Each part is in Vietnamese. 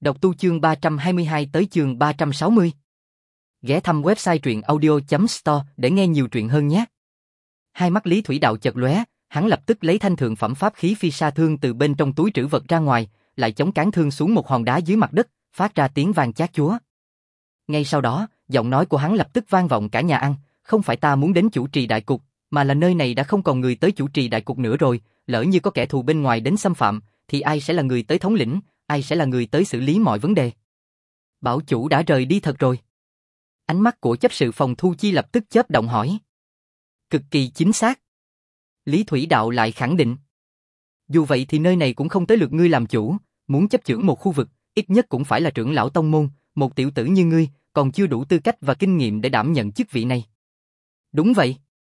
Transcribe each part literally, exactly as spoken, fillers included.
Đọc tu chương ba trăm hai mươi hai tới chương ba trăm sáu mươi. Ghé thăm website truyện audio chấm store để nghe nhiều truyện hơn nhé. Hai mắt Lý Thủy Đạo chợt lóe, hắn lập tức lấy thanh thượng phẩm pháp khí phi sa thương từ bên trong túi trữ vật ra ngoài, lại chống cán thương xuống một hòn đá dưới mặt đất, phát ra tiếng vang chát chúa. Ngay sau đó, giọng nói của hắn lập tức vang vọng cả nhà ăn, không phải ta muốn đến chủ trì đại cục, mà là nơi này đã không còn người tới chủ trì đại cục nữa rồi, lỡ như có kẻ thù bên ngoài đến xâm phạm, thì ai sẽ là người tới thống lĩnh, ai sẽ là người tới xử lý mọi vấn đề. Bảo chủ đã rời đi thật rồi. Ánh mắt của chấp sự phòng thu chi lập tức chớp động hỏi. Cực kỳ chính xác. Lý Thủy Đạo lại khẳng định. Dù vậy thì nơi này cũng không tới lượt ngươi làm chủ, muốn chấp chưởng một khu vực, ít nhất cũng phải là trưởng lão tông môn, một tiểu tử như ngươi, còn chưa đủ tư cách và kinh nghiệm để đảm nhận chức vị này. Đúng vậy.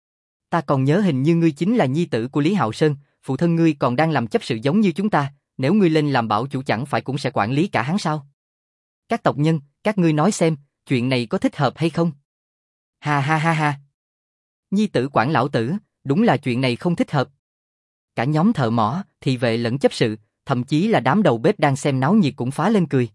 Ta còn nhớ hình như ngươi chính là nhi tử của Lý Hạo Sơn, phụ thân ngươi còn đang làm chấp sự giống như chúng ta, nếu ngươi lên làm bảo chủ chẳng phải cũng sẽ quản lý cả hắn sao? Các tộc nhân, các ngươi nói xem, chuyện này có thích hợp hay không? Ha ha ha ha. Nhi tử quản lão tử, đúng là chuyện này không thích hợp. Cả nhóm thợ mỏ, thị vệ lẫn chấp sự, thậm chí là đám đầu bếp đang xem náo nhiệt cũng phá lên cười.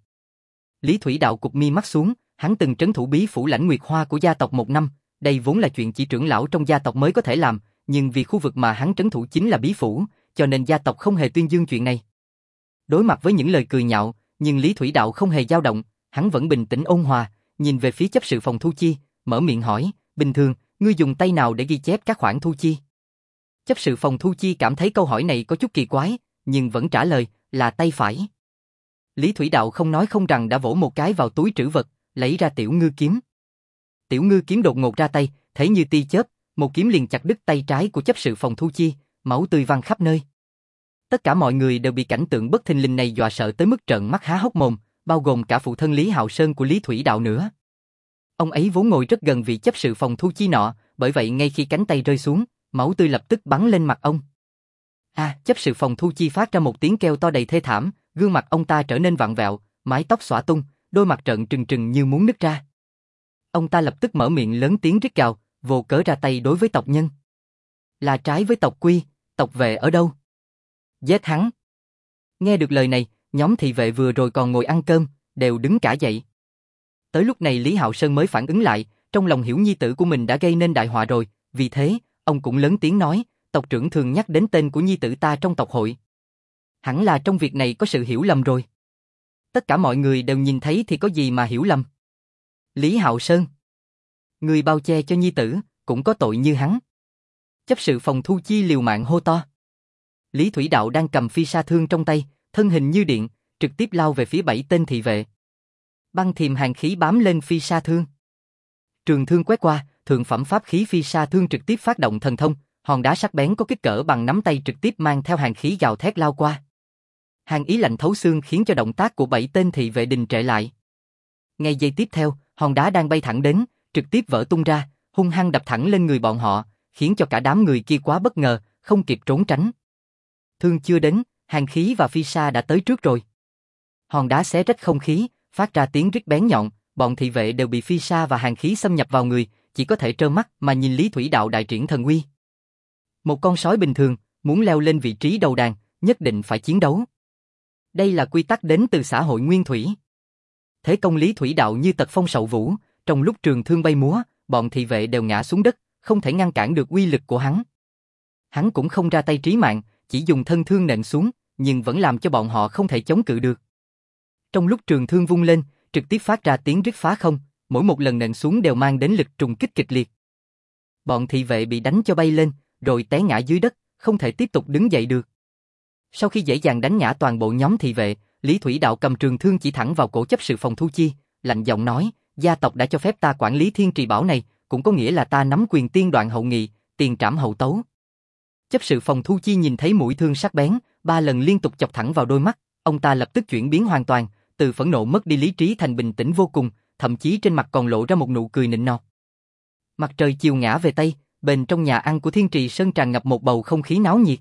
Lý Thủy Đạo cụp mi mắt xuống, hắn từng trấn thủ bí phủ Lãnh Nguyệt Hoa của gia tộc một năm, đây vốn là chuyện chỉ trưởng lão trong gia tộc mới có thể làm, nhưng vì khu vực mà hắn trấn thủ chính là bí phủ, cho nên gia tộc không hề tuyên dương chuyện này. Đối mặt với những lời cười nhạo, nhưng Lý Thủy Đạo không hề dao động, hắn vẫn bình tĩnh ôn hòa, nhìn về phía chấp sự phòng thu chi, mở miệng hỏi, bình thường, ngươi dùng tay nào để ghi chép các khoản thu chi? Chấp sự phòng thu chi cảm thấy câu hỏi này có chút kỳ quái, nhưng vẫn trả lời, là tay phải. Lý Thủy Đạo không nói không rằng đã vỗ một cái vào túi trữ vật, lấy ra tiểu ngư kiếm. Tiểu ngư kiếm đột ngột ra tay, thấy như tia chớp, một kiếm liền chặt đứt tay trái của chấp sự phòng thu chi, máu tươi văng khắp nơi. Tất cả mọi người đều bị cảnh tượng bất thình lình này dọa sợ tới mức trợn mắt há hốc mồm, bao gồm cả phụ thân Lý Hạo Sơn của Lý Thủy Đạo nữa. Ông ấy vốn ngồi rất gần vị chấp sự phòng thu chi nọ, bởi vậy ngay khi cánh tay rơi xuống, máu tươi lập tức bắn lên mặt ông. À, chấp sự phòng thu chi phát ra một tiếng kêu to đầy thê thảm, gương mặt ông ta trở nên vặn vẹo, mái tóc xõa tung, đôi mặt trợn trừng trừng như muốn nứt ra. Ông ta lập tức mở miệng lớn tiếng rít gào, vô cớ ra tay đối với tộc nhân. Là trái với tộc quy, tộc vệ ở đâu? Giết hắn. Nghe được lời này, nhóm thị vệ vừa rồi còn ngồi ăn cơm, đều đứng cả dậy. Tới lúc này Lý Hạo Sơn mới phản ứng lại, trong lòng hiểu nhi tử của mình đã gây nên đại họa rồi, vì thế, ông cũng lớn tiếng nói, tộc trưởng thường nhắc đến tên của nhi tử ta trong tộc hội. Hẳn là trong việc này có sự hiểu lầm rồi. Tất cả mọi người đều nhìn thấy thì có gì mà hiểu lầm. Lý Hạo Sơn, người bao che cho nhi tử, cũng có tội như hắn. Chấp sự phòng thu chi liều mạng hô to. Lý Thủy Đạo đang cầm phi sa thương trong tay, thân hình như điện, trực tiếp lao về phía bảy tên thị vệ. Băng thiềm hàn khí bám lên phi sa thương. Trường thương quét qua, thượng phẩm pháp khí phi sa thương trực tiếp phát động thần thông, hòn đá sắc bén có kích cỡ bằng nắm tay trực tiếp mang theo hàn khí gào thét lao qua. Hàn ý lạnh thấu xương khiến cho động tác của bảy tên thị vệ đình trệ lại. Ngay giây tiếp theo, hòn đá đang bay thẳng đến, trực tiếp vỡ tung ra, hung hăng đập thẳng lên người bọn họ, khiến cho cả đám người kia quá bất ngờ, không kịp trốn tránh. Thương chưa đến, hàn khí và phi sa đã tới trước rồi. Hòn đá xé rách không khí, phát ra tiếng rít bén nhọn, bọn thị vệ đều bị phi sa và hàn khí xâm nhập vào người, chỉ có thể trơ mắt mà nhìn Lý Thủy Đạo đại triển thần uy. Một con sói bình thường, muốn leo lên vị trí đầu đàn, nhất định phải chiến đấu. Đây là quy tắc đến từ xã hội nguyên thủy. Thế công Lý Thủy Đạo như tật phong sậu vũ, trong lúc trường thương bay múa, bọn thị vệ đều ngã xuống đất, không thể ngăn cản được uy lực của hắn. Hắn cũng không ra tay trí mạng, chỉ dùng thân thương nện xuống, nhưng vẫn làm cho bọn họ không thể chống cự được. Trong lúc trường thương vung lên, trực tiếp phát ra tiếng rít phá không, mỗi một lần nện xuống đều mang đến lực trùng kích kịch liệt. Bọn thị vệ bị đánh cho bay lên, rồi té ngã dưới đất, không thể tiếp tục đứng dậy được. Sau khi dễ dàng đánh ngã toàn bộ nhóm thị vệ, Lý Thủy Đạo cầm trường thương chỉ thẳng vào cổ chấp sự phòng thu chi, lạnh giọng nói, gia tộc đã cho phép ta quản lý thiên trì bảo này, cũng có nghĩa là ta nắm quyền tiên đoạn hậu nghị, tiền trảm hậu tấu. Chấp sự phòng thu chi nhìn thấy mũi thương sắc bén, ba lần liên tục chọc thẳng vào đôi mắt, ông ta lập tức chuyển biến hoàn toàn, từ phẫn nộ mất đi lý trí thành bình tĩnh vô cùng, thậm chí trên mặt còn lộ ra một nụ cười nịnh nọt. Mặt trời chiều ngã về tây, bên trong nhà ăn của Thiên Trì Sơn tràn ngập một bầu không khí náo nhiệt.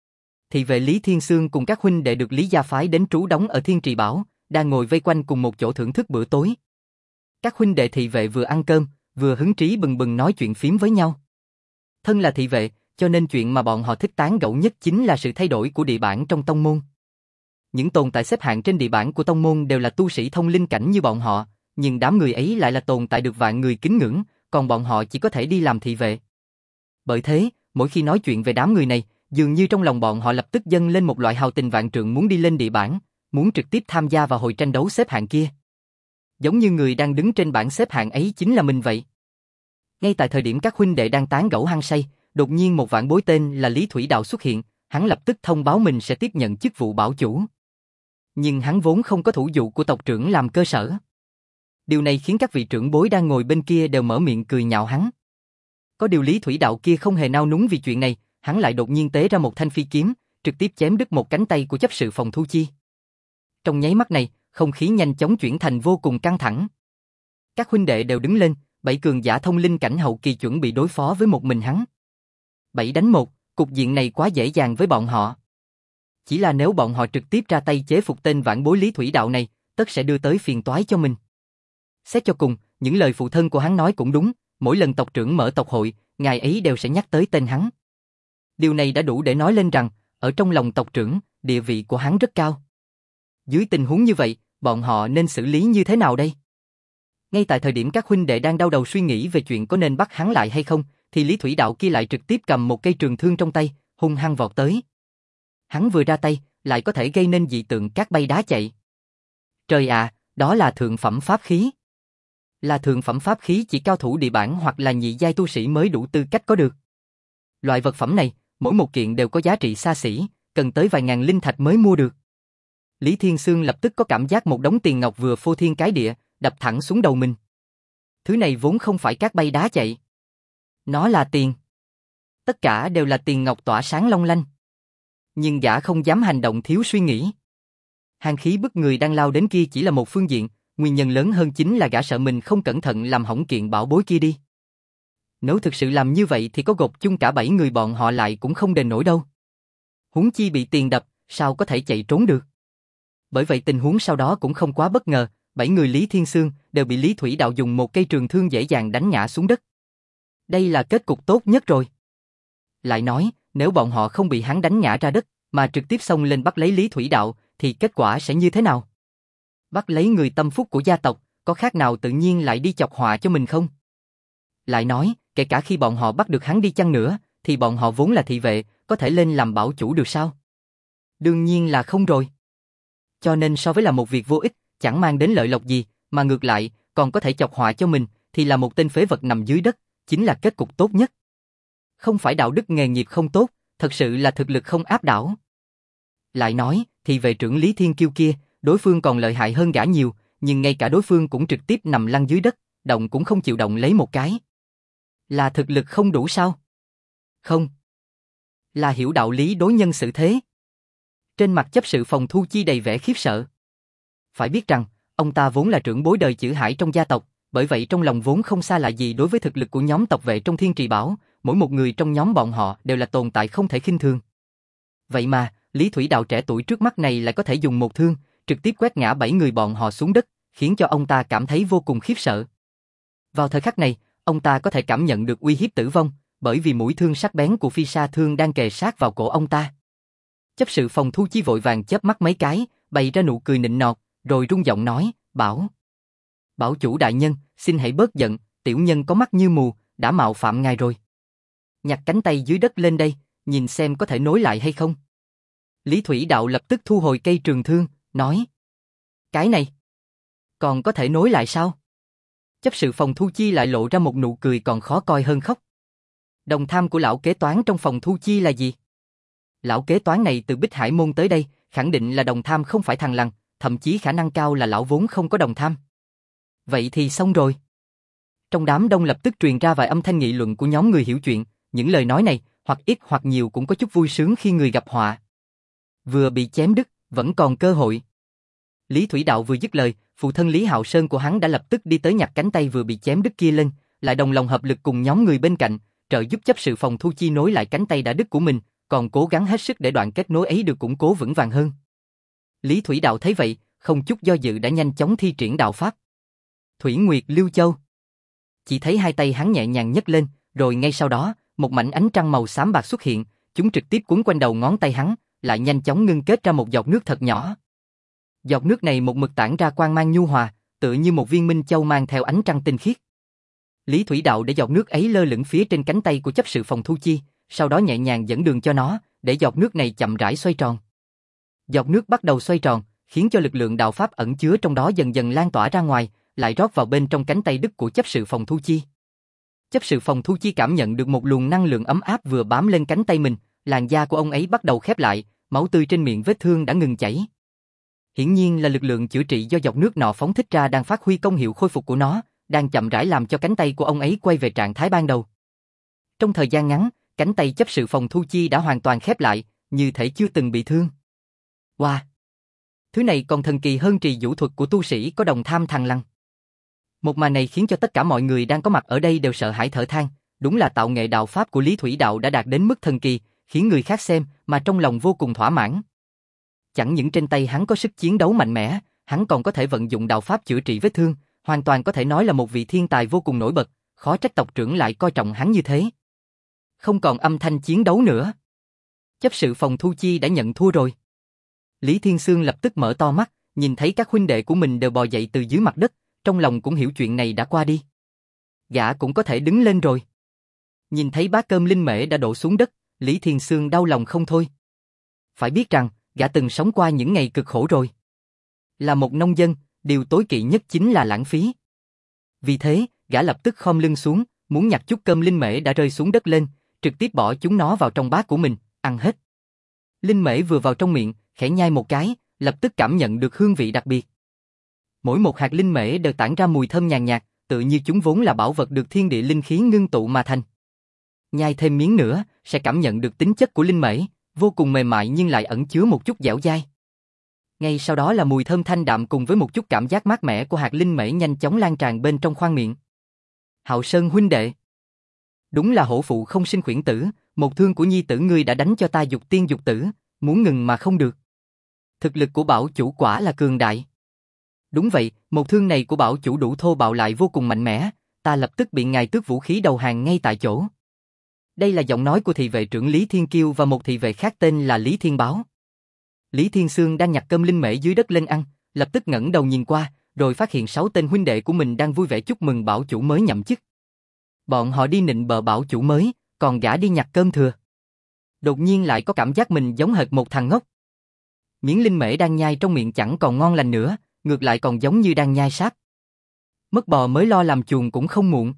Thị vệ Lý Thiên Xương cùng các huynh đệ được Lý gia phái đến trú đóng ở Thiên Trì Bảo, đang ngồi vây quanh cùng một chỗ thưởng thức bữa tối. Các huynh đệ thị vệ vừa ăn cơm, vừa hứng trí bừng bừng nói chuyện phím với nhau. Thân là thị vệ, cho nên chuyện mà bọn họ thích tán gẫu nhất chính là sự thay đổi của địa bản trong tông môn. Những tồn tại xếp hạng trên địa bảng của tông môn đều là tu sĩ thông linh cảnh như bọn họ, nhưng đám người ấy lại là tồn tại được vạn người kính ngưỡng, còn bọn họ chỉ có thể đi làm thị vệ. Bởi thế, mỗi khi nói chuyện về đám người này, dường như trong lòng bọn họ lập tức dâng lên một loại hào tình vạn trượng muốn đi lên địa bảng, muốn trực tiếp tham gia vào hồi tranh đấu xếp hạng kia. Giống như người đang đứng trên bảng xếp hạng ấy chính là mình vậy. Ngay tại thời điểm các huynh đệ đang tán gẫu hăng say, đột nhiên một vạn bối tên là Lý Thủy Đạo xuất hiện, hắn lập tức thông báo mình sẽ tiếp nhận chức vụ bảo chủ. Nhưng hắn vốn không có thủ dụ của tộc trưởng làm cơ sở. Điều này khiến các vị trưởng bối đang ngồi bên kia đều mở miệng cười nhạo hắn. Có điều Lý Thủy Đạo kia không hề nao núng vì chuyện này, hắn lại đột nhiên tế ra một thanh phi kiếm, trực tiếp chém đứt một cánh tay của chấp sự phòng Thu Chi. Trong nháy mắt này, không khí nhanh chóng chuyển thành vô cùng căng thẳng. Các huynh đệ đều đứng lên, bảy cường giả thông linh cảnh hậu kỳ chuẩn bị đối phó với một mình hắn. Bảy đánh một, cục diện này quá dễ dàng với bọn họ. Chỉ là nếu bọn họ trực tiếp ra tay chế phục tên vãn bối Lý Thủy Đạo này, tất sẽ đưa tới phiền toái cho mình. Xét cho cùng, những lời phụ thân của hắn nói cũng đúng, mỗi lần tộc trưởng mở tộc hội, ngài ấy đều sẽ nhắc tới tên hắn. Điều này đã đủ để nói lên rằng, ở trong lòng tộc trưởng, địa vị của hắn rất cao. Dưới tình huống như vậy, bọn họ nên xử lý như thế nào đây? Ngay tại thời điểm các huynh đệ đang đau đầu suy nghĩ về chuyện có nên bắt hắn lại hay không, thì Lý Thủy Đạo kia lại trực tiếp cầm một cây trường thương trong tay, hung hăng vọt tới. Hắn vừa ra tay, lại có thể gây nên dị tượng cát bay đá chạy. Trời ạ, đó là thượng phẩm pháp khí. Là thượng phẩm pháp khí chỉ cao thủ địa bảng hoặc là nhị giai tu sĩ mới đủ tư cách có được. Loại vật phẩm này, mỗi một kiện đều có giá trị xa xỉ, cần tới vài ngàn linh thạch mới mua được. Lý Thiên Sương lập tức có cảm giác một đống tiền ngọc vừa phô thiên cái địa, đập thẳng xuống đầu mình. Thứ này vốn không phải cát bay đá chạy. Nó là tiền. Tất cả đều là tiền ngọc tỏa sáng long lanh. Nhưng gã không dám hành động thiếu suy nghĩ. Hàn khí bức người đang lao đến kia chỉ là một phương diện, nguyên nhân lớn hơn chính là gã sợ mình không cẩn thận làm hỏng kiện bảo bối kia đi. Nếu thực sự làm như vậy thì có gộp chung cả bảy người bọn họ lại cũng không đền nổi đâu. Huống chi bị tiền đập, sao có thể chạy trốn được. Bởi vậy tình huống sau đó cũng không quá bất ngờ, bảy người Lý Thiên Sương đều bị Lý Thủy Đạo dùng một cây trường thương dễ dàng đánh ngã xuống đất. Đây là kết cục tốt nhất rồi. Lại nói, nếu bọn họ không bị hắn đánh ngã ra đất, mà trực tiếp xông lên bắt lấy Lý Thủy Đạo, thì kết quả sẽ như thế nào? Bắt lấy người tâm phúc của gia tộc, có khác nào tự nhiên lại đi chọc họa cho mình không? Lại nói, kể cả khi bọn họ bắt được hắn đi chăng nữa, thì bọn họ vốn là thị vệ, có thể lên làm bảo chủ được sao? Đương nhiên là không rồi. Cho nên so với là một việc vô ích, chẳng mang đến lợi lộc gì, mà ngược lại, còn có thể chọc họa cho mình, thì là một tên phế vật nằm dưới đất, chính là kết cục tốt nhất. Không phải đạo đức nghề nghiệp không tốt, thật sự là thực lực không áp đảo. Lại nói, thì về trưởng Lý Thiên Kiêu kia, đối phương còn lợi hại hơn gã nhiều, nhưng ngay cả đối phương cũng trực tiếp nằm lăn dưới đất, động cũng không chịu động lấy một cái. Là thực lực không đủ sao? Không. Là hiểu đạo lý đối nhân xử thế. Trên mặt chấp sự phòng Thu Chi đầy vẻ khiếp sợ. Phải biết rằng, ông ta vốn là trưởng bối đời chữ Hải trong gia tộc, bởi vậy trong lòng vốn không xa lạ gì đối với thực lực của nhóm tộc vệ trong Thiên Trì Bảo, mỗi một người trong nhóm bọn họ đều là tồn tại không thể khinh thường. Vậy mà, Lý Thủy Đạo trẻ tuổi trước mắt này lại có thể dùng một thương, trực tiếp quét ngã bảy người bọn họ xuống đất, khiến cho ông ta cảm thấy vô cùng khiếp sợ. Vào thời khắc này, ông ta có thể cảm nhận được uy hiếp tử vong, bởi vì mũi thương sắc bén của phi sa thương đang kề sát vào cổ ông ta. Chấp sự phòng Thu Chi vội vàng chớp mắt mấy cái, bày ra nụ cười nịnh nọt, rồi rung giọng nói, bảo. Bảo chủ đại nhân, xin hãy bớt giận, tiểu nhân có mắt như mù, đã mạo phạm ngài rồi. Nhặt cánh tay dưới đất lên đây, nhìn xem có thể nối lại hay không. Lý Thủy Đạo lập tức thu hồi cây trường thương, nói. Cái này, còn có thể nối lại sao? Chấp sự phòng Thu Chi lại lộ ra một nụ cười còn khó coi hơn khóc. Đồng tham của lão kế toán trong phòng Thu Chi là gì? Lão kế toán này từ Bích Hải Môn tới đây, khẳng định là đồng tham không phải thằng lằn, thậm chí khả năng cao là lão vốn không có đồng tham. Vậy thì xong rồi. Trong đám đông lập tức truyền ra vài âm thanh nghị luận của nhóm người hiểu chuyện, những lời nói này, hoặc ít hoặc nhiều cũng có chút vui sướng khi người gặp họa. Vừa bị chém đứt, vẫn còn cơ hội. Lý Thủy Đạo vừa dứt lời, phụ thân Lý Hạo Sơn của hắn đã lập tức đi tới nhặt cánh tay vừa bị chém đứt kia lên, lại đồng lòng hợp lực cùng nhóm người bên cạnh, trợ giúp chấp sự phòng Thu Chi nối lại cánh tay đã đứt của mình, còn cố gắng hết sức để đoạn kết nối ấy được củng cố vững vàng hơn. Lý Thủy Đạo thấy vậy, không chút do dự đã nhanh chóng thi triển đạo pháp. Thủy Nguyệt Lưu Châu. Chỉ thấy hai tay hắn nhẹ nhàng nhấc lên, rồi ngay sau đó, một mảnh ánh trăng màu xám bạc xuất hiện, chúng trực tiếp cuốn quanh đầu ngón tay hắn, lại nhanh chóng ngưng kết ra một giọt nước thật nhỏ. Giọt nước này một mực tản ra quang mang nhu hòa, tựa như một viên minh châu mang theo ánh trăng tinh khiết. Lý Thủy Đạo để giọt nước ấy lơ lửng phía trên cánh tay của chấp sự phòng Thu Chi, sau đó nhẹ nhàng dẫn đường cho nó, để giọt nước này chậm rãi xoay tròn. Giọt nước bắt đầu xoay tròn, khiến cho lực lượng đạo pháp ẩn chứa trong đó dần dần lan tỏa ra ngoài, lại rót vào bên trong cánh tay đứt của chấp sự phòng Thu Chi. Chấp sự phòng Thu Chi cảm nhận được một luồng năng lượng ấm áp vừa bám lên cánh tay mình, làn da của ông ấy bắt đầu khép lại, máu tươi trên miệng vết thương đã ngừng chảy. Hiển nhiên là lực lượng chữa trị do giọt nước nọ phóng thích ra đang phát huy công hiệu khôi phục của nó, đang chậm rãi làm cho cánh tay của ông ấy quay về trạng thái ban đầu. Trong thời gian ngắn, cánh tay chấp sự phòng Thu Chi đã hoàn toàn khép lại, như thể chưa từng bị thương. Wow! Thứ này còn thần kỳ hơn trì vũ thuật của tu sĩ có đồng tham thằng lăng. Một màn này khiến cho tất cả mọi người đang có mặt ở đây đều sợ hãi thở than, đúng là tạo nghệ đạo pháp của Lý Thủy Đạo đã đạt đến mức thần kỳ, khiến người khác xem mà trong lòng vô cùng thỏa mãn. Chẳng những trên tay hắn có sức chiến đấu mạnh mẽ, hắn còn có thể vận dụng đạo pháp chữa trị vết thương, hoàn toàn có thể nói là một vị thiên tài vô cùng nổi bật, khó trách tộc trưởng lại coi trọng hắn như thế. Không còn âm thanh chiến đấu nữa. Chấp sự phòng Thu Chi đã nhận thua rồi. Lý Thiên Xương lập tức mở to mắt, nhìn thấy các huynh đệ của mình đều bò dậy từ dưới mặt đất, trong lòng cũng hiểu chuyện này đã qua đi. Gã cũng có thể đứng lên rồi. Nhìn thấy bát cơm linh mễ đã đổ xuống đất, Lý Thiên Xương đau lòng không thôi. Phải biết rằng, gã từng sống qua những ngày cực khổ rồi. Là một nông dân, điều tối kỵ nhất chính là lãng phí. Vì thế, gã lập tức khom lưng xuống, muốn nhặt chút cơm linh mễ đã rơi xuống đất lên, trực tiếp bỏ chúng nó vào trong bát của mình, ăn hết. Linh mễ vừa vào trong miệng, khẽ nhai một cái, lập tức cảm nhận được hương vị đặc biệt. Mỗi một hạt linh mễ đều tản ra mùi thơm nhàn nhạt, tự như chúng vốn là bảo vật được thiên địa linh khí ngưng tụ mà thành. Nhai thêm miếng nữa, sẽ cảm nhận được tính chất của linh mễ, vô cùng mềm mại nhưng lại ẩn chứa một chút dẻo dai. Ngay sau đó là mùi thơm thanh đạm cùng với một chút cảm giác mát mẻ của hạt linh mễ nhanh chóng lan tràn bên trong khoang miệng. Hạo Sơn huynh đệ, đúng là hổ phụ không sinh khuyển tử, một thương của nhi tử ngươi đã đánh cho ta dục tiên dục tử, muốn ngừng mà không được. Thực lực của bảo chủ quả là cường đại. Đúng vậy, một thương này của bảo chủ đủ thô bạo lại vô cùng mạnh mẽ, ta lập tức bị ngài tước vũ khí đầu hàng ngay tại chỗ. Đây là giọng nói của thị vệ trưởng Lý Thiên Kiêu và một thị vệ khác tên là Lý Thiên Báo. Lý Thiên Xương đang nhặt cơm linh mễ dưới đất lên ăn, lập tức ngẩng đầu nhìn qua, rồi phát hiện sáu tên huynh đệ của mình đang vui vẻ chúc mừng bảo chủ mới nhậm chức. Bọn họ đi nịnh bợ bảo chủ mới, còn gã đi nhặt cơm thừa. Đột nhiên lại có cảm giác mình giống hệt một thằng ngốc. Miếng linh mễ đang nhai trong miệng chẳng còn ngon lành nữa, ngược lại còn giống như đang nhai sáp. Mất bò mới lo làm chuồng cũng không muộn.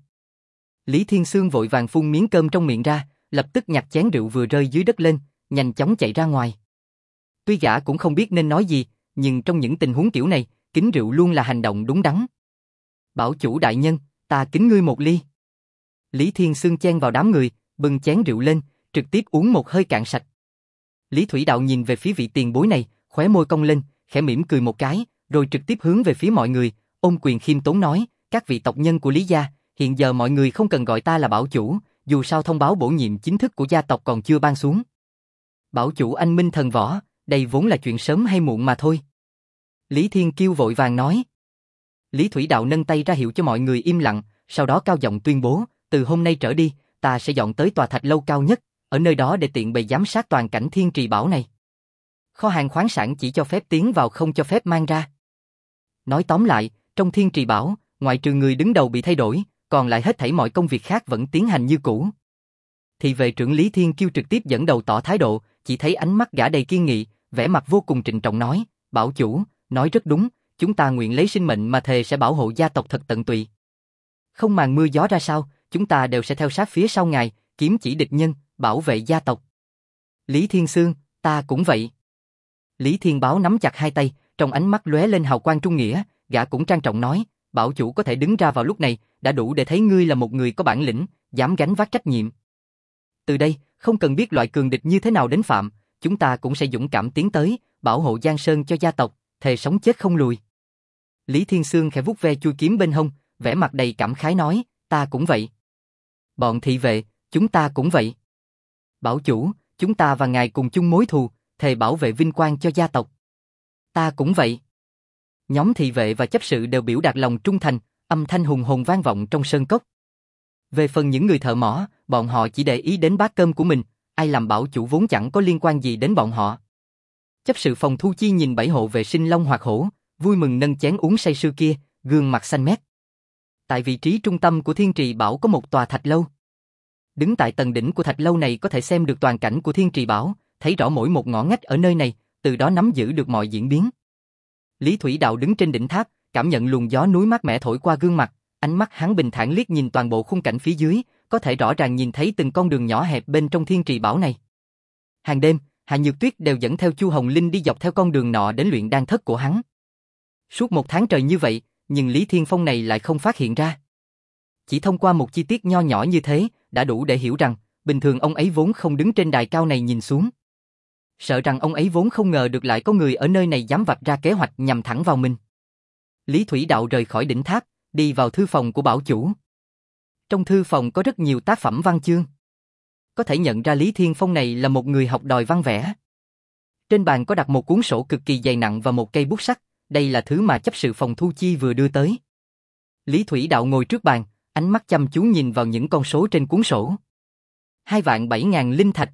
Lý Thiên Xương vội vàng phun miếng cơm trong miệng ra, lập tức nhặt chén rượu vừa rơi dưới đất lên, nhanh chóng chạy ra ngoài. Tuy gã cũng không biết nên nói gì, nhưng trong những tình huống kiểu này, kính rượu luôn là hành động đúng đắn. Bảo chủ đại nhân, ta kính ngươi một ly. Lý Thiên Xương chen vào đám người, bưng chén rượu lên, trực tiếp uống một hơi cạn sạch. Lý Thủy Đạo nhìn về phía vị tiền bối này, khóe môi cong lên, khẽ mỉm cười một cái, rồi trực tiếp hướng về phía mọi người, ôm quyền khiêm tốn nói, các vị tộc nhân của Lý gia, hiện giờ mọi người không cần gọi ta là bảo chủ, dù sao thông báo bổ nhiệm chính thức của gia tộc còn chưa ban xuống. Bảo chủ anh minh thần võ, đây vốn là chuyện sớm hay muộn mà thôi. Lý Thiên Kiêu vội vàng nói. Lý Thủy Đạo nâng tay ra hiệu cho mọi người im lặng, sau đó cao giọng tuyên bố, từ hôm nay trở đi, ta sẽ dọn tới tòa thạch lâu cao nhất, ở nơi đó để tiện bề giám sát toàn cảnh thiên trì bảo này. Kho hàng khoáng sản chỉ cho phép tiến vào không cho phép mang ra. Nói tóm lại, trong thiên trì bảo, ngoại trừ người đứng đầu bị thay đổi, còn lại hết thảy mọi công việc khác vẫn tiến hành như cũ. Thị vệ trưởng Lý Thiên Kiêu trực tiếp dẫn đầu tỏ thái độ, chỉ thấy ánh mắt gã đầy kiên nghị, vẻ mặt vô cùng trịnh trọng nói, bảo chủ, nói rất đúng, chúng ta nguyện lấy sinh mệnh mà thề sẽ bảo hộ gia tộc thật tận tụy. Không màng mưa gió ra sao, chúng ta đều sẽ theo sát phía sau ngài, kiếm chỉ địch nhân, bảo vệ gia tộc. Lý Thiên Xương, ta cũng vậy. Lý Thiên Báo nắm chặt hai tay, trong ánh mắt lóe lên hào quang trung nghĩa, gã cũng trang trọng nói, bảo chủ có thể đứng ra vào lúc này, đã đủ để thấy ngươi là một người có bản lĩnh, dám gánh vác trách nhiệm. Từ đây, không cần biết loại cường địch như thế nào đến phạm, chúng ta cũng sẽ dũng cảm tiến tới, bảo hộ Giang Sơn cho gia tộc, thề sống chết không lùi. Lý Thiên Xương khẽ vuốt ve chui kiếm bên hông, vẻ mặt đầy cảm khái nói, ta cũng vậy. Bọn thị vệ, chúng ta cũng vậy. Bảo chủ, chúng ta và ngài cùng chung mối thù, thề bảo vệ vinh quang cho gia tộc. Ta cũng vậy. Nhóm thị vệ và chấp sự đều biểu đạt lòng trung thành, âm thanh hùng hồn vang vọng trong sơn cốc. Về phần những người thợ mỏ, bọn họ chỉ để ý đến bát cơm của mình, ai làm bảo chủ vốn chẳng có liên quan gì đến bọn họ. Chấp sự phòng thu chi nhìn bảy hộ vệ sinh long hoạt hổ, vui mừng nâng chén uống say sưa kia, gương mặt xanh mét. Tại vị trí trung tâm của Thiên Trì Bảo có một tòa thạch lâu. Đứng tại tầng đỉnh của thạch lâu này có thể xem được toàn cảnh của Thiên Trì Bảo, thấy rõ mỗi một ngõ ngách ở nơi này, từ đó nắm giữ được mọi diễn biến. Lý Thủy Đạo đứng trên đỉnh tháp, cảm nhận luồng gió núi mát mẻ thổi qua gương mặt, ánh mắt hắn bình thản liếc nhìn toàn bộ khung cảnh phía dưới, có thể rõ ràng nhìn thấy từng con đường nhỏ hẹp bên trong Thiên Trì Bảo này. Hàng đêm, Hạ Nhược Tuyết đều dẫn theo Chu Hồng Linh đi dọc theo con đường nọ đến luyện đan thất của hắn. Suốt một tháng trời như vậy, nhưng Lý Thiên Phong này lại không phát hiện ra. Chỉ thông qua một chi tiết nho nhỏ như thế, đã đủ để hiểu rằng, bình thường ông ấy vốn không đứng trên đài cao này nhìn xuống. Sợ rằng ông ấy vốn không ngờ được lại có người ở nơi này dám vạch ra kế hoạch nhằm thẳng vào mình. Lý Thủy Đạo rời khỏi đỉnh tháp, đi vào thư phòng của bảo chủ. Trong thư phòng có rất nhiều tác phẩm văn chương. Có thể nhận ra Lý Thiên Phong này là một người học đòi văn vẽ. Trên bàn có đặt một cuốn sổ cực kỳ dày nặng và một cây bút sắt, đây là thứ mà chấp sự phòng thu chi vừa đưa tới. Lý Thủy Đạo ngồi trước bàn, ánh mắt chăm chú nhìn vào những con số trên cuốn sổ. Hai vạn bảy ngàn linh thạch.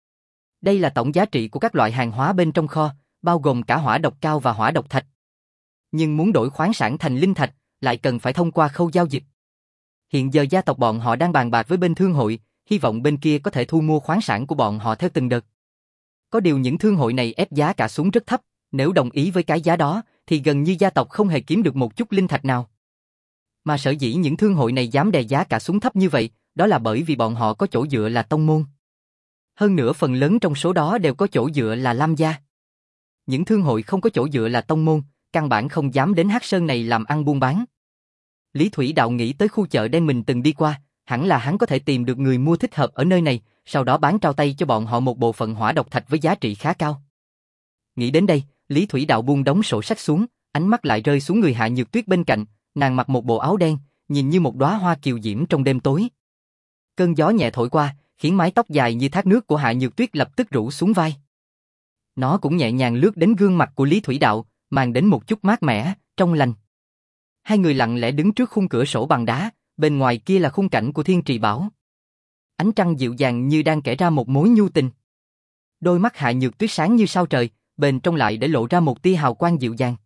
Đây là tổng giá trị của các loại hàng hóa bên trong kho, bao gồm cả hỏa độc cao và hỏa độc thạch. Nhưng muốn đổi khoáng sản thành linh thạch, lại cần phải thông qua khâu giao dịch. Hiện giờ gia tộc bọn họ đang bàn bạc với bên thương hội, hy vọng bên kia có thể thu mua khoáng sản của bọn họ theo từng đợt. Có điều những thương hội này ép giá cả xuống rất thấp, nếu đồng ý với cái giá đó, thì gần như gia tộc không hề kiếm được một chút linh thạch nào. Mà sở dĩ những thương hội này dám đè giá cả xuống thấp như vậy, đó là bởi vì bọn họ có chỗ dựa là tông môn. Hơn nữa phần lớn trong số đó đều có chỗ dựa là Lam gia. Những thương hội không có chỗ dựa là tông môn, căn bản không dám đến Hắc Sơn này làm ăn buôn bán. Lý Thủy Đạo nghĩ tới khu chợ đen mình từng đi qua, hẳn là hắn có thể tìm được người mua thích hợp ở nơi này, sau đó bán trao tay cho bọn họ một bộ phận hỏa độc thạch với giá trị khá cao. Nghĩ đến đây, Lý Thủy Đạo buông đống sổ sách xuống, ánh mắt lại rơi xuống người Hạ Nhược Tuyết bên cạnh, nàng mặc một bộ áo đen, nhìn như một đóa hoa kiều diễm trong đêm tối. Cơn gió nhẹ thổi qua, khiến mái tóc dài như thác nước của Hạ Nhược Tuyết lập tức rủ xuống vai. Nó cũng nhẹ nhàng lướt đến gương mặt của Lý Thủy Đạo, mang đến một chút mát mẻ, trong lành. Hai người lặng lẽ đứng trước khung cửa sổ bằng đá, bên ngoài kia là khung cảnh của Thiên Trì Bảo. Ánh trăng dịu dàng như đang kể ra một mối nhu tình. Đôi mắt Hạ Nhược Tuyết sáng như sao trời, bên trong lại để lộ ra một tia hào quang dịu dàng.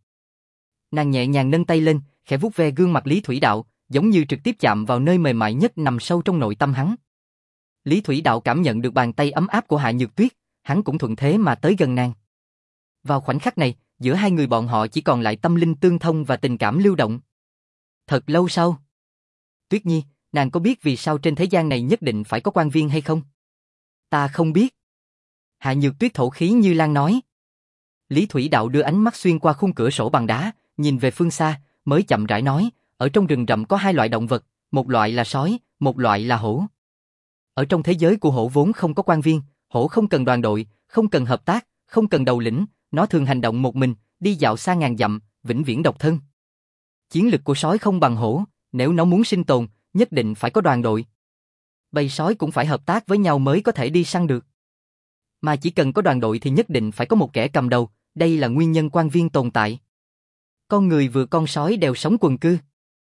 Nàng nhẹ nhàng nâng tay lên, khẽ vuốt ve gương mặt Lý Thủy Đạo, giống như trực tiếp chạm vào nơi mềm mại nhất nằm sâu trong nội tâm hắn. Lý Thủy Đạo cảm nhận được bàn tay ấm áp của Hạ Nhược Tuyết, hắn cũng thuận thế mà tới gần nàng. Vào khoảnh khắc này, giữa hai người bọn họ chỉ còn lại tâm linh tương thông và tình cảm lưu động. Thật lâu sau, Tuyết Nhi, nàng có biết vì sao trên thế gian này nhất định phải có quan viên hay không? Ta không biết. Hạ Nhược Tuyết thổ khí như lan nói. Lý Thủy Đạo đưa ánh mắt xuyên qua khung cửa sổ bằng đá, nhìn về phương xa, mới chậm rãi nói, ở trong rừng rậm có hai loại động vật, một loại là sói, một loại là hổ. Ở trong thế giới của hổ vốn không có quan viên, hổ không cần đoàn đội, không cần hợp tác, không cần đầu lĩnh, nó thường hành động một mình, đi dạo xa ngàn dặm, vĩnh viễn độc thân. Chiến lực của sói không bằng hổ, nếu nó muốn sinh tồn, nhất định phải có đoàn đội. Bầy sói cũng phải hợp tác với nhau mới có thể đi săn được. Mà chỉ cần có đoàn đội thì nhất định phải có một kẻ cầm đầu, đây là nguyên nhân quan viên tồn tại. Con người vừa con sói đều sống quần cư.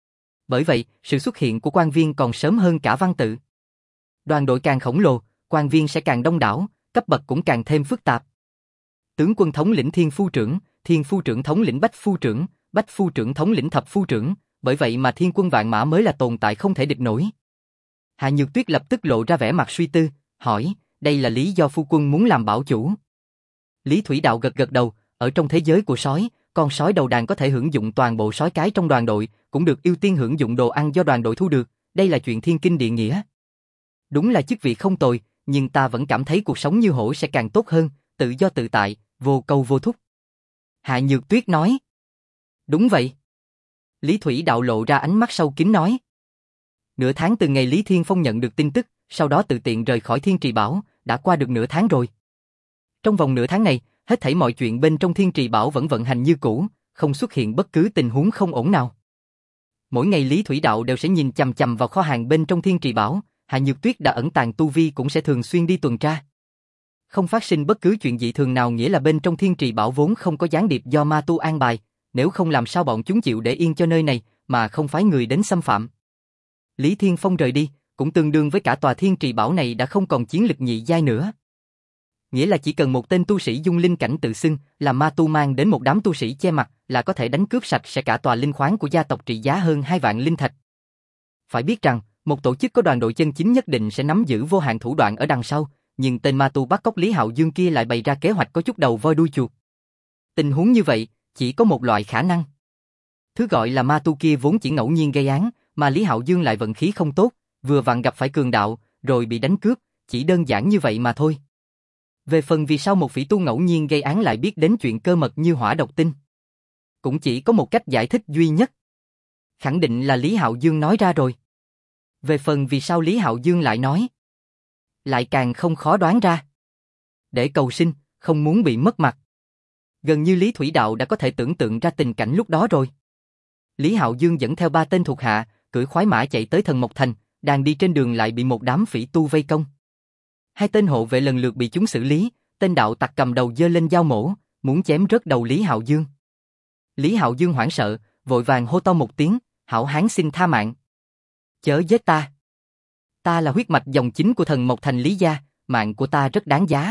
Bởi vậy, sự xuất hiện của quan viên còn sớm hơn cả văn tự. Đoàn đội càng khổng lồ, quan viên sẽ càng đông đảo, cấp bậc cũng càng thêm phức tạp. Tướng quân thống lĩnh thiên phu trưởng, thiên phu trưởng thống lĩnh bách phu trưởng, bách phu trưởng thống lĩnh thập phu trưởng, bởi vậy mà thiên quân vạn mã mới là tồn tại không thể địch nổi. Hạ Nhược Tuyết lập tức lộ ra vẻ mặt suy tư, hỏi, đây là lý do phu quân muốn làm bảo chủ. Lý Thủy Đạo gật gật đầu, ở trong thế giới của sói, con sói đầu đàn có thể hưởng dụng toàn bộ sói cái trong đoàn đội, cũng được ưu tiên hưởng dụng đồ ăn do đoàn đội thu được, đây là chuyện thiên kinh địa nghĩa. Đúng là chức vị không tồi, nhưng ta vẫn cảm thấy cuộc sống như hổ sẽ càng tốt hơn, tự do tự tại, vô câu vô thúc. Hạ Nhược Tuyết nói. Đúng vậy. Lý Thủy Đạo lộ ra ánh mắt sâu kín nói. Nửa tháng từ ngày Lý Thiên Phong nhận được tin tức, sau đó tự tiện rời khỏi Thiên Trì Bảo, đã qua được nửa tháng rồi. Trong vòng nửa tháng này, hết thảy mọi chuyện bên trong Thiên Trì Bảo vẫn vận hành như cũ, không xuất hiện bất cứ tình huống không ổn nào. Mỗi ngày Lý Thủy Đạo đều sẽ nhìn chằm chằm vào kho hàng bên trong Thiên Trì Bảo, Hạ Nhược Tuyết đã ẩn tàng tu vi cũng sẽ thường xuyên đi tuần tra. Không phát sinh bất cứ chuyện dị thường nào nghĩa là bên trong Thiên Trì Bảo vốn không có gián điệp do ma tu an bài, nếu không làm sao bọn chúng chịu để yên cho nơi này mà không phái người đến xâm phạm. Lý Thiên Phong rời đi, cũng tương đương với cả tòa Thiên Trì Bảo này đã không còn chiến lực nhị giai nữa. Nghĩa là chỉ cần một tên tu sĩ dung linh cảnh tự xưng là ma tu mang đến một đám tu sĩ che mặt là có thể đánh cướp sạch sẽ cả tòa linh khoáng của gia tộc trị giá hơn hai vạn linh thạch. Phải biết rằng, một tổ chức có đoàn đội chân chính nhất định sẽ nắm giữ vô hạn thủ đoạn ở đằng sau, nhưng tên ma tu bắt cóc Lý Hạo Dương kia lại bày ra kế hoạch có chút đầu voi đuôi chuột. Tình huống như vậy, chỉ có một loại khả năng. Thứ gọi là ma tu kia vốn chỉ ngẫu nhiên gây án, mà Lý Hạo Dương lại vận khí không tốt, vừa vặn gặp phải cường đạo, rồi bị đánh cướp, chỉ đơn giản như vậy mà thôi. Về phần vì sao một phỉ tu ngẫu nhiên gây án lại biết đến chuyện cơ mật như hỏa độc tinh, cũng chỉ có một cách giải thích duy nhất. Khẳng định là Lý Hạo Dương nói ra rồi. Về phần vì sao Lý Hạo Dương lại nói, lại càng không khó đoán ra. Để cầu sinh, không muốn bị mất mặt. Gần như Lý Thủy Đạo đã có thể tưởng tượng ra tình cảnh lúc đó rồi. Lý Hạo Dương dẫn theo ba tên thuộc hạ, cưỡi khoái mã chạy tới Thần Mộc Thành, đang đi trên đường lại bị một đám phỉ tu vây công. Hai tên hộ vệ lần lượt bị chúng xử lý, tên đạo tặc cầm đầu giơ lên dao mổ, muốn chém rớt đầu Lý Hạo Dương. Lý Hạo Dương hoảng sợ, vội vàng hô to một tiếng, hảo hán xin tha mạng. Chớ giết ta. Ta là huyết mạch dòng chính của Thần Mộc Thành Lý gia, mạng của ta rất đáng giá.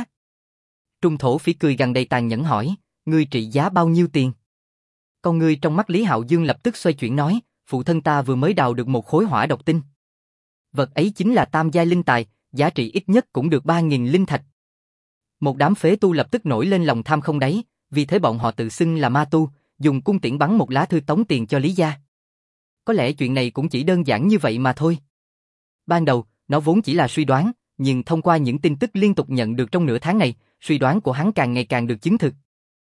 Trung thổ phỉ cười gằn đầy tàn nhẫn hỏi, ngươi trị giá bao nhiêu tiền? Con ngươi trong mắt Lý Hạo Dương lập tức xoay chuyển nói, phụ thân ta vừa mới đào được một khối hỏa độc tinh. Vật ấy chính là tam giai linh tài, giá trị ít nhất cũng được ba nghìn linh thạch. Một đám phế tu lập tức nổi lên lòng tham không đáy, vì thế bọn họ tự xưng là ma tu, dùng cung tiễn bắn một lá thư tống tiền cho Lý gia. Có lẽ chuyện này cũng chỉ đơn giản như vậy mà thôi. Ban đầu, nó vốn chỉ là suy đoán, nhưng thông qua những tin tức liên tục nhận được trong nửa tháng này, suy đoán của hắn càng ngày càng được chứng thực.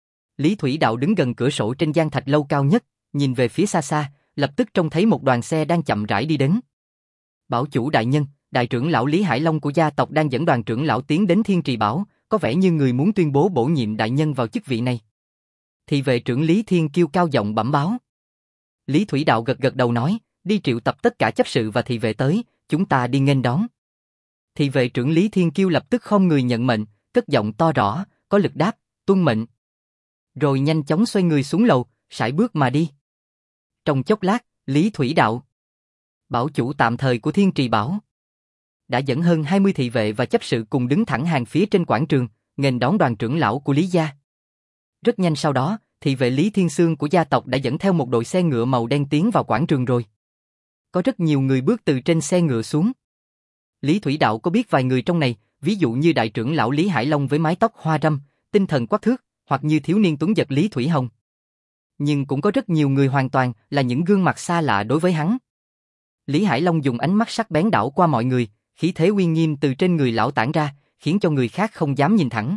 Lý Thủy Đạo đứng gần cửa sổ trên gian thạch lâu cao nhất, nhìn về phía xa xa, lập tức trông thấy một đoàn xe đang chậm rãi đi đến. Bảo chủ đại nhân, đại trưởng lão Lý Hải Long của gia tộc đang dẫn đoàn trưởng lão tiến đến Thiên Trì Bảo, có vẻ như người muốn tuyên bố bổ nhiệm đại nhân vào chức vị này. Thị vệ trưởng Lý Thiên Kiêu cao giọng bẩm báo. Lý Thủy Đạo gật gật đầu nói, đi triệu tập tất cả chấp sự và thị vệ tới, chúng ta đi nghênh đón. Thị vệ trưởng Lý Thiên Kiêu lập tức khom người nhận mệnh, cất giọng to rõ, có lực đáp, tuân mệnh. Rồi nhanh chóng xoay người xuống lầu, sải bước mà đi. Trong chốc lát, Lý Thủy Đạo, bảo chủ tạm thời của Thiên Trì Bảo, đã dẫn hơn hai mươi thị vệ và chấp sự cùng đứng thẳng hàng phía trên quảng trường, nghênh đón đoàn trưởng lão của Lý gia. Rất nhanh sau đó, thị vệ Lý Thiên Xương của gia tộc đã dẫn theo một đội xe ngựa màu đen tiến vào quảng trường rồi. Có rất nhiều người bước từ trên xe ngựa xuống. Lý Thủy Đạo có biết vài người trong này, ví dụ như đại trưởng lão Lý Hải Long với mái tóc hoa râm, tinh thần quắc thước, hoặc như thiếu niên tuấn giật Lý Thủy Hồng. Nhưng cũng có rất nhiều người hoàn toàn là những gương mặt xa lạ đối với hắn. Lý Hải Long dùng ánh mắt sắc bén đảo qua mọi người, khí thế uy nghiêm từ trên người lão tản ra, khiến cho người khác không dám nhìn thẳng.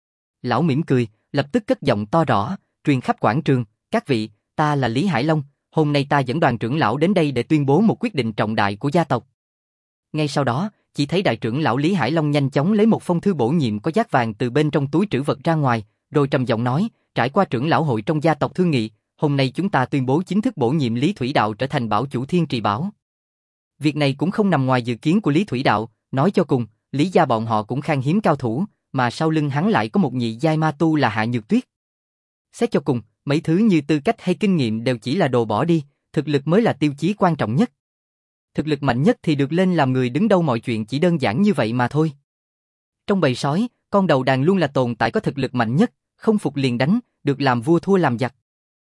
Lão mỉm cười, lập tức cất giọng to rõ, truyền khắp quảng trường, các vị, ta là Lý Hải Long, hôm nay ta dẫn đoàn trưởng lão đến đây để tuyên bố một quyết định trọng đại của gia tộc. Ngay sau đó, chỉ thấy đại trưởng lão Lý Hải Long nhanh chóng lấy một phong thư bổ nhiệm có dát vàng từ bên trong túi trữ vật ra ngoài, rồi trầm giọng nói, trải qua trưởng lão hội trong gia tộc thương nghị, hôm nay chúng ta tuyên bố chính thức bổ nhiệm Lý Thủy Đạo trở thành bảo chủ Thiên Trì Bảo. Việc này cũng không nằm ngoài dự kiến của Lý Thủy Đạo, nói cho cùng, Lý gia bọn họ cũng khan hiếm cao thủ, mà sau lưng hắn lại có một nhị giai ma tu là Hạ Nhược Tuyết. Xét cho cùng, mấy thứ như tư cách hay kinh nghiệm đều chỉ là đồ bỏ đi, thực lực mới là tiêu chí quan trọng nhất. Thực lực mạnh nhất thì được lên làm người đứng đâu mọi chuyện chỉ đơn giản như vậy mà thôi. Trong bầy sói, con đầu đàn luôn là tồn tại có thực lực mạnh nhất, không phục liền đánh, được làm vua thua làm giặc.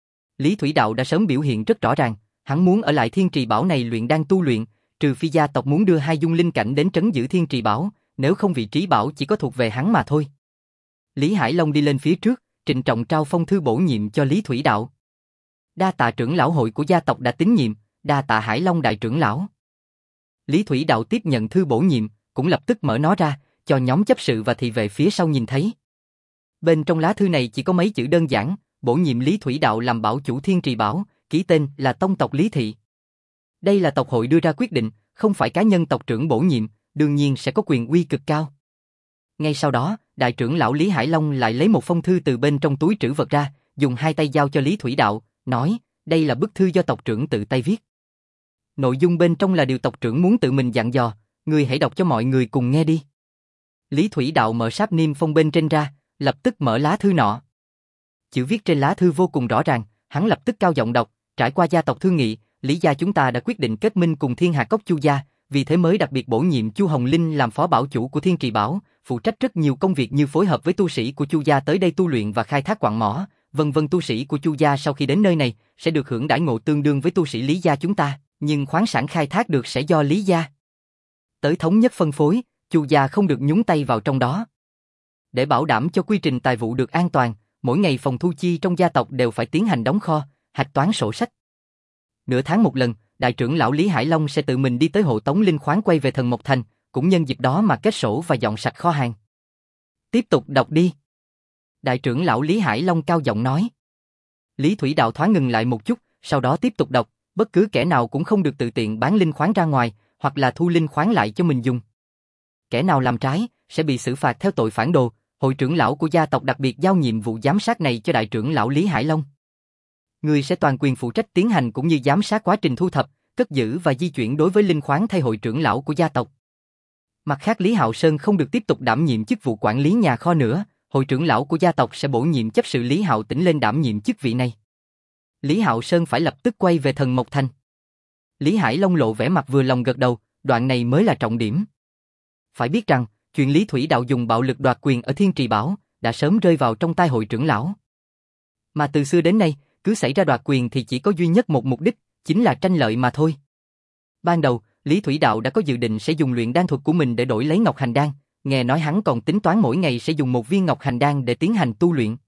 Lý Thủy Đạo đã sớm biểu hiện rất rõ ràng, hắn muốn ở lại Thiên Trì Bảo này luyện đan tu luyện, trừ phi gia tộc muốn đưa hai dung linh cảnh đến trấn giữ Thiên Trì Bảo, nếu không vị trí bảo chỉ có thuộc về hắn mà thôi. Lý Hải Long đi lên phía trước, trịnh trọng trao phong thư bổ nhiệm cho Lý Thủy Đạo. Đa tạ trưởng lão hội của gia tộc đã tín nhiệm, đa tạ Hải Long đại trưởng lão. Lý Thủy Đạo tiếp nhận thư bổ nhiệm, cũng lập tức mở nó ra, cho nhóm chấp sự và thị vệ phía sau nhìn thấy. Bên trong lá thư này chỉ có mấy chữ đơn giản, bổ nhiệm Lý Thủy Đạo làm bảo chủ Thiên Trì Bảo, ký tên là tông tộc Lý Thị. Đây là tộc hội đưa ra quyết định, không phải cá nhân tộc trưởng bổ nhiệm, đương nhiên sẽ có quyền uy cực cao. Ngay sau đó, đại trưởng lão Lý Hải Long lại lấy một phong thư từ bên trong túi trữ vật ra, dùng hai tay giao cho Lý Thủy Đạo, nói, đây là bức thư do tộc trưởng tự tay viết. Nội dung bên trong là điều tộc trưởng muốn tự mình dặn dò, người hãy đọc cho mọi người cùng nghe đi. Lý Thủy Đạo mở sáp niêm phong bên trên ra, lập tức mở lá thư nọ. Chữ viết trên lá thư vô cùng rõ ràng, hắn lập tức cao giọng đọc, trải qua gia tộc thương nghị, Lý gia chúng ta đã quyết định kết minh cùng Thiên Hà Cốc Chu gia, vì thế mới đặc biệt bổ nhiệm Chu Hồng Linh làm phó bảo chủ của Thiên Trì Bảo, phụ trách rất nhiều công việc như phối hợp với tu sĩ của Chu gia tới đây tu luyện và khai thác quặng mỏ, vân vân. Tu sĩ của Chu gia sau khi đến nơi này sẽ được hưởng đãi ngộ tương đương với tu sĩ Lý gia chúng ta, nhưng khoáng sản khai thác được sẽ do Lý gia tới thống nhất phân phối, Chu gia không được nhúng tay vào trong đó. Để bảo đảm cho quy trình tài vụ được an toàn, mỗi ngày phòng thu chi trong gia tộc đều phải tiến hành đóng kho, hạch toán sổ sách. Nửa tháng một lần, đại trưởng lão Lý Hải Long sẽ tự mình đi tới hộ tống linh khoáng quay về Thần Mộc Thành, cũng nhân dịp đó mà kết sổ và dọn sạch kho hàng. Tiếp tục đọc đi. Đại trưởng lão Lý Hải Long cao giọng nói. Lý Thủy Đạo thoáng ngừng lại một chút, sau đó tiếp tục đọc, bất cứ kẻ nào cũng không được tự tiện bán linh khoáng ra ngoài, hoặc là thu linh khoáng lại cho mình dùng. Kẻ nào làm trái, sẽ bị xử phạt theo tội phản đồ. Hội trưởng lão của gia tộc đặc biệt giao nhiệm vụ giám sát này cho đại trưởng lão Lý Hải Long. Người sẽ toàn quyền phụ trách tiến hành cũng như giám sát quá trình thu thập, cất giữ và di chuyển đối với linh khoáng thay hội trưởng lão của gia tộc. Mặt khác, Lý Hạo Sơn không được tiếp tục đảm nhiệm chức vụ quản lý nhà kho nữa, hội trưởng lão của gia tộc sẽ bổ nhiệm chấp sự Lý Hạo Tĩnh lên đảm nhiệm chức vị này. Lý Hạo Sơn phải lập tức quay về Thần Mộc Thành. Lý Hải Long lộ vẻ mặt vừa lòng gật đầu, đoạn này mới là trọng điểm. Phải biết rằng, chuyện Lý Thủy Đạo dùng bạo lực đoạt quyền ở Thiên Trì Bảo đã sớm rơi vào trong tay hội trưởng lão. Mà từ xưa đến nay, cứ xảy ra đoạt quyền thì chỉ có duy nhất một mục đích, chính là tranh lợi mà thôi. Ban đầu, Lý Thủy Đạo đã có dự định sẽ dùng luyện đan thuật của mình để đổi lấy Ngọc Hành Đan, nghe nói hắn còn tính toán mỗi ngày sẽ dùng một viên Ngọc Hành Đan để tiến hành tu luyện.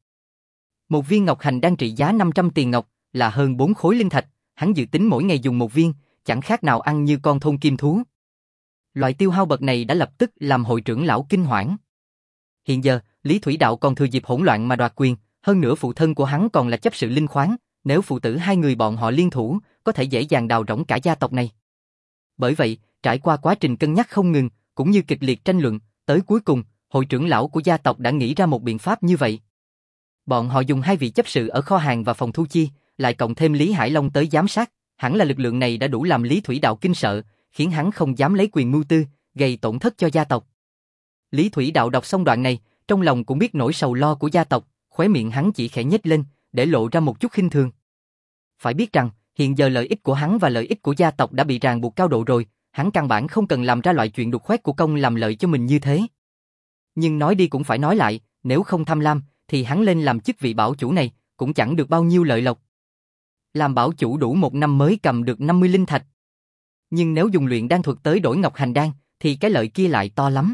Một viên Ngọc Hành Đan trị giá năm trăm tiền ngọc, là hơn bốn khối linh thạch, hắn dự tính mỗi ngày dùng một viên, chẳng khác nào ăn như con thôn kim thú. Loại tiêu hao bậc này đã lập tức làm hội trưởng lão kinh hoảng. Hiện giờ, Lý Thủy Đạo còn thừa dịp hỗn loạn mà đoạt quyền, hơn nữa phụ thân của hắn còn là chấp sự linh khoáng, nếu phụ tử hai người bọn họ liên thủ, có thể dễ dàng đào rỗng cả gia tộc này. Bởi vậy, trải qua quá trình cân nhắc không ngừng, cũng như kịch liệt tranh luận, tới cuối cùng, hội trưởng lão của gia tộc đã nghĩ ra một biện pháp như vậy. Bọn họ dùng hai vị chấp sự ở kho hàng và phòng thu chi, lại cộng thêm Lý Hải Long tới giám sát, hẳn là lực lượng này đã đủ làm Lý Thủy Đạo kinh sợ, khiến hắn không dám lấy quyền mưu tư, gây tổn thất cho gia tộc. Lý Thủy Đạo đọc xong đoạn này, trong lòng cũng biết nỗi sầu lo của gia tộc, khóe miệng hắn chỉ khẽ nhếch lên, để lộ ra một chút khinh thường. Phải biết rằng, hiện giờ lợi ích của hắn và lợi ích của gia tộc đã bị ràng buộc cao độ rồi, hắn căn bản không cần làm ra loại chuyện đục khoét của công làm lợi cho mình như thế. Nhưng nói đi cũng phải nói lại, nếu không tham lam, thì hắn lên làm chức vị bảo chủ này, cũng chẳng được bao nhiêu lợi lộc. Làm bảo chủ đủ một năm mới cầm được năm mươi linh thạch. Nhưng nếu dùng luyện đan thuật tới đổi Ngọc Hành Đan, thì cái lợi kia lại to lắm.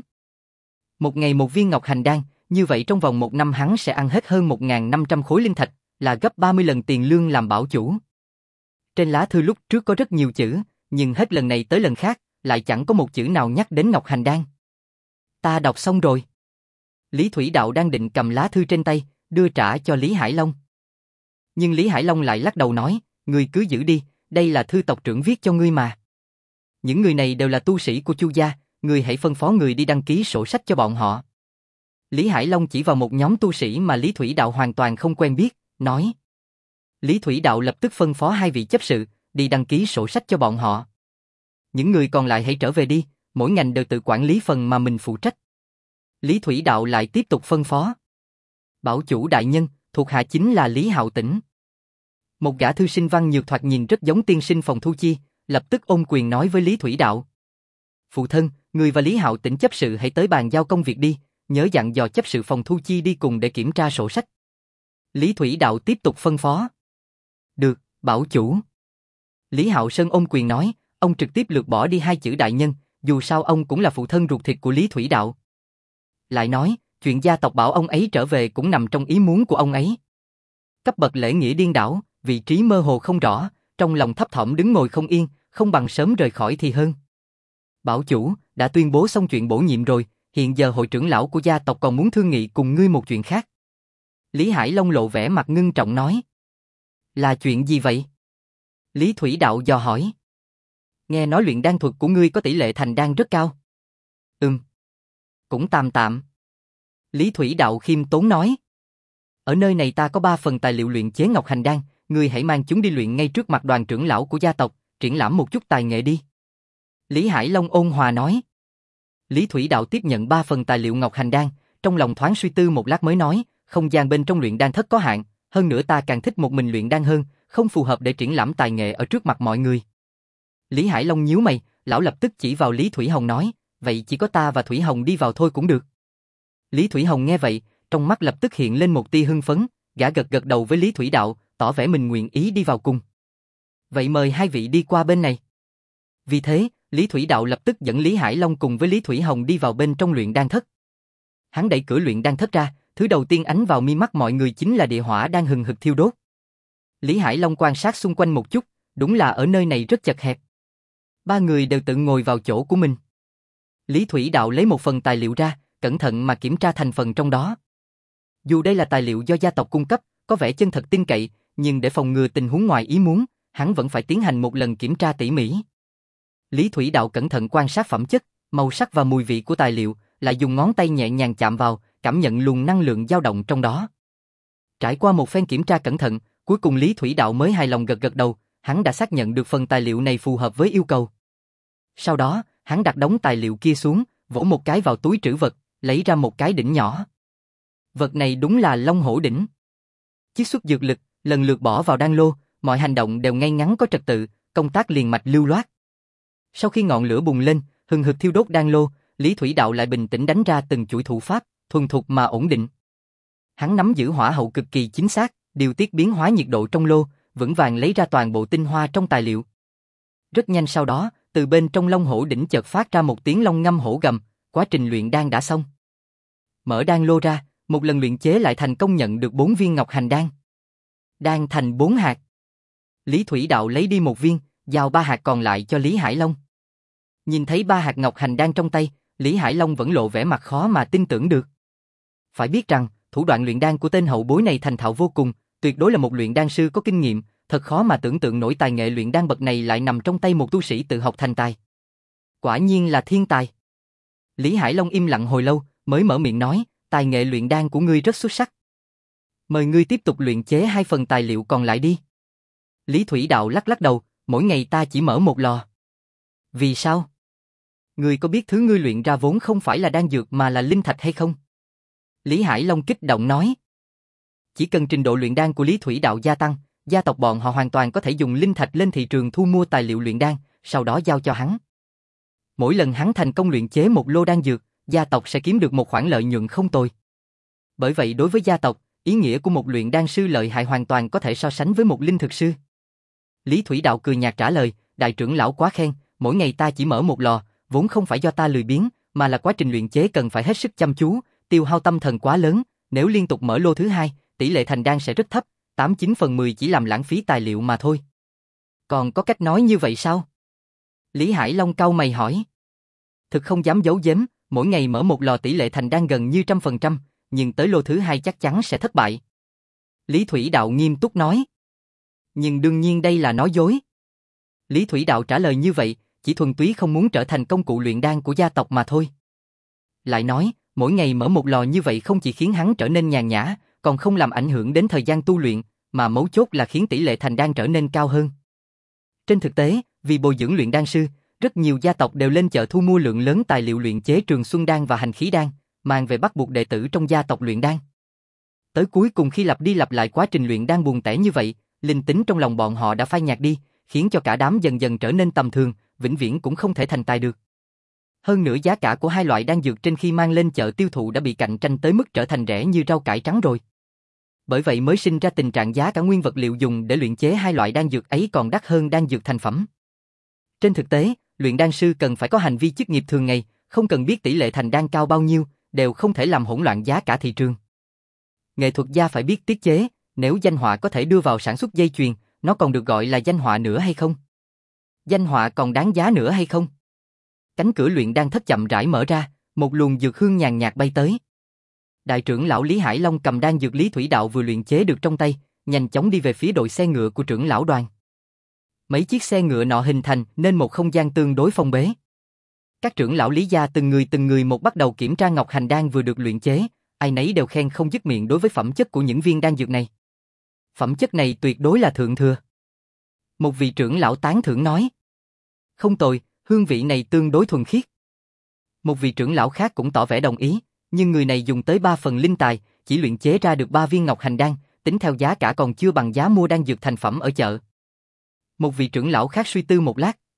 Một ngày một viên Ngọc Hành Đan, như vậy trong vòng một năm hắn sẽ ăn hết hơn một nghìn năm trăm khối linh thạch, là gấp ba mươi lần tiền lương làm bảo chủ. Trên lá thư lúc trước có rất nhiều chữ, nhưng hết lần này tới lần khác, lại chẳng có một chữ nào nhắc đến Ngọc Hành Đan. Ta đọc xong rồi. Lý Thủy Đạo đang định cầm lá thư trên tay, đưa trả cho Lý Hải Long. Nhưng Lý Hải Long lại lắc đầu nói, ngươi cứ giữ đi, đây là thư tộc trưởng viết cho ngươi mà. Những người này đều là tu sĩ của Chu gia, ngươi hãy phân phó người đi đăng ký sổ sách cho bọn họ. Lý Hải Long chỉ vào một nhóm tu sĩ mà Lý Thủy Đạo hoàn toàn không quen biết, nói. Lý Thủy Đạo lập tức phân phó hai vị chấp sự, đi đăng ký sổ sách cho bọn họ. Những người còn lại hãy trở về đi, mỗi ngành đều tự quản lý phần mà mình phụ trách. Lý Thủy Đạo lại tiếp tục phân phó. Bảo chủ đại nhân, thuộc hạ chính là Lý Hạo Tĩnh. Một gã thư sinh văn nhược thoạt nhìn rất giống tiên sinh phòng thu chi, lập tức ôm quyền nói với Lý Thủy Đạo. Phụ thân, người và Lý Hạo Tĩnh chấp sự hãy tới bàn giao công việc đi, nhớ dặn dò chấp sự phòng thu chi đi cùng để kiểm tra sổ sách. Lý Thủy Đạo tiếp tục phân phó. Được, bảo chủ. Lý Hạo Sơn ôm quyền nói, ông trực tiếp lược bỏ đi hai chữ đại nhân, dù sao ông cũng là phụ thân ruột thịt của Lý Thủy Đạo. Lại nói, chuyện gia tộc bảo ông ấy trở về cũng nằm trong ý muốn của ông ấy. Cấp bậc lễ nghĩa điên đảo, vị trí mơ hồ không rõ, trong lòng thấp thỏm đứng ngồi không yên, không bằng sớm rời khỏi thì hơn. Bảo chủ, đã tuyên bố xong chuyện bổ nhiệm rồi, hiện giờ hội trưởng lão của gia tộc còn muốn thương nghị cùng ngươi một chuyện khác. Lý Hải Long lộ vẻ mặt ngưng trọng nói. Là chuyện gì vậy? Lý Thủy Đạo dò hỏi. Nghe nói luyện đan thuật của ngươi có tỷ lệ thành đan rất cao. Ừm. Cũng tạm tạm. Lý Thủy Đạo khiêm tốn nói. Ở nơi này ta có ba phần tài liệu luyện chế Ngọc Hành Đan, ngươi hãy mang chúng đi luyện ngay trước mặt đoàn trưởng lão của gia tộc, triển lãm một chút tài nghệ đi. Lý Hải Long ôn hòa nói. Lý Thủy Đạo tiếp nhận ba phần tài liệu Ngọc Hành Đan, trong lòng thoáng suy tư một lát mới nói, không gian bên trong luyện đan thất có hạn, hơn nữa ta càng thích một mình luyện đan hơn, không phù hợp để triển lãm tài nghệ ở trước mặt mọi người. Lý Hải Long nhíu mày, lão lập tức chỉ vào Lý Thủy Hồng nói, vậy chỉ có ta và Thủy Hồng đi vào thôi cũng được. Lý Thủy Hồng nghe vậy, trong mắt lập tức hiện lên một tia hưng phấn, gã gật gật đầu với Lý Thủy Đạo, tỏ vẻ mình nguyện ý đi vào cùng. Vậy mời hai vị đi qua bên này. Vì thế, Lý Thủy Đạo lập tức dẫn Lý Hải Long cùng với Lý Thủy Hồng đi vào bên trong luyện đan thất. Hắn đẩy cửa luyện đan thất ra, thứ đầu tiên ánh vào mi mắt mọi người chính là địa hỏa đang hừng hực thiêu đốt. Lý Hải Long quan sát xung quanh một chút, đúng là ở nơi này rất chật hẹp. Ba người đều tự ngồi vào chỗ của mình. Lý Thủy Đạo lấy một phần tài liệu ra, cẩn thận mà kiểm tra thành phần trong đó. Dù đây là tài liệu do gia tộc cung cấp, có vẻ chân thật tin cậy, nhưng để phòng ngừa tình huống ngoài ý muốn, hắn vẫn phải tiến hành một lần kiểm tra tỉ mỉ. Lý Thủy Đạo cẩn thận quan sát phẩm chất, màu sắc và mùi vị của tài liệu, lại dùng ngón tay nhẹ nhàng chạm vào, cảm nhận luồng năng lượng dao động trong đó. Trải qua một phen kiểm tra cẩn thận, cuối cùng Lý Thủy Đạo mới hài lòng gật gật đầu, hắn đã xác nhận được phần tài liệu này phù hợp với yêu cầu. Sau đó, hắn đặt đống tài liệu kia xuống, vỗ một cái vào túi trữ vật, lấy ra một cái đỉnh nhỏ. Vật này đúng là Long Hổ đỉnh. Chiết xuất dược lực, lần lượt bỏ vào đan lô, mọi hành động đều ngay ngắn có trật tự, công tác liền mạch lưu loát. Sau khi ngọn lửa bùng lên, hừng hực thiêu đốt đan lô, Lý Thủy Đạo lại bình tĩnh đánh ra từng chuỗi thủ pháp, thuần thục mà ổn định. Hắn nắm giữ hỏa hậu cực kỳ chính xác, điều tiết biến hóa nhiệt độ trong lô, vững vàng lấy ra toàn bộ tinh hoa trong tài liệu. Rất nhanh sau đó, từ bên trong Long Hổ đỉnh chợt phát ra một tiếng long ngâm hổ gầm, quá trình luyện đan đã xong. Mở đan lô ra, một lần luyện chế lại thành công nhận được bốn viên ngọc hành đan. Đan thành bốn hạt. Lý Thủy Đạo lấy đi một viên, giao ba hạt còn lại cho Lý Hải Long. Nhìn thấy ba hạt ngọc hành đan trong tay, Lý Hải Long vẫn lộ vẻ mặt khó mà tin tưởng được. Phải biết rằng, thủ đoạn luyện đan của tên hậu bối này thành thạo vô cùng, tuyệt đối là một luyện đan sư có kinh nghiệm, thật khó mà tưởng tượng nổi tài nghệ luyện đan bậc này lại nằm trong tay một tu sĩ tự học thành tài. Quả nhiên là thiên tài. Lý Hải Long im lặng hồi lâu, mới mở miệng nói, tài nghệ luyện đan của ngươi rất xuất sắc. Mời ngươi tiếp tục luyện chế hai phần tài liệu còn lại đi. Lý Thủy Đạo lắc lắc đầu, mỗi ngày ta chỉ mở một lò. Vì sao? Ngươi có biết thứ ngươi luyện ra vốn không phải là đan dược mà là linh thạch hay không? Lý Hải Long kích động nói. Chỉ cần trình độ luyện đan của Lý Thủy Đạo gia tăng, gia tộc bọn họ hoàn toàn có thể dùng linh thạch lên thị trường thu mua tài liệu luyện đan, sau đó giao cho hắn. Mỗi lần hắn thành công luyện chế một lô đan dược, gia tộc sẽ kiếm được một khoản lợi nhuận không tồi. Bởi vậy đối với gia tộc, ý nghĩa của một luyện đan sư lợi hại hoàn toàn có thể so sánh với một linh thực sư. Lý Thủy Đạo cười nhạt trả lời, đại trưởng lão quá khen, mỗi ngày ta chỉ mở một lò, vốn không phải do ta lười biếng, mà là quá trình luyện chế cần phải hết sức chăm chú, tiêu hao tâm thần quá lớn, nếu liên tục mở lô thứ hai, tỷ lệ thành đan sẽ rất thấp, tám chín phần mười chỉ làm lãng phí tài liệu mà thôi. Còn có cách nói như vậy sao? Lý Hải Long cau mày hỏi. Thực không dám giấu giếm, mỗi ngày mở một lò tỷ lệ thành đan gần như trăm phần trăm, nhưng tới lô thứ hai chắc chắn sẽ thất bại. Lý Thủy Đạo nghiêm túc nói. Nhưng đương nhiên đây là nói dối. Lý Thủy Đạo trả lời như vậy, chỉ thuần túy không muốn trở thành công cụ luyện đan của gia tộc mà thôi. Lại nói, mỗi ngày mở một lò như vậy không chỉ khiến hắn trở nên nhàn nhã, còn không làm ảnh hưởng đến thời gian tu luyện, mà mấu chốt là khiến tỷ lệ thành đan trở nên cao hơn. Trên thực tế, vì bồi dưỡng luyện đan sư, rất nhiều gia tộc đều lên chợ thu mua lượng lớn tài liệu luyện chế Trường Xuân đan và Hành khí đan, mang về bắt buộc đệ tử trong gia tộc luyện đan. Tới cuối cùng khi lặp đi lặp lại quá trình luyện đan buồn tẻ như vậy, linh tính trong lòng bọn họ đã phai nhạt đi, khiến cho cả đám dần dần trở nên tầm thường, vĩnh viễn cũng không thể thành tài được. Hơn nữa giá cả của hai loại đan dược trên khi mang lên chợ tiêu thụ đã bị cạnh tranh tới mức trở thành rẻ như rau cải trắng rồi. Bởi vậy mới sinh ra tình trạng giá cả nguyên vật liệu dùng để luyện chế hai loại đan dược ấy còn đắt hơn đan dược thành phẩm. Trên thực tế, luyện đan sư cần phải có hành vi chức nghiệp thường ngày, không cần biết tỷ lệ thành đan cao bao nhiêu, đều không thể làm hỗn loạn giá cả thị trường. Nghệ thuật gia phải biết tiết chế, nếu danh họa có thể đưa vào sản xuất dây chuyền, nó còn được gọi là danh họa nữa hay không? Danh họa còn đáng giá nữa hay không? Cánh cửa luyện đan thất chậm rãi mở ra, một luồng dược hương nhàn nhạt bay tới. Đại trưởng lão Lý Hải Long cầm đan dược Lý Thủy Đạo vừa luyện chế được trong tay, nhanh chóng đi về phía đội xe ngựa của trưởng lão đoàn. Mấy chiếc xe ngựa nọ hình thành nên một không gian tương đối phong bế. Các trưởng lão Lý gia từng người từng người một bắt đầu kiểm tra ngọc hành đan vừa được luyện chế, ai nấy đều khen không dứt miệng đối với phẩm chất của những viên đan dược này. Phẩm chất này tuyệt đối là thượng thừa. Một vị trưởng lão tán thưởng nói. Không tồi, hương vị này tương đối thuần khiết. Một vị trưởng lão khác cũng tỏ vẻ đồng ý, nhưng người này dùng tới ba phần linh tài, chỉ luyện chế ra được ba viên ngọc hành đan, tính theo giá cả còn chưa bằng giá mua đan dược thành phẩm ở chợ. Một vị trưởng lão khác suy tư một lát,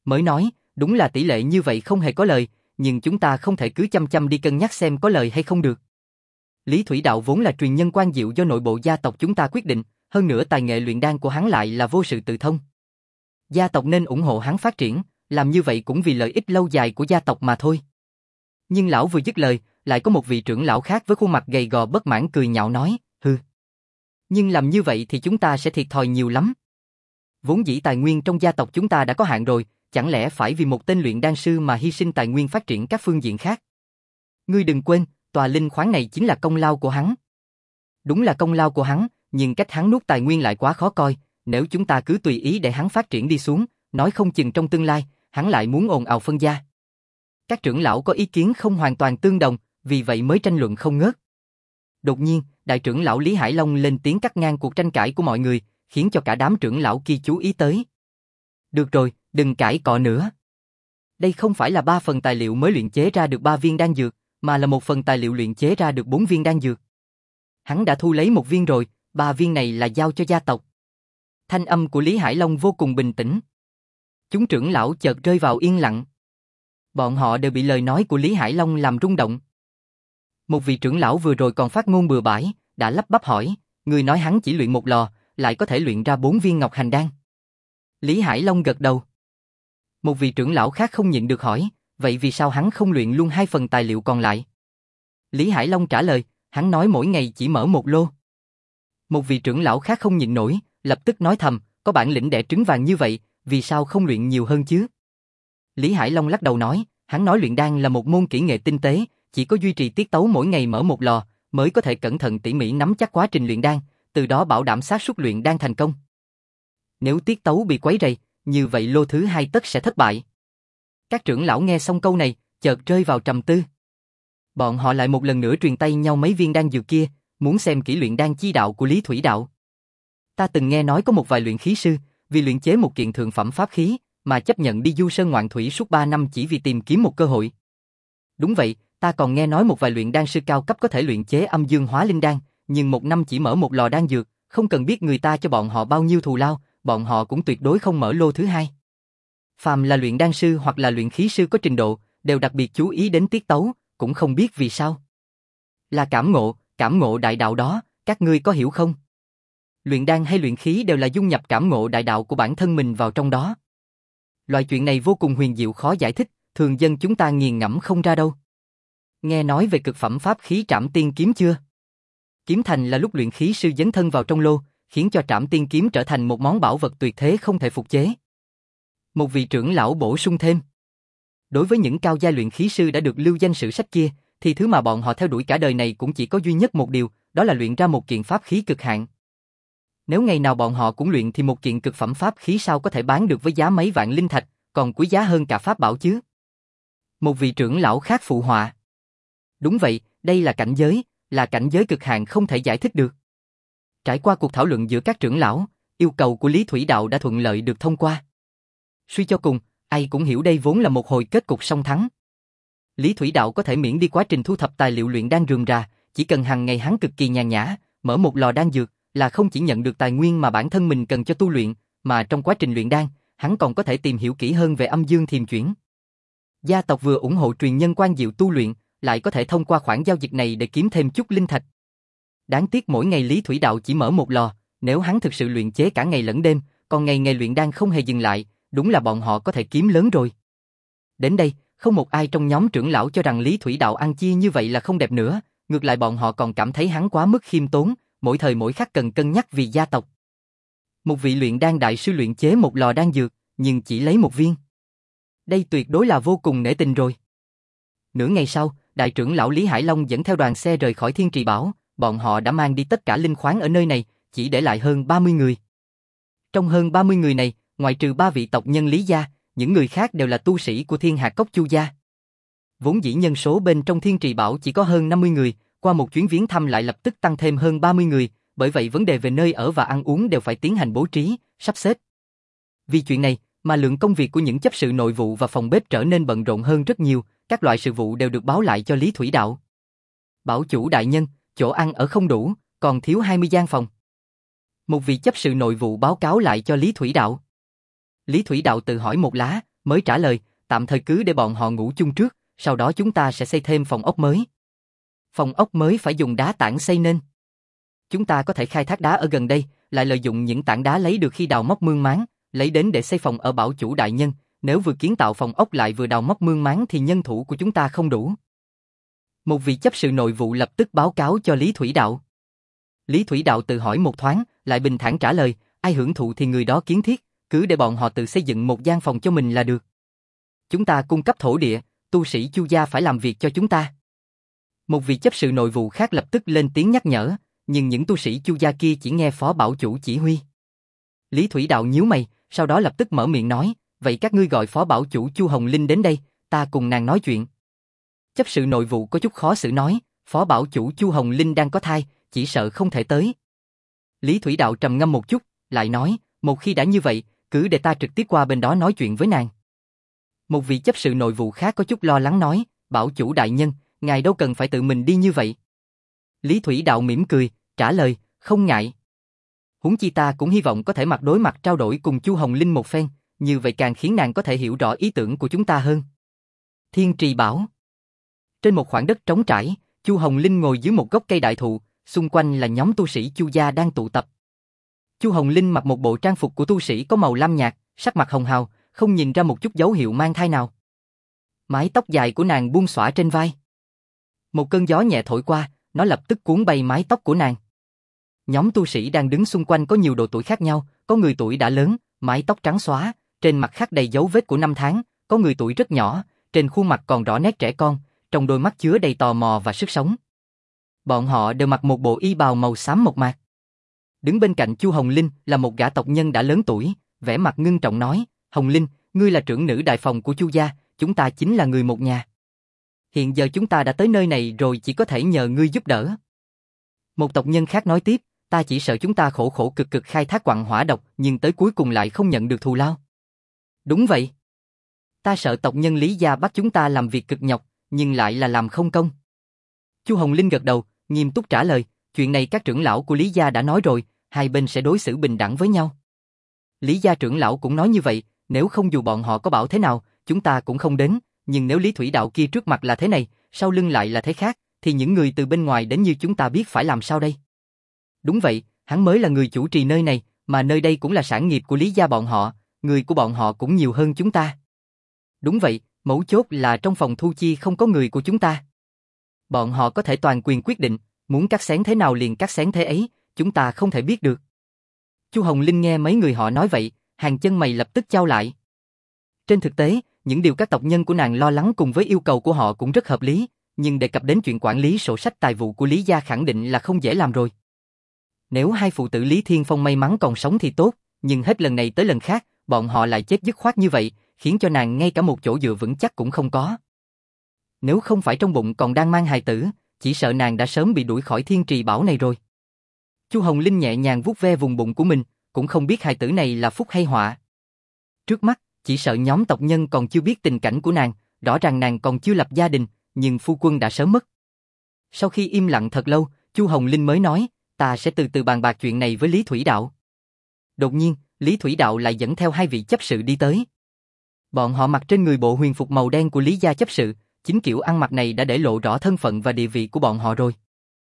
Mới nói, đúng là tỷ lệ như vậy không hề có lời, nhưng chúng ta không thể cứ chăm chăm đi cân nhắc xem có lời hay không được. Lý Thủy Đạo vốn là truyền nhân quan diệu do nội bộ gia tộc chúng ta quyết định, hơn nữa tài nghệ luyện đan của hắn lại là vô sự tự thông. Gia tộc nên ủng hộ hắn phát triển, làm như vậy cũng vì lợi ích lâu dài của gia tộc mà thôi. Nhưng lão vừa dứt lời, lại có một vị trưởng lão khác với khuôn mặt gầy gò bất mãn cười nhạo nói, hừ. Nhưng làm như vậy thì chúng ta sẽ thiệt thòi nhiều lắm. Vốn dĩ tài nguyên trong gia tộc chúng ta đã có hạn rồi, chẳng lẽ phải vì một tên luyện đan sư mà hy sinh tài nguyên phát triển các phương diện khác? Ngươi đừng quên, tòa linh khoáng này chính là công lao của hắn. Đúng là công lao của hắn, nhưng cách hắn nuốt tài nguyên lại quá khó coi, nếu chúng ta cứ tùy ý để hắn phát triển đi xuống, nói không chừng trong tương lai, hắn lại muốn ồn ào phân gia. Các trưởng lão có ý kiến không hoàn toàn tương đồng, vì vậy mới tranh luận không ngớt. Đột nhiên, đại trưởng lão Lý Hải Long lên tiếng cắt ngang cuộc tranh cãi của mọi người, khiến cho cả đám trưởng lão kia chú ý tới. Được rồi, đừng cãi cọ nữa. Đây không phải là ba phần tài liệu mới luyện chế ra được ba viên đan dược, mà là một phần tài liệu luyện chế ra được bốn viên đan dược. Hắn đã thu lấy một viên rồi, ba viên này là giao cho gia tộc. Thanh âm của Lý Hải Long vô cùng bình tĩnh. Chúng trưởng lão chợt rơi vào yên lặng. Bọn họ đều bị lời nói của Lý Hải Long làm rung động. Một vị trưởng lão vừa rồi còn phát ngôn bừa bãi, đã lắp bắp hỏi, người nói hắn chỉ luyện một lò, lại có thể luyện ra bốn viên ngọc hành đan. Lý Hải Long gật đầu. Một vị trưởng lão khác không nhịn được hỏi, vậy vì sao hắn không luyện luôn hai phần tài liệu còn lại? Lý Hải Long trả lời, hắn nói mỗi ngày chỉ mở một lô. Một vị trưởng lão khác không nhịn nổi, lập tức nói thầm, có bản lĩnh đẻ trứng vàng như vậy, vì sao không luyện nhiều hơn chứ? Lý Hải Long lắc đầu nói, hắn nói luyện đan là một môn kỹ nghệ tinh tế, chỉ có duy trì tiết tấu mỗi ngày mở một lò, mới có thể cẩn thận tỉ mỉ nắm chắc quá trình luyện đan, từ đó bảo đảm xác suất luyện đan thành công. Nếu tiết tấu bị quấy rầy, như vậy lô thứ hai tất sẽ thất bại. Các trưởng lão nghe xong câu này, chợt rơi vào trầm tư. Bọn họ lại một lần nữa truyền tay nhau mấy viên đan dược kia, muốn xem kỹ luyện đan chi đạo của Lý Thủy Đạo. Ta từng nghe nói có một vài luyện khí sư, vì luyện chế một kiện thượng phẩm pháp khí, mà chấp nhận đi du sơn ngoạn thủy suốt ba năm chỉ vì tìm kiếm một cơ hội. Đúng vậy, ta còn nghe nói một vài luyện đan sư cao cấp có thể luyện chế âm dương hóa linh đan, nhưng một năm chỉ mở một lò đan dược, không cần biết người ta cho bọn họ bao nhiêu thù lao, bọn họ cũng tuyệt đối không mở lô thứ hai. Phàm là luyện đan sư hoặc là luyện khí sư có trình độ, đều đặc biệt chú ý đến tiết tấu, cũng không biết vì sao. Là cảm ngộ, cảm ngộ đại đạo đó, các ngươi có hiểu không? Luyện đan hay luyện khí đều là dung nhập cảm ngộ đại đạo của bản thân mình vào trong đó. Loại chuyện này vô cùng huyền diệu khó giải thích, thường dân chúng ta nghiền ngẫm không ra đâu. Nghe nói về cực phẩm pháp khí Trảm Tiên Kiếm chưa? Kiếm thành là lúc luyện khí sư dấn thân vào trong lô, khiến cho Trảm Tiên Kiếm trở thành một món bảo vật tuyệt thế không thể phục chế. Một vị trưởng lão bổ sung thêm. Đối với những cao giai luyện khí sư đã được lưu danh sử sách kia, thì thứ mà bọn họ theo đuổi cả đời này cũng chỉ có duy nhất một điều, đó là luyện ra một kiện pháp khí cực hạn. Nếu ngày nào bọn họ cũng luyện thì một kiện cực phẩm pháp khí sao có thể bán được với giá mấy vạn linh thạch, còn quý giá hơn cả pháp bảo chứ? Một vị trưởng lão khác phụ họa. Đúng vậy, đây là cảnh giới, là cảnh giới cực hạn không thể giải thích được. Trải qua cuộc thảo luận giữa các trưởng lão, yêu cầu của Lý Thủy Đạo đã thuận lợi được thông qua. Suy cho cùng, ai cũng hiểu đây vốn là một hồi kết cục song thắng. Lý Thủy Đạo có thể miễn đi quá trình thu thập tài liệu luyện đan rườm rà, chỉ cần hàng ngày hắn cực kỳ nhàn nhã, mở một lò đan dược, là không chỉ nhận được tài nguyên mà bản thân mình cần cho tu luyện, mà trong quá trình luyện đan, hắn còn có thể tìm hiểu kỹ hơn về âm dương thiềm chuyển. Gia tộc vừa ủng hộ truyền nhân quan diệu tu luyện, lại có thể thông qua khoản giao dịch này để kiếm thêm chút linh thạch. Đáng tiếc mỗi ngày Lý Thủy Đạo chỉ mở một lò, nếu hắn thực sự luyện chế cả ngày lẫn đêm, còn ngày ngày luyện đan không hề dừng lại, đúng là bọn họ có thể kiếm lớn rồi. Đến đây, không một ai trong nhóm trưởng lão cho rằng Lý Thủy Đạo ăn chia như vậy là không đẹp nữa, ngược lại bọn họ còn cảm thấy hắn quá mức khiêm tốn, mỗi thời mỗi khắc cần cân nhắc vì gia tộc. Một vị luyện đan đại sư luyện chế một lò đan dược, nhưng chỉ lấy một viên. Đây tuyệt đối là vô cùng nể tình rồi. Nửa ngày sau, đại trưởng lão Lý Hải Long dẫn theo đoàn xe rời khỏi Thiên Trì Bảo, bọn họ đã mang đi tất cả linh khoáng ở nơi này, chỉ để lại hơn ba mươi người. Trong hơn ba mươi người này, ngoại trừ ba vị tộc nhân Lý gia, những người khác đều là tu sĩ của Thiên Hạc Cốc Chu gia. Vốn dĩ nhân số bên trong Thiên Trì Bảo chỉ có hơn năm mươi người, qua một chuyến viếng thăm lại lập tức tăng thêm hơn ba mươi người, bởi vậy vấn đề về nơi ở và ăn uống đều phải tiến hành bố trí, sắp xếp. Vì chuyện này, mà lượng công việc của những chấp sự nội vụ và phòng bếp trở nên bận rộn hơn rất nhiều, các loại sự vụ đều được báo lại cho Lý Thủy Đạo. Bảo chủ đại nhân, chỗ ăn ở không đủ, còn thiếu hai mươi gian phòng. Một vị chấp sự nội vụ báo cáo lại cho Lý Thủy Đạo. Lý Thủy Đạo tự hỏi một lá, mới trả lời, tạm thời cứ để bọn họ ngủ chung trước, sau đó chúng ta sẽ xây thêm phòng ốc mới. Phòng ốc mới phải dùng đá tảng xây nên. Chúng ta có thể khai thác đá ở gần đây, lại lợi dụng những tảng đá lấy được khi đào móc mương máng, lấy đến để xây phòng ở bảo chủ đại nhân. Nếu vừa kiến tạo phòng ốc lại vừa đào móc mương máng thì nhân thủ của chúng ta không đủ. Một vị chấp sự nội vụ lập tức báo cáo cho Lý Thủy Đạo. Lý Thủy Đạo tự hỏi một thoáng, lại bình thản trả lời, ai hưởng thụ thì người đó kiến thiết, cứ để bọn họ tự xây dựng một gian phòng cho mình là được. Chúng ta cung cấp thổ địa, tu sĩ Chu gia phải làm việc cho chúng ta. Một vị chấp sự nội vụ khác lập tức lên tiếng nhắc nhở, nhưng những tu sĩ Chu gia kia chỉ nghe phó bảo chủ chỉ huy. Lý Thủy Đạo nhíu mày, sau đó lập tức mở miệng nói, vậy các ngươi gọi phó bảo chủ Chu Hồng Linh đến đây, ta cùng nàng nói chuyện. Chấp sự nội vụ có chút khó xử nói, phó bảo chủ Chu Hồng Linh đang có thai, chỉ sợ không thể tới. Lý Thủy Đạo trầm ngâm một chút, lại nói, một khi đã như vậy, cứ để ta trực tiếp qua bên đó nói chuyện với nàng. Một vị chấp sự nội vụ khác có chút lo lắng nói, bảo chủ đại nhân, ngài đâu cần phải tự mình đi như vậy. Lý Thủy Đạo mỉm cười, trả lời, không ngại. Huống chi ta cũng hy vọng có thể mặt đối mặt trao đổi cùng Chu Hồng Linh một phen, như vậy càng khiến nàng có thể hiểu rõ ý tưởng của chúng ta hơn. Thiên Trì Bảo. Trên một khoảng đất trống trải, Chu Hồng Linh ngồi dưới một gốc cây đại thụ, xung quanh là nhóm tu sĩ Chu gia đang tụ tập. Chu Hồng Linh mặc một bộ trang phục của tu sĩ có màu lam nhạt, sắc mặt hồng hào, không nhìn ra một chút dấu hiệu mang thai nào. Mái tóc dài của nàng buông xõa trên vai. Một cơn gió nhẹ thổi qua, nó lập tức cuốn bay mái tóc của nàng. Nhóm tu sĩ đang đứng xung quanh có nhiều độ tuổi khác nhau, có người tuổi đã lớn, mái tóc trắng xóa, trên mặt khắc đầy dấu vết của năm tháng, có người tuổi rất nhỏ, trên khuôn mặt còn rõ nét trẻ con, trong đôi mắt chứa đầy tò mò và sức sống. Bọn họ đều mặc một bộ y bào màu xám mộc mạc. Đứng bên cạnh Chu Hồng Linh là một gã tộc nhân đã lớn tuổi, vẻ mặt ngưng trọng nói, Hồng Linh, ngươi là trưởng nữ đại phòng của Chu gia, chúng ta chính là người một nhà. Hiện giờ chúng ta đã tới nơi này rồi, chỉ có thể nhờ ngươi giúp đỡ. Một tộc nhân khác nói tiếp, ta chỉ sợ chúng ta khổ khổ cực cực khai thác quặng hỏa độc, nhưng tới cuối cùng lại không nhận được thù lao. Đúng vậy. Ta sợ tộc nhân Lý gia bắt chúng ta làm việc cực nhọc, nhưng lại là làm không công. Chu Hồng Linh gật đầu, nghiêm túc trả lời, chuyện này các trưởng lão của Lý gia đã nói rồi, hai bên sẽ đối xử bình đẳng với nhau. Lý gia trưởng lão cũng nói như vậy, nếu không dù bọn họ có bảo thế nào, chúng ta cũng không đến, nhưng nếu Lý Thủy Đạo kia trước mặt là thế này, sau lưng lại là thế khác, thì những người từ bên ngoài đến như chúng ta biết phải làm sao đây? Đúng vậy, hắn mới là người chủ trì nơi này, mà nơi đây cũng là sản nghiệp của Lý gia bọn họ, người của bọn họ cũng nhiều hơn chúng ta. Đúng vậy, mấu chốt là trong phòng thu chi không có người của chúng ta. Bọn họ có thể toàn quyền quyết định, muốn cắt xén thế nào liền cắt xén thế ấy, chúng ta không thể biết được. Chu Hồng Linh nghe mấy người họ nói vậy, hàng chân mày lập tức chau lại. Trên thực tế, những điều các tộc nhân của nàng lo lắng cùng với yêu cầu của họ cũng rất hợp lý, nhưng đề cập đến chuyện quản lý sổ sách tài vụ của Lý gia khẳng định là không dễ làm rồi. Nếu hai phụ tử Lý Thiên Phong may mắn còn sống thì tốt, nhưng hết lần này tới lần khác, bọn họ lại chết dứt khoát như vậy, khiến cho nàng ngay cả một chỗ dựa vững chắc cũng không có. Nếu không phải trong bụng còn đang mang hài tử, chỉ sợ nàng đã sớm bị đuổi khỏi Thiên Trì Bảo này rồi. Chu Hồng Linh nhẹ nhàng vuốt ve vùng bụng của mình, cũng không biết hài tử này là phúc hay họa. Trước mắt, chỉ sợ nhóm tộc nhân còn chưa biết tình cảnh của nàng, rõ ràng nàng còn chưa lập gia đình, nhưng phu quân đã sớm mất. Sau khi im lặng thật lâu, Chu Hồng Linh mới nói, ta sẽ từ từ bàn bạc chuyện này với Lý Thủy Đạo. Đột nhiên, Lý Thủy Đạo lại dẫn theo hai vị chấp sự đi tới. Bọn họ mặc trên người bộ huyền phục màu đen của Lý gia chấp sự, chính kiểu ăn mặc này đã để lộ rõ thân phận và địa vị của bọn họ rồi.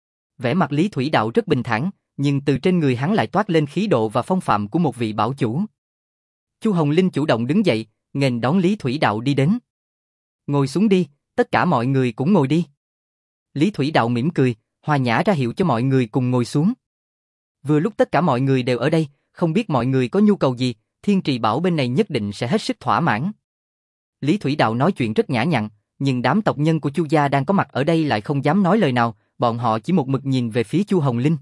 Vẻ mặt Lý Thủy Đạo rất bình thản, nhưng từ trên người hắn lại toát lên khí độ và phong phạm của một vị bảo chủ. Chu Hồng Linh chủ động đứng dậy, nghênh đón Lý Thủy Đạo đi đến. Ngồi xuống đi, tất cả mọi người cũng ngồi đi. Lý Thủy Đạo mỉm cười, hòa nhã ra hiệu cho mọi người cùng ngồi xuống. Vừa lúc tất cả mọi người đều ở đây, không biết mọi người có nhu cầu gì, Thiên Trì Bảo bên này nhất định sẽ hết sức thỏa mãn. Lý Thủy Đạo nói chuyện rất nhã nhặn, nhưng đám tộc nhân của Chu gia đang có mặt ở đây lại không dám nói lời nào, bọn họ chỉ một mực nhìn về phía Chu Hồng Linh.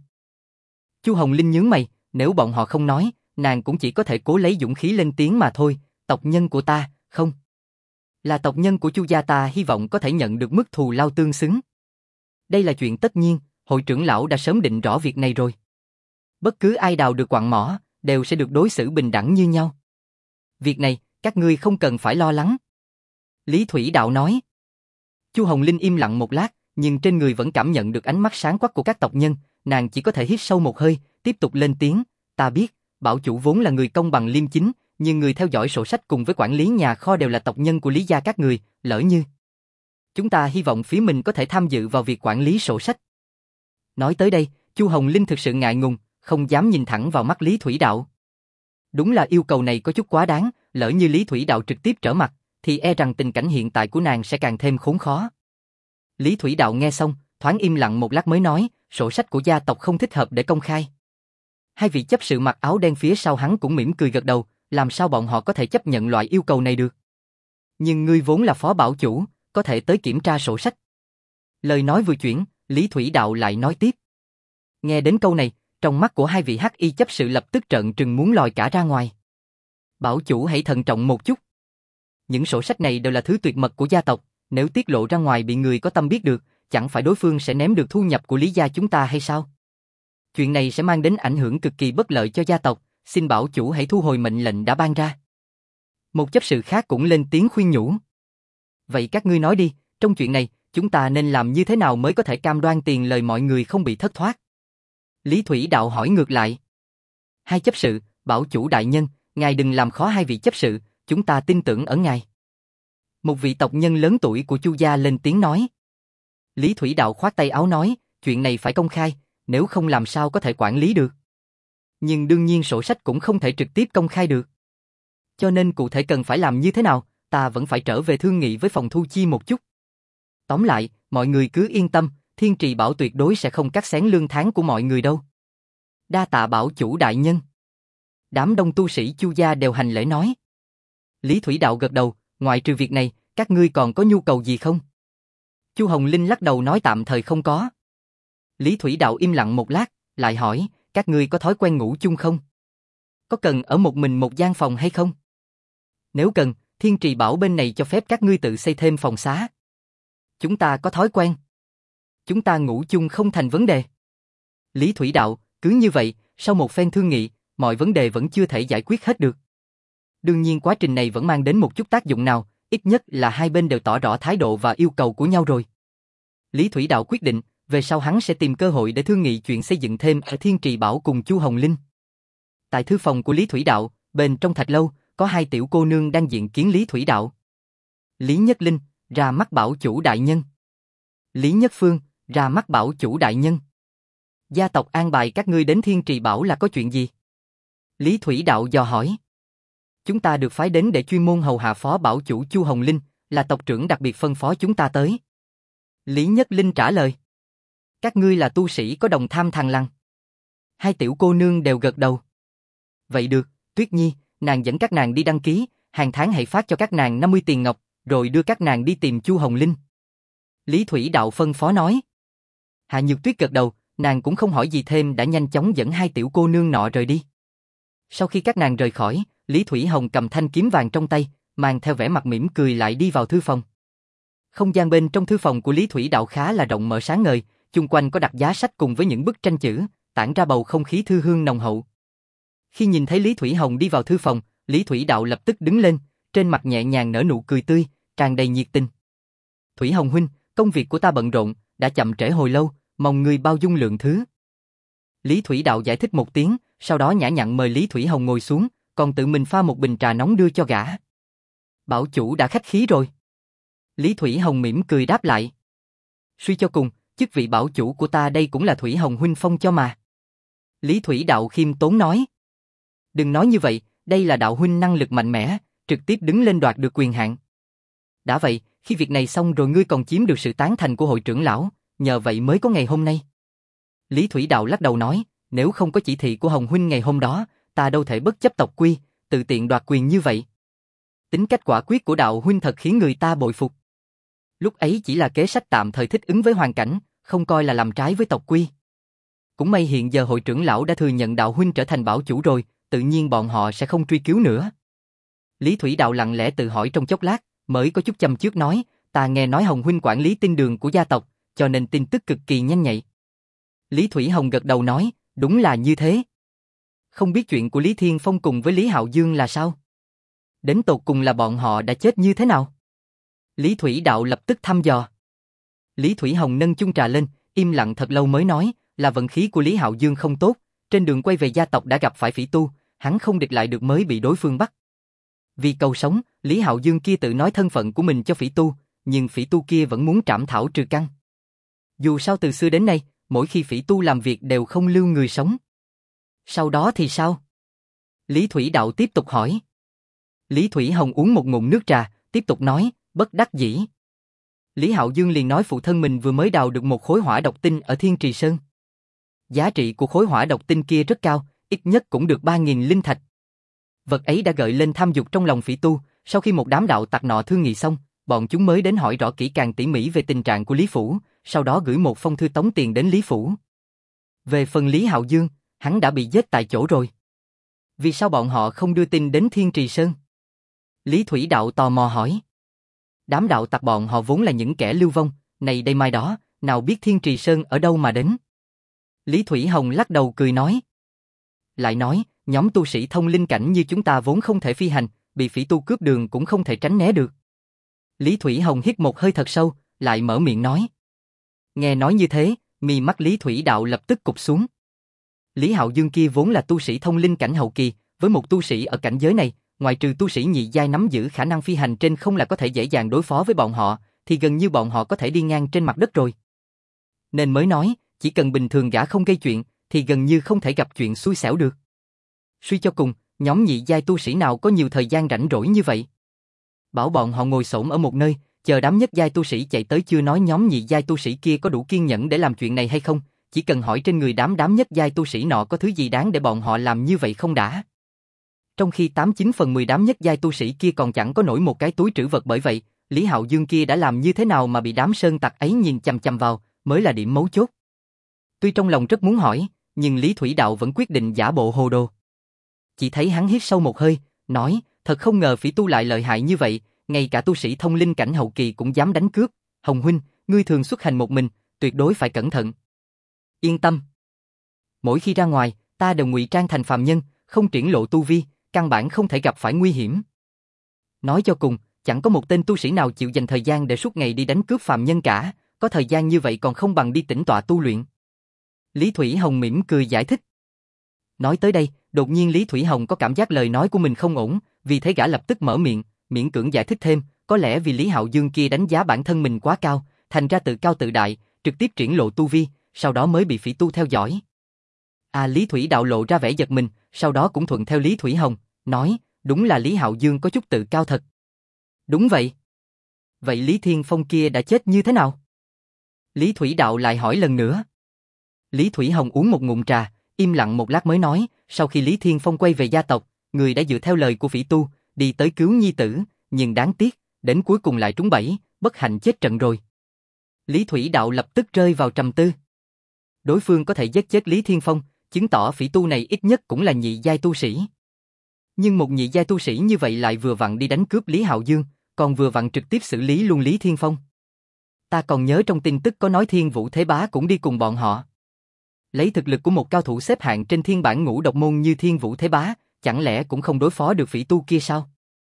Chu Hồng Linh nhướng mày, nếu bọn họ không nói, nàng cũng chỉ có thể cố lấy dũng khí lên tiếng mà thôi, tộc nhân của ta, không. Là tộc nhân của Chu gia ta hy vọng có thể nhận được mức thù lao tương xứng. Đây là chuyện tất nhiên, hội trưởng lão đã sớm định rõ việc này rồi. Bất cứ ai đào được quặng mỏ, đều sẽ được đối xử bình đẳng như nhau. Việc này, các ngươi không cần phải lo lắng. Lý Thủy Đạo nói. Chu Hồng Linh im lặng một lát, nhưng trên người vẫn cảm nhận được ánh mắt sáng quắc của các tộc nhân, nàng chỉ có thể hít sâu một hơi, tiếp tục lên tiếng, ta biết, bảo chủ vốn là người công bằng liêm chính, Nhưng người theo dõi sổ sách cùng với quản lý nhà kho đều là tộc nhân của Lý gia các người, lỡ như. Chúng ta hy vọng phía mình có thể tham dự vào việc quản lý sổ sách. Nói tới đây, Chu Hồng Linh thực sự ngại ngùng, không dám nhìn thẳng vào mắt Lý Thủy Đạo. Đúng là yêu cầu này có chút quá đáng, lỡ như Lý Thủy Đạo trực tiếp trở mặt, thì e rằng tình cảnh hiện tại của nàng sẽ càng thêm khốn khó. Lý Thủy Đạo nghe xong, thoáng im lặng một lát mới nói, sổ sách của gia tộc không thích hợp để công khai. Hai vị chấp sự mặc áo đen phía sau hắn cũng mỉm cười gật đầu, làm sao bọn họ có thể chấp nhận loại yêu cầu này được. Nhưng ngươi vốn là phó bảo chủ, có thể tới kiểm tra sổ sách. Lời nói vừa chuyển, Lý Thủy Đạo lại nói tiếp. Nghe đến câu này, trong mắt của hai vị hắc y chấp sự lập tức trợn trừng muốn lòi cả ra ngoài. Bảo chủ hãy thận trọng một chút. Những sổ sách này đều là thứ tuyệt mật của gia tộc, nếu tiết lộ ra ngoài bị người có tâm biết được, chẳng phải đối phương sẽ ném được thu nhập của Lý gia chúng ta hay sao? Chuyện này sẽ mang đến ảnh hưởng cực kỳ bất lợi cho gia tộc, xin bảo chủ hãy thu hồi mệnh lệnh đã ban ra. Một chấp sự khác cũng lên tiếng khuyên nhủ. Vậy các ngươi nói đi, trong chuyện này, chúng ta nên làm như thế nào mới có thể cam đoan tiền lời mọi người không bị thất thoát? Lý Thủy Đạo hỏi ngược lại. Hai chấp sự, bảo chủ đại nhân, ngài đừng làm khó hai vị chấp sự, chúng ta tin tưởng ở ngài. Một vị tộc nhân lớn tuổi của Chu gia lên tiếng nói. Lý Thủy Đạo khoát tay áo nói, chuyện này phải công khai, nếu không làm sao có thể quản lý được. Nhưng đương nhiên sổ sách cũng không thể trực tiếp công khai được. Cho nên cụ thể cần phải làm như thế nào, ta vẫn phải trở về thương nghị với phòng thu chi một chút. Tóm lại, mọi người cứ yên tâm, Thiên Trì Bảo tuyệt đối sẽ không cắt xén lương tháng của mọi người đâu. Đa tạ bảo chủ đại nhân. Đám đông tu sĩ Chu gia đều hành lễ nói. Lý Thủy Đạo gật đầu, ngoại trừ việc này, các ngươi còn có nhu cầu gì không? Chu Hồng Linh lắc đầu nói tạm thời không có. Lý Thủy Đạo im lặng một lát, lại hỏi, các ngươi có thói quen ngủ chung không? Có cần ở một mình một gian phòng hay không? Nếu cần, Thiên Trì Bảo bên này cho phép các ngươi tự xây thêm phòng xá. Chúng ta có thói quen. Chúng ta ngủ chung không thành vấn đề. Lý Thủy Đạo, cứ như vậy, sau một phen thương nghị, mọi vấn đề vẫn chưa thể giải quyết hết được. Đương nhiên quá trình này vẫn mang đến một chút tác dụng nào, ít nhất là hai bên đều tỏ rõ thái độ và yêu cầu của nhau rồi. Lý Thủy Đạo quyết định, về sau hắn sẽ tìm cơ hội để thương nghị chuyện xây dựng thêm ở Thiên Trì Bảo cùng Chu Hồng Linh. Tại thư phòng của Lý Thủy Đạo, bên trong thạch lâu, có hai tiểu cô nương đang diện kiến Lý Thủy Đạo. Lý Nhất Linh, ra mắt bảo chủ đại nhân. Lý Nhất Phương, ra mắt bảo chủ đại nhân. Gia tộc an bài các ngươi đến Thiên Trì Bảo là có chuyện gì? Lý Thủy Đạo dò hỏi. Chúng ta được phái đến để chuyên môn hầu hạ phó bảo chủ Chu Hồng Linh, là tộc trưởng đặc biệt phân phó chúng ta tới. Lý Nhất Linh trả lời. Các ngươi là tu sĩ có đồng tham thằng lằn. Hai tiểu cô nương đều gật đầu. Vậy được, Tuyết Nhi, nàng dẫn các nàng đi đăng ký, hàng tháng hãy phát cho các nàng năm mươi tiền ngọc, rồi đưa các nàng đi tìm Chu Hồng Linh. Lý Thủy Đạo phân phó nói. Hạ Nhược Tuyết gật đầu, nàng cũng không hỏi gì thêm đã nhanh chóng dẫn hai tiểu cô nương nọ rời đi. Sau khi các nàng rời khỏi, Lý Thủy Hồng cầm thanh kiếm vàng trong tay, mang theo vẻ mặt mỉm cười lại đi vào thư phòng. Không gian bên trong thư phòng của Lý Thủy Đạo khá là rộng mở sáng ngời, chung quanh có đặt giá sách cùng với những bức tranh chữ, tản ra bầu không khí thư hương nồng hậu. Khi nhìn thấy Lý Thủy Hồng đi vào thư phòng, Lý Thủy Đạo lập tức đứng lên, trên mặt nhẹ nhàng nở nụ cười tươi, tràn đầy nhiệt tình. Thủy Hồng huynh, công việc của ta bận rộn, đã chậm trễ hồi lâu, mong ngươi bao dung lượng thứ. Lý Thủy Đạo giải thích một tiếng, sau đó nhã nhặn mời Lý Thủy Hồng ngồi xuống, còn tự mình pha một bình trà nóng đưa cho gã. Bảo chủ đã khách khí rồi. Lý Thủy Hồng mỉm cười đáp lại. Suy cho cùng, chức vị bảo chủ của ta đây cũng là Thủy Hồng huynh phong cho mà. Lý Thủy Đạo khiêm tốn nói. Đừng nói như vậy, đây là đạo huynh năng lực mạnh mẽ, trực tiếp đứng lên đoạt được quyền hạn. Đã vậy, khi việc này xong rồi ngươi còn chiếm được sự tán thành của hội trưởng lão, nhờ vậy mới có ngày hôm nay. Lý Thủy Đạo lắc đầu nói, nếu không có chỉ thị của Hồng huynh ngày hôm đó, ta đâu thể bất chấp tộc quy, tự tiện đoạt quyền như vậy. Tính cách quả quyết của đạo huynh thật khiến người ta bội phục. Lúc ấy chỉ là kế sách tạm thời thích ứng với hoàn cảnh, không coi là làm trái với tộc quy. Cũng may hiện giờ hội trưởng lão đã thừa nhận đạo huynh trở thành bảo chủ rồi, tự nhiên bọn họ sẽ không truy cứu nữa. Lý Thủy Đạo lặng lẽ tự hỏi trong chốc lát, mới có chút châm chước nói, ta nghe nói Hồng huynh quản lý tin đường của gia tộc, cho nên tin tức cực kỳ nhanh nhạy. Lý Thủy Hồng gật đầu nói, đúng là như thế. Không biết chuyện của Lý Thiên Phong cùng với Lý Hạo Dương là sao? Đến tột cùng là bọn họ đã chết như thế nào? Lý Thủy Đạo lập tức thăm dò. Lý Thủy Hồng nâng chung trà lên, im lặng thật lâu mới nói, là vận khí của Lý Hạo Dương không tốt, trên đường quay về gia tộc đã gặp phải phỉ tu, hắn không địch lại được mới bị đối phương bắt, Vì cầu sống, Lý Hạo Dương kia tự nói thân phận của mình cho phỉ tu, nhưng phỉ tu kia vẫn muốn trảm thảo trừ căn. Dù sao từ xưa đến nay, mỗi khi phỉ tu làm việc đều không lưu người sống. Sau đó thì sao? Lý Thủy Đạo tiếp tục hỏi. Lý Thủy Hồng uống một ngụm nước trà, tiếp tục nói, bất đắc dĩ. Lý Hạo Dương liền nói phụ thân mình vừa mới đào được một khối hỏa độc tinh ở Thiên Trì Sơn. Giá trị của khối hỏa độc tinh kia rất cao, ít nhất cũng được ba nghìn linh thạch. Vật ấy đã gợi lên tham dục trong lòng phỉ tu, sau khi một đám đạo tặc nọ thương nghị xong, bọn chúng mới đến hỏi rõ kỹ càng tỉ mỉ về tình trạng của Lý Phủ, sau đó gửi một phong thư tống tiền đến Lý Phủ. Về phần Lý Hạo Dương, hắn đã bị giết tại chỗ rồi. Vì sao bọn họ không đưa tin đến Thiên Trì Sơn? Lý Thủy Đạo tò mò hỏi. Đám đạo tặc bọn họ vốn là những kẻ lưu vong, này đây mai đó, nào biết Thiên Trì Sơn ở đâu mà đến. Lý Thủy Hồng lắc đầu cười nói. Lại nói, nhóm tu sĩ thông linh cảnh như chúng ta vốn không thể phi hành, bị phỉ tu cướp đường cũng không thể tránh né được. Lý Thủy Hồng hít một hơi thật sâu, lại mở miệng nói. Nghe nói như thế, mi mắt Lý Thủy Đạo lập tức cụp xuống. Lý Hạo Dương kia vốn là tu sĩ thông linh cảnh hậu kỳ, với một tu sĩ ở cảnh giới này, ngoài trừ tu sĩ nhị giai nắm giữ khả năng phi hành trên không là có thể dễ dàng đối phó với bọn họ, thì gần như bọn họ có thể đi ngang trên mặt đất rồi. Nên mới nói, chỉ cần bình thường gã không gây chuyện, thì gần như không thể gặp chuyện xui xẻo được. Suy cho cùng, nhóm nhị giai tu sĩ nào có nhiều thời gian rảnh rỗi như vậy? Bảo bọn họ ngồi xổm ở một nơi, chờ đám nhất giai tu sĩ chạy tới chưa nói nhóm nhị giai tu sĩ kia có đủ kiên nhẫn để làm chuyện này hay không, chỉ cần hỏi trên người đám đám nhất giai tu sĩ nọ có thứ gì đáng để bọn họ làm như vậy không đã. Trong khi tám chín phần mười đám nhất giai tu sĩ kia còn chẳng có nổi một cái túi trữ vật, bởi vậy, Lý Hạo Dương kia đã làm như thế nào mà bị đám sơn tặc ấy nhìn chằm chằm vào, mới là điểm mấu chốt. Tuy trong lòng rất muốn hỏi, nhưng Lý Thủy Đạo vẫn quyết định giả bộ hồ đồ. Chỉ thấy hắn hít sâu một hơi, nói, thật không ngờ phỉ tu lại lợi hại như vậy, ngay cả tu sĩ thông linh cảnh hậu kỳ cũng dám đánh cướp. Hồng huynh, ngươi thường xuất hành một mình, tuyệt đối phải cẩn thận. Yên tâm. Mỗi khi ra ngoài, ta đều ngụy trang thành phàm nhân, không triển lộ tu vi, căn bản không thể gặp phải nguy hiểm. Nói cho cùng, chẳng có một tên tu sĩ nào chịu dành thời gian để suốt ngày đi đánh cướp phàm nhân cả, có thời gian như vậy còn không bằng đi tĩnh tọa tu luyện. Lý Thủy Hồng mỉm cười giải thích. Nói tới đây, đột nhiên Lý Thủy Hồng có cảm giác lời nói của mình không ổn, vì thế gã lập tức mở miệng, miễn cưỡng giải thích thêm, có lẽ vì Lý Hạo Dương kia đánh giá bản thân mình quá cao, thành ra tự cao tự đại, trực tiếp triển lộ tu vi, sau đó mới bị phỉ tu theo dõi. À, Lý Thủy Đạo lộ ra vẻ giật mình, sau đó cũng thuận theo Lý Thủy Hồng, nói, đúng là Lý Hạo Dương có chút tự cao thật. Đúng vậy. Vậy Lý Thiên Phong kia đã chết như thế nào? Lý Thủy Đạo lại hỏi lần nữa. Lý Thủy Hồng uống một ngụm trà, im lặng một lát mới nói, sau khi Lý Thiên Phong quay về gia tộc, người đã dựa theo lời của phỉ tu, đi tới cứu nhi tử, nhưng đáng tiếc, đến cuối cùng lại trúng bẫy, bất hạnh chết trận rồi. Lý Thủy Đạo lập tức rơi vào trầm tư. Đối phương có thể giết chết Lý Thiên Phong, chứng tỏ phỉ tu này ít nhất cũng là nhị giai tu sĩ. Nhưng một nhị giai tu sĩ như vậy lại vừa vặn đi đánh cướp Lý Hạo Dương, còn vừa vặn trực tiếp xử lý luôn Lý Thiên Phong. Ta còn nhớ trong tin tức có nói Thiên Vũ Thế Bá cũng đi cùng bọn họ. Lấy thực lực của một cao thủ xếp hạng trên thiên bản ngũ độc môn như Thiên Vũ Thế Bá, chẳng lẽ cũng không đối phó được phỉ tu kia sao?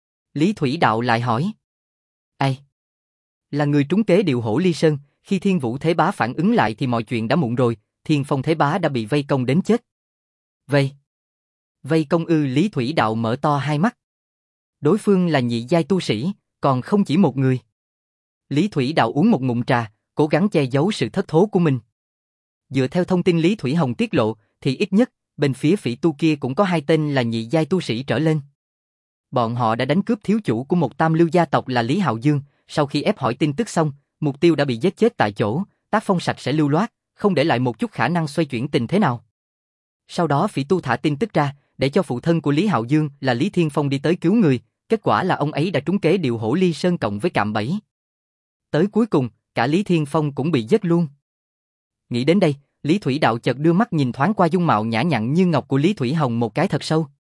Lý Thủy Đạo lại hỏi. Ai? Là người trúng kế điệu hổ ly sơn, khi Thiên Vũ Thế Bá phản ứng lại thì mọi chuyện đã muộn rồi, Thiên Phong Thế Bá đã bị vây công đến chết. Vây? Vây công ư? Lý Thủy Đạo mở to hai mắt. Đối phương là nhị giai tu sĩ, còn không chỉ một người. Lý Thủy Đạo uống một ngụm trà, cố gắng che giấu sự thất thố của mình. Dựa theo thông tin Lý Thủy Hồng tiết lộ, thì ít nhất, bên phía phỉ tu kia cũng có hai tên là nhị giai tu sĩ trở lên. Bọn họ đã đánh cướp thiếu chủ của một tam lưu gia tộc là Lý Hạo Dương, sau khi ép hỏi tin tức xong, mục tiêu đã bị giết chết tại chỗ, tác phong sạch sẽ lưu loát, không để lại một chút khả năng xoay chuyển tình thế nào. Sau đó phỉ tu thả tin tức ra, để cho phụ thân của Lý Hạo Dương là Lý Thiên Phong đi tới cứu người, kết quả là ông ấy đã trúng kế điệu hổ ly sơn cộng với cạm bẫy. Tới cuối cùng, cả Lý Thiên Phong cũng bị giết luôn. Nghĩ đến đây, Lý Thủy Đạo chợt đưa mắt nhìn thoáng qua dung mạo nhã nhặn như ngọc của Lý Thủy Hồng một cái thật sâu.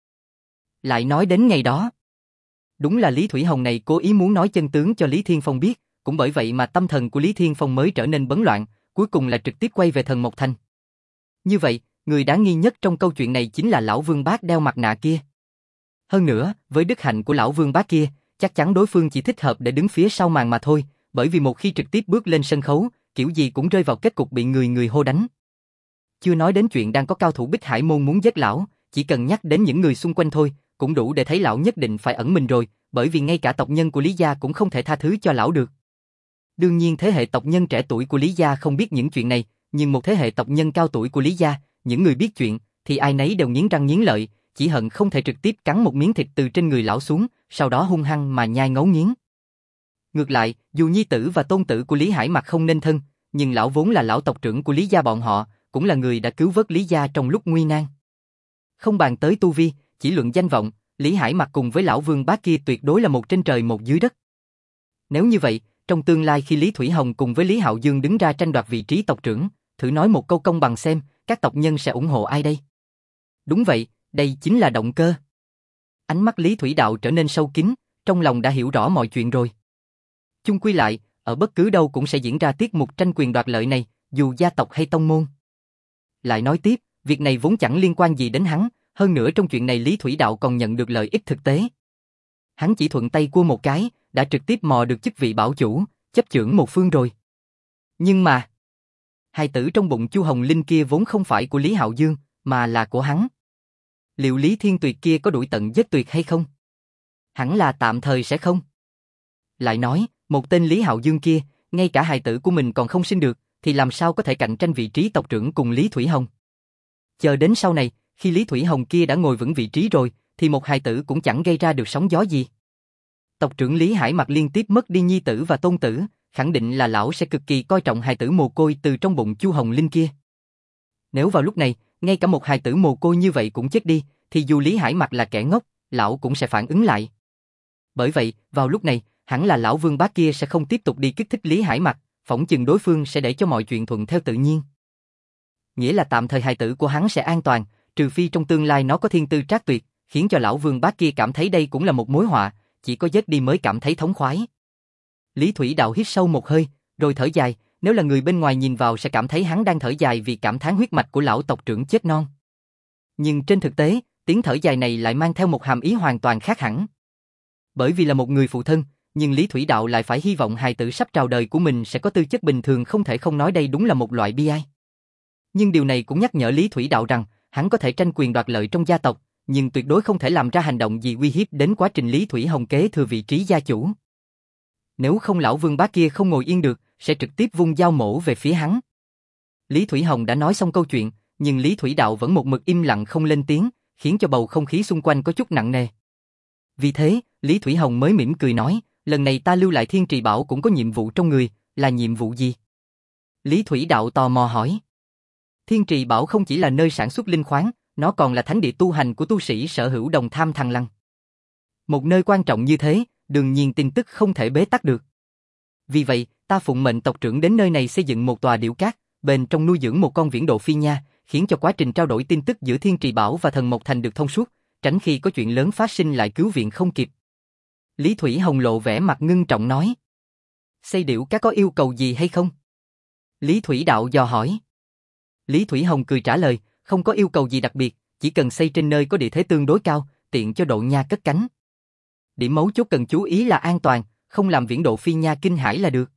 Lại nói đến ngày đó. Đúng là Lý Thủy Hồng này cố ý muốn nói chân tướng cho Lý Thiên Phong biết, cũng bởi vậy mà tâm thần của Lý Thiên Phong mới trở nên bấn loạn, cuối cùng là trực tiếp quay về Thần Mộc Thành. Như vậy, người đáng nghi nhất trong câu chuyện này chính là lão Vương Bác đeo mặt nạ kia. Hơn nữa, với đức hạnh của lão Vương Bác kia, chắc chắn đối phương chỉ thích hợp để đứng phía sau màn mà thôi, bởi vì một khi trực tiếp bước lên sân khấu, kiểu gì cũng rơi vào kết cục bị người người hô đánh. Chưa nói đến chuyện đang có cao thủ Bích Hải Môn muốn giết lão, chỉ cần nhắc đến những người xung quanh thôi, cũng đủ để thấy lão nhất định phải ẩn mình rồi, bởi vì ngay cả tộc nhân của Lý gia cũng không thể tha thứ cho lão được. Đương nhiên thế hệ tộc nhân trẻ tuổi của Lý gia không biết những chuyện này, nhưng một thế hệ tộc nhân cao tuổi của Lý gia, những người biết chuyện, thì ai nấy đều nghiến răng nghiến lợi, chỉ hận không thể trực tiếp cắn một miếng thịt từ trên người lão xuống, sau đó hung hăng mà nhai ngấu nghiến. Ngược lại, dù nhi tử và tôn tử của Lý Hải Mặc không nên thân, nhưng lão vốn là lão tộc trưởng của Lý gia bọn họ, cũng là người đã cứu vớt Lý gia trong lúc nguy nan. Không bàn tới tu vi, chỉ luận danh vọng, Lý Hải Mặc cùng với lão Vương Bá kia tuyệt đối là một trên trời một dưới đất. Nếu như vậy, trong tương lai khi Lý Thủy Hồng cùng với Lý Hạo Dương đứng ra tranh đoạt vị trí tộc trưởng, thử nói một câu công bằng xem, các tộc nhân sẽ ủng hộ ai đây? Đúng vậy, đây chính là động cơ. Ánh mắt Lý Thủy Đạo trở nên sâu kín, trong lòng đã hiểu rõ mọi chuyện rồi. Chung quy lại, ở bất cứ đâu cũng sẽ diễn ra tiết mục tranh quyền đoạt lợi này, dù gia tộc hay tông môn. Lại nói tiếp, việc này vốn chẳng liên quan gì đến hắn, hơn nữa trong chuyện này Lý Thủy Đạo còn nhận được lợi ích thực tế. Hắn chỉ thuận tay cua một cái, đã trực tiếp mò được chức vị bảo chủ, chấp chưởng một phương rồi. Nhưng mà, hài tử trong bụng Chu Hồng Linh kia vốn không phải của Lý Hạo Dương, mà là của hắn. Liệu Lý Thiên Tuyệt kia có đuổi tận giết tuyệt hay không? Hẳn là tạm thời sẽ không. Lại nói, một tên Lý Hạo Dương kia, ngay cả hài tử của mình còn không sinh được, thì làm sao có thể cạnh tranh vị trí tộc trưởng cùng Lý Thủy Hồng? Chờ đến sau này, khi Lý Thủy Hồng kia đã ngồi vững vị trí rồi, thì một hài tử cũng chẳng gây ra được sóng gió gì. Tộc trưởng Lý Hải Mặc liên tiếp mất đi nhi tử và tôn tử, khẳng định là lão sẽ cực kỳ coi trọng hài tử mồ côi từ trong bụng Chu Hồng Linh kia. Nếu vào lúc này, ngay cả một hài tử mồ côi như vậy cũng chết đi, thì dù Lý Hải Mặc là kẻ ngốc, lão cũng sẽ phản ứng lại. Bởi vậy, vào lúc này, hẳn là lão Vương Bá kia sẽ không tiếp tục đi kích thích Lý Hải Mặc, phỏng chừng đối phương sẽ để cho mọi chuyện thuận theo tự nhiên. Nghĩa là tạm thời hài tử của hắn sẽ an toàn, trừ phi trong tương lai nó có thiên tư trác tuyệt, khiến cho lão Vương Bá kia cảm thấy đây cũng là một mối họa, chỉ có giết đi mới cảm thấy thống khoái. Lý Thủy Đạo hít sâu một hơi, rồi thở dài, nếu là người bên ngoài nhìn vào sẽ cảm thấy hắn đang thở dài vì cảm thán huyết mạch của lão tộc trưởng chết non. Nhưng trên thực tế, tiếng thở dài này lại mang theo một hàm ý hoàn toàn khác hẳn. Bởi vì là một người phụ thân, nhưng Lý Thủy Đạo lại phải hy vọng hài tử sắp chào đời của mình sẽ có tư chất bình thường, không thể không nói đây đúng là một loại bi ai. Nhưng điều này cũng nhắc nhở Lý Thủy Đạo rằng, hắn có thể tranh quyền đoạt lợi trong gia tộc, nhưng tuyệt đối không thể làm ra hành động gì uy hiếp đến quá trình Lý Thủy Hồng kế thừa vị trí gia chủ. Nếu không lão Vương Bá kia không ngồi yên được, sẽ trực tiếp vung dao mổ về phía hắn. Lý Thủy Hồng đã nói xong câu chuyện, nhưng Lý Thủy Đạo vẫn một mực im lặng không lên tiếng, khiến cho bầu không khí xung quanh có chút nặng nề. Vì thế, Lý Thủy Hồng mới mỉm cười nói, lần này ta lưu lại Thiên Trì Bảo cũng có nhiệm vụ trong người, là nhiệm vụ gì? Lý Thủy Đạo tò mò hỏi. Thiên Trì Bảo không chỉ là nơi sản xuất linh khoáng, nó còn là thánh địa tu hành của tu sĩ sở hữu Đồng Tham Thăng Lăng. Một nơi quan trọng như thế, đương nhiên tin tức không thể bế tắc được. Vì vậy, ta phụng mệnh tộc trưởng đến nơi này xây dựng một tòa điểu cát, bên trong nuôi dưỡng một con viễn độ phi nha, khiến cho quá trình trao đổi tin tức giữa Thiên Trì Bảo và Thần Mộc Thành được thông suốt, tránh khi có chuyện lớn phát sinh lại cứu viện không kịp. Lý Thủy Hồng lộ vẻ mặt ngưng trọng nói. Xây điểu cát có yêu cầu gì hay không? Lý Thủy Đạo dò hỏi. Lý Thủy Hồng cười trả lời, không có yêu cầu gì đặc biệt, chỉ cần xây trên nơi có địa thế tương đối cao, tiện cho độ nha cất cánh. Điểm mấu chốt cần chú ý là an toàn, không làm viễn độ phi nha kinh hãi là được.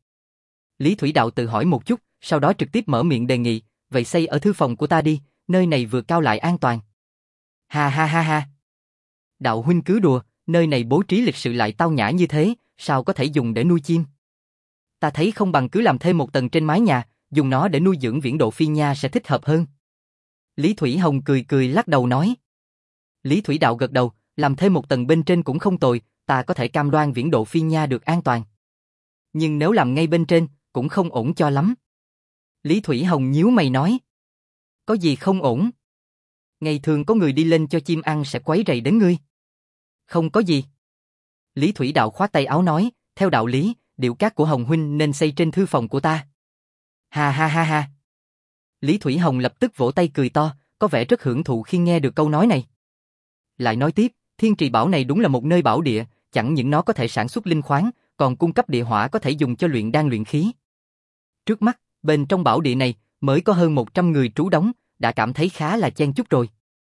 Lý Thủy Đạo tự hỏi một chút, sau đó trực tiếp mở miệng đề nghị, vậy xây ở thư phòng của ta đi, nơi này vừa cao lại an toàn. Ha ha ha ha. Đạo huynh cứ đùa, nơi này bố trí lịch sự lại tao nhã như thế, sao có thể dùng để nuôi chim? Ta thấy không bằng cứ làm thêm một tầng trên mái nhà, dùng nó để nuôi dưỡng viễn độ phi nha sẽ thích hợp hơn. Lý Thủy Hồng cười cười lắc đầu nói. Lý Thủy Đạo gật đầu, làm thêm một tầng bên trên cũng không tồi, ta có thể cam đoan viễn độ phi nha được an toàn. Nhưng nếu làm ngay bên trên, cũng không ổn cho lắm. Lý Thủy Hồng nhíu mày nói. Có gì không ổn? Ngày thường có người đi lên cho chim ăn sẽ quấy rầy đến ngươi. Không có gì. Lý Thủy Đạo khoát tay áo nói, theo đạo lý, điểu cát của Hồng huynh nên xây trên thư phòng của ta. Ha ha ha ha. Lý Thủy Hồng lập tức vỗ tay cười to, có vẻ rất hưởng thụ khi nghe được câu nói này. Lại nói tiếp, Thiên Trì Bảo này đúng là một nơi bảo địa, chẳng những nó có thể sản xuất linh khoáng, còn cung cấp địa hỏa có thể dùng cho luyện đan luyện khí. Trước mắt, bên trong bảo địa này, mới có hơn một trăm người trú đóng, đã cảm thấy khá là chen chúc rồi.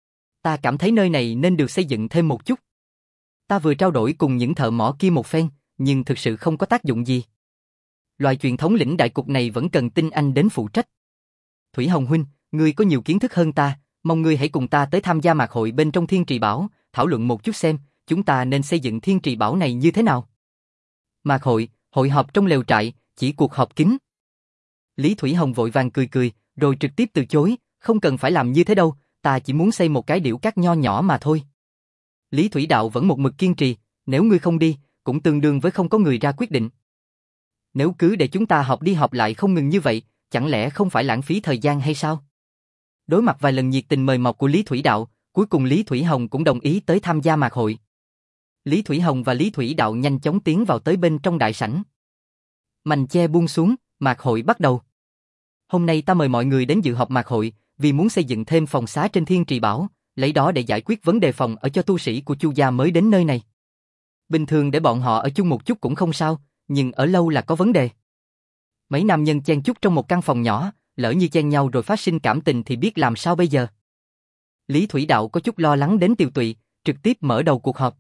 Ta cảm thấy nơi này nên được xây dựng thêm một chút. Ta vừa trao đổi cùng những thợ mỏ kia một phen, nhưng thực sự không có tác dụng gì. Loại chuyện thống lĩnh đại cục này vẫn cần tinh anh đến phụ trách. Thủy Hồng huynh, ngươi có nhiều kiến thức hơn ta, mong ngươi hãy cùng ta tới tham gia mạc hội bên trong Thiên Trì Bảo, thảo luận một chút xem, chúng ta nên xây dựng thiên trì bảo này như thế nào. Mạc hội, hội họp trong lều trại, chỉ cuộc họp kín. Lý Thủy Hồng vội vàng cười cười, rồi trực tiếp từ chối, không cần phải làm như thế đâu, ta chỉ muốn xây một cái điểu cát nho nhỏ mà thôi. Lý Thủy Đạo vẫn một mực kiên trì, nếu ngươi không đi, cũng tương đương với không có người ra quyết định. Nếu cứ để chúng ta họp đi họp lại không ngừng như vậy, chẳng lẽ không phải lãng phí thời gian hay sao? Đối mặt vài lần nhiệt tình mời mọc của Lý Thủy Đạo, cuối cùng Lý Thủy Hồng cũng đồng ý tới tham gia mạc hội. Lý Thủy Hồng và Lý Thủy Đạo nhanh chóng tiến vào tới bên trong đại sảnh. Mành che buông xuống, mạc hội bắt đầu. Hôm nay ta mời mọi người đến dự họp mạc hội, vì muốn xây dựng thêm phòng xá trên Thiên Trì Bảo, lấy đó để giải quyết vấn đề phòng ở cho tu sĩ của Chu gia mới đến nơi này. Bình thường để bọn họ ở chung một chút cũng không sao, nhưng ở lâu là có vấn đề. Mấy nam nhân chen chúc trong một căn phòng nhỏ, lỡ như chen nhau rồi phát sinh cảm tình thì biết làm sao bây giờ. Lý Thủy Đạo có chút lo lắng đến tiều tụy, trực tiếp mở đầu cuộc họp.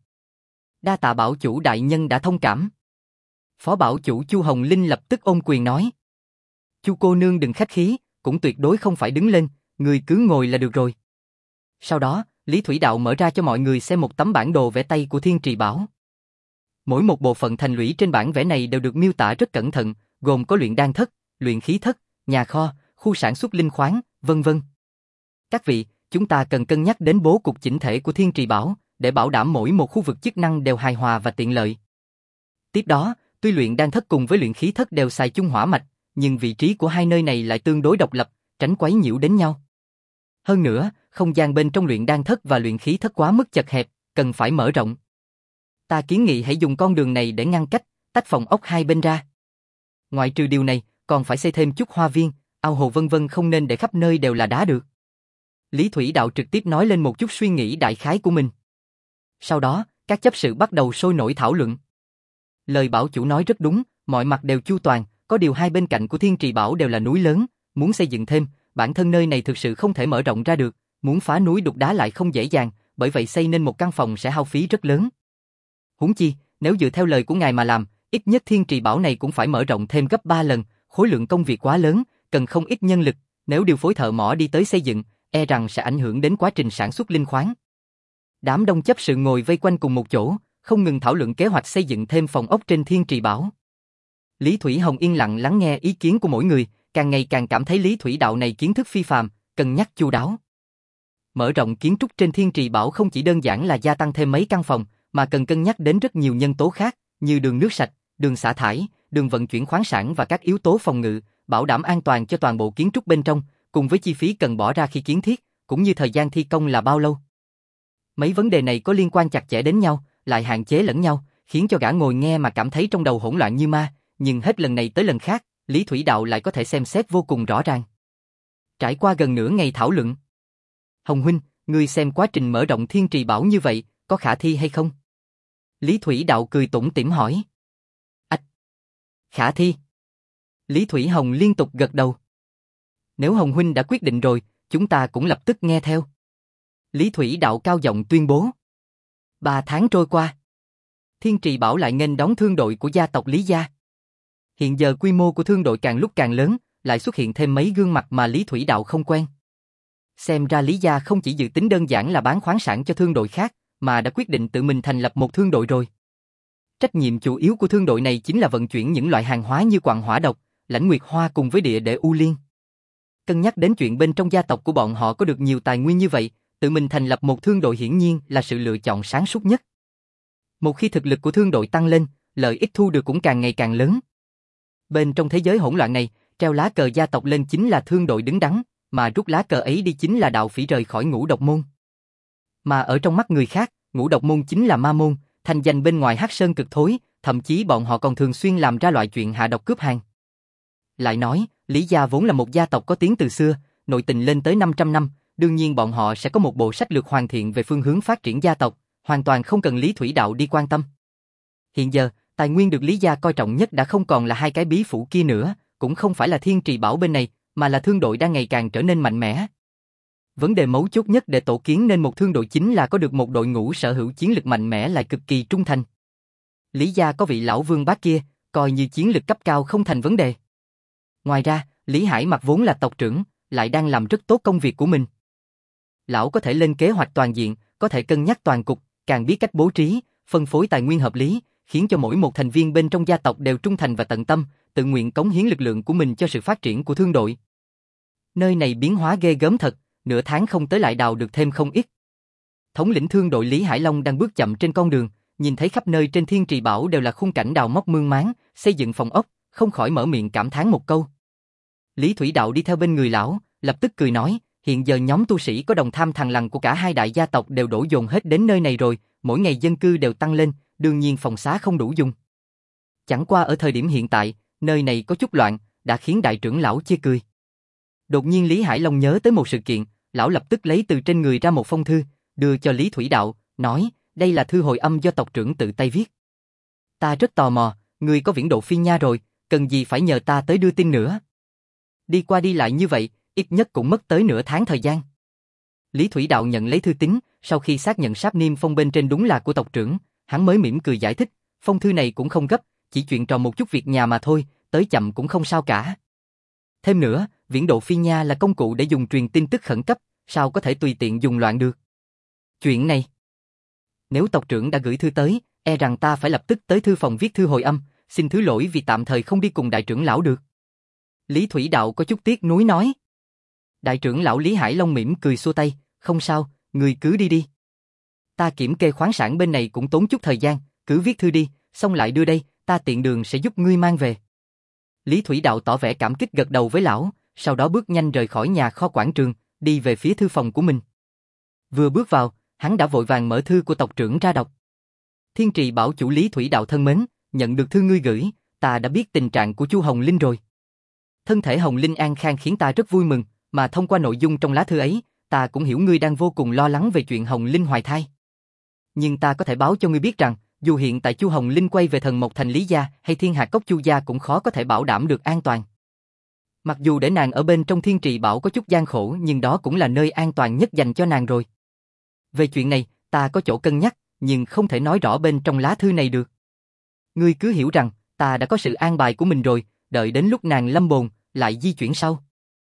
Đa tạ bảo chủ đại nhân đã thông cảm. Phó bảo chủ Chu Hồng Linh lập tức ôm quyền nói. Chu cô nương đừng khách khí, cũng tuyệt đối không phải đứng lên, người cứ ngồi là được rồi. Sau đó, Lý Thủy Đạo mở ra cho mọi người xem một tấm bản đồ vẽ tay của Thiên Trì Bảo. Mỗi một bộ phận thành lũy trên bản vẽ này đều được miêu tả rất cẩn thận, gồm có luyện đan thất, luyện khí thất, nhà kho, khu sản xuất linh khoáng, vân vân. Các vị, chúng ta cần cân nhắc đến bố cục chỉnh thể của Thiên Trì Bảo, để bảo đảm mỗi một khu vực chức năng đều hài hòa và tiện lợi. Tiếp đó, tuy luyện đan thất cùng với luyện khí thất đều xài chung hỏa mạch, nhưng vị trí của hai nơi này lại tương đối độc lập, tránh quấy nhiễu đến nhau. Hơn nữa, không gian bên trong luyện đan thất và luyện khí thất quá mức chật hẹp, cần phải mở rộng. Ta kiến nghị hãy dùng con đường này để ngăn cách, tách phòng ốc hai bên ra. Ngoại trừ điều này, còn phải xây thêm chút hoa viên, ao hồ vân vân, không nên để khắp nơi đều là đá được. Lý Thủy Đạo trực tiếp nói lên một chút suy nghĩ đại khái của mình. Sau đó, các chấp sự bắt đầu sôi nổi thảo luận. Lời bảo chủ nói rất đúng, mọi mặt đều chu toàn, có điều hai bên cạnh của Thiên Trì Bảo đều là núi lớn, muốn xây dựng thêm, bản thân nơi này thực sự không thể mở rộng ra được, muốn phá núi đục đá lại không dễ dàng, bởi vậy xây nên một căn phòng sẽ hao phí rất lớn. Huống chi, nếu dựa theo lời của ngài mà làm, ít nhất Thiên Trì Bảo này cũng phải mở rộng thêm gấp ba lần, khối lượng công việc quá lớn, cần không ít nhân lực, nếu điều phối thợ mỏ đi tới xây dựng, e rằng sẽ ảnh hưởng đến quá trình sản xuất linh khoáng. Đám đông chấp sự ngồi vây quanh cùng một chỗ, không ngừng thảo luận kế hoạch xây dựng thêm phòng ốc trên Thiên Trì Bảo. Lý Thủy Hồng yên lặng lắng nghe ý kiến của mỗi người, càng ngày càng cảm thấy Lý Thủy Đạo này kiến thức phi phàm, cân nhắc chu đáo. Mở rộng kiến trúc trên Thiên Trì Bảo không chỉ đơn giản là gia tăng thêm mấy căn phòng, mà cần cân nhắc đến rất nhiều nhân tố khác, như đường nước sạch, đường xả thải, đường vận chuyển khoáng sản và các yếu tố phòng ngự, bảo đảm an toàn cho toàn bộ kiến trúc bên trong, cùng với chi phí cần bỏ ra khi kiến thiết, cũng như thời gian thi công là bao lâu. Mấy vấn đề này có liên quan chặt chẽ đến nhau, lại hạn chế lẫn nhau, khiến cho gã ngồi nghe mà cảm thấy trong đầu hỗn loạn như ma, nhưng hết lần này tới lần khác, Lý Thủy Đạo lại có thể xem xét vô cùng rõ ràng. Trải qua gần nửa ngày thảo luận, Hồng huynh, ngươi xem quá trình mở rộng Thiên Trì Bảo như vậy, có khả thi hay không? Lý Thủy Đạo cười tủm tỉm hỏi. Ách! Khả thi! Lý Thủy Hồng liên tục gật đầu. Nếu Hồng huynh đã quyết định rồi, chúng ta cũng lập tức nghe theo. Lý Thủy Đạo cao giọng tuyên bố. Ba tháng trôi qua, Thiên Trì Bảo lại nghênh đón thương đội của gia tộc Lý gia. Hiện giờ quy mô của thương đội càng lúc càng lớn, lại xuất hiện thêm mấy gương mặt mà Lý Thủy Đạo không quen. Xem ra Lý gia không chỉ dự tính đơn giản là bán khoáng sản cho thương đội khác, mà đã quyết định tự mình thành lập một thương đội rồi. Trách nhiệm chủ yếu của thương đội này chính là vận chuyển những loại hàng hóa như quặng hỏa độc, lãnh nguyệt hoa cùng với địa để U Liên. Cân nhắc đến chuyện bên trong gia tộc của bọn họ có được nhiều tài nguyên như vậy, tự mình thành lập một thương đội hiển nhiên là sự lựa chọn sáng suốt nhất. Một khi thực lực của thương đội tăng lên, lợi ích thu được cũng càng ngày càng lớn. Bên trong thế giới hỗn loạn này, treo lá cờ gia tộc lên chính là thương đội đứng đắn, mà rút lá cờ ấy đi chính là đạo phỉ rời khỏi Ngũ Độc môn. Mà ở trong mắt người khác, Ngũ Độc môn chính là ma môn, thành danh bên ngoài Hắc Sơn cực thối, thậm chí bọn họ còn thường xuyên làm ra loại chuyện hạ độc cướp hàng. Lại nói, Lý gia vốn là một gia tộc có tiếng từ xưa, nội tình lên tới năm trăm năm, đương nhiên bọn họ sẽ có một bộ sách lược hoàn thiện về phương hướng phát triển gia tộc, hoàn toàn không cần Lý Thủy Đạo đi quan tâm. Hiện giờ, tài nguyên được Lý gia coi trọng nhất đã không còn là hai cái bí phủ kia nữa, cũng không phải là Thiên Trì Bảo bên này, mà là thương đội đang ngày càng trở nên mạnh mẽ. Vấn đề mấu chốt nhất để tổ kiến nên một thương đội chính là có được một đội ngũ sở hữu chiến lực mạnh mẽ lại cực kỳ trung thành. Lý gia có vị lão vương bác kia, coi như chiến lực cấp cao không thành vấn đề. Ngoài ra, Lý Hải Mặc vốn là tộc trưởng, lại đang làm rất tốt công việc của mình. Lão có thể lên kế hoạch toàn diện, có thể cân nhắc toàn cục, càng biết cách bố trí, phân phối tài nguyên hợp lý, khiến cho mỗi một thành viên bên trong gia tộc đều trung thành và tận tâm, tự nguyện cống hiến lực lượng của mình cho sự phát triển của thương đội. Nơi này biến hóa ghê gớm thật, nửa tháng không tới lại đào được thêm không ít. Thống lĩnh thương đội Lý Hải Long đang bước chậm trên con đường, nhìn thấy khắp nơi trên Thiên Trì Bảo đều là khung cảnh đào móc mương máng, xây dựng phòng ốc, không khỏi mở miệng cảm thán một câu. Lý Thủy Đạo đi theo bên người lão, lập tức cười nói, hiện giờ nhóm tu sĩ có đồng tham thằng lằn của cả hai đại gia tộc đều đổ dồn hết đến nơi này rồi, mỗi ngày dân cư đều tăng lên, đương nhiên phòng xá không đủ dùng. Chẳng qua ở thời điểm hiện tại, nơi này có chút loạn, đã khiến đại trưởng lão chê cười. Đột nhiên Lý Hải Long nhớ tới một sự kiện, lão lập tức lấy từ trên người ra một phong thư, đưa cho Lý Thủy Đạo, nói, đây là thư hồi âm do tộc trưởng tự tay viết. Ta rất tò mò, người có viễn độ phi nha rồi, cần gì phải nhờ ta tới đưa tin nữa. Đi qua đi lại như vậy, ít nhất cũng mất tới nửa tháng thời gian. Lý Thủy Đạo nhận lấy thư tín, sau khi xác nhận sáp niêm phong bên trên đúng là của tộc trưởng, hắn mới mỉm cười giải thích, phong thư này cũng không gấp, chỉ chuyện trò một chút việc nhà mà thôi, tới chậm cũng không sao cả. Thêm nữa, viễn độ phi nha là công cụ để dùng truyền tin tức khẩn cấp, sao có thể tùy tiện dùng loạn được. Chuyện này, nếu tộc trưởng đã gửi thư tới, e rằng ta phải lập tức tới thư phòng viết thư hồi âm, xin thứ lỗi vì tạm thời không đi cùng đại trưởng lão được. Lý Thủy Đạo có chút tiếc nuối nói. Đại trưởng lão Lý Hải Long mỉm cười xua tay, không sao, người cứ đi đi. Ta kiểm kê khoáng sản bên này cũng tốn chút thời gian, cứ viết thư đi, xong lại đưa đây, ta tiện đường sẽ giúp ngươi mang về. Lý Thủy Đạo tỏ vẻ cảm kích gật đầu với lão, sau đó bước nhanh rời khỏi nhà kho quảng trường, đi về phía thư phòng của mình. Vừa bước vào, hắn đã vội vàng mở thư của tộc trưởng ra đọc. Thiên Trì Bảo chủ Lý Thủy Đạo thân mến, nhận được thư ngươi gửi, ta đã biết tình trạng của Chu Hồng Linh rồi. Thân thể Hồng Linh an khang khiến ta rất vui mừng, mà thông qua nội dung trong lá thư ấy, ta cũng hiểu ngươi đang vô cùng lo lắng về chuyện Hồng Linh hoài thai. Nhưng ta có thể báo cho ngươi biết rằng, dù hiện tại Chu Hồng Linh quay về Thần Mộc Thành Lý gia hay Thiên Hạc Cốc Chu gia cũng khó có thể bảo đảm được an toàn. Mặc dù để nàng ở bên trong Thiên Trì Bảo có chút gian khổ, nhưng đó cũng là nơi an toàn nhất dành cho nàng rồi. Về chuyện này, ta có chỗ cân nhắc, nhưng không thể nói rõ bên trong lá thư này được. Ngươi cứ hiểu rằng, ta đã có sự an bài của mình rồi, đợi đến lúc nàng lâm bồn, lại di chuyển sau.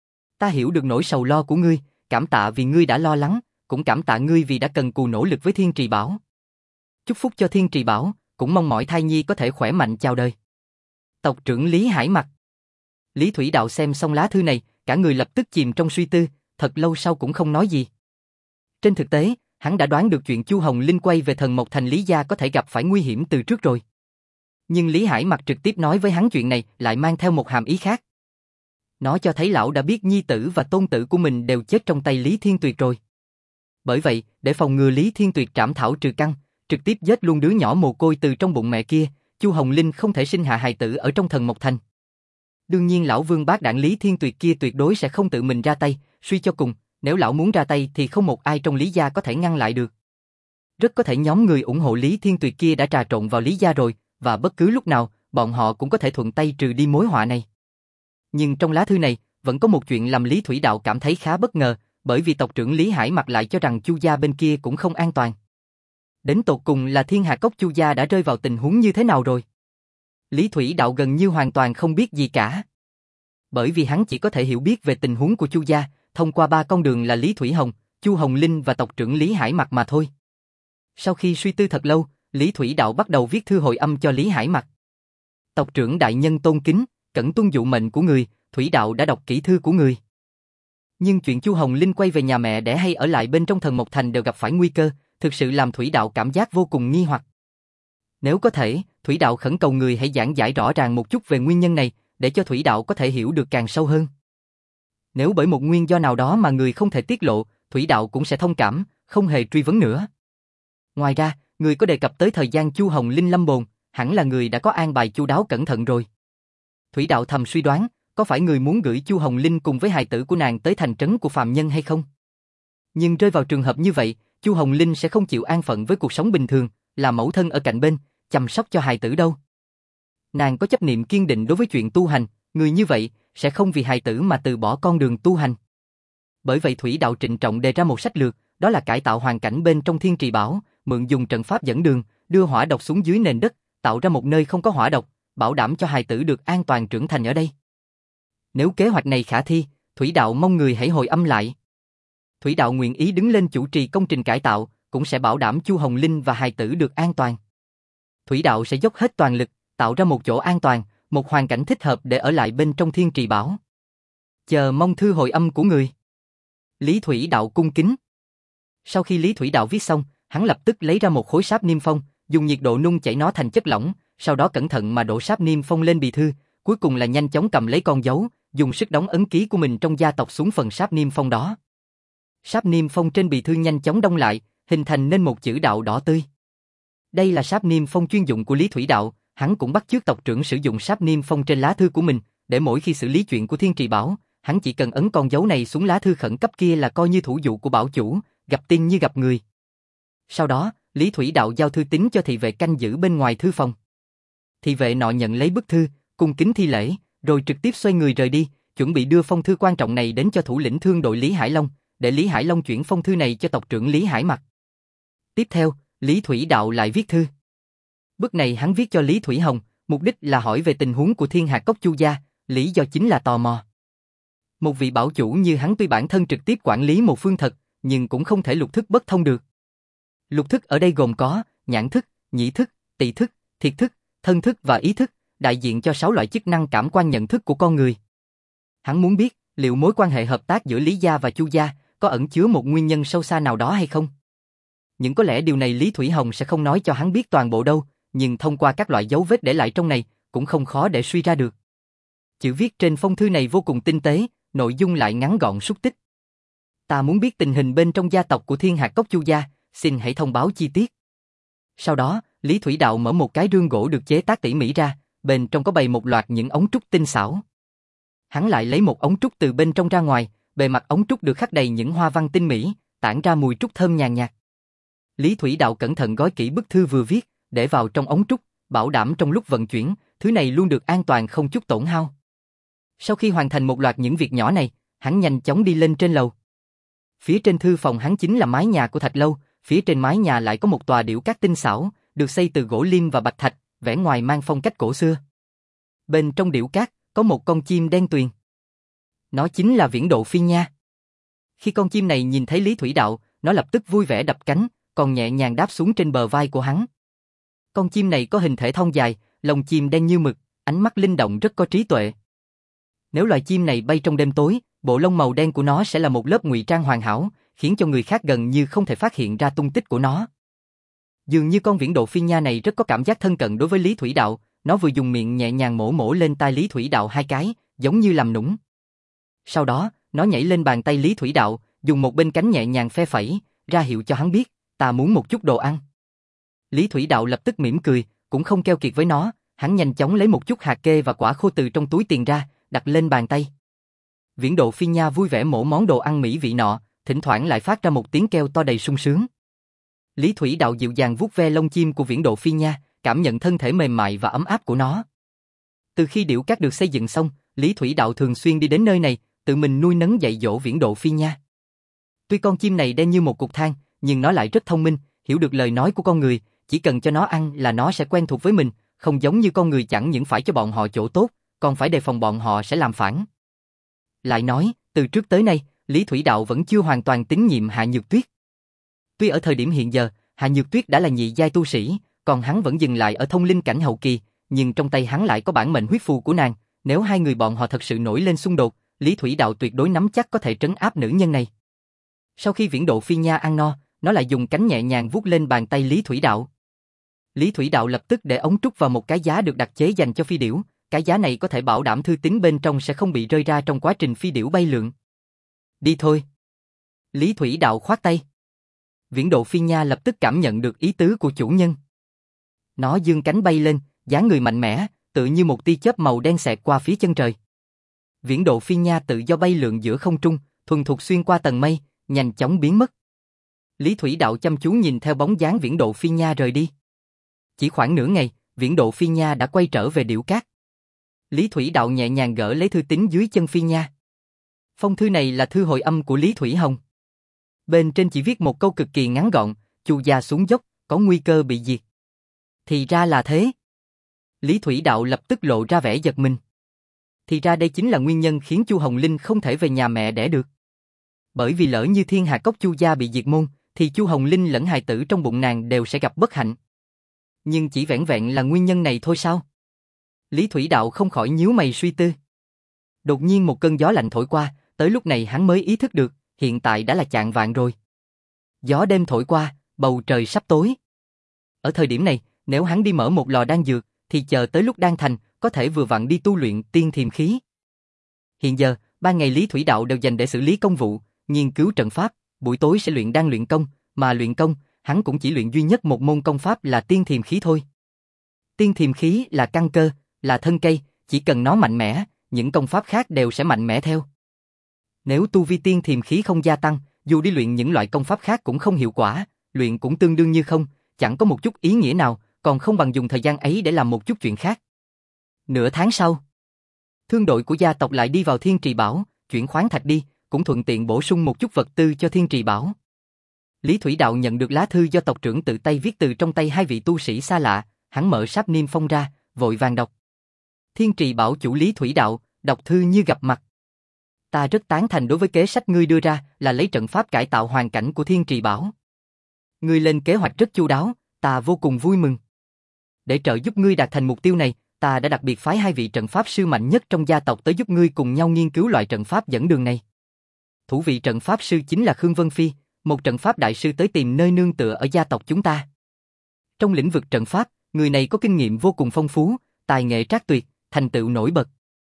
Ta hiểu được nỗi sầu lo của ngươi, cảm tạ vì ngươi đã lo lắng, cũng cảm tạ ngươi vì đã cần cù nỗ lực với Thiên Trì Bảo. Chúc phúc cho Thiên Trì Bảo, cũng mong mọi thai nhi có thể khỏe mạnh chào đời. Tộc trưởng Lý Hải Mặc. Lý Thủy Đạo xem xong lá thư này, cả người lập tức chìm trong suy tư, thật lâu sau cũng không nói gì. Trên thực tế, hắn đã đoán được chuyện Chu Hồng Linh quay về Thần Mộc Thành Lý gia có thể gặp phải nguy hiểm từ trước rồi. Nhưng Lý Hải Mặc trực tiếp nói với hắn chuyện này lại mang theo một hàm ý khác. Nó cho thấy lão đã biết nhi tử và tôn tử của mình đều chết trong tay Lý Thiên Tuyệt rồi. Bởi vậy, để phòng ngừa Lý Thiên Tuyệt trảm thảo trừ căn, trực tiếp giết luôn đứa nhỏ mồ côi từ trong bụng mẹ kia, Chu Hồng Linh không thể sinh hạ hài tử ở trong Thần Mộc Thành. Đương nhiên lão vương bác đảng Lý Thiên Tuyệt kia tuyệt đối sẽ không tự mình ra tay, suy cho cùng, nếu lão muốn ra tay thì không một ai trong Lý gia có thể ngăn lại được. Rất có thể nhóm người ủng hộ Lý Thiên Tuyệt kia đã trà trộn vào Lý gia rồi, và bất cứ lúc nào, bọn họ cũng có thể thuận tay trừ đi mối họa này. Nhưng trong lá thư này, vẫn có một chuyện làm Lý Thủy Đạo cảm thấy khá bất ngờ, bởi vì tộc trưởng Lý Hải Mặc lại cho rằng Chu gia bên kia cũng không an toàn. Đến tột cùng là Thiên Hạc Cốc Chu gia đã rơi vào tình huống như thế nào rồi? Lý Thủy Đạo gần như hoàn toàn không biết gì cả. Bởi vì hắn chỉ có thể hiểu biết về tình huống của Chu gia, thông qua ba con đường là Lý Thủy Hồng, Chu Hồng Linh và tộc trưởng Lý Hải Mặc mà thôi. Sau khi suy tư thật lâu, Lý Thủy Đạo bắt đầu viết thư hồi âm cho Lý Hải Mặc. Tộc trưởng đại nhân tôn kính, cẩn tuân dụ mệnh của người, Thủy Đạo đã đọc kỹ thư của người. Nhưng chuyện Chu Hồng Linh quay về nhà mẹ đẻ hay ở lại bên trong Thần Mộc Thành đều gặp phải nguy cơ, thực sự làm Thủy Đạo cảm giác vô cùng nghi hoặc. Nếu có thể, Thủy Đạo khẩn cầu người hãy giảng giải rõ ràng một chút về nguyên nhân này, để cho Thủy Đạo có thể hiểu được càng sâu hơn. Nếu bởi một nguyên do nào đó mà người không thể tiết lộ, Thủy Đạo cũng sẽ thông cảm, không hề truy vấn nữa. Ngoài ra, người có đề cập tới thời gian Chu Hồng Linh lâm bồn, hẳn là người đã có an bài chu đáo cẩn thận rồi. Thủy Đạo thầm suy đoán, có phải người muốn gửi Chu Hồng Linh cùng với hài tử của nàng tới thành trấn của phàm nhân hay không? Nhưng rơi vào trường hợp như vậy, Chu Hồng Linh sẽ không chịu an phận với cuộc sống bình thường, là mẫu thân ở cạnh bên, chăm sóc cho hài tử đâu. Nàng có chấp niệm kiên định đối với chuyện tu hành, người như vậy sẽ không vì hài tử mà từ bỏ con đường tu hành. Bởi vậy Thủy Đạo trịnh trọng đề ra một sách lược, đó là cải tạo hoàn cảnh bên trong Thiên Trì Bảo, mượn dùng trận pháp dẫn đường, đưa hỏa độc xuống dưới nền đất, tạo ra một nơi không có hỏa độc, bảo đảm cho hài tử được an toàn trưởng thành ở đây. Nếu kế hoạch này khả thi, Thủy Đạo mong người hãy hồi âm lại. Thủy Đạo nguyện ý đứng lên chủ trì công trình cải tạo, cũng sẽ bảo đảm Chu Hồng Linh và hài tử được an toàn. Thủy đạo sẽ dốc hết toàn lực, tạo ra một chỗ an toàn, một hoàn cảnh thích hợp để ở lại bên trong Thiên Trì Bảo. Chờ mong thư hồi âm của người. Lý Thủy đạo cung kính. Sau khi Lý Thủy đạo viết xong, hắn lập tức lấy ra một khối sáp niêm phong, dùng nhiệt độ nung chảy nó thành chất lỏng, sau đó cẩn thận mà đổ sáp niêm phong lên bì thư, cuối cùng là nhanh chóng cầm lấy con dấu, dùng sức đóng ấn ký của mình trong gia tộc xuống phần sáp niêm phong đó. Sáp niêm phong trên bì thư nhanh chóng đông lại, hình thành nên một chữ đạo đỏ tươi. Đây là sáp niêm phong chuyên dụng của Lý Thủy đạo, hắn cũng bắt chước tộc trưởng sử dụng sáp niêm phong trên lá thư của mình, để mỗi khi xử lý chuyện của Thiên Trì Bảo, hắn chỉ cần ấn con dấu này xuống lá thư khẩn cấp kia là coi như thủ dụ của bảo chủ, gặp tiên như gặp người. Sau đó, Lý Thủy đạo giao thư tín cho thị vệ canh giữ bên ngoài thư phòng. Thị vệ nọ nhận lấy bức thư, cung kính thi lễ, rồi trực tiếp xoay người rời đi, chuẩn bị đưa phong thư quan trọng này đến cho thủ lĩnh thương đội Lý Hải Long, để Lý Hải Long chuyển phong thư này cho tộc trưởng Lý Hải Mặc. Tiếp theo, Lý Thủy đạo lại viết thư. Bức này hắn viết cho Lý Thủy Hồng, mục đích là hỏi về tình huống của Thiên Hạc Cốc Chu gia, lý do chính là tò mò. Một vị bảo chủ như hắn tuy bản thân trực tiếp quản lý một phương thật, nhưng cũng không thể lục thức bất thông được. Lục thức ở đây gồm có nhãn thức, nhĩ thức, tỳ thức, thiệt thức, thân thức và ý thức, đại diện cho sáu loại chức năng cảm quan nhận thức của con người. Hắn muốn biết liệu mối quan hệ hợp tác giữa Lý gia và Chu gia có ẩn chứa một nguyên nhân sâu xa nào đó hay không. Nhưng có lẽ điều này Lý Thủy Hồng sẽ không nói cho hắn biết toàn bộ đâu, nhưng thông qua các loại dấu vết để lại trong này, cũng không khó để suy ra được. Chữ viết trên phong thư này vô cùng tinh tế, nội dung lại ngắn gọn xúc tích. Ta muốn biết tình hình bên trong gia tộc của Thiên Hạc Cốc Chu gia, xin hãy thông báo chi tiết. Sau đó, Lý Thủy đạo mở một cái rương gỗ được chế tác tỉ mỉ ra, bên trong có bày một loạt những ống trúc tinh xảo. Hắn lại lấy một ống trúc từ bên trong ra ngoài, bề mặt ống trúc được khắc đầy những hoa văn tinh mỹ, tản ra mùi trúc thơm nhàn nhạt. Lý Thủy đạo cẩn thận gói kỹ bức thư vừa viết, để vào trong ống trúc, bảo đảm trong lúc vận chuyển, thứ này luôn được an toàn không chút tổn hao. Sau khi hoàn thành một loạt những việc nhỏ này, hắn nhanh chóng đi lên trên lầu. Phía trên thư phòng hắn chính là mái nhà của Thạch Lâu, phía trên mái nhà lại có một tòa điểu cát tinh xảo, được xây từ gỗ lim và bạch thạch, vẻ ngoài mang phong cách cổ xưa. Bên trong điểu cát có một con chim đen tuyền. Nó chính là Viễn Độ Phi Nha. Khi con chim này nhìn thấy Lý Thủy đạo, nó lập tức vui vẻ đập cánh, còn nhẹ nhàng đáp xuống trên bờ vai của hắn. Con chim này có hình thể thon dài, lông chim đen như mực, ánh mắt linh động rất có trí tuệ. Nếu loài chim này bay trong đêm tối, bộ lông màu đen của nó sẽ là một lớp ngụy trang hoàn hảo, khiến cho người khác gần như không thể phát hiện ra tung tích của nó. Dường như con Viễn Độ Phi Nha này rất có cảm giác thân cận đối với Lý Thủy đạo, nó vừa dùng miệng nhẹ nhàng mổ mổ lên tai Lý Thủy đạo hai cái, giống như làm nũng. Sau đó, nó nhảy lên bàn tay Lý Thủy đạo, dùng một bên cánh nhẹ nhàng phe phẩy, ra hiệu cho hắn biết, ta muốn một chút đồ ăn. Lý Thủy đạo lập tức mỉm cười, cũng không keo kiệt với nó, hắn nhanh chóng lấy một chút hạt kê và quả khô từ trong túi tiền ra, đặt lên bàn tay. Viễn Độ Phi Nha vui vẻ mổ món đồ ăn mỹ vị nọ, thỉnh thoảng lại phát ra một tiếng kêu to đầy sung sướng. Lý Thủy đạo dịu dàng vuốt ve lông chim của Viễn Độ Phi Nha, cảm nhận thân thể mềm mại và ấm áp của nó. Từ khi điểu cát được xây dựng xong, Lý Thủy đạo thường xuyên đi đến nơi này, tự mình nuôi nấng dạy dỗ Viễn Độ Phi Nha. Tuy con chim này đen như một cục than, nhưng nó lại rất thông minh, hiểu được lời nói của con người, chỉ cần cho nó ăn là nó sẽ quen thuộc với mình, không giống như con người chẳng những phải cho bọn họ chỗ tốt, còn phải đề phòng bọn họ sẽ làm phản. Lại nói, từ trước tới nay, Lý Thủy đạo vẫn chưa hoàn toàn tín nhiệm Hạ Nhược Tuyết. Tuy ở thời điểm hiện giờ, Hạ Nhược Tuyết đã là nhị giai tu sĩ, còn hắn vẫn dừng lại ở thông linh cảnh hậu kỳ, nhưng trong tay hắn lại có bản mệnh huyết phù của nàng, nếu hai người bọn họ thật sự nổi lên xung đột, Lý Thủy đạo tuyệt đối nắm chắc có thể trấn áp nữ nhân này. Sau khi Viễn Độ Phi Nha ăn no, nó lại dùng cánh nhẹ nhàng vuốt lên bàn tay Lý Thủy đạo. Lý Thủy đạo lập tức để ống trúc vào một cái giá được đặc chế dành cho phi điểu, cái giá này có thể bảo đảm thư tín bên trong sẽ không bị rơi ra trong quá trình phi điểu bay lượn. Đi thôi. Lý Thủy đạo khoát tay. Viễn Độ Phi Nha lập tức cảm nhận được ý tứ của chủ nhân. Nó dương cánh bay lên, dáng người mạnh mẽ, tự như một tia chớp màu đen xẹt qua phía chân trời. Viễn Độ Phi Nha tự do bay lượn giữa không trung, thuần thục xuyên qua tầng mây, nhanh chóng biến mất. Lý Thủy đạo chăm chú nhìn theo bóng dáng Viễn Độ Phi Nha rời đi. Chỉ khoảng nửa ngày, Viễn Độ Phi Nha đã quay trở về điểu cát. Lý Thủy đạo nhẹ nhàng gỡ lấy thư tín dưới chân Phi Nha. Phong thư này là thư hồi âm của Lý Thủy Hồng. Bên trên chỉ viết một câu cực kỳ ngắn gọn, Chu gia xuống dốc, có nguy cơ bị diệt. Thì ra là thế. Lý Thủy đạo lập tức lộ ra vẻ giật mình. Thì ra đây chính là nguyên nhân khiến Chu Hồng Linh không thể về nhà mẹ đẻ được. Bởi vì lỡ như Thiên Hạc Cốc Chu gia bị diệt môn, thì Chu Hồng Linh lẫn hài tử trong bụng nàng đều sẽ gặp bất hạnh. Nhưng chỉ vẻn vẹn là nguyên nhân này thôi sao? Lý Thủy Đạo không khỏi nhíu mày suy tư. Đột nhiên một cơn gió lạnh thổi qua, tới lúc này hắn mới ý thức được, hiện tại đã là chạng vạng rồi. Gió đêm thổi qua, bầu trời sắp tối. Ở thời điểm này, nếu hắn đi mở một lò đan dược, thì chờ tới lúc đan thành, có thể vừa vặn đi tu luyện tiên thiềm khí. Hiện giờ, ban ngày Lý Thủy Đạo đều dành để xử lý công vụ, nghiên cứu trận pháp, buổi tối sẽ luyện đan luyện công, mà luyện công, hắn cũng chỉ luyện duy nhất một môn công pháp là tiên thiềm khí thôi. Tiên thiềm khí là căn cơ, là thân cây, chỉ cần nó mạnh mẽ, những công pháp khác đều sẽ mạnh mẽ theo. Nếu tu vi tiên thiềm khí không gia tăng, dù đi luyện những loại công pháp khác cũng không hiệu quả, luyện cũng tương đương như không, chẳng có một chút ý nghĩa nào, còn không bằng dùng thời gian ấy để làm một chút chuyện khác. Nửa tháng sau, thương đội của gia tộc lại đi vào Thiên Trì Bảo, chuyển khoáng thạch đi, cũng thuận tiện bổ sung một chút vật tư cho Thiên Trì Bảo. Lý Thủy Đạo nhận được lá thư do tộc trưởng tự tay viết từ trong tay hai vị tu sĩ xa lạ, hắn mở sáp niêm phong ra, vội vàng đọc. Thiên Trì Bảo chủ Lý Thủy Đạo, đọc thư như gặp mặt. Ta rất tán thành đối với kế sách ngươi đưa ra là lấy trận pháp cải tạo hoàn cảnh của Thiên Trì Bảo. Ngươi lên kế hoạch rất chu đáo, ta vô cùng vui mừng. Để trợ giúp ngươi đạt thành mục tiêu này, ta đã đặc biệt phái hai vị trận pháp sư mạnh nhất trong gia tộc tới giúp ngươi cùng nhau nghiên cứu loại trận pháp dẫn đường này. Thủ vị trận pháp sư chính là Khương Vân Phi, một trận pháp đại sư tới tìm nơi nương tựa ở gia tộc chúng ta. Trong lĩnh vực trận pháp, người này có kinh nghiệm vô cùng phong phú, tài nghệ trác tuyệt, thành tựu nổi bật.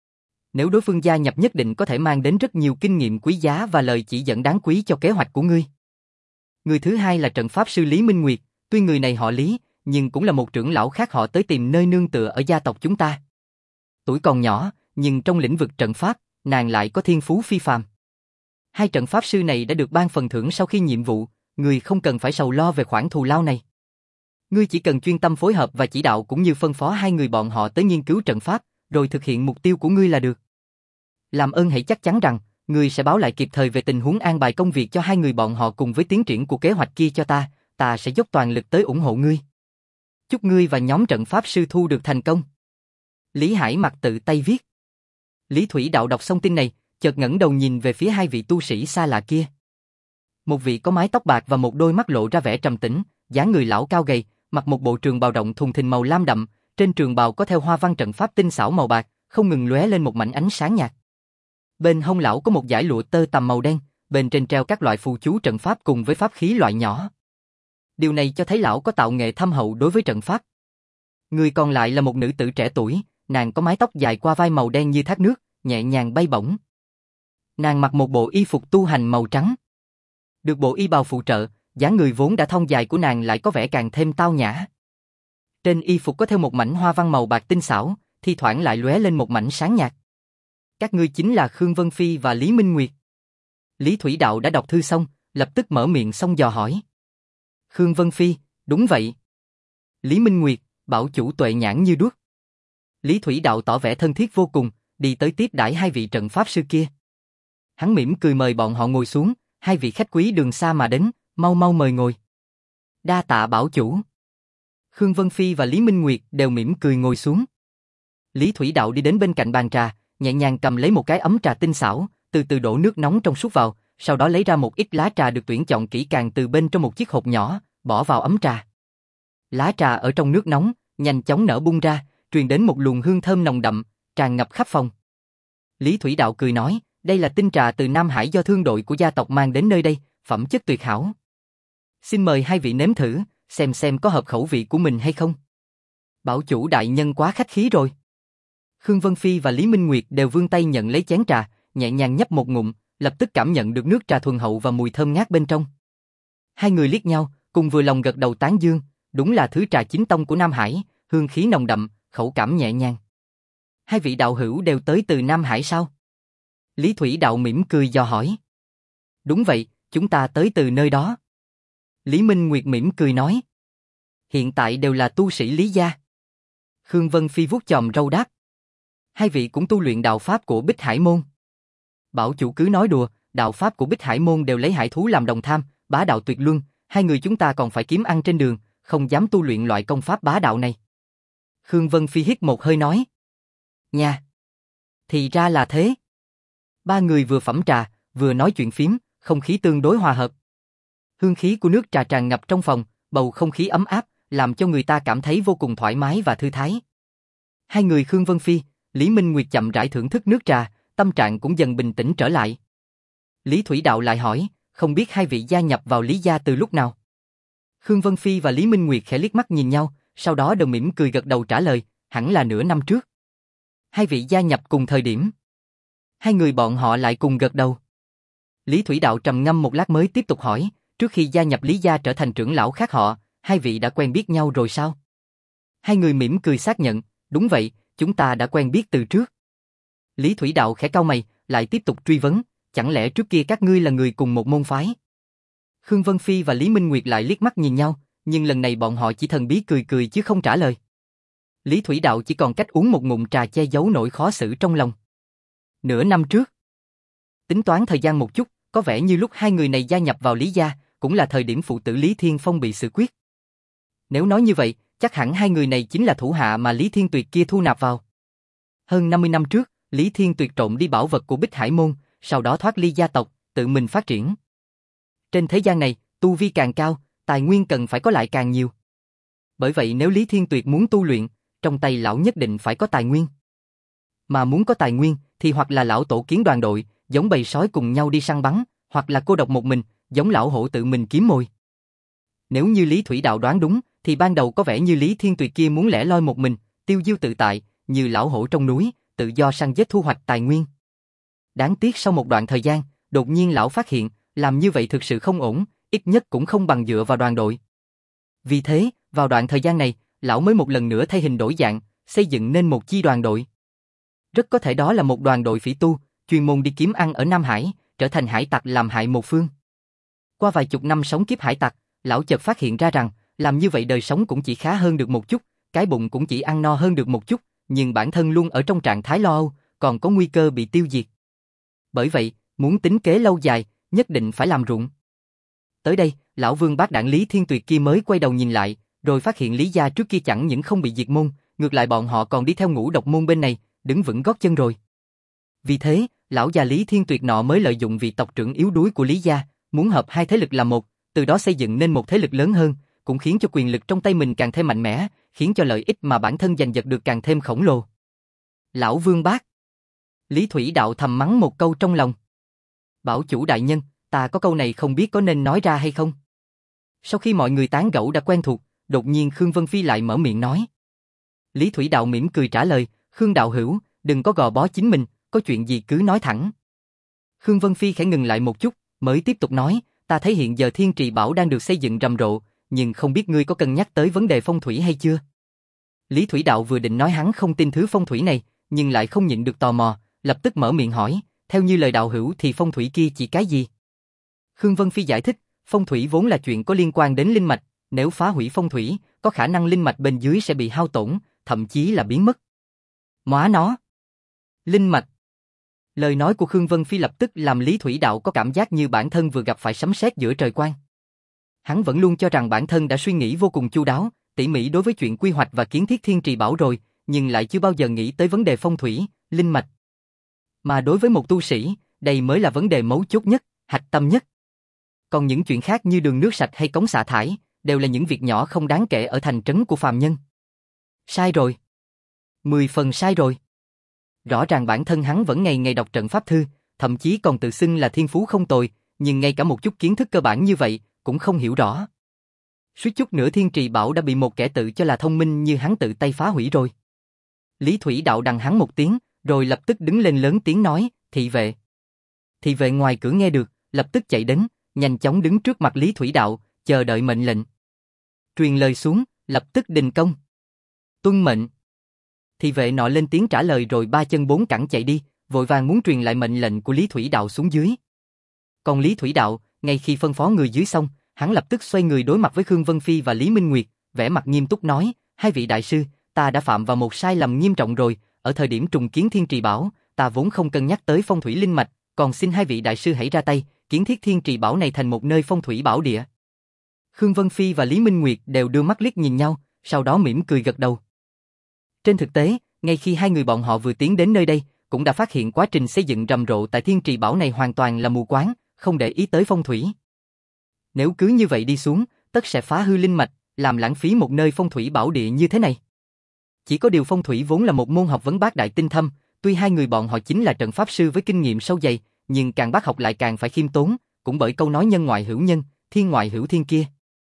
Nếu đối phương gia nhập nhất định có thể mang đến rất nhiều kinh nghiệm quý giá và lời chỉ dẫn đáng quý cho kế hoạch của ngươi. Người thứ hai là trận pháp sư Lý Minh Nguyệt, tuy người này họ Lý, nhưng cũng là một trưởng lão khác họ tới tìm nơi nương tựa ở gia tộc chúng ta. Tuổi còn nhỏ, nhưng trong lĩnh vực trận pháp, nàng lại có thiên phú phi phàm. Hai trận pháp sư này đã được ban phần thưởng sau khi nhiệm vụ, người không cần phải sầu lo về khoản thù lao này. Ngươi chỉ cần chuyên tâm phối hợp và chỉ đạo cũng như phân phó hai người bọn họ tới nghiên cứu trận pháp, rồi thực hiện mục tiêu của ngươi là được. Làm ơn hãy chắc chắn rằng, ngươi sẽ báo lại kịp thời về tình huống an bài công việc cho hai người bọn họ cùng với tiến triển của kế hoạch kia cho ta, ta sẽ dốc toàn lực tới ủng hộ ngươi. Chúc ngươi và nhóm trận pháp sư thu được thành công. Lý Hải Mặc tự tay viết. Lý Thủy Đạo đọc xong tin này, chợt ngẩng đầu nhìn về phía hai vị tu sĩ xa lạ kia. Một vị có mái tóc bạc và một đôi mắt lộ ra vẻ trầm tĩnh, dáng người lão cao gầy, mặc một bộ trường bào rộng thùng thình màu lam đậm, trên trường bào có theo hoa văn trận pháp tinh xảo màu bạc, không ngừng lóe lên một mảnh ánh sáng nhạt. Bên hông lão có một dải lụa tơ tằm màu đen, bên trên treo các loại phù chú trận pháp cùng với pháp khí loại nhỏ. Điều này cho thấy lão có tạo nghệ thâm hậu đối với trận pháp. Người còn lại là một nữ tử trẻ tuổi, nàng có mái tóc dài qua vai màu đen như thác nước, nhẹ nhàng bay bổng. Nàng mặc một bộ y phục tu hành màu trắng. Được bộ y bào phụ trợ, dáng người vốn đã thon dài của nàng lại có vẻ càng thêm tao nhã. Trên y phục có theo một mảnh hoa văn màu bạc tinh xảo, thi thoảng lại lóe lên một mảnh sáng nhạt. Các ngươi chính là Khương Vân Phi và Lý Minh Nguyệt. Lý Thủy Đạo đã đọc thư xong, lập tức mở miệng xong dò hỏi. Khương Vân Phi, đúng vậy. Lý Minh Nguyệt, bảo chủ tuệ nhãn như đuốc. Lý Thủy Đạo tỏ vẻ thân thiết vô cùng, đi tới tiếp đãi hai vị trận pháp sư kia. Hắn mỉm cười mời bọn họ ngồi xuống, hai vị khách quý đường xa mà đến, mau mau mời ngồi. Đa tạ bảo chủ. Khương Vân Phi và Lý Minh Nguyệt đều mỉm cười ngồi xuống. Lý Thủy Đạo đi đến bên cạnh bàn trà, nhẹ nhàng cầm lấy một cái ấm trà tinh xảo, từ từ đổ nước nóng trong suốt vào, sau đó lấy ra một ít lá trà được tuyển chọn kỹ càng từ bên trong một chiếc hộp nhỏ, bỏ vào ấm trà. Lá trà ở trong nước nóng, nhanh chóng nở bung ra, truyền đến một luồng hương thơm nồng đậm, tràn ngập khắp phòng. Lý Thủy Đạo cười nói, đây là tinh trà từ Nam Hải do thương đội của gia tộc mang đến nơi đây, phẩm chất tuyệt hảo. Xin mời hai vị nếm thử, xem xem có hợp khẩu vị của mình hay không. Bảo chủ đại nhân quá khách khí rồi. Khương Vân Phi và Lý Minh Nguyệt đều vươn tay nhận lấy chén trà, nhẹ nhàng nhấp một ngụm, lập tức cảm nhận được nước trà thuần hậu và mùi thơm ngát bên trong. Hai người liếc nhau, cùng vừa lòng gật đầu tán dương, đúng là thứ trà chính tông của Nam Hải, hương khí nồng đậm, khẩu cảm nhẹ nhàng. Hai vị đạo hữu đều tới từ Nam Hải sao? Lý Thủy Đạo mỉm cười dò hỏi. Đúng vậy, chúng ta tới từ nơi đó. Lý Minh Nguyệt mỉm cười nói. Hiện tại đều là tu sĩ Lý gia. Khương Vân Phi vuốt chòm râu đáp. Hai vị cũng tu luyện đạo pháp của Bích Hải Môn. Bảo chủ cứ nói đùa, đạo pháp của Bích Hải Môn đều lấy hải thú làm đồng tham, bá đạo tuyệt luân, hai người chúng ta còn phải kiếm ăn trên đường, không dám tu luyện loại công pháp bá đạo này. Khương Vân Phi hít một hơi nói. Nha! Thì ra là thế. Ba người vừa phẩm trà, vừa nói chuyện phím, không khí tương đối hòa hợp. Hương khí của nước trà tràn ngập trong phòng, bầu không khí ấm áp, làm cho người ta cảm thấy vô cùng thoải mái và thư thái. Hai người Khương Vân Phi, Lý Minh Nguyệt chậm rãi thưởng thức nước trà, tâm trạng cũng dần bình tĩnh trở lại. Lý Thủy Đạo lại hỏi, không biết hai vị gia nhập vào Lý gia từ lúc nào? Khương Vân Phi và Lý Minh Nguyệt khẽ liếc mắt nhìn nhau, sau đó đều mỉm cười gật đầu trả lời, hẳn là nửa năm trước. Hai vị gia nhập cùng thời điểm. Hai người bọn họ lại cùng gật đầu. Lý Thủy Đạo trầm ngâm một lát mới tiếp tục hỏi, trước khi gia nhập Lý gia trở thành trưởng lão khác họ, hai vị đã quen biết nhau rồi sao? Hai người mỉm cười xác nhận, đúng vậy, chúng ta đã quen biết từ trước. Lý Thủy Đạo khẽ cau mày, lại tiếp tục truy vấn, chẳng lẽ trước kia các ngươi là người cùng một môn phái? Khương Vân Phi và Lý Minh Nguyệt lại liếc mắt nhìn nhau, nhưng lần này bọn họ chỉ thần bí cười cười chứ không trả lời. Lý Thủy Đạo chỉ còn cách uống một ngụm trà che giấu nỗi khó xử trong lòng. Nửa năm trước. Tính toán thời gian một chút, có vẻ như lúc hai người này gia nhập vào Lý gia, cũng là thời điểm phụ tử Lý Thiên Phong bị xử quyết. Nếu nói như vậy, chắc hẳn hai người này chính là thủ hạ mà Lý Thiên Tuyệt kia thu nạp vào. Hơn năm mươi năm trước, Lý Thiên Tuyệt trộm đi bảo vật của Bích Hải Môn, sau đó thoát ly gia tộc, tự mình phát triển. Trên thế gian này, tu vi càng cao, tài nguyên cần phải có lại càng nhiều. Bởi vậy nếu Lý Thiên Tuyệt muốn tu luyện, trong tay lão nhất định phải có tài nguyên. Mà muốn có tài nguyên, thì hoặc là lão tổ kiến đoàn đội, giống bầy sói cùng nhau đi săn bắn, hoặc là cô độc một mình, giống lão hổ tự mình kiếm mồi. Nếu như Lý Thủy Đạo đoán đúng, thì ban đầu có vẻ như Lý Thiên Tuyệt kia muốn lẻ loi một mình, tiêu diêu tự tại, như lão hổ trong núi, tự do săn giết thu hoạch tài nguyên. Đáng tiếc sau một đoạn thời gian, đột nhiên lão phát hiện, làm như vậy thực sự không ổn, ít nhất cũng không bằng dựa vào đoàn đội. Vì thế, vào đoạn thời gian này, lão mới một lần nữa thay hình đổi dạng, xây dựng nên một chi đoàn đội. Rất có thể đó là một đoàn đội phỉ tu, chuyên môn đi kiếm ăn ở Nam Hải, trở thành hải tặc làm hại một phương. Qua vài chục năm sống kiếp hải tặc, lão chợt phát hiện ra rằng, làm như vậy đời sống cũng chỉ khá hơn được một chút, cái bụng cũng chỉ ăn no hơn được một chút, nhưng bản thân luôn ở trong trạng thái lo âu, còn có nguy cơ bị tiêu diệt. Bởi vậy, muốn tính kế lâu dài, nhất định phải làm ruộng. Tới đây, lão Vương Bát Đảng Lý Thiên Tuyệt kia mới quay đầu nhìn lại, rồi phát hiện Lý gia trước kia chẳng những không bị diệt môn, ngược lại bọn họ còn đi theo Ngũ Độc môn bên này, đứng vững gót chân rồi. Vì thế, lão già Lý Thiên Tuyệt nọ mới lợi dụng vị tộc trưởng yếu đuối của Lý gia, muốn hợp hai thế lực làm một, từ đó xây dựng nên một thế lực lớn hơn, cũng khiến cho quyền lực trong tay mình càng thêm mạnh mẽ, khiến cho lợi ích mà bản thân giành giật được càng thêm khổng lồ. Lão Vương Bát. Lý Thủy Đạo thầm mắng một câu trong lòng. Bảo chủ đại nhân, ta có câu này không biết có nên nói ra hay không? Sau khi mọi người tán gẫu đã quen thuộc, đột nhiên Khương Vân Phi lại mở miệng nói. Lý Thủy Đạo mỉm cười trả lời, Khương đạo hữu, đừng có gò bó chính mình, có chuyện gì cứ nói thẳng. Khương Vân Phi khẽ ngừng lại một chút, mới tiếp tục nói, ta thấy hiện giờ Thiên Trì Bảo đang được xây dựng rầm rộ, nhưng không biết ngươi có cân nhắc tới vấn đề phong thủy hay chưa? Lý Thủy Đạo vừa định nói hắn không tin thứ phong thủy này, nhưng lại không nhịn được tò mò, lập tức mở miệng hỏi, theo như lời đạo hữu thì phong thủy kia chỉ cái gì? Khương Vân Phi giải thích, phong thủy vốn là chuyện có liên quan đến linh mạch, nếu phá hủy phong thủy, có khả năng linh mạch bên dưới sẽ bị hao tổn, thậm chí là biến mất. Móa nó! Linh mạch! Lời nói của Khương Vân Phi lập tức làm Lý Thủy Đạo có cảm giác như bản thân vừa gặp phải sấm sét giữa trời quang. Hắn vẫn luôn cho rằng bản thân đã suy nghĩ vô cùng chu đáo, tỉ mỉ đối với chuyện quy hoạch và kiến thiết Thiên Trì Bảo rồi, nhưng lại chưa bao giờ nghĩ tới vấn đề phong thủy, linh mạch. Mà đối với một tu sĩ, đây mới là vấn đề mấu chốt nhất, hạch tâm nhất. Còn những chuyện khác như đường nước sạch hay cống xả thải, đều là những việc nhỏ không đáng kể ở thành trấn của phàm nhân. Sai rồi. Mười phần sai rồi. Rõ ràng bản thân hắn vẫn ngày ngày đọc trận pháp thư, thậm chí còn tự xưng là thiên phú không tồi, nhưng ngay cả một chút kiến thức cơ bản như vậy, cũng không hiểu rõ. Suýt chút nữa Thiên Trì Bảo đã bị một kẻ tự cho là thông minh như hắn tự tay phá hủy rồi. Lý Thủy Đạo đằng hắn một tiếng, rồi lập tức đứng lên lớn tiếng nói, thị vệ. Thị vệ ngoài cửa nghe được, lập tức chạy đến, nhanh chóng đứng trước mặt Lý Thủy Đạo, chờ đợi mệnh lệnh. Truyền lời xuống, lập tức đình công. Tuân mệnh. Thị vệ nọ lên tiếng trả lời rồi ba chân bốn cẳng chạy đi, vội vàng muốn truyền lại mệnh lệnh của Lý Thủy Đạo xuống dưới. Còn Lý Thủy Đạo, ngay khi phân phó người dưới xong, hắn lập tức xoay người đối mặt với Khương Vân Phi và Lý Minh Nguyệt, vẻ mặt nghiêm túc nói, hai vị đại sư, ta đã phạm vào một sai lầm nghiêm trọng rồi, ở thời điểm trùng kiến Thiên Trì Bảo, ta vốn không cân nhắc tới phong thủy linh mạch, còn xin hai vị đại sư hãy ra tay, kiến thiết Thiên Trì Bảo này thành một nơi phong thủy bảo địa. Khương Vân Phi và Lý Minh Nguyệt đều đưa mắt liếc nhìn nhau, sau đó mỉm cười gật đầu. Trên thực tế, ngay khi hai người bọn họ vừa tiến đến nơi đây, cũng đã phát hiện quá trình xây dựng rầm rộ tại Thiên Trì Bảo này hoàn toàn là mù quáng, không để ý tới phong thủy. Nếu cứ như vậy đi xuống, tất sẽ phá hư linh mạch, làm lãng phí một nơi phong thủy bảo địa như thế này. Chỉ có điều phong thủy vốn là một môn học vấn bác đại tinh thâm, tuy hai người bọn họ chính là trận pháp sư với kinh nghiệm sâu dày, nhưng càng bác học lại càng phải khiêm tốn, cũng bởi câu nói nhân ngoại hữu nhân, thiên ngoại hữu thiên kia.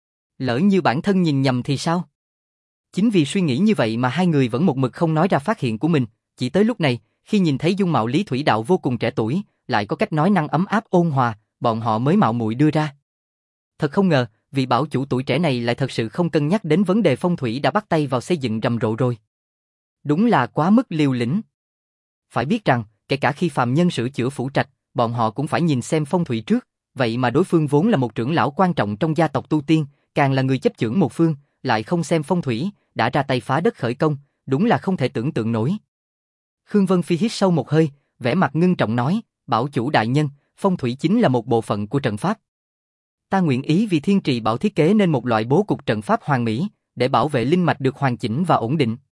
Lỡ như bản thân nhìn nhầm thì sao? Chính vì suy nghĩ như vậy mà hai người vẫn một mực không nói ra phát hiện của mình, chỉ tới lúc này, khi nhìn thấy dung mạo Lý Thủy Đạo vô cùng trẻ tuổi, lại có cách nói năng ấm áp ôn hòa, bọn họ mới mạo muội đưa ra. Thật không ngờ, vị bảo chủ tuổi trẻ này lại thật sự không cân nhắc đến vấn đề phong thủy đã bắt tay vào xây dựng rầm rộ rồi. Đúng là quá mức liều lĩnh. Phải biết rằng, kể cả khi phàm nhân sửa chữa phủ trạch, bọn họ cũng phải nhìn xem phong thủy trước, vậy mà đối phương vốn là một trưởng lão quan trọng trong gia tộc tu tiên, càng là người chấp chưởng một phương, lại không xem phong thủy, đã ra tay phá đất khởi công, đúng là không thể tưởng tượng nổi. Khương Vân Phi hít sâu một hơi, vẻ mặt ngưng trọng nói, bảo chủ đại nhân, phong thủy chính là một bộ phận của trận pháp. Ta nguyện ý vì Thiên Trì Bảo thiết kế nên một loại bố cục trận pháp hoàn mỹ, để bảo vệ linh mạch được hoàn chỉnh và ổn định.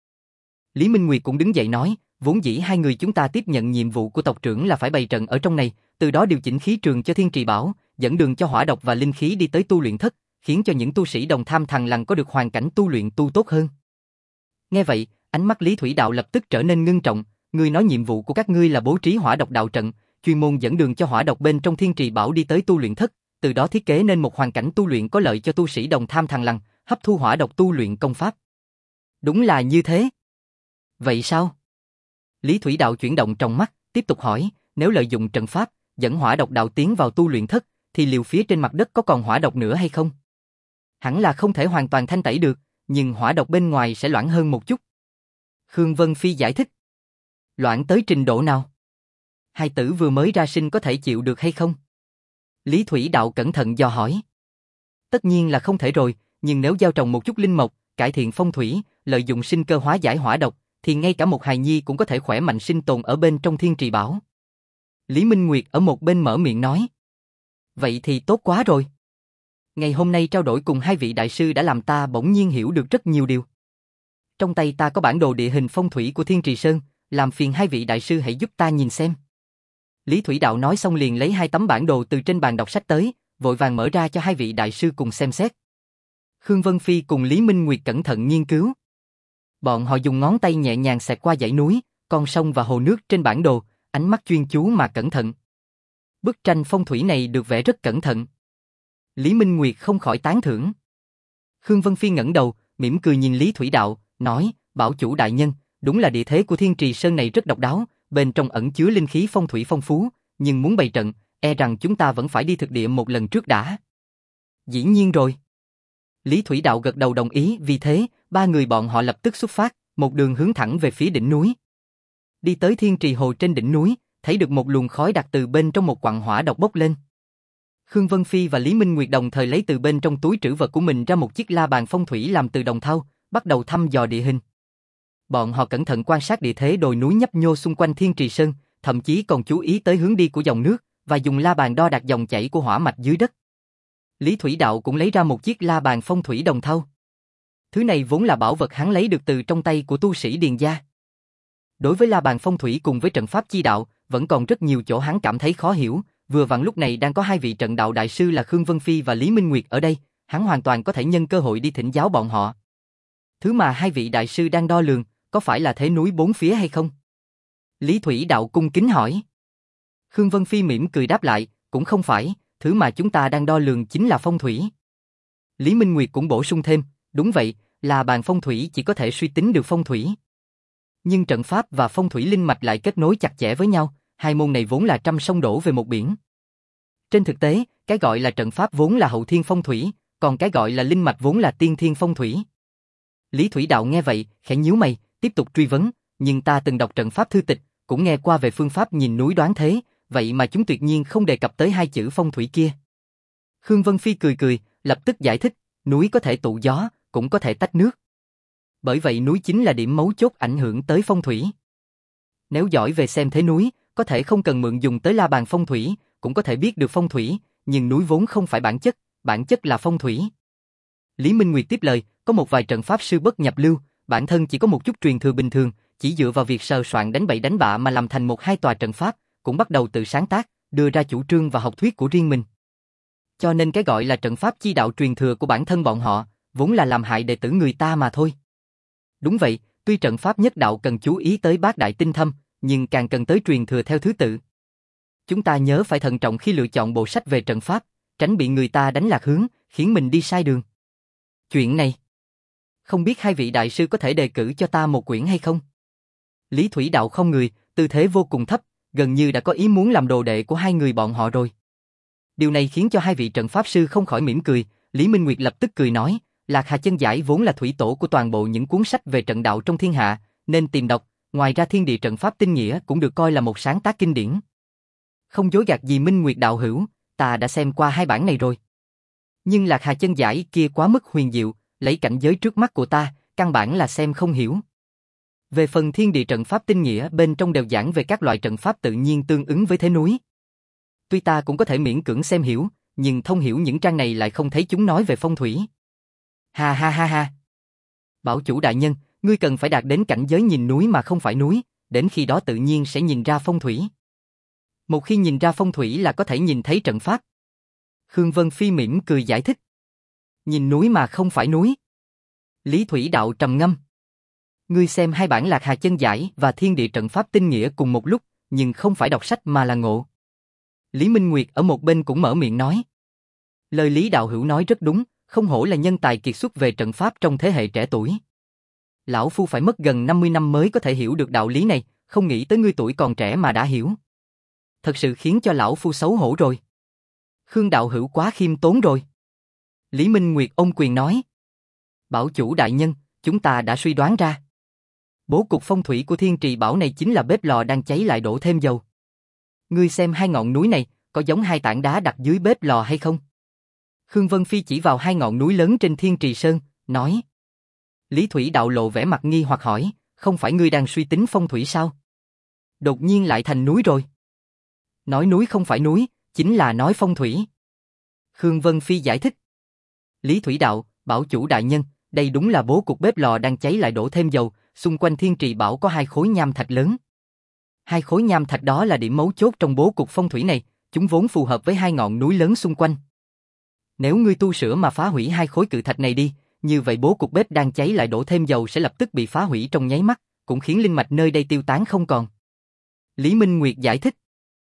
Lý Minh Nguyệt cũng đứng dậy nói, vốn dĩ hai người chúng ta tiếp nhận nhiệm vụ của tộc trưởng là phải bày trận ở trong này, từ đó điều chỉnh khí trường cho Thiên Trì Bảo, dẫn đường cho hỏa độc và linh khí đi tới tu luyện thất, khiến cho những tu sĩ đồng tham thằng lằn có được hoàn cảnh tu luyện tu tốt hơn. Nghe vậy, ánh mắt Lý Thủy Đạo lập tức trở nên ngưng trọng, ngươi nói nhiệm vụ của các ngươi là bố trí hỏa độc đạo trận, chuyên môn dẫn đường cho hỏa độc bên trong Thiên Trì Bảo đi tới tu luyện thất, từ đó thiết kế nên một hoàn cảnh tu luyện có lợi cho tu sĩ đồng tham thằng lằn, hấp thu hỏa độc tu luyện công pháp. Đúng là như thế. Vậy sao? Lý Thủy Đạo chuyển động trong mắt, tiếp tục hỏi, nếu lợi dụng trận pháp, dẫn hỏa độc đạo tiến vào tu luyện thất, thì liều phía trên mặt đất có còn hỏa độc nữa hay không? Hẳn là không thể hoàn toàn thanh tẩy được, nhưng hỏa độc bên ngoài sẽ loãng hơn một chút. Khương Vân Phi giải thích. Loãng tới trình độ nào? Hai tử vừa mới ra sinh có thể chịu được hay không? Lý Thủy Đạo cẩn thận dò hỏi. Tất nhiên là không thể rồi, nhưng nếu gieo trồng một chút linh mộc, cải thiện phong thủy, lợi dụng sinh cơ hóa giải hỏa độc, thì ngay cả một hài nhi cũng có thể khỏe mạnh sinh tồn ở bên trong Thiên Trì Bảo. Lý Minh Nguyệt ở một bên mở miệng nói. Vậy thì tốt quá rồi. Ngày hôm nay trao đổi cùng hai vị đại sư đã làm ta bỗng nhiên hiểu được rất nhiều điều. Trong tay ta có bản đồ địa hình phong thủy của Thiên Trì Sơn, làm phiền hai vị đại sư hãy giúp ta nhìn xem. Lý Thủy Đạo nói xong liền lấy hai tấm bản đồ từ trên bàn đọc sách tới, vội vàng mở ra cho hai vị đại sư cùng xem xét. Khương Vân Phi cùng Lý Minh Nguyệt cẩn thận nghiên cứu. Bọn họ dùng ngón tay nhẹ nhàng xẹt qua dãy núi, con sông và hồ nước trên bản đồ, ánh mắt chuyên chú mà cẩn thận. Bức tranh phong thủy này được vẽ rất cẩn thận. Lý Minh Nguyệt không khỏi tán thưởng. Khương Vân Phi ngẩng đầu, mỉm cười nhìn Lý Thủy Đạo, nói, bảo chủ đại nhân, đúng là địa thế của Thiên Trì Sơn này rất độc đáo, bên trong ẩn chứa linh khí phong thủy phong phú, nhưng muốn bày trận, e rằng chúng ta vẫn phải đi thực địa một lần trước đã. Dĩ nhiên rồi. Lý Thủy Đạo gật đầu đồng ý, vì thế, ba người bọn họ lập tức xuất phát, một đường hướng thẳng về phía đỉnh núi. Đi tới Thiên Trì Hồ trên đỉnh núi, thấy được một luồng khói đặc từ bên trong một quặng hỏa độc bốc lên. Khương Vân Phi và Lý Minh Nguyệt đồng thời lấy từ bên trong túi trữ vật của mình ra một chiếc la bàn phong thủy làm từ đồng thau, bắt đầu thăm dò địa hình. Bọn họ cẩn thận quan sát địa thế đồi núi nhấp nhô xung quanh Thiên Trì Sơn, thậm chí còn chú ý tới hướng đi của dòng nước, và dùng la bàn đo đạc dòng chảy của hỏa mạch dưới đất. Lý Thủy Đạo cũng lấy ra một chiếc la bàn phong thủy đồng thau. Thứ này vốn là bảo vật hắn lấy được từ trong tay của tu sĩ Điền gia. Đối với la bàn phong thủy cùng với trận pháp chi đạo, vẫn còn rất nhiều chỗ hắn cảm thấy khó hiểu, vừa vặn lúc này đang có hai vị trận đạo đại sư là Khương Vân Phi và Lý Minh Nguyệt ở đây, hắn hoàn toàn có thể nhân cơ hội đi thỉnh giáo bọn họ. Thứ mà hai vị đại sư đang đo lường, có phải là thế núi bốn phía hay không? Lý Thủy Đạo cung kính hỏi. Khương Vân Phi mỉm cười đáp lại, cũng không phải, thứ mà chúng ta đang đo lường chính là phong thủy. Lý Minh Nguyệt cũng bổ sung thêm, đúng vậy, là bàn phong thủy chỉ có thể suy tính được phong thủy. Nhưng trận pháp và phong thủy linh mạch lại kết nối chặt chẽ với nhau, hai môn này vốn là trăm sông đổ về một biển. Trên thực tế, cái gọi là trận pháp vốn là hậu thiên phong thủy, còn cái gọi là linh mạch vốn là tiên thiên phong thủy. Lý Thủy Đạo nghe vậy, khẽ nhíu mày, tiếp tục truy vấn, nhưng ta từng đọc trận pháp thư tịch, cũng nghe qua về phương pháp nhìn núi đoán thế, vậy mà chúng tuyệt nhiên không đề cập tới hai chữ phong thủy kia. Khương Vân Phi cười cười, lập tức giải thích, núi có thể tụ gió, cũng có thể tách nước. Bởi vậy núi chính là điểm mấu chốt ảnh hưởng tới phong thủy. Nếu giỏi về xem thế núi, có thể không cần mượn dùng tới la bàn phong thủy, cũng có thể biết được phong thủy, nhưng núi vốn không phải bản chất, bản chất là phong thủy. Lý Minh Nguyệt tiếp lời, có một vài trận pháp sư bất nhập lưu, bản thân chỉ có một chút truyền thừa bình thường, chỉ dựa vào việc sờ soạn đánh bậy đánh bạ mà làm thành một hai tòa trận pháp, cũng bắt đầu tự sáng tác, đưa ra chủ trương và học thuyết của riêng mình. Cho nên cái gọi là trận pháp chi đạo truyền thừa của bản thân bọn họ, vốn là làm hại đệ tử người ta mà thôi. Đúng vậy, tuy trận pháp nhất đạo cần chú ý tới bát đại tinh thâm, nhưng càng cần tới truyền thừa theo thứ tự. Chúng ta nhớ phải thận trọng khi lựa chọn bộ sách về trận pháp, tránh bị người ta đánh lạc hướng, khiến mình đi sai đường. Chuyện này, không biết hai vị đại sư có thể đề cử cho ta một quyển hay không? Lý Thủy Đạo không người, tư thế vô cùng thấp, gần như đã có ý muốn làm đồ đệ của hai người bọn họ rồi. Điều này khiến cho hai vị trận pháp sư không khỏi mỉm cười. Lý Minh Nguyệt lập tức cười nói, Lạc Hà Chân Giải vốn là thủy tổ của toàn bộ những cuốn sách về trận đạo trong thiên hạ, nên tìm đọc, ngoài ra Thiên Địa Trận Pháp Tinh Nghĩa cũng được coi là một sáng tác kinh điển. Không dối gạt gì Minh Nguyệt đạo hữu, ta đã xem qua hai bản này rồi. Nhưng Lạc Hà Chân Giải kia quá mức huyền diệu, lấy cảnh giới trước mắt của ta, căn bản là xem không hiểu. Về phần Thiên Địa Trận Pháp Tinh Nghĩa bên trong đều giảng về các loại trận pháp tự nhiên tương ứng với thế núi. Tuy ta cũng có thể miễn cưỡng xem hiểu, nhưng thông hiểu những trang này lại không thấy chúng nói về phong thủy. Ha ha ha ha. Bảo chủ đại nhân, ngươi cần phải đạt đến cảnh giới nhìn núi mà không phải núi, đến khi đó tự nhiên sẽ nhìn ra phong thủy. Một khi nhìn ra phong thủy là có thể nhìn thấy trận pháp. Khương Vân Phi mỉm cười giải thích. Nhìn núi mà không phải núi. Lý Thủy Đạo trầm ngâm. Ngươi xem hai bản Lạc Hà Chân Giải và Thiên Địa Trận Pháp Tinh Nghĩa cùng một lúc, nhưng không phải đọc sách mà là ngộ. Lý Minh Nguyệt ở một bên cũng mở miệng nói. Lời Lý đạo hữu nói rất đúng, không hổ là nhân tài kiệt xuất về trận pháp trong thế hệ trẻ tuổi. Lão phu phải mất gần năm mươi năm mới có thể hiểu được đạo lý này, không nghĩ tới ngươi tuổi còn trẻ mà đã hiểu. Thật sự khiến cho lão phu xấu hổ rồi. Khương đạo hữu quá khiêm tốn rồi. Lý Minh Nguyệt ôm quyền nói. Bảo chủ đại nhân, chúng ta đã suy đoán ra. Bố cục phong thủy của Thiên Trì Bảo này chính là bếp lò đang cháy lại đổ thêm dầu. Ngươi xem hai ngọn núi này, có giống hai tảng đá đặt dưới bếp lò hay không? Khương Vân Phi chỉ vào hai ngọn núi lớn trên Thiên Trì Sơn, nói. Lý Thủy Đạo lộ vẻ mặt nghi hoặc hỏi, không phải ngươi đang suy tính phong thủy sao? Đột nhiên lại thành núi rồi. Nói núi không phải núi, chính là nói phong thủy. Khương Vân Phi giải thích. Lý Thủy Đạo, bảo chủ đại nhân, đây đúng là bố cục bếp lò đang cháy lại đổ thêm dầu, xung quanh Thiên Trì Bảo có hai khối nham thạch lớn. Hai khối nham thạch đó là điểm mấu chốt trong bố cục phong thủy này, chúng vốn phù hợp với hai ngọn núi lớn xung quanh. Nếu ngươi tu sửa mà phá hủy hai khối cự thạch này đi, như vậy bố cục bếp đang cháy lại đổ thêm dầu sẽ lập tức bị phá hủy trong nháy mắt, cũng khiến linh mạch nơi đây tiêu tán không còn. Lý Minh Nguyệt giải thích.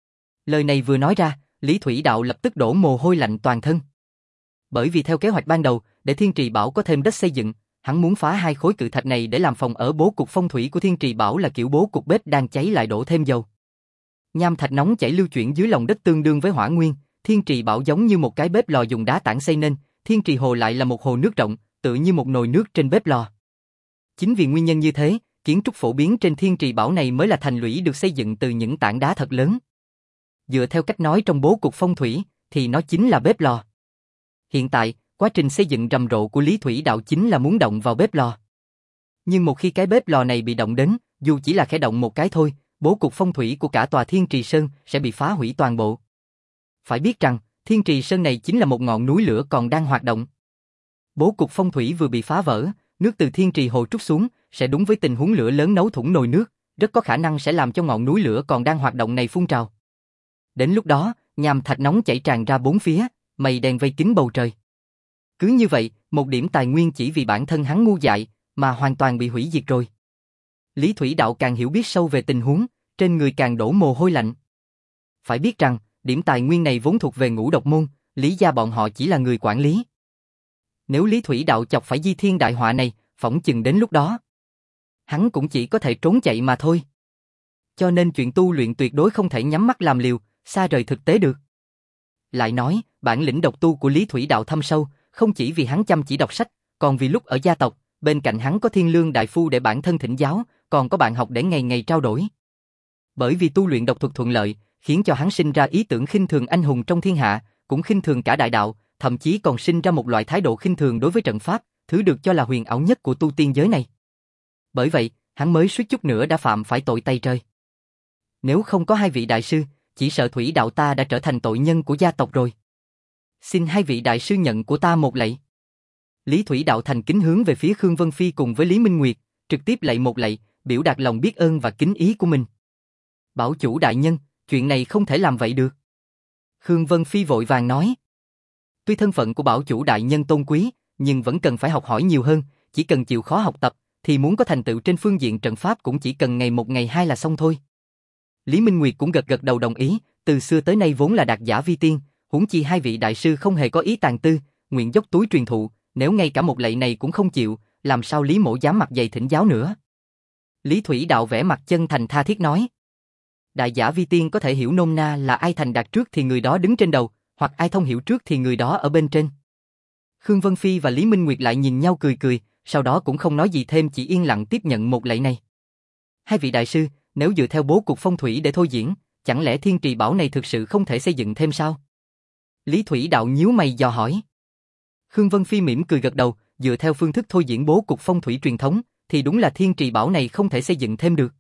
Lời này vừa nói ra, Lý Thủy Đạo lập tức đổ mồ hôi lạnh toàn thân. Bởi vì theo kế hoạch ban đầu, để Thiên Trì Bảo có thêm đất xây dựng, hắn muốn phá hai khối cự thạch này để làm phòng ở. Bố cục phong thủy của Thiên Trì Bảo là kiểu bố cục bếp đang cháy lại đổ thêm dầu. Nham thạch nóng chảy lưu chuyển dưới lòng đất tương đương với hỏa nguyên, Thiên Trì Bảo giống như một cái bếp lò dùng đá tảng xây nên, Thiên Trì Hồ lại là một hồ nước rộng, tựa như một nồi nước trên bếp lò. Chính vì nguyên nhân như thế, kiến trúc phổ biến trên Thiên Trì Bảo này mới là thành lũy được xây dựng từ những tảng đá thật lớn. Dựa theo cách nói trong bố cục phong thủy, thì nó chính là bếp lò. Hiện tại, quá trình xây dựng rầm rộ của Lý Thủy Đạo chính là muốn động vào bếp lò. Nhưng một khi cái bếp lò này bị động đến, dù chỉ là khẽ động một cái thôi, bố cục phong thủy của cả tòa Thiên Trì Sơn sẽ bị phá hủy toàn bộ. Phải biết rằng, Thiên Trì Sơn này chính là một ngọn núi lửa còn đang hoạt động. Bố cục phong thủy vừa bị phá vỡ, nước từ Thiên Trì Hồ trút xuống, sẽ đúng với tình huống lửa lớn nấu thủng nồi nước, rất có khả năng sẽ làm cho ngọn núi lửa còn đang hoạt động này phun trào. Đến lúc đó, nham thạch nóng chảy tràn ra bốn phía, mây đen vây kín bầu trời. Cứ như vậy, một điểm tài nguyên chỉ vì bản thân hắn ngu dại, mà hoàn toàn bị hủy diệt rồi. Lý Thủy Đạo càng hiểu biết sâu về tình huống, trên người càng đổ mồ hôi lạnh. Phải biết rằng, điểm tài nguyên này vốn thuộc về Ngũ Độc Môn, Lý gia bọn họ chỉ là người quản lý. Nếu Lý Thủy Đạo chọc phải di thiên đại họa này, phỏng chừng đến lúc đó, hắn cũng chỉ có thể trốn chạy mà thôi. Cho nên chuyện tu luyện tuyệt đối không thể nhắm mắt làm liều, xa rời thực tế được. Lại nói, bản lĩnh độc tu của Lý Thủy Đạo thâm sâu, không chỉ vì hắn chăm chỉ đọc sách, còn vì lúc ở gia tộc, bên cạnh hắn có Thiên Lương đại phu để bản thân thỉnh giáo, còn có bạn học để ngày ngày trao đổi. Bởi vì tu luyện độc thuật thuận lợi, khiến cho hắn sinh ra ý tưởng khinh thường anh hùng trong thiên hạ, cũng khinh thường cả đại đạo, thậm chí còn sinh ra một loại thái độ khinh thường đối với trận pháp, thứ được cho là huyền ảo nhất của tu tiên giới này. Bởi vậy, hắn mới suýt chút nữa đã phạm phải tội tày trời. Nếu không có hai vị đại sư, chỉ sợ Thủy Đạo ta đã trở thành tội nhân của gia tộc rồi. Xin hai vị đại sư nhận của ta một lạy. Lý Thủy Đạo thành kính hướng về phía Khương Vân Phi cùng với Lý Minh Nguyệt, trực tiếp lạy một lạy, biểu đạt lòng biết ơn và kính ý của mình. Bảo chủ đại nhân, chuyện này không thể làm vậy được. Khương Vân Phi vội vàng nói. Tuy thân phận của bảo chủ đại nhân tôn quý, nhưng vẫn cần phải học hỏi nhiều hơn, chỉ cần chịu khó học tập, thì muốn có thành tựu trên phương diện trận pháp cũng chỉ cần ngày một ngày hai là xong thôi. Lý Minh Nguyệt cũng gật gật đầu đồng ý, từ xưa tới nay vốn là đạt giả vi tiên, huống chi hai vị đại sư không hề có ý tàn tư, nguyện dốc túi truyền thụ, nếu ngay cả một lạy này cũng không chịu, làm sao Lý Mỗ dám mặt dày thỉnh giáo nữa. Lý Thủy Đạo vẽ mặt chân thành tha thiết nói. Đại giả vi tiên có thể hiểu nôm na là ai thành đạt trước thì người đó đứng trên đầu, hoặc ai thông hiểu trước thì người đó ở bên trên. Khương Vân Phi và Lý Minh Nguyệt lại nhìn nhau cười cười, sau đó cũng không nói gì thêm, chỉ yên lặng tiếp nhận một lạy này. Hai vị đại sư, nếu dựa theo bố cục phong thủy để thôi diễn, chẳng lẽ thiên trì bảo này thực sự không thể xây dựng thêm sao? Lý Thủy Đạo nhíu mày dò hỏi. Khương Vân Phi mỉm cười gật đầu, dựa theo phương thức thôi diễn bố cục phong thủy truyền thống, thì đúng là thiên trì bảo này không thể xây dựng thêm được.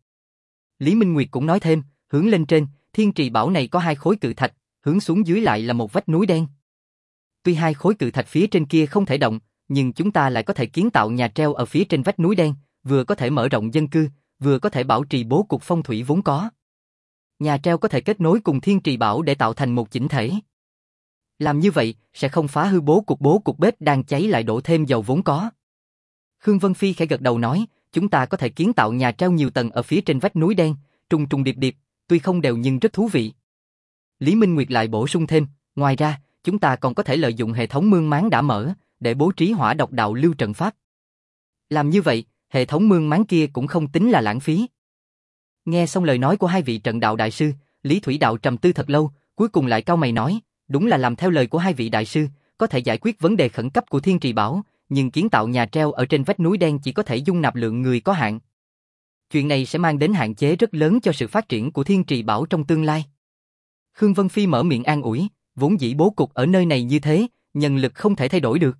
Lý Minh Nguyệt cũng nói thêm, hướng lên trên, thiên trì bảo này có hai khối cự thạch, hướng xuống dưới lại là một vách núi đen. Tuy hai khối cự thạch phía trên kia không thể động, nhưng chúng ta lại có thể kiến tạo nhà treo ở phía trên vách núi đen, vừa có thể mở rộng dân cư, vừa có thể bảo trì bố cục phong thủy vốn có. Nhà treo có thể kết nối cùng thiên trì bảo để tạo thành một chỉnh thể. Làm như vậy, sẽ không phá hư bố cục bố cục bếp đang cháy lại đổ thêm dầu vốn có. Khương Vân Phi khẽ gật đầu nói, chúng ta có thể kiến tạo nhà treo nhiều tầng ở phía trên vách núi đen, trùng trùng điệp điệp, tuy không đều nhưng rất thú vị. Lý Minh Nguyệt lại bổ sung thêm, ngoài ra, chúng ta còn có thể lợi dụng hệ thống mương máng đã mở, để bố trí hỏa độc đạo lưu trận pháp. Làm như vậy, hệ thống mương máng kia cũng không tính là lãng phí. Nghe xong lời nói của hai vị trận đạo đại sư, Lý Thủy Đạo trầm tư thật lâu, cuối cùng lại cau mày nói, đúng là làm theo lời của hai vị đại sư, có thể giải quyết vấn đề khẩn cấp của thiên trì bảo, nhưng kiến tạo nhà treo ở trên vách núi đen chỉ có thể dung nạp lượng người có hạn. Chuyện này sẽ mang đến hạn chế rất lớn cho sự phát triển của thiên trì bảo trong tương lai. Khương Vân Phi mở miệng an ủi, vốn dĩ bố cục ở nơi này như thế, nhân lực không thể thay đổi được.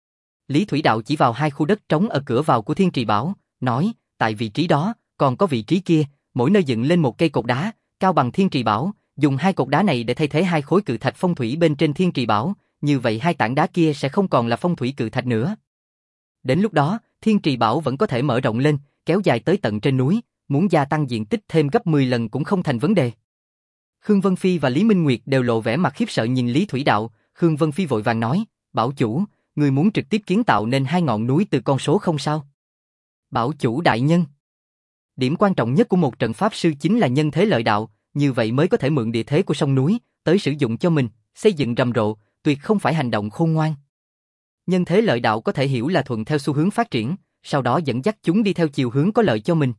Lý Thủy Đạo chỉ vào hai khu đất trống ở cửa vào của thiên trì bảo, nói, tại vị trí đó, còn có vị trí kia, mỗi nơi dựng lên một cây cột đá, cao bằng thiên trì bảo, dùng hai cột đá này để thay thế hai khối cự thạch phong thủy bên trên thiên trì bảo, như vậy hai tảng đá kia sẽ không còn là phong thủy cự thạch nữa. Đến lúc đó, thiên trì bảo vẫn có thể mở rộng lên, kéo dài tới tận trên núi, muốn gia tăng diện tích thêm gấp mười lần cũng không thành vấn đề. Khương Vân Phi và Lý Minh Nguyệt đều lộ vẻ mặt khiếp sợ nhìn Lý Thủy Đạo, Khương Vân Phi vội vàng nói, bảo chủ, người muốn trực tiếp kiến tạo nên hai ngọn núi từ con số không sao? Bảo chủ đại nhân. Điểm quan trọng nhất của một trận pháp sư chính là nhân thế lợi đạo, như vậy mới có thể mượn địa thế của sông núi, tới sử dụng cho mình, xây dựng rầm rộ, tuyệt không phải hành động khôn ngoan. Nhân thế lợi đạo có thể hiểu là thuận theo xu hướng phát triển, sau đó dẫn dắt chúng đi theo chiều hướng có lợi cho mình.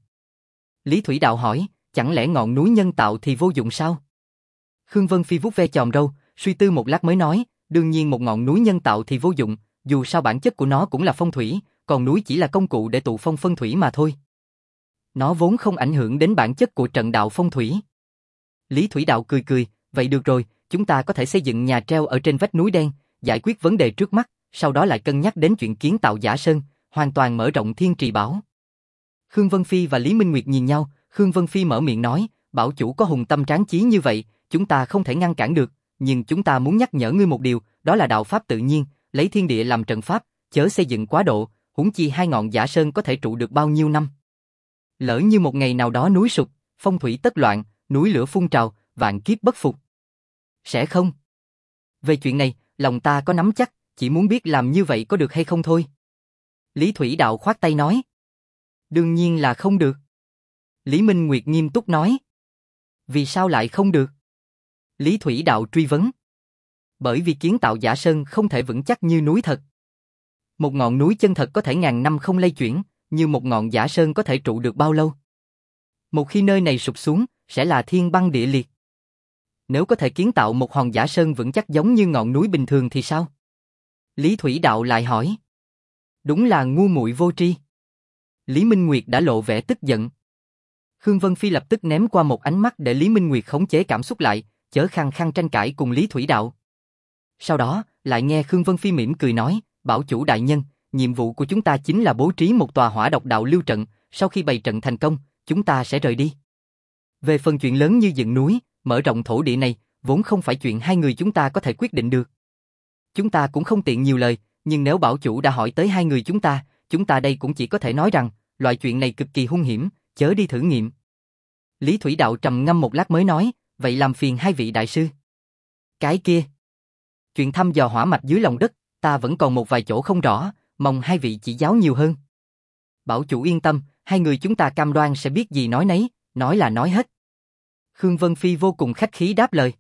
Lý Thủy Đạo hỏi, chẳng lẽ ngọn núi nhân tạo thì vô dụng sao? Khương Vân Phi vuốt ve chòm râu, suy tư một lát mới nói, đương nhiên một ngọn núi nhân tạo thì vô dụng, dù sao bản chất của nó cũng là phong thủy, còn núi chỉ là công cụ để tụ phong phân thủy mà thôi. Nó vốn không ảnh hưởng đến bản chất của trận đạo phong thủy. Lý Thủy Đạo cười cười, vậy được rồi, chúng ta có thể xây dựng nhà treo ở trên vách núi đen, giải quyết vấn đề trước mắt, sau đó lại cân nhắc đến chuyện kiến tạo giả sơn, hoàn toàn mở rộng thiên trì bảo. Khương Vân Phi và Lý Minh Nguyệt nhìn nhau, Khương Vân Phi mở miệng nói, bảo chủ có hùng tâm tráng chí như vậy, chúng ta không thể ngăn cản được, nhưng chúng ta muốn nhắc nhở ngươi một điều, đó là đạo pháp tự nhiên, lấy thiên địa làm trận pháp, chớ xây dựng quá độ, huống chi hai ngọn giả sơn có thể trụ được bao nhiêu năm. Lỡ như một ngày nào đó núi sụp, phong thủy tất loạn, núi lửa phun trào, vạn kiếp bất phục. Sẽ không. Về chuyện này, lòng ta có nắm chắc, chỉ muốn biết làm như vậy có được hay không thôi. Lý Thủy Đạo khoát tay nói. Đương nhiên là không được. Lý Minh Nguyệt nghiêm túc nói. Vì sao lại không được? Lý Thủy Đạo truy vấn. Bởi vì kiến tạo giả sơn không thể vững chắc như núi thật. Một ngọn núi chân thật có thể ngàn năm không lay chuyển, như một ngọn giả sơn có thể trụ được bao lâu. Một khi nơi này sụp xuống, sẽ là thiên băng địa liệt. Nếu có thể kiến tạo một hòn giả sơn vững chắc giống như ngọn núi bình thường thì sao? Lý Thủy Đạo lại hỏi. Đúng là ngu muội vô tri. Lý Minh Nguyệt đã lộ vẻ tức giận. Khương Vân Phi lập tức ném qua một ánh mắt để Lý Minh Nguyệt khống chế cảm xúc lại, chớ khăng khăng tranh cãi cùng Lý Thủy Đạo. Sau đó, lại nghe Khương Vân Phi mỉm cười nói, bảo chủ đại nhân, nhiệm vụ của chúng ta chính là bố trí một tòa hỏa độc đạo lưu trận, sau khi bày trận thành công, chúng ta sẽ rời đi. Về phần chuyện lớn như dựng núi, mở rộng thổ địa này, vốn không phải chuyện hai người chúng ta có thể quyết định được. Chúng ta cũng không tiện nhiều lời, nhưng nếu bảo chủ đã hỏi tới hai người chúng ta, chúng ta đây cũng chỉ có thể nói rằng, loại chuyện này cực kỳ hung hiểm, chớ đi thử nghiệm. Lý Thủy Đạo trầm ngâm một lát mới nói, vậy làm phiền hai vị đại sư. Cái kia, chuyện thăm dò hỏa mạch dưới lòng đất, ta vẫn còn một vài chỗ không rõ, mong hai vị chỉ giáo nhiều hơn. Bảo chủ yên tâm, hai người chúng ta cam đoan sẽ biết gì nói nấy, nói là nói hết. Khương Vân Phi vô cùng khách khí đáp lời.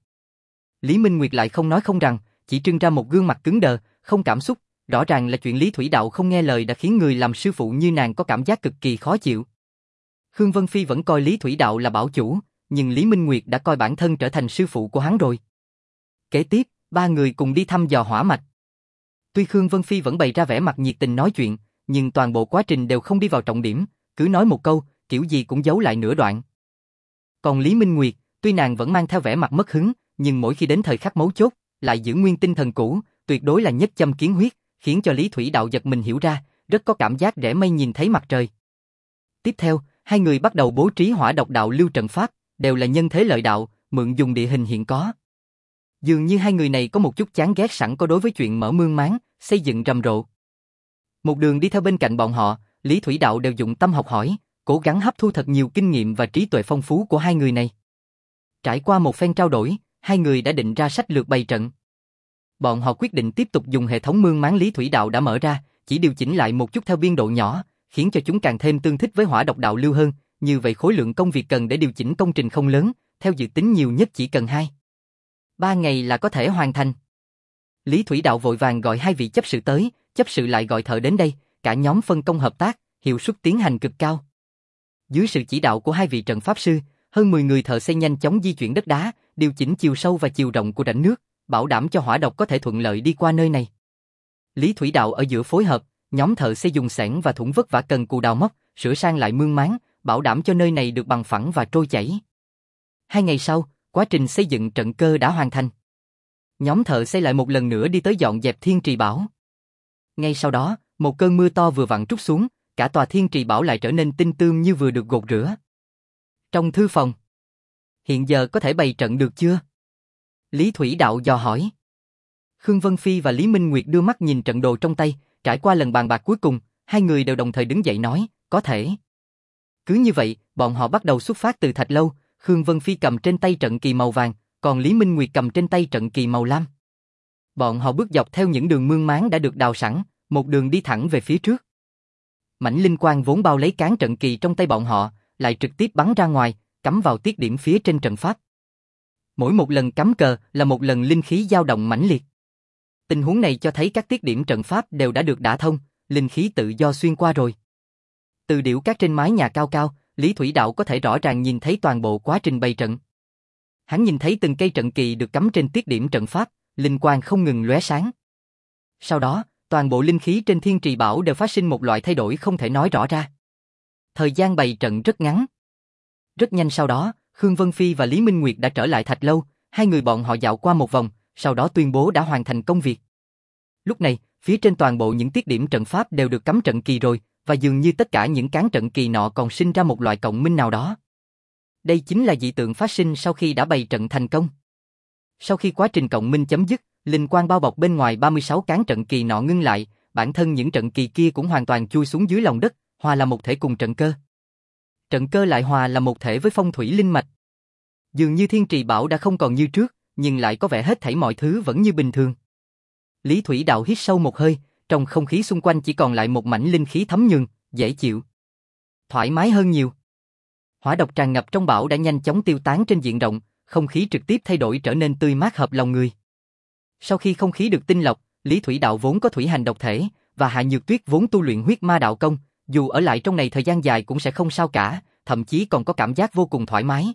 Lý Minh Nguyệt lại không nói không rằng, chỉ trưng ra một gương mặt cứng đờ, không cảm xúc, rõ ràng là chuyện Lý Thủy Đạo không nghe lời đã khiến người làm sư phụ như nàng có cảm giác cực kỳ khó chịu. Khương Vân Phi vẫn coi Lý Thủy Đạo là bảo chủ, nhưng Lý Minh Nguyệt đã coi bản thân trở thành sư phụ của hắn rồi. Kế tiếp, ba người cùng đi thăm dò hỏa mạch. Tuy Khương Vân Phi vẫn bày ra vẻ mặt nhiệt tình nói chuyện, nhưng toàn bộ quá trình đều không đi vào trọng điểm, cứ nói một câu, kiểu gì cũng giấu lại nửa đoạn. Còn Lý Minh Nguyệt, tuy nàng vẫn mang theo vẻ mặt mất hứng, nhưng mỗi khi đến thời khắc mấu chốt, lại giữ nguyên tinh thần cũ, tuyệt đối là nhất châm kiến huyết, khiến cho Lý Thủy Đạo giật mình hiểu ra, rất có cảm giác rẽ mây nhìn thấy mặt trời. Tiếp theo, hai người bắt đầu bố trí hỏa độc đạo lưu trận pháp, đều là nhân thế lợi đạo, mượn dùng địa hình hiện có. Dường như hai người này có một chút chán ghét sẵn có đối với chuyện mở mương máng, xây dựng rầm rộ. Một đường đi theo bên cạnh bọn họ, Lý Thủy Đạo đều dụng tâm học hỏi, cố gắng hấp thu thật nhiều kinh nghiệm và trí tuệ phong phú của hai người này. Trải qua một phen trao đổi, hai người đã định ra sách lược bày trận. Bọn họ quyết định tiếp tục dùng hệ thống mương máng Lý Thủy Đạo đã mở ra, chỉ điều chỉnh lại một chút theo biên độ nhỏ, khiến cho chúng càng thêm tương thích với hỏa độc đạo lưu hơn, như vậy khối lượng công việc cần để điều chỉnh công trình không lớn, theo dự tính nhiều nhất chỉ cần hai ba ngày là có thể hoàn thành. Lý Thủy Đạo vội vàng gọi hai vị chấp sự tới, chấp sự lại gọi thợ đến đây, cả nhóm phân công hợp tác, hiệu suất tiến hành cực cao. Dưới sự chỉ đạo của hai vị trận pháp sư, hơn mười người thợ xây nhanh chóng di chuyển đất đá, điều chỉnh chiều sâu và chiều rộng của rãnh nước, bảo đảm cho hỏa độc có thể thuận lợi đi qua nơi này. Lý Thủy Đạo ở giữa phối hợp, nhóm thợ xây dùng xẻng và thủng vất vả cần cù đào móc, sửa sang lại mương máng, bảo đảm cho nơi này được bằng phẳng và trôi chảy. Hai ngày sau, quá trình xây dựng trận cơ đã hoàn thành. Nhóm thợ xây lại một lần nữa đi tới dọn dẹp Thiên Trì Bảo. Ngay sau đó, một cơn mưa to vừa vặn trút xuống, cả tòa Thiên Trì Bảo lại trở nên tinh tươm như vừa được gột rửa. Trong thư phòng, hiện giờ có thể bày trận được chưa? Lý Thủy Đạo dò hỏi. Khương Vân Phi và Lý Minh Nguyệt đưa mắt nhìn trận đồ trong tay, trải qua lần bàn bạc cuối cùng, hai người đều đồng thời đứng dậy nói, có thể. Cứ như vậy, bọn họ bắt đầu xuất phát từ Thạch Lâu, Khương Vân Phi cầm trên tay trận kỳ màu vàng, còn Lý Minh Nguyệt cầm trên tay trận kỳ màu lam. Bọn họ bước dọc theo những đường mương máng đã được đào sẵn, một đường đi thẳng về phía trước. Mảnh linh quang vốn bao lấy cán trận kỳ trong tay bọn họ, lại trực tiếp bắn ra ngoài, cắm vào tiết điểm phía trên trận pháp. Mỗi một lần cắm cờ là một lần linh khí dao động mãnh liệt. Tình huống này cho thấy các tiết điểm trận pháp đều đã được đả thông, linh khí tự do xuyên qua rồi. Từ điểu cát trên mái nhà cao cao, Lý Thủy Đạo có thể rõ ràng nhìn thấy toàn bộ quá trình bày trận. Hắn nhìn thấy từng cây trận kỳ được cắm trên tiết điểm trận pháp, linh quang không ngừng lóe sáng. Sau đó, toàn bộ linh khí trên Thiên Trì Bảo đều phát sinh một loại thay đổi không thể nói rõ ra. Thời gian bày trận rất ngắn. Rất nhanh sau đó, Khương Vân Phi và Lý Minh Nguyệt đã trở lại Thạch Lâu, hai người bọn họ dạo qua một vòng, sau đó tuyên bố đã hoàn thành công việc. Lúc này, phía trên toàn bộ những tiết điểm trận pháp đều được cắm trận kỳ rồi, và dường như tất cả những cán trận kỳ nọ còn sinh ra một loại cộng minh nào đó. Đây chính là dị tượng phát sinh sau khi đã bày trận thành công. Sau khi quá trình cộng minh chấm dứt, linh quang bao bọc bên ngoài ba mươi sáu cán trận kỳ nọ ngưng lại, bản thân những trận kỳ kia cũng hoàn toàn chui xuống dưới lòng đất, hòa là một thể cùng trận cơ. Trận cơ lại hòa là một thể với phong thủy linh mạch. Dường như Thiên Trì Bảo đã không còn như trước, nhưng lại có vẻ hết thảy mọi thứ vẫn như bình thường. Lý Thủy Đạo hít sâu một hơi, trong không khí xung quanh chỉ còn lại một mảnh linh khí thấm nhuần, dễ chịu. Thoải mái hơn nhiều. Hỏa độc tràn ngập trong bảo đã nhanh chóng tiêu tán trên diện rộng, không khí trực tiếp thay đổi trở nên tươi mát hợp lòng người. Sau khi không khí được tinh lọc, Lý Thủy Đạo vốn có thủy hành độc thể, và Hạ Nhược Tuyết vốn tu luyện huyết ma đạo công, dù ở lại trong này thời gian dài cũng sẽ không sao cả, thậm chí còn có cảm giác vô cùng thoải mái.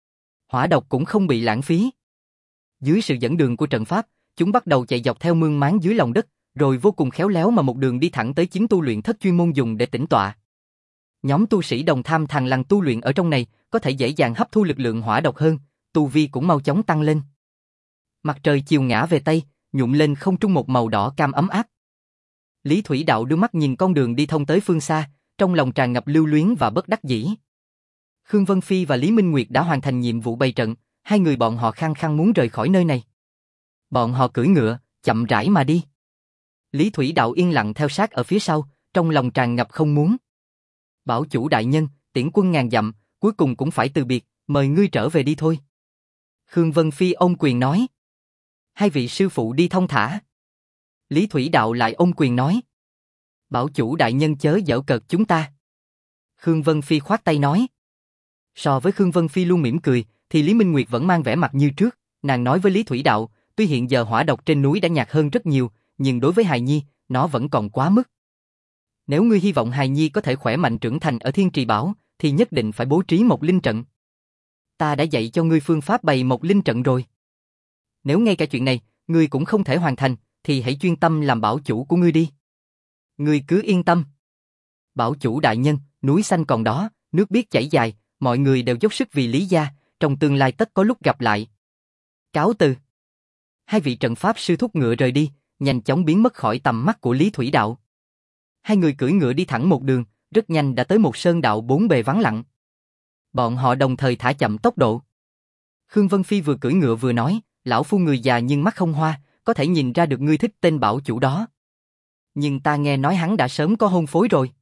Hỏa độc cũng không bị lãng phí. Dưới sự dẫn đường của trận pháp, chúng bắt đầu chạy dọc theo mương máng dưới lòng đất, rồi vô cùng khéo léo mà một đường đi thẳng tới chính tu luyện thất chuyên môn dùng để tĩnh tọa. Nhóm tu sĩ đồng tham thằng lằn tu luyện ở trong này có thể dễ dàng hấp thu lực lượng hỏa độc hơn, tu vi cũng mau chóng tăng lên. Mặt trời chiều ngã về tây, nhuộm lên không trung một màu đỏ cam ấm áp. Lý Thủy Đạo đưa mắt nhìn con đường đi thông tới phương xa, trong lòng tràn ngập lưu luyến và bất đắc dĩ. Khương Vân Phi và Lý Minh Nguyệt đã hoàn thành nhiệm vụ bày trận, hai người bọn họ khăng khăng muốn rời khỏi nơi này. Bọn họ cưỡi ngựa, chậm rãi mà đi. Lý Thủy Đạo yên lặng theo sát ở phía sau, trong lòng tràn ngập không muốn. Bảo chủ đại nhân, tiễn quân ngàn dặm, cuối cùng cũng phải từ biệt, mời ngươi trở về đi thôi. Khương Vân Phi ôm quyền nói. Hai vị sư phụ đi thong thả. Lý Thủy Đạo lại ôm quyền nói. Bảo chủ đại nhân chớ giễu cợt chúng ta. Khương Vân Phi khoát tay nói. So với Khương Vân Phi luôn mỉm cười, thì Lý Minh Nguyệt vẫn mang vẻ mặt như trước, nàng nói với Lý Thủy Đạo, tuy hiện giờ hỏa độc trên núi đã nhạt hơn rất nhiều, nhưng đối với hài nhi, nó vẫn còn quá mức. Nếu ngươi hy vọng hài nhi có thể khỏe mạnh trưởng thành ở Thiên Trì Bảo, thì nhất định phải bố trí một linh trận. Ta đã dạy cho ngươi phương pháp bày một linh trận rồi. Nếu ngay cả chuyện này, ngươi cũng không thể hoàn thành, thì hãy chuyên tâm làm bảo chủ của ngươi đi. Ngươi cứ yên tâm. Bảo chủ đại nhân, núi xanh còn đó, nước biết chảy dài, mọi người đều dốc sức vì Lý gia, trong tương lai tất có lúc gặp lại. Cáo từ. Hai vị trận pháp sư thúc ngựa rời đi, nhanh chóng biến mất khỏi tầm mắt của Lý Thủy Đạo. Hai người cưỡi ngựa đi thẳng một đường, rất nhanh đã tới một sơn đạo bốn bề vắng lặng. Bọn họ đồng thời thả chậm tốc độ. Khương Vân Phi vừa cưỡi ngựa vừa nói, lão phu người già nhưng mắt không hoa, có thể nhìn ra được ngươi thích tên bảo chủ đó. Nhưng ta nghe nói hắn đã sớm có hôn phối rồi.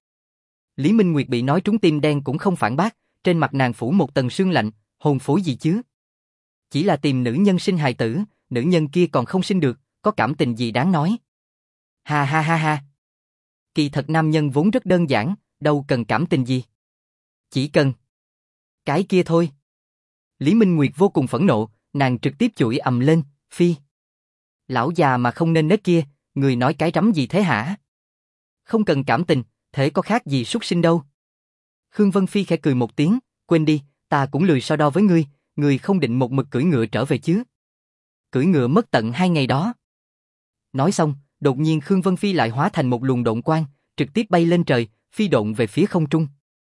Lý Minh Nguyệt bị nói trúng tim đen cũng không phản bác, trên mặt nàng phủ một tầng sương lạnh, hôn phối gì chứ? Chỉ là tìm nữ nhân sinh hài tử, nữ nhân kia còn không sinh được, có cảm tình gì đáng nói. Ha ha ha ha. Kỳ thật nam nhân vốn rất đơn giản, đâu cần cảm tình gì. Chỉ cần cái kia thôi. Lý Minh Nguyệt vô cùng phẫn nộ, nàng trực tiếp chửi ầm lên, Phi. Lão già mà không nên nết kia, người nói cái rắm gì thế hả? Không cần cảm tình, thế có khác gì súc sinh đâu. Khương Vân Phi khẽ cười một tiếng, quên đi, ta cũng lười so đo với ngươi, ngươi không định một mực cưỡi ngựa trở về chứ? Cưỡi ngựa mất tận hai ngày đó. Nói xong, đột nhiên Khương Vân Phi lại hóa thành một luồng độn quang, trực tiếp bay lên trời, phi độn về phía không trung.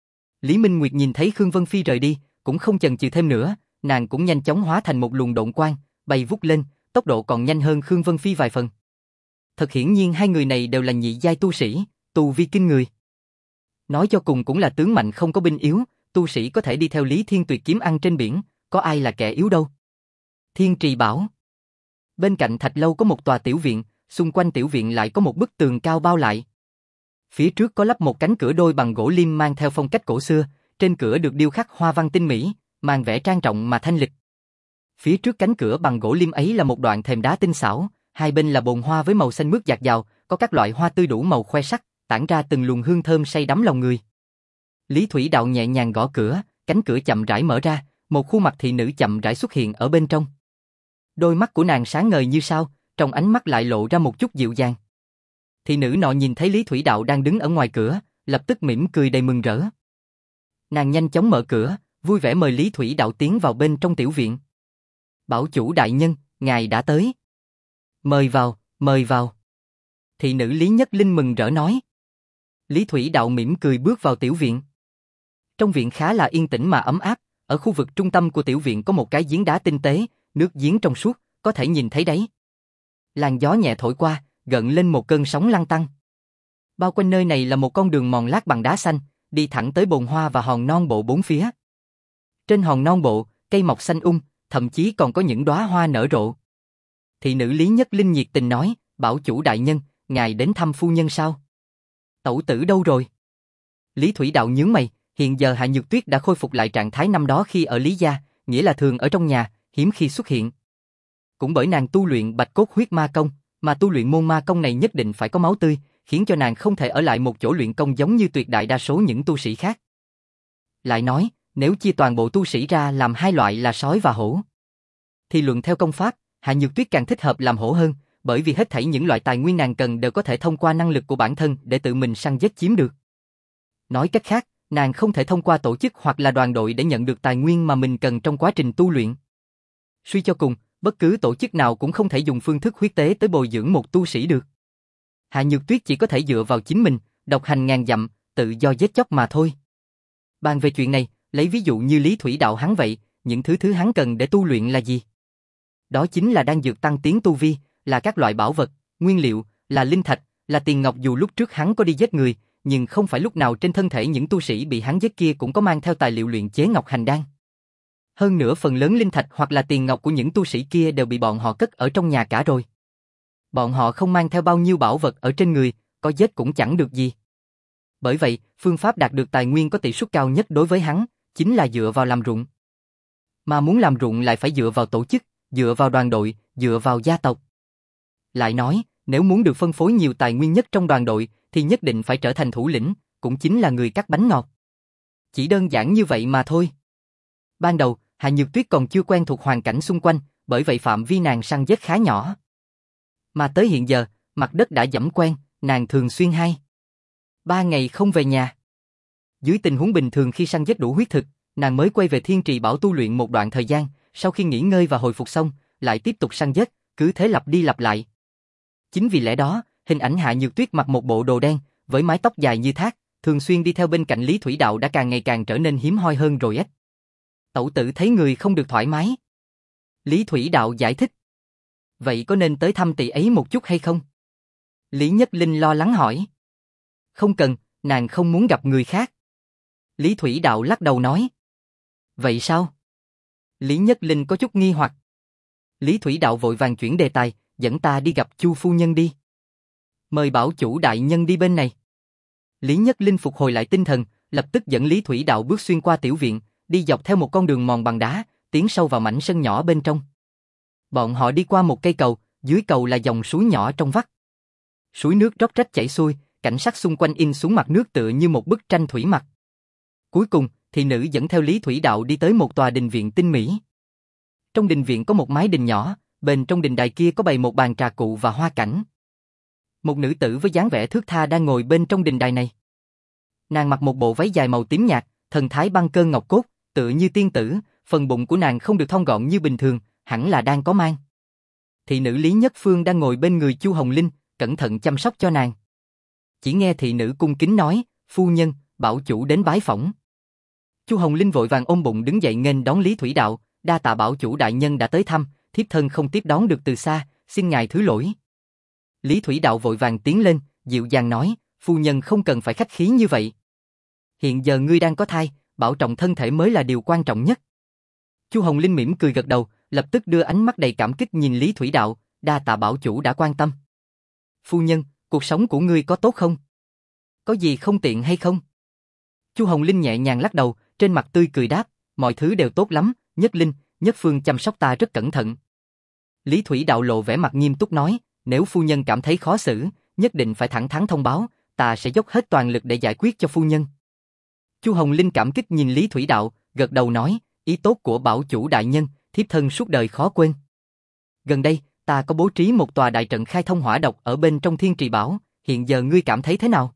Lý Minh Nguyệt nhìn thấy Khương Vân Phi rời đi, cũng không chần chừ thêm nữa, nàng cũng nhanh chóng hóa thành một luồng độn quang, bay vút lên, tốc độ còn nhanh hơn Khương Vân Phi vài phần. Thật hiển nhiên hai người này đều là nhị giai tu sĩ, tu vi kinh người. Nói cho cùng cũng là tướng mạnh không có binh yếu, tu sĩ có thể đi theo Lý Thiên Tuyệt kiếm ăn trên biển, có ai là kẻ yếu đâu. Thiên Trì Bảo. Bên cạnh thạch lâu có một tòa tiểu viện, xung quanh tiểu viện lại có một bức tường cao bao lại. Phía trước có lắp một cánh cửa đôi bằng gỗ lim mang theo phong cách cổ xưa, trên cửa được điêu khắc hoa văn tinh mỹ, mang vẻ trang trọng mà thanh lịch. Phía trước cánh cửa bằng gỗ lim ấy là một đoạn thềm đá tinh xảo, hai bên là bồn hoa với màu xanh mướt dạt dào, có các loại hoa tươi đủ màu khoe sắc, tản ra từng luồng hương thơm say đắm lòng người. Lý Thủy Đạo nhẹ nhàng gõ cửa, cánh cửa chậm rãi mở ra, một khuôn mặt thị nữ chậm rãi xuất hiện ở bên trong. Đôi mắt của nàng sáng ngời như sao, trong ánh mắt lại lộ ra một chút dịu dàng. Thị nữ nọ nhìn thấy Lý Thủy Đạo đang đứng ở ngoài cửa, lập tức mỉm cười đầy mừng rỡ. Nàng nhanh chóng mở cửa, vui vẻ mời Lý Thủy Đạo tiến vào bên trong tiểu viện. Bảo chủ đại nhân, ngài đã tới. Mời vào, mời vào. Thị nữ Lý Nhất Linh mừng rỡ nói. Lý Thủy Đạo mỉm cười bước vào tiểu viện. Trong viện khá là yên tĩnh mà ấm áp, ở khu vực trung tâm của tiểu viện có một cái giếng đá tinh tế, nước giếng trong suốt, có thể nhìn thấy đáy. Làn gió nhẹ thổi qua, gợn lên một cơn sóng lăn tăn. Bao quanh nơi này là một con đường mòn lát bằng đá xanh, đi thẳng tới bồn hoa và hòn non bộ bốn phía. Trên hòn non bộ, cây mọc xanh um, thậm chí còn có những đóa hoa nở rộ. Thị nữ Lý Nhất Linh nhiệt tình nói, bảo chủ đại nhân, ngài đến thăm phu nhân sao? Tẩu tử đâu rồi? Lý Thủy Đạo nhướng mày, hiện giờ Hạ Nhược Tuyết đã khôi phục lại trạng thái năm đó khi ở Lý gia, nghĩa là thường ở trong nhà, hiếm khi xuất hiện. Cũng bởi nàng tu luyện Bạch Cốt Huyết Ma Công, mà tu luyện môn ma công này nhất định phải có máu tươi, khiến cho nàng không thể ở lại một chỗ luyện công giống như tuyệt đại đa số những tu sĩ khác. Lại nói, nếu chia toàn bộ tu sĩ ra làm hai loại là sói và hổ, thì luận theo công pháp, Hạ Nhược Tuyết càng thích hợp làm hổ hơn, bởi vì hết thảy những loại tài nguyên nàng cần đều có thể thông qua năng lực của bản thân để tự mình săn giết chiếm được. Nói cách khác, nàng không thể thông qua tổ chức hoặc là đoàn đội để nhận được tài nguyên mà mình cần trong quá trình tu luyện. Suy cho cùng, bất cứ tổ chức nào cũng không thể dùng phương thức huyết tế tới bồi dưỡng một tu sĩ được. Hạ Nhược Tuyết chỉ có thể dựa vào chính mình, độc hành ngàn dặm, tự do giết chóc mà thôi. Bàn về chuyện này, lấy ví dụ như Lý Thủy Đạo hắn vậy, những thứ thứ hắn cần để tu luyện là gì? Đó chính là đan dược tăng tiến tu vi, là các loại bảo vật, nguyên liệu, là linh thạch, là tiền ngọc. Dù lúc trước hắn có đi giết người, nhưng không phải lúc nào trên thân thể những tu sĩ bị hắn giết kia cũng có mang theo tài liệu luyện chế ngọc hành đan. Hơn nữa phần lớn linh thạch hoặc là tiền ngọc của những tu sĩ kia đều bị bọn họ cất ở trong nhà cả rồi. Bọn họ không mang theo bao nhiêu bảo vật ở trên người, có giết cũng chẳng được gì. Bởi vậy, phương pháp đạt được tài nguyên có tỷ suất cao nhất đối với hắn, chính là dựa vào làm ruộng. Mà muốn làm ruộng lại phải dựa vào tổ chức, dựa vào đoàn đội, dựa vào gia tộc. Lại nói, nếu muốn được phân phối nhiều tài nguyên nhất trong đoàn đội, thì nhất định phải trở thành thủ lĩnh, cũng chính là người cắt bánh ngọt. Chỉ đơn giản như vậy mà thôi. Ban đầu, Hạ Nhược Tuyết còn chưa quen thuộc hoàn cảnh xung quanh, bởi vậy phạm vi nàng săn giết khá nhỏ. Mà tới hiện giờ, mặt đất đã dẫm quen, nàng thường xuyên hai ba ngày không về nhà. Dưới tình huống bình thường khi săn giết đủ huyết thực, nàng mới quay về Thiên Trì Bảo tu luyện một đoạn thời gian, sau khi nghỉ ngơi và hồi phục xong, lại tiếp tục săn giết, cứ thế lặp đi lặp lại. Chính vì lẽ đó, hình ảnh Hạ Nhược Tuyết mặc một bộ đồ đen, với mái tóc dài như thác, thường xuyên đi theo bên cạnh Lý Thủy Đạo đã càng ngày càng trở nên hiếm hoi hơn rồi ếch. Tẩu tử thấy người không được thoải mái. Lý Thủy Đạo giải thích. Vậy có nên tới thăm tỷ ấy một chút hay không? Lý Nhất Linh lo lắng hỏi. Không cần, nàng không muốn gặp người khác. Lý Thủy Đạo lắc đầu nói. Vậy sao? Lý Nhất Linh có chút nghi hoặc. Lý Thủy Đạo vội vàng chuyển đề tài, dẫn ta đi gặp Chu phu nhân đi. Mời bảo chủ đại nhân đi bên này. Lý Nhất Linh phục hồi lại tinh thần, lập tức dẫn Lý Thủy Đạo bước xuyên qua tiểu viện, đi dọc theo một con đường mòn bằng đá, tiến sâu vào mảnh sân nhỏ bên trong. Bọn họ đi qua một cây cầu, dưới cầu là dòng suối nhỏ trong vắt. Suối nước róc rách chảy xuôi, cảnh sắc xung quanh in xuống mặt nước tựa như một bức tranh thủy mặc. Cuối cùng, thị nữ dẫn theo Lý Thủy Đạo đi tới một tòa đình viện tinh mỹ. Trong đình viện có một mái đình nhỏ, bên trong đình đài kia có bày một bàn trà cụ và hoa cảnh. Một nữ tử với dáng vẻ thướt tha đang ngồi bên trong đình đài này. Nàng mặc một bộ váy dài màu tím nhạt, thần thái băng cơ ngọc cốt, tựa như tiên tử, phần bụng của nàng không được thon gọn như bình thường, hẳn là đang có mang. Thị nữ Lý Nhất Phương đang ngồi bên người Chu Hồng Linh, cẩn thận chăm sóc cho nàng. Chỉ nghe thị nữ cung kính nói, phu nhân, bảo chủ đến bái phỏng. Chu Hồng Linh vội vàng ôm bụng đứng dậy nghênh đón Lý Thủy Đạo, đa tạ bảo chủ đại nhân đã tới thăm, thiếp thân không tiếp đón được từ xa, xin ngài thứ lỗi. Lý Thủy Đạo vội vàng tiến lên, dịu dàng nói, phu nhân không cần phải khách khí như vậy. Hiện giờ ngươi đang có thai, bảo trọng thân thể mới là điều quan trọng nhất. Chu Hồng Linh mỉm cười gật đầu, lập tức đưa ánh mắt đầy cảm kích nhìn Lý Thủy Đạo, đa tạ bảo chủ đã quan tâm. Phu nhân, cuộc sống của ngươi có tốt không? Có gì không tiện hay không? Chu Hồng Linh nhẹ nhàng lắc đầu, trên mặt tươi cười đáp, mọi thứ đều tốt lắm, Nhất Linh, Nhất Phương chăm sóc ta rất cẩn thận. Lý Thủy Đạo lộ vẻ mặt nghiêm túc nói, nếu phu nhân cảm thấy khó xử, nhất định phải thẳng thắn thông báo, ta sẽ dốc hết toàn lực để giải quyết cho phu nhân. Chu Hồng Linh cảm kích nhìn Lý Thủy Đạo, gật đầu nói, ý tốt của bảo chủ đại nhân, thiếp thân suốt đời khó quên. Gần đây, ta có bố trí một tòa đại trận khai thông hỏa độc ở bên trong Thiên Trì Bảo, hiện giờ ngươi cảm thấy thế nào?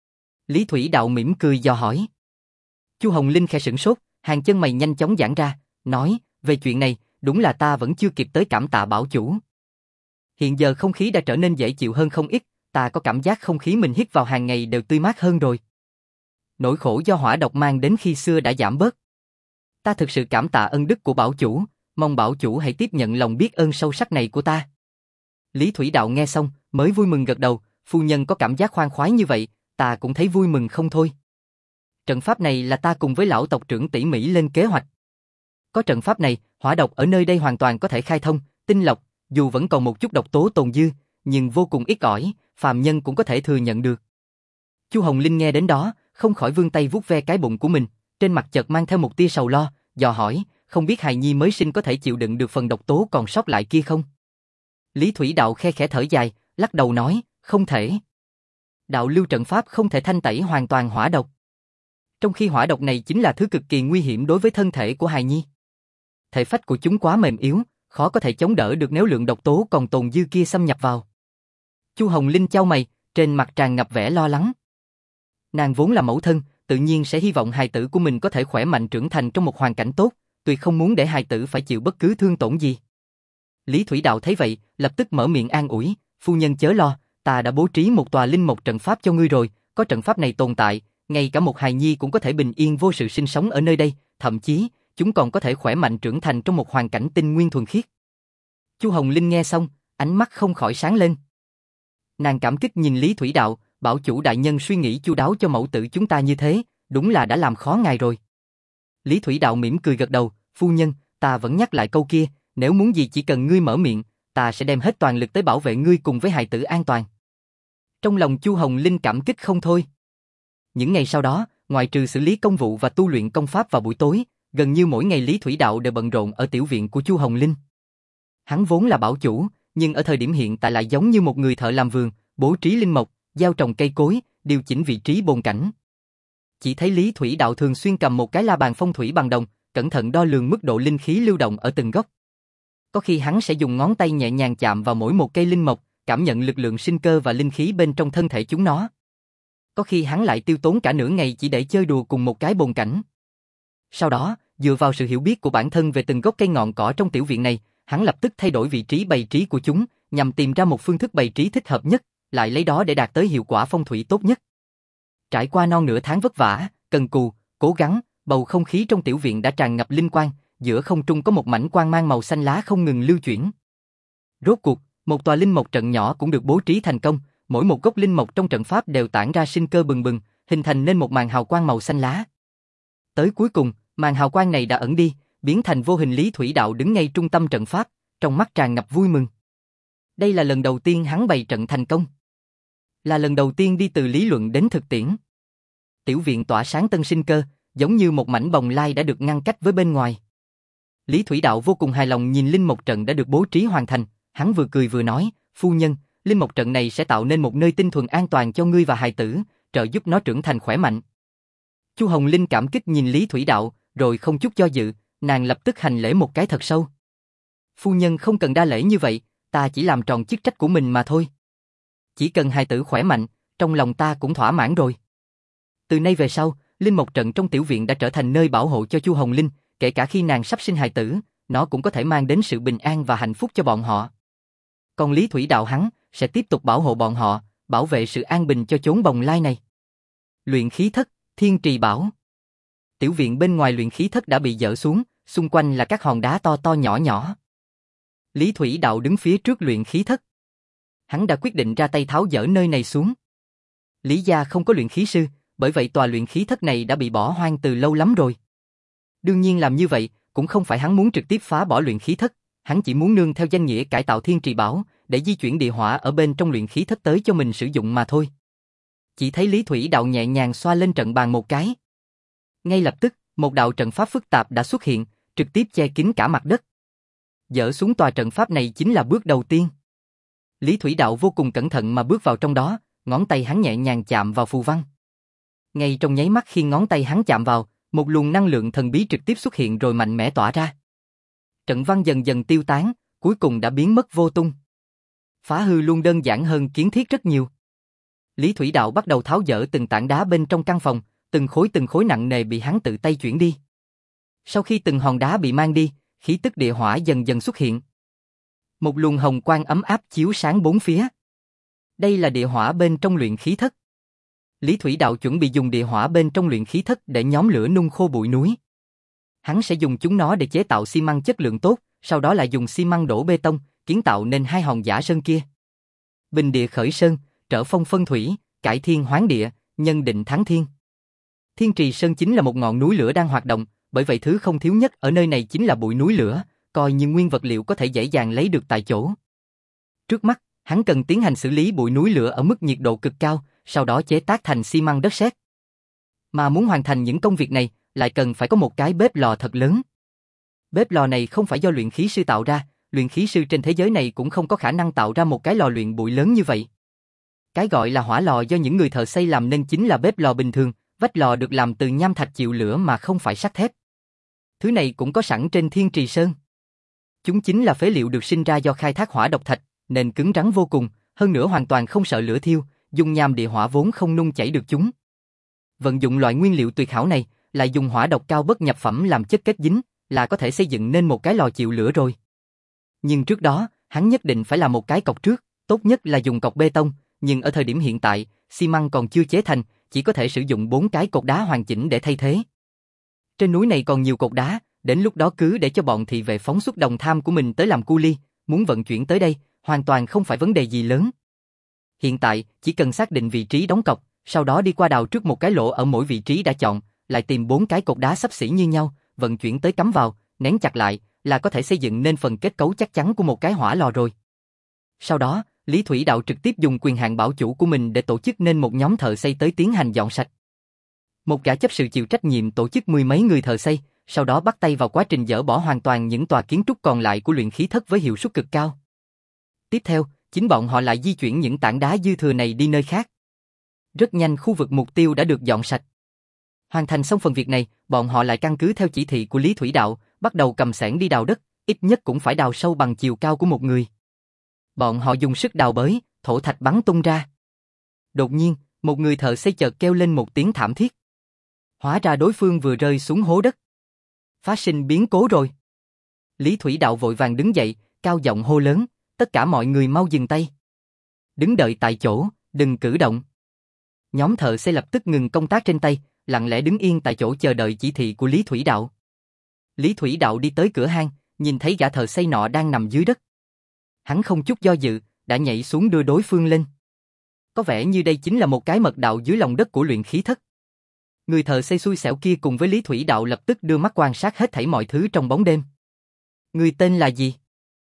Lý Thủy Đạo mỉm cười dò hỏi. Chu Hồng Linh khẽ sửng sốt, hàng chân mày nhanh chóng giãn ra, nói, về chuyện này, đúng là ta vẫn chưa kịp tới cảm tạ bảo chủ. Hiện giờ không khí đã trở nên dễ chịu hơn không ít, ta có cảm giác không khí mình hít vào hàng ngày đều tươi mát hơn rồi. Nỗi khổ do hỏa độc mang đến khi xưa đã giảm bớt. Ta thực sự cảm tạ ân đức của bảo chủ, mong bảo chủ hãy tiếp nhận lòng biết ơn sâu sắc này của ta. Lý Thủy Đạo nghe xong, mới vui mừng gật đầu, phu nhân có cảm giác khoan khoái như vậy, ta cũng thấy vui mừng không thôi. Trận pháp này là ta cùng với lão tộc trưởng tỉ mỉ lên kế hoạch. Có trận pháp này, hỏa độc ở nơi đây hoàn toàn có thể khai thông, tinh lọc, dù vẫn còn một chút độc tố tồn dư, nhưng vô cùng ít ỏi, phàm nhân cũng có thể thừa nhận được. Chu Hồng Linh nghe đến đó, không khỏi vươn tay vuốt ve cái bụng của mình, trên mặt chợt mang theo một tia sầu lo, dò hỏi, không biết hài nhi mới sinh có thể chịu đựng được phần độc tố còn sót lại kia không? Lý Thủy Đạo khe khẽ thở dài, lắc đầu nói, không thể. Đạo lưu trận pháp không thể thanh tẩy hoàn toàn hỏa độc. Trong khi hỏa độc này chính là thứ cực kỳ nguy hiểm đối với thân thể của hài nhi. Thể phách của chúng quá mềm yếu, khó có thể chống đỡ được nếu lượng độc tố còn tồn dư kia xâm nhập vào. Chu Hồng Linh chau mày, trên mặt tràn ngập vẻ lo lắng. Nàng vốn là mẫu thân, tự nhiên sẽ hy vọng hài tử của mình có thể khỏe mạnh trưởng thành trong một hoàn cảnh tốt, tuyệt không muốn để hài tử phải chịu bất cứ thương tổn gì. Lý Thủy Đạo thấy vậy, lập tức mở miệng an ủi, phu nhân chớ lo, ta đã bố trí một tòa linh mộc trận pháp cho ngươi rồi, có trận pháp này tồn tại, ngay cả một hài nhi cũng có thể bình yên vô sự sinh sống ở nơi đây, thậm chí, chúng còn có thể khỏe mạnh trưởng thành trong một hoàn cảnh tinh nguyên thuần khiết. Chu Hồng Linh nghe xong, ánh mắt không khỏi sáng lên. Nàng cảm kích nhìn Lý Thủy Đạo, bảo chủ đại nhân suy nghĩ chu đáo cho mẫu tử chúng ta như thế, đúng là đã làm khó ngài rồi. Lý Thủy Đạo mỉm cười gật đầu, phu nhân, ta vẫn nhắc lại câu kia, nếu muốn gì chỉ cần ngươi mở miệng, ta sẽ đem hết toàn lực tới bảo vệ ngươi cùng với hài tử an toàn. Trong lòng Chu Hồng Linh cảm kích không thôi. Những ngày sau đó, ngoại trừ xử lý công vụ và tu luyện công pháp vào buổi tối, gần như mỗi ngày Lý Thủy Đạo đều bận rộn ở tiểu viện của Chu Hồng Linh. Hắn vốn là bảo chủ, nhưng ở thời điểm hiện tại lại giống như một người thợ làm vườn, bố trí linh mộc, gieo trồng cây cối, điều chỉnh vị trí bồn cảnh. Chỉ thấy Lý Thủy Đạo thường xuyên cầm một cái la bàn phong thủy bằng đồng, cẩn thận đo lường mức độ linh khí lưu động ở từng góc. Có khi hắn sẽ dùng ngón tay nhẹ nhàng chạm vào mỗi một cây linh mộc, cảm nhận lực lượng sinh cơ và linh khí bên trong thân thể chúng nó. Có khi hắn lại tiêu tốn cả nửa ngày chỉ để chơi đùa cùng một cái bồn cảnh. Sau đó, dựa vào sự hiểu biết của bản thân về từng gốc cây ngọn cỏ trong tiểu viện này, hắn lập tức thay đổi vị trí bày trí của chúng, nhằm tìm ra một phương thức bày trí thích hợp nhất, lại lấy đó để đạt tới hiệu quả phong thủy tốt nhất. Trải qua non nửa tháng vất vả, cần cù, cố gắng, bầu không khí trong tiểu viện đã tràn ngập linh quang, giữa không trung có một mảnh quang mang màu xanh lá không ngừng lưu chuyển. Rốt cuộc, một tòa linh mộc trận nhỏ cũng được bố trí thành công, mỗi một gốc linh mộc trong trận pháp đều tản ra sinh cơ bừng bừng, hình thành nên một màn hào quang màu xanh lá. Tới cuối cùng, màn hào quang này đã ẩn đi, biến thành vô hình. Lý Thủy Đạo đứng ngay trung tâm trận pháp, trong mắt tràn ngập vui mừng. Đây là lần đầu tiên hắn bày trận thành công. Là lần đầu tiên đi từ lý luận đến thực tiễn. Tiểu viện tỏa sáng tân sinh cơ, giống như một mảnh bồng lai đã được ngăn cách với bên ngoài. Lý Thủy Đạo vô cùng hài lòng nhìn linh mộc trận đã được bố trí hoàn thành, hắn vừa cười vừa nói, phu nhân, linh mộc trận này sẽ tạo nên một nơi tinh thuần an toàn cho ngươi và hài tử, trợ giúp nó trưởng thành khỏe mạnh. Chu Hồng Linh cảm kích nhìn Lý Thủy Đạo, rồi không chút do dự, nàng lập tức hành lễ một cái thật sâu. Phu nhân không cần đa lễ như vậy, ta chỉ làm tròn chức trách của mình mà thôi. Chỉ cần hài tử khỏe mạnh, trong lòng ta cũng thỏa mãn rồi. Từ nay về sau, linh mộc trận trong tiểu viện đã trở thành nơi bảo hộ cho Chu Hồng Linh, kể cả khi nàng sắp sinh hài tử, nó cũng có thể mang đến sự bình an và hạnh phúc cho bọn họ. Còn Lý Thủy Đạo hắn sẽ tiếp tục bảo hộ bọn họ, bảo vệ sự an bình cho chốn bồng lai này. Luyện khí thất, Thiên Trì Bảo. Tiểu viện bên ngoài luyện khí thất đã bị dỡ xuống, xung quanh là các hòn đá to to nhỏ nhỏ. Lý Thủy Đạo đứng phía trước luyện khí thất. Hắn đã quyết định ra tay tháo dỡ nơi này xuống. Lý gia không có luyện khí sư, bởi vậy tòa luyện khí thất này đã bị bỏ hoang từ lâu lắm rồi. Đương nhiên làm như vậy cũng không phải hắn muốn trực tiếp phá bỏ luyện khí thất, hắn chỉ muốn nương theo danh nghĩa cải tạo Thiên Trì Bảo để di chuyển địa hỏa ở bên trong luyện khí thất tới cho mình sử dụng mà thôi. Chỉ thấy Lý Thủy Đạo nhẹ nhàng xoa lên trận bàn một cái. Ngay lập tức, một đạo trận pháp phức tạp đã xuất hiện, trực tiếp che kín cả mặt đất. Dỡ xuống tòa trận pháp này chính là bước đầu tiên. Lý Thủy Đạo vô cùng cẩn thận mà bước vào trong đó, ngón tay hắn nhẹ nhàng chạm vào phù văn. Ngay trong nháy mắt khi ngón tay hắn chạm vào, một luồng năng lượng thần bí trực tiếp xuất hiện rồi mạnh mẽ tỏa ra. Trận văn dần dần tiêu tán, cuối cùng đã biến mất vô tung. Phá hư luôn đơn giản hơn kiến thiết rất nhiều. Lý Thủy Đạo bắt đầu tháo dỡ từng tảng đá bên trong căn phòng, từng khối từng khối nặng nề bị hắn tự tay chuyển đi. Sau khi từng hòn đá bị mang đi, khí tức địa hỏa dần dần xuất hiện. Một luồng hồng quang ấm áp chiếu sáng bốn phía. Đây là địa hỏa bên trong luyện khí thất. Lý Thủy Đạo chuẩn bị dùng địa hỏa bên trong luyện khí thất để nhóm lửa nung khô bụi núi. Hắn sẽ dùng chúng nó để chế tạo xi măng chất lượng tốt, sau đó lại dùng xi măng đổ bê tông, kiến tạo nên hai hòn giả sơn kia. Bình địa khởi sơn, trở phong phân thủy, cải thiên hoán địa, nhân định thắng thiên. Thiên Trì Sơn chính là một ngọn núi lửa đang hoạt động, bởi vậy thứ không thiếu nhất ở nơi này chính là bụi núi lửa, coi như nguyên vật liệu có thể dễ dàng lấy được tại chỗ. Trước mắt, hắn cần tiến hành xử lý bụi núi lửa ở mức nhiệt độ cực cao, sau đó chế tác thành xi măng đất sét. Mà muốn hoàn thành những công việc này, lại cần phải có một cái bếp lò thật lớn. Bếp lò này không phải do luyện khí sư tạo ra, luyện khí sư trên thế giới này cũng không có khả năng tạo ra một cái lò luyện bụi lớn như vậy. Cái gọi là hỏa lò do những người thợ xây làm nên chính là bếp lò bình thường, vách lò được làm từ nham thạch chịu lửa mà không phải sắt thép. Thứ này cũng có sẵn trên Thiên Trì Sơn. Chúng chính là phế liệu được sinh ra do khai thác hỏa độc thạch, nên cứng rắn vô cùng, hơn nữa hoàn toàn không sợ lửa thiêu, dùng nham địa hỏa vốn không nung chảy được chúng. Vận dụng loại nguyên liệu tuyệt hảo này, lại dùng hỏa độc cao bất nhập phẩm làm chất kết dính, là có thể xây dựng nên một cái lò chịu lửa rồi. Nhưng trước đó, hắn nhất định phải làm một cái cọc trước, tốt nhất là dùng cọc bê tông, nhưng ở thời điểm hiện tại, xi măng còn chưa chế thành, chỉ có thể sử dụng bốn cái cột đá hoàn chỉnh để thay thế. Trên núi này còn nhiều cột đá, đến lúc đó cứ để cho bọn thị vệ phóng xuất đồng tham của mình tới làm cu li, muốn vận chuyển tới đây, hoàn toàn không phải vấn đề gì lớn. Hiện tại, chỉ cần xác định vị trí đóng cọc, sau đó đi qua đào trước một cái lỗ ở mỗi vị trí đã chọn, lại tìm bốn cái cột đá xấp xỉ như nhau, vận chuyển tới cắm vào, nén chặt lại, là có thể xây dựng nên phần kết cấu chắc chắn của một cái hỏa lò rồi. Sau đó, Lý Thủy Đạo trực tiếp dùng quyền hạn bảo chủ của mình để tổ chức nên một nhóm thợ xây tới tiến hành dọn sạch. Một gã chấp sự chịu trách nhiệm tổ chức mười mấy người thợ xây, sau đó bắt tay vào quá trình dỡ bỏ hoàn toàn những tòa kiến trúc còn lại của luyện khí thất với hiệu suất cực cao. Tiếp theo, chính bọn họ lại di chuyển những tảng đá dư thừa này đi nơi khác. Rất nhanh khu vực mục tiêu đã được dọn sạch. Hoàn thành xong phần việc này, bọn họ lại căn cứ theo chỉ thị của Lý Thủy Đạo, bắt đầu cầm xẻng đi đào đất, ít nhất cũng phải đào sâu bằng chiều cao của một người. Bọn họ dùng sức đào bới, thổ thạch bắn tung ra. Đột nhiên, một người thợ xây chợt kêu lên một tiếng thảm thiết. Hóa ra đối phương vừa rơi xuống hố đất. Phát sinh biến cố rồi. Lý Thủy Đạo vội vàng đứng dậy, cao giọng hô lớn, tất cả mọi người mau dừng tay. Đứng đợi tại chỗ, đừng cử động. Nhóm thợ xây lập tức ngừng công tác trên tay, lặng lẽ đứng yên tại chỗ chờ đợi chỉ thị của Lý Thủy Đạo. Lý Thủy Đạo đi tới cửa hang, nhìn thấy gã thợ xây nọ đang nằm dưới đất. Hắn không chút do dự, đã nhảy xuống đưa đối phương lên. Có vẻ như đây chính là một cái mật đạo dưới lòng đất của luyện khí thất. Người thợ xây xui xẻo kia cùng với Lý Thủy Đạo lập tức đưa mắt quan sát hết thảy mọi thứ trong bóng đêm. Người tên là gì?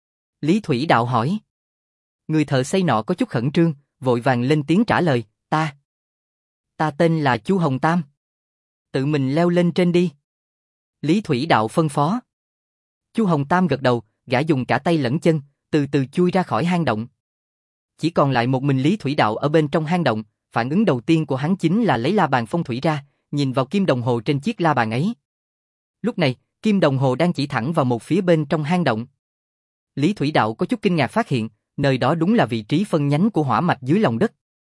Lý Thủy Đạo hỏi. Người thợ xây nọ có chút khẩn trương, vội vàng lên tiếng trả lời, ta. Ta tên là Chu Hồng Tam. Tự mình leo lên trên đi. Lý Thủy Đạo phân phó. Chu Hồng Tam gật đầu, gã dùng cả tay lẫn chân, từ từ chui ra khỏi hang động. Chỉ còn lại một mình Lý Thủy Đạo ở bên trong hang động, phản ứng đầu tiên của hắn chính là lấy la bàn phong thủy ra, nhìn vào kim đồng hồ trên chiếc la bàn ấy. Lúc này, kim đồng hồ đang chỉ thẳng vào một phía bên trong hang động. Lý Thủy Đạo có chút kinh ngạc phát hiện, nơi đó đúng là vị trí phân nhánh của hỏa mạch dưới lòng đất.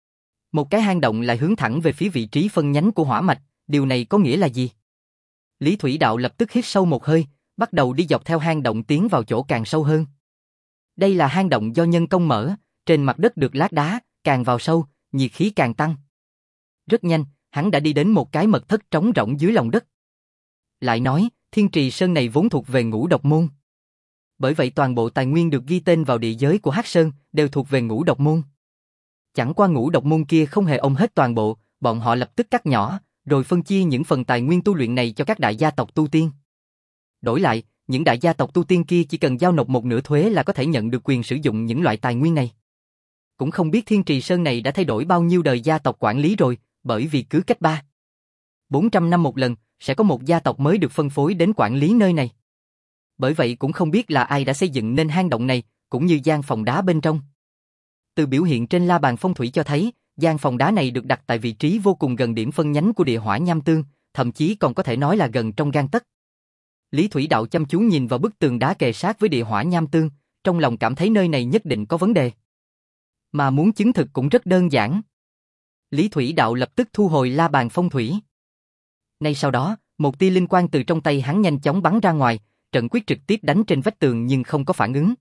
Một cái hang động lại hướng thẳng về phía vị trí phân nhánh của hỏa mạch, điều này có nghĩa là gì? Lý Thủy Đạo lập tức hít sâu một hơi, bắt đầu đi dọc theo hang động tiến vào chỗ càng sâu hơn. Đây là hang động do nhân công mở, trên mặt đất được lát đá, càng vào sâu, nhiệt khí càng tăng. Rất nhanh, hắn đã đi đến một cái mật thất trống rỗng dưới lòng đất. Lại nói, Thiên Trì Sơn này vốn thuộc về Ngũ Độc Môn. Bởi vậy toàn bộ tài nguyên được ghi tên vào địa giới của Hắc Sơn đều thuộc về Ngũ Độc Môn. Chẳng qua Ngũ Độc Môn kia không hề ôm hết toàn bộ, bọn họ lập tức cắt nhỏ, rồi phân chia những phần tài nguyên tu luyện này cho các đại gia tộc tu tiên. Đổi lại, những đại gia tộc tu tiên kia chỉ cần giao nộp một nửa thuế là có thể nhận được quyền sử dụng những loại tài nguyên này. Cũng không biết Thiên Trì Sơn này đã thay đổi bao nhiêu đời gia tộc quản lý rồi, bởi vì cứ cách ba, bốn trăm năm một lần, sẽ có một gia tộc mới được phân phối đến quản lý nơi này. Bởi vậy cũng không biết là ai đã xây dựng nên hang động này, cũng như gian phòng đá bên trong. Từ biểu hiện trên la bàn phong thủy cho thấy, gian phòng đá này được đặt tại vị trí vô cùng gần điểm phân nhánh của địa hỏa nham tương, thậm chí còn có thể nói là gần trong gang tấc. Lý Thủy Đạo chăm chú nhìn vào bức tường đá kề sát với địa hỏa nham tương, trong lòng cảm thấy nơi này nhất định có vấn đề. Mà muốn chứng thực cũng rất đơn giản. Lý Thủy Đạo lập tức thu hồi la bàn phong thủy. Ngay sau đó, một tia linh quang từ trong tay hắn nhanh chóng bắn ra ngoài, trận quyết trực tiếp đánh trên vách tường nhưng không có phản ứng.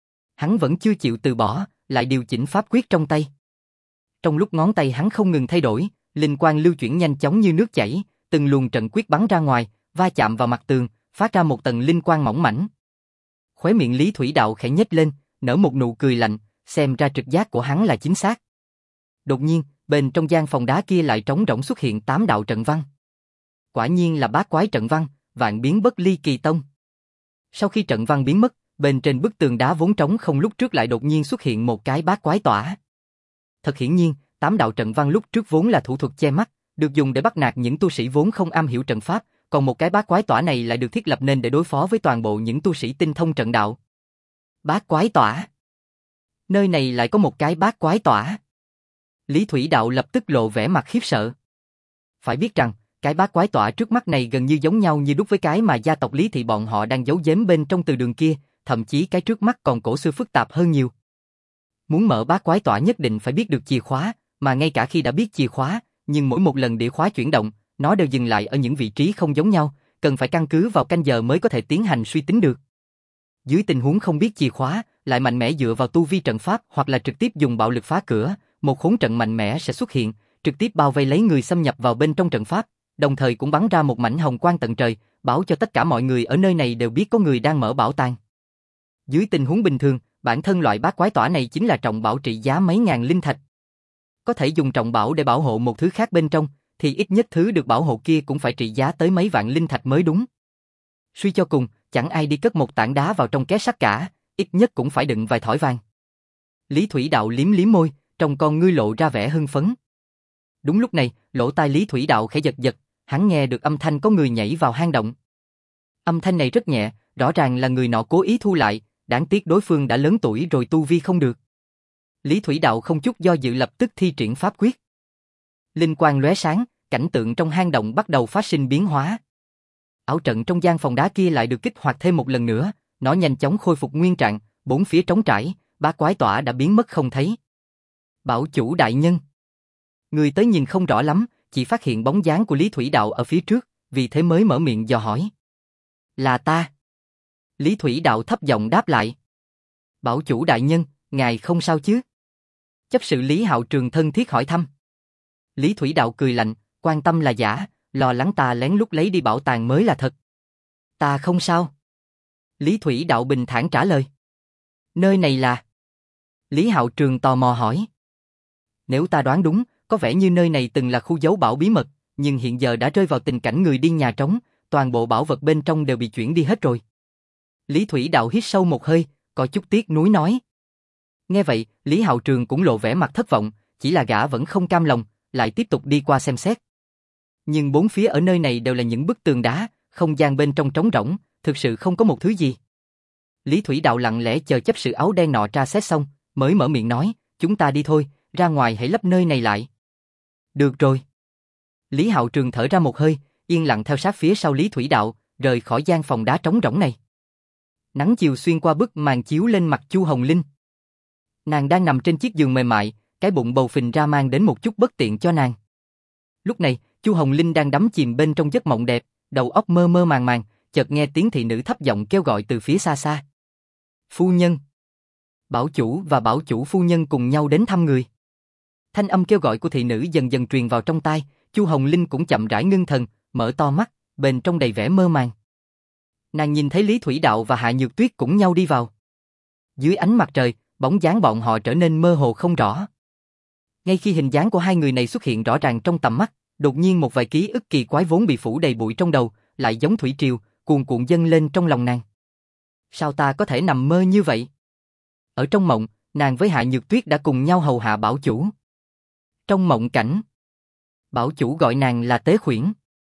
Hắn vẫn chưa chịu từ bỏ, lại điều chỉnh pháp quyết trong tay. Trong lúc ngón tay hắn không ngừng thay đổi, linh quang lưu chuyển nhanh chóng như nước chảy, từng luồng trận quyết bắn ra ngoài, va chạm vào mặt tường, phát ra một tầng linh quang mỏng mảnh. Khóe miệng Lý Thủy Đạo khẽ nhếch lên, nở một nụ cười lạnh, xem ra trực giác của hắn là chính xác. Đột nhiên, bên trong gian phòng đá kia lại trống rỗng xuất hiện tám đạo trận văn. Quả nhiên là bát quái trận văn, vạn biến bất ly kỳ tông. Sau khi trận văn biến mất, bên trên bức tường đá vốn trống không lúc trước lại đột nhiên xuất hiện một cái bát quái tỏa. Thật hiển nhiên, tám đạo trận văn lúc trước vốn là thủ thuật che mắt, được dùng để bắt nạt những tu sĩ vốn không am hiểu trận pháp, còn một cái bát quái tỏa này lại được thiết lập nên để đối phó với toàn bộ những tu sĩ tinh thông trận đạo. Bát quái tỏa. Nơi này lại có một cái bát quái tỏa. Lý Thủy Đạo lập tức lộ vẻ mặt khiếp sợ. Phải biết rằng, cái bát quái tỏa trước mắt này gần như giống nhau như đúc với cái mà gia tộc Lý Thị bọn họ đang giấu giếm bên trong từ đường kia, thậm chí cái trước mắt còn cổ xưa phức tạp hơn nhiều. Muốn mở bát quái tỏa nhất định phải biết được chìa khóa, mà ngay cả khi đã biết chìa khóa, nhưng mỗi một lần đĩa khóa chuyển động, nó đều dừng lại ở những vị trí không giống nhau, cần phải căn cứ vào canh giờ mới có thể tiến hành suy tính được. Dưới tình huống không biết chìa khóa, lại mạnh mẽ dựa vào tu vi trận pháp hoặc là trực tiếp dùng bạo lực phá cửa, một khốn trận mạnh mẽ sẽ xuất hiện, trực tiếp bao vây lấy người xâm nhập vào bên trong trận pháp, đồng thời cũng bắn ra một mảnh hồng quang tận trời, báo cho tất cả mọi người ở nơi này đều biết có người đang mở bảo tàng. Dưới tình huống bình thường, bản thân loại bát quái tỏa này chính là trọng bảo trị giá mấy ngàn linh thạch. Có thể dùng trọng bảo để bảo hộ một thứ khác bên trong, thì ít nhất thứ được bảo hộ kia cũng phải trị giá tới mấy vạn linh thạch mới đúng. Suy cho cùng, chẳng ai đi cất một tảng đá vào trong két sắt cả, ít nhất cũng phải đựng vài thỏi vàng. Lý Thủy Đạo liếm liếm môi, trong con ngươi lộ ra vẻ hưng phấn. Đúng lúc này, lỗ tai Lý Thủy Đạo khẽ giật giật, hắn nghe được âm thanh có người nhảy vào hang động. Âm thanh này rất nhẹ, rõ ràng là người nọ cố ý thu lại, đáng tiếc đối phương đã lớn tuổi rồi tu vi không được. Lý Thủy Đạo không chút do dự lập tức thi triển pháp quyết. Linh quang lóe sáng, cảnh tượng trong hang động bắt đầu phát sinh biến hóa. Ảo trận trong gian phòng đá kia lại được kích hoạt thêm một lần nữa, nó nhanh chóng khôi phục nguyên trạng, bốn phía trống trải, bá quái tỏa đã biến mất không thấy. Bảo chủ đại nhân. Người tới nhìn không rõ lắm, chỉ phát hiện bóng dáng của Lý Thủy Đạo ở phía trước, vì thế mới mở miệng dò hỏi. Là ta. Lý Thủy Đạo thấp giọng đáp lại. Bảo chủ đại nhân, ngài không sao chứ? Chấp sự Lý Hạo Trường thân thiết hỏi thăm. Lý Thủy Đạo cười lạnh, quan tâm là giả, lo lắng ta lén lút lấy đi bảo tàng mới là thật. Ta không sao. Lý Thủy Đạo bình thản trả lời. Nơi này là... Lý Hạo Trường tò mò hỏi. Nếu ta đoán đúng, có vẻ như nơi này từng là khu giấu bảo bí mật, nhưng hiện giờ đã rơi vào tình cảnh người điên nhà trống, toàn bộ bảo vật bên trong đều bị chuyển đi hết rồi. Lý Thủy Đạo hít sâu một hơi, có chút tiếc nuối nói. Nghe vậy, Lý Hạo Trường cũng lộ vẻ mặt thất vọng, chỉ là gã vẫn không cam lòng, lại tiếp tục đi qua xem xét. Nhưng bốn phía ở nơi này đều là những bức tường đá, không gian bên trong trống rỗng, thực sự không có một thứ gì. Lý Thủy Đạo lặng lẽ chờ chấp sự áo đen nọ tra xét xong, mới mở miệng nói, chúng ta đi thôi, ra ngoài hãy lấp nơi này lại. Được rồi. Lý Hạo Trường thở ra một hơi, yên lặng theo sát phía sau Lý Thủy Đạo, rời khỏi gian phòng đá trống rỗng này. Nắng chiều xuyên qua bức màn chiếu lên mặt Chu Hồng Linh. Nàng đang nằm trên chiếc giường mềm mại, cái bụng bầu phình ra mang đến một chút bất tiện cho nàng. Lúc này, Chu Hồng Linh đang đắm chìm bên trong giấc mộng đẹp, đầu óc mơ mơ màng màng, chợt nghe tiếng thị nữ thấp giọng kêu gọi từ phía xa xa. Phu nhân. Bảo chủ và bảo chủ phu nhân cùng nhau đến thăm người. Thanh âm kêu gọi của thị nữ dần dần truyền vào trong tai, Chu Hồng Linh cũng chậm rãi ngưng thần, mở to mắt, bên trong đầy vẻ mơ màng. Nàng nhìn thấy Lý Thủy Đạo và Hạ Nhược Tuyết cũng nhau đi vào. Dưới ánh mặt trời, bóng dáng bọn họ trở nên mơ hồ không rõ. Ngay khi hình dáng của hai người này xuất hiện rõ ràng trong tầm mắt, đột nhiên một vài ký ức kỳ quái vốn bị phủ đầy bụi trong đầu, lại giống thủy triều, cuồn cuộn dâng lên trong lòng nàng. Sao ta có thể nằm mơ như vậy? Ở trong mộng, nàng với Hạ Nhược Tuyết đã cùng nhau hầu hạ bảo chủ. Trong mộng cảnh, bảo chủ gọi nàng là Tế Khuyển.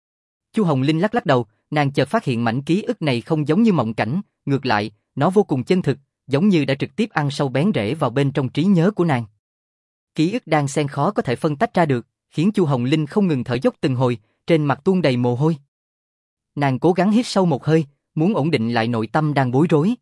Chu Hồng Linh lắc lắc đầu, nàng chợt phát hiện mảnh ký ức này không giống như mộng cảnh, ngược lại, nó vô cùng chân thực, giống như đã trực tiếp ăn sâu bén rễ vào bên trong trí nhớ của nàng. Ký ức đang xen khó có thể phân tách ra được, khiến Chu Hồng Linh không ngừng thở dốc từng hồi, trên mặt tuôn đầy mồ hôi. Nàng cố gắng hít sâu một hơi, muốn ổn định lại nội tâm đang bối rối.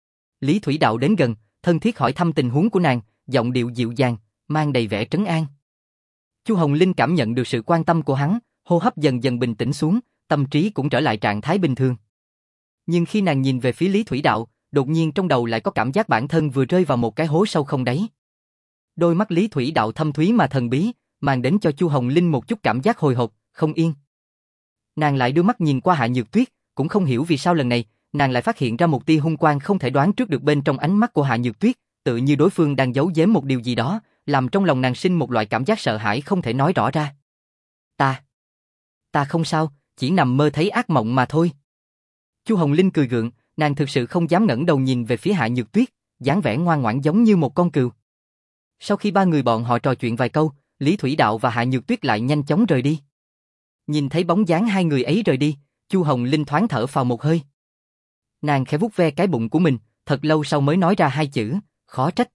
Lý Thủy Đạo đến gần, thân thiết hỏi thăm tình huống của nàng, giọng điệu dịu dàng, mang đầy vẻ trấn an. Chu Hồng Linh cảm nhận được sự quan tâm của hắn, hô hấp dần dần bình tĩnh xuống, tâm trí cũng trở lại trạng thái bình thường. Nhưng khi nàng nhìn về phía Lý Thủy Đạo, đột nhiên trong đầu lại có cảm giác bản thân vừa rơi vào một cái hố sâu không đáy. Đôi mắt Lý Thủy Đạo thâm thúy mà thần bí, mang đến cho Chu Hồng Linh một chút cảm giác hồi hộp, không yên. Nàng lại đưa mắt nhìn qua Hạ Nhược Tuyết, cũng không hiểu vì sao lần này, nàng lại phát hiện ra một tia hung quang không thể đoán trước được bên trong ánh mắt của Hạ Nhược Tuyết, tự như đối phương đang giấu giếm một điều gì đó, làm trong lòng nàng sinh một loại cảm giác sợ hãi không thể nói rõ ra. Ta, ta không sao, chỉ nằm mơ thấy ác mộng mà thôi. Chu Hồng Linh cười gượng, nàng thực sự không dám ngẩng đầu nhìn về phía Hạ Nhược Tuyết, dáng vẻ ngoan ngoãn giống như một con cừu. Sau khi ba người bọn họ trò chuyện vài câu, Lý Thủy Đạo và Hạ Nhược Tuyết lại nhanh chóng rời đi. Nhìn thấy bóng dáng hai người ấy rời đi, Chu Hồng Linh thoáng thở phào một hơi. Nàng khẽ vuốt ve cái bụng của mình, thật lâu sau mới nói ra hai chữ, khó trách.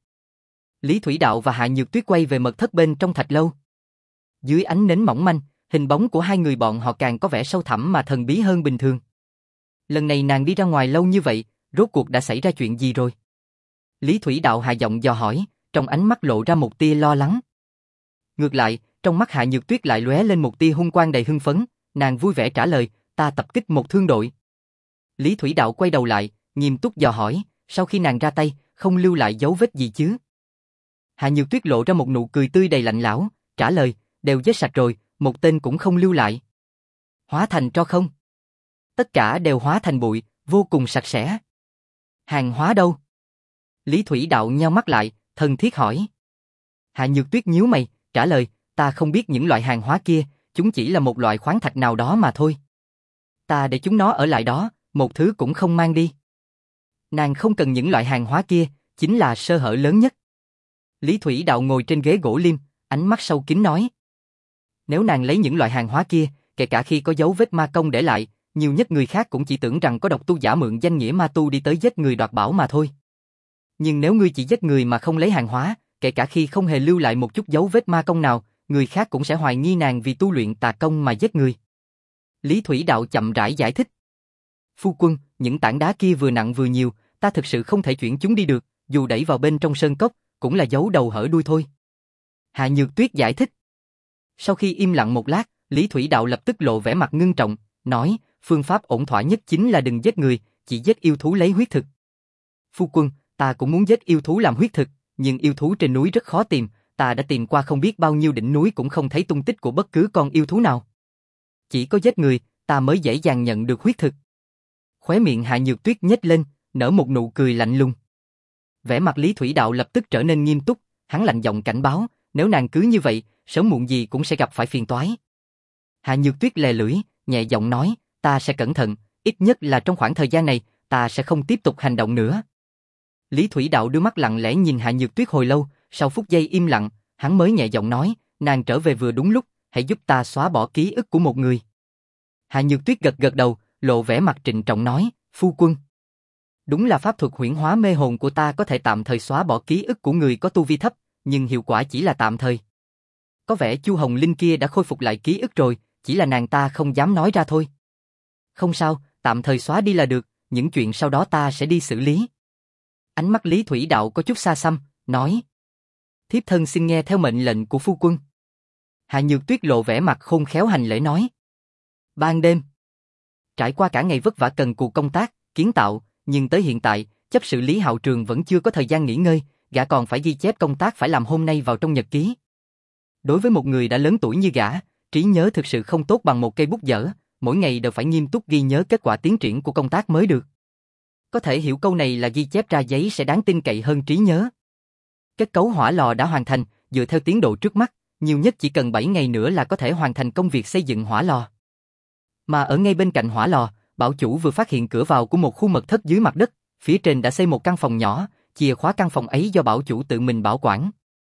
Lý Thủy Đạo và Hạ Nhược Tuyết quay về mật thất bên trong thạch lâu. Dưới ánh nến mỏng manh, hình bóng của hai người bọn họ càng có vẻ sâu thẳm mà thần bí hơn bình thường. Lần này nàng đi ra ngoài lâu như vậy, rốt cuộc đã xảy ra chuyện gì rồi? Lý Thủy Đạo hạ giọng dò hỏi, trong ánh mắt lộ ra một tia lo lắng. Ngược lại, trong mắt Hạ Nhược Tuyết lại lóe lên một tia hung quang đầy hưng phấn, nàng vui vẻ trả lời, ta tập kích một thương đội. Lý Thủy Đạo quay đầu lại, nghiêm túc dò hỏi, sau khi nàng ra tay, không lưu lại dấu vết gì chứ? Hạ Nhược Tuyết lộ ra một nụ cười tươi đầy lạnh lẽo, trả lời, đều giết sạch rồi, một tên cũng không lưu lại. Hóa thành tro không? Tất cả đều hóa thành bụi, vô cùng sạch sẽ. Hàng hóa đâu? Lý Thủy Đạo nheo mắt lại, thân thiết hỏi. Hạ Nhược Tuyết nhíu mày, trả lời, ta không biết những loại hàng hóa kia, chúng chỉ là một loại khoáng thạch nào đó mà thôi. Ta để chúng nó ở lại đó, một thứ cũng không mang đi. Nàng không cần những loại hàng hóa kia, chính là sơ hở lớn nhất. Lý Thủy Đạo ngồi trên ghế gỗ liêm, ánh mắt sâu kín nói. Nếu nàng lấy những loại hàng hóa kia, kể cả khi có dấu vết ma công để lại, nhiều nhất người khác cũng chỉ tưởng rằng có độc tu giả mượn danh nghĩa ma tu đi tới giết người đoạt bảo mà thôi. Nhưng nếu ngươi chỉ giết người mà không lấy hàng hóa, kể cả khi không hề lưu lại một chút dấu vết ma công nào, người khác cũng sẽ hoài nghi nàng vì tu luyện tà công mà giết người. Lý Thủy Đạo chậm rãi giải thích. Phu quân, những tảng đá kia vừa nặng vừa nhiều, ta thực sự không thể chuyển chúng đi được, dù đẩy vào bên trong sơn cốc, cũng là giấu đầu hở đuôi thôi. Hạ Nhược Tuyết giải thích. Sau khi im lặng một lát, Lý Thủy Đạo lập tức lộ vẻ mặt ngưng trọng, nói, phương pháp ổn thỏa nhất chính là đừng giết người, chỉ giết yêu thú lấy huyết thực. Phu quân, ta cũng muốn giết yêu thú làm huyết thực, nhưng yêu thú trên núi rất khó tìm, ta đã tìm qua không biết bao nhiêu đỉnh núi cũng không thấy tung tích của bất cứ con yêu thú nào. Chỉ có giết người, ta mới dễ dàng nhận được huyết thực. Khóe miệng Hạ Nhược Tuyết nhếch lên, nở một nụ cười lạnh lùng. Vẻ mặt Lý Thủy Đạo lập tức trở nên nghiêm túc, hắn lạnh giọng cảnh báo, nếu nàng cứ như vậy, sớm muộn gì cũng sẽ gặp phải phiền toái. Hạ Nhược Tuyết lè lưỡi, nhẹ giọng nói, ta sẽ cẩn thận, ít nhất là trong khoảng thời gian này, ta sẽ không tiếp tục hành động nữa. Lý Thủy Đạo đưa mắt lặng lẽ nhìn Hạ Nhược Tuyết hồi lâu, sau phút giây im lặng, hắn mới nhẹ giọng nói, nàng trở về vừa đúng lúc, hãy giúp ta xóa bỏ ký ức của một người. Hạ Nhược Tuyết gật gật đầu, lộ vẻ mặt trịnh trọng nói, phu quân. Đúng là pháp thuật huyễn hóa mê hồn của ta có thể tạm thời xóa bỏ ký ức của người có tu vi thấp, nhưng hiệu quả chỉ là tạm thời. Có vẻ Chu Hồng Linh kia đã khôi phục lại ký ức rồi, chỉ là nàng ta không dám nói ra thôi. Không sao, tạm thời xóa đi là được, những chuyện sau đó ta sẽ đi xử lý. Ánh mắt Lý Thủy Đạo có chút xa xăm, nói. Thiếp thân xin nghe theo mệnh lệnh của phu quân. Hạ Nhược Tuyết lộ vẻ mặt khôn khéo hành lễ nói. Ban đêm. Trải qua cả ngày vất vả cần cù công tác, kiến tạo, nhưng tới hiện tại, chấp sự Lý Hạo Trường vẫn chưa có thời gian nghỉ ngơi, gã còn phải ghi chép công tác phải làm hôm nay vào trong nhật ký. Đối với một người đã lớn tuổi như gã, trí nhớ thực sự không tốt bằng một cây bút dở, mỗi ngày đều phải nghiêm túc ghi nhớ kết quả tiến triển của công tác mới được. Có thể hiểu câu này là ghi chép ra giấy sẽ đáng tin cậy hơn trí nhớ. Kết cấu hỏa lò đã hoàn thành, dựa theo tiến độ trước mắt, nhiều nhất chỉ cần bảy ngày nữa là có thể hoàn thành công việc xây dựng hỏa lò. Mà ở ngay bên cạnh hỏa lò, bảo chủ vừa phát hiện cửa vào của một khu mật thất dưới mặt đất, phía trên đã xây một căn phòng nhỏ, chìa khóa căn phòng ấy do bảo chủ tự mình bảo quản.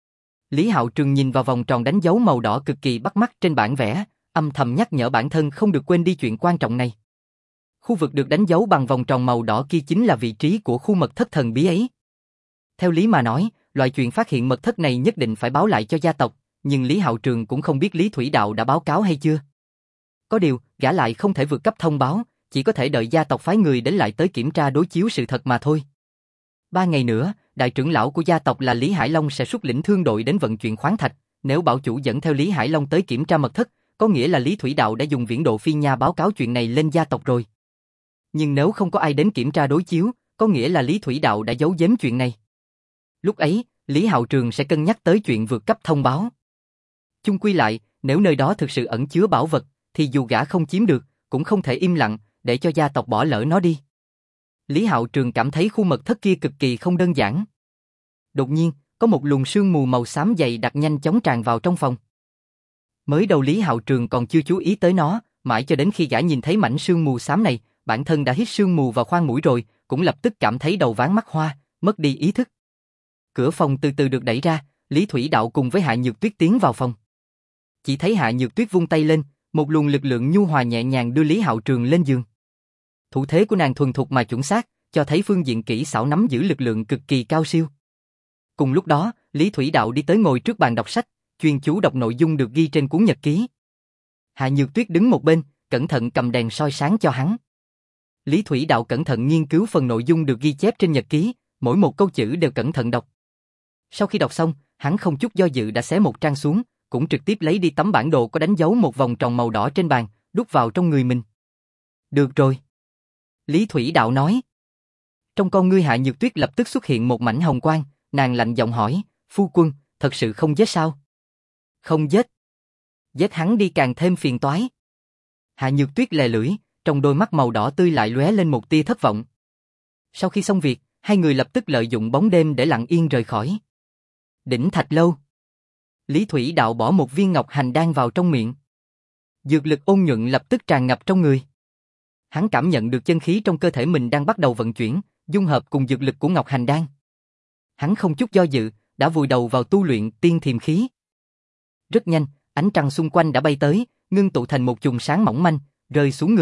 Lý Hạo Trường nhìn vào vòng tròn đánh dấu màu đỏ cực kỳ bắt mắt trên bản vẽ, âm thầm nhắc nhở bản thân không được quên đi chuyện quan trọng này. Khu vực được đánh dấu bằng vòng tròn màu đỏ kia chính là vị trí của khu mật thất thần bí ấy. Theo lý mà nói, loại chuyện phát hiện mật thất này nhất định phải báo lại cho gia tộc, nhưng Lý Hạo Trường cũng không biết Lý Thủy Đạo đã báo cáo hay chưa. Có điều, gã lại không thể vượt cấp thông báo, chỉ có thể đợi gia tộc phái người đến lại tới kiểm tra đối chiếu sự thật mà thôi. Ba ngày nữa, đại trưởng lão của gia tộc là Lý Hải Long sẽ xuất lĩnh thương đội đến vận chuyển khoáng thạch, nếu bảo chủ dẫn theo Lý Hải Long tới kiểm tra mật thất, có nghĩa là Lý Thủy Đạo đã dùng viễn độ phi nha báo cáo chuyện này lên gia tộc rồi. Nhưng nếu không có ai đến kiểm tra đối chiếu, có nghĩa là Lý Thủy Đạo đã giấu giếm chuyện này. Lúc ấy, Lý Hạo Trường sẽ cân nhắc tới chuyện vượt cấp thông báo. Chung quy lại, nếu nơi đó thực sự ẩn chứa bảo vật, thì dù gã không chiếm được, cũng không thể im lặng, để cho gia tộc bỏ lỡ nó đi. Lý Hạo Trường cảm thấy khu mật thất kia cực kỳ không đơn giản. Đột nhiên, có một luồng sương mù màu xám dày đặc nhanh chóng tràn vào trong phòng. Mới đầu Lý Hạo Trường còn chưa chú ý tới nó, mãi cho đến khi gã nhìn thấy mảnh sương mù xám này, bản thân đã hít sương mù vào khoang mũi rồi, cũng lập tức cảm thấy đầu váng mắt hoa, mất đi ý thức. Cửa phòng từ từ được đẩy ra, Lý Thủy Đạo cùng với Hạ Nhược Tuyết tiến vào phòng. Chỉ thấy Hạ Nhược Tuyết vung tay lên, một luồng lực lượng nhu hòa nhẹ nhàng đưa Lý Hạo Trường lên giường. Thủ thế của nàng thuần thục mà chuẩn xác, cho thấy phương diện kỹ xảo nắm giữ lực lượng cực kỳ cao siêu. Cùng lúc đó, Lý Thủy Đạo đi tới ngồi trước bàn đọc sách, chuyên chú đọc nội dung được ghi trên cuốn nhật ký. Hạ Nhược Tuyết đứng một bên, cẩn thận cầm đèn soi sáng cho hắn. Lý Thủy Đạo cẩn thận nghiên cứu phần nội dung được ghi chép trên nhật ký, mỗi một câu chữ đều cẩn thận đọc. Sau khi đọc xong, hắn không chút do dự đã xé một trang xuống, cũng trực tiếp lấy đi tấm bản đồ có đánh dấu một vòng tròn màu đỏ trên bàn, đút vào trong người mình. Được rồi. Lý Thủy Đạo nói. Trong con ngươi Hạ Nhược Tuyết lập tức xuất hiện một mảnh hồng quang, nàng lạnh giọng hỏi, phu quân, thật sự không giết sao? Không giết. Giết hắn đi càng thêm phiền toái. Hạ Nhược Tuyết lè lưỡi, trong đôi mắt màu đỏ tươi lại lóe lên một tia thất vọng. Sau khi xong việc, hai người lập tức lợi dụng bóng đêm để lặng yên rời khỏi. Đỉnh Thạch Lâu. Lý Thủy Đạo bỏ một viên ngọc hành đan vào trong miệng. Dược lực ôn nhuận lập tức tràn ngập trong người. Hắn cảm nhận được chân khí trong cơ thể mình đang bắt đầu vận chuyển, dung hợp cùng dược lực của ngọc hành đan. Hắn không chút do dự, đã vùi đầu vào tu luyện tiên thiềm khí. Rất nhanh, ánh trăng xung quanh đã bay tới, ngưng tụ thành một chùm sáng mỏng manh, rơi xuống người,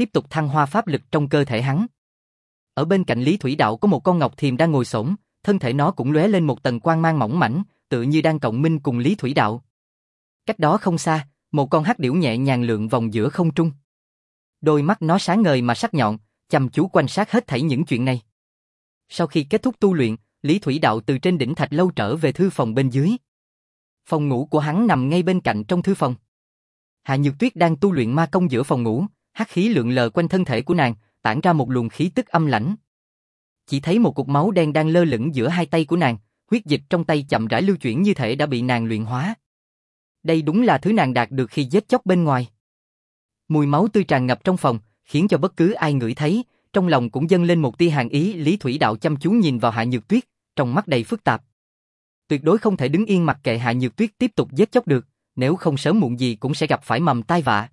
tiếp tục thăng hoa pháp lực trong cơ thể hắn. Ở bên cạnh Lý Thủy Đạo có một con ngọc thiềm đang ngồi xổm, thân thể nó cũng lóe lên một tầng quang mang mỏng mảnh, tựa như đang cộng minh cùng Lý Thủy Đạo. Cách đó không xa, một con hắc điểu nhẹ nhàng lượn vòng giữa không trung. Đôi mắt nó sáng ngời mà sắc nhọn, chăm chú quan sát hết thảy những chuyện này. Sau khi kết thúc tu luyện, Lý Thủy Đạo từ trên đỉnh thạch lâu trở về thư phòng bên dưới. Phòng ngủ của hắn nằm ngay bên cạnh trong thư phòng. Hạ Nhược Tuyết đang tu luyện ma công giữa phòng ngủ, hắc khí lượn lờ quanh thân thể của nàng, tản ra một luồng khí tức âm lãnh. Chỉ thấy một cục máu đen đang lơ lửng giữa hai tay của nàng, huyết dịch trong tay chậm rãi lưu chuyển như thể đã bị nàng luyện hóa. Đây đúng là thứ nàng đạt được khi giết chóc bên ngoài. Mùi máu tươi tràn ngập trong phòng, khiến cho bất cứ ai ngửi thấy, trong lòng cũng dâng lên một tia hàn ý. Lý Thủy Đạo chăm chú nhìn vào Hạ Nhược Tuyết, trong mắt đầy phức tạp. Tuyệt đối không thể đứng yên mặc kệ Hạ Nhược Tuyết tiếp tục giết chóc được, nếu không sớm muộn gì cũng sẽ gặp phải mầm tai vạ.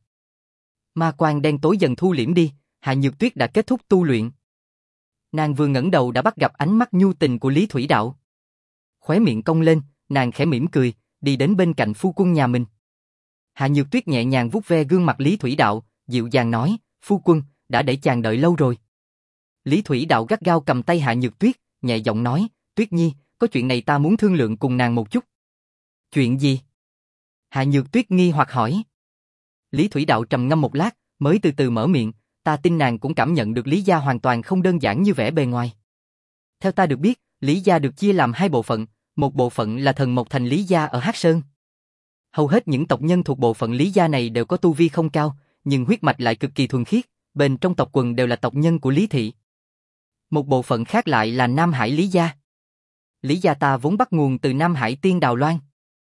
Ma quang đen tối dần thu liễm đi, Hạ Nhược Tuyết đã kết thúc tu luyện. Nàng vừa ngẩng đầu đã bắt gặp ánh mắt nhu tình của Lý Thủy Đạo. Khóe miệng cong lên, nàng khẽ mỉm cười, đi đến bên cạnh phu quân nhà mình. Hạ Nhược Tuyết nhẹ nhàng vuốt ve gương mặt Lý Thủy Đạo, dịu dàng nói, phu quân, đã để chàng đợi lâu rồi. Lý Thủy Đạo gắt gao cầm tay Hạ Nhược Tuyết, nhẹ giọng nói, Tuyết Nhi, có chuyện này ta muốn thương lượng cùng nàng một chút. Chuyện gì? Hạ Nhược Tuyết nghi hoặc hỏi. Lý Thủy Đạo trầm ngâm một lát, mới từ từ mở miệng, ta tin nàng cũng cảm nhận được Lý gia hoàn toàn không đơn giản như vẻ bề ngoài. Theo ta được biết, Lý gia được chia làm hai bộ phận, một bộ phận là thần Mộc Thành Lý gia ở Hắc Sơn. Hầu hết những tộc nhân thuộc bộ phận Lý gia này đều có tu vi không cao, nhưng huyết mạch lại cực kỳ thuần khiết, bên trong tộc quần đều là tộc nhân của Lý thị. Một bộ phận khác lại là Nam Hải Lý gia. Lý gia ta vốn bắt nguồn từ Nam Hải Tiên Đào Loan.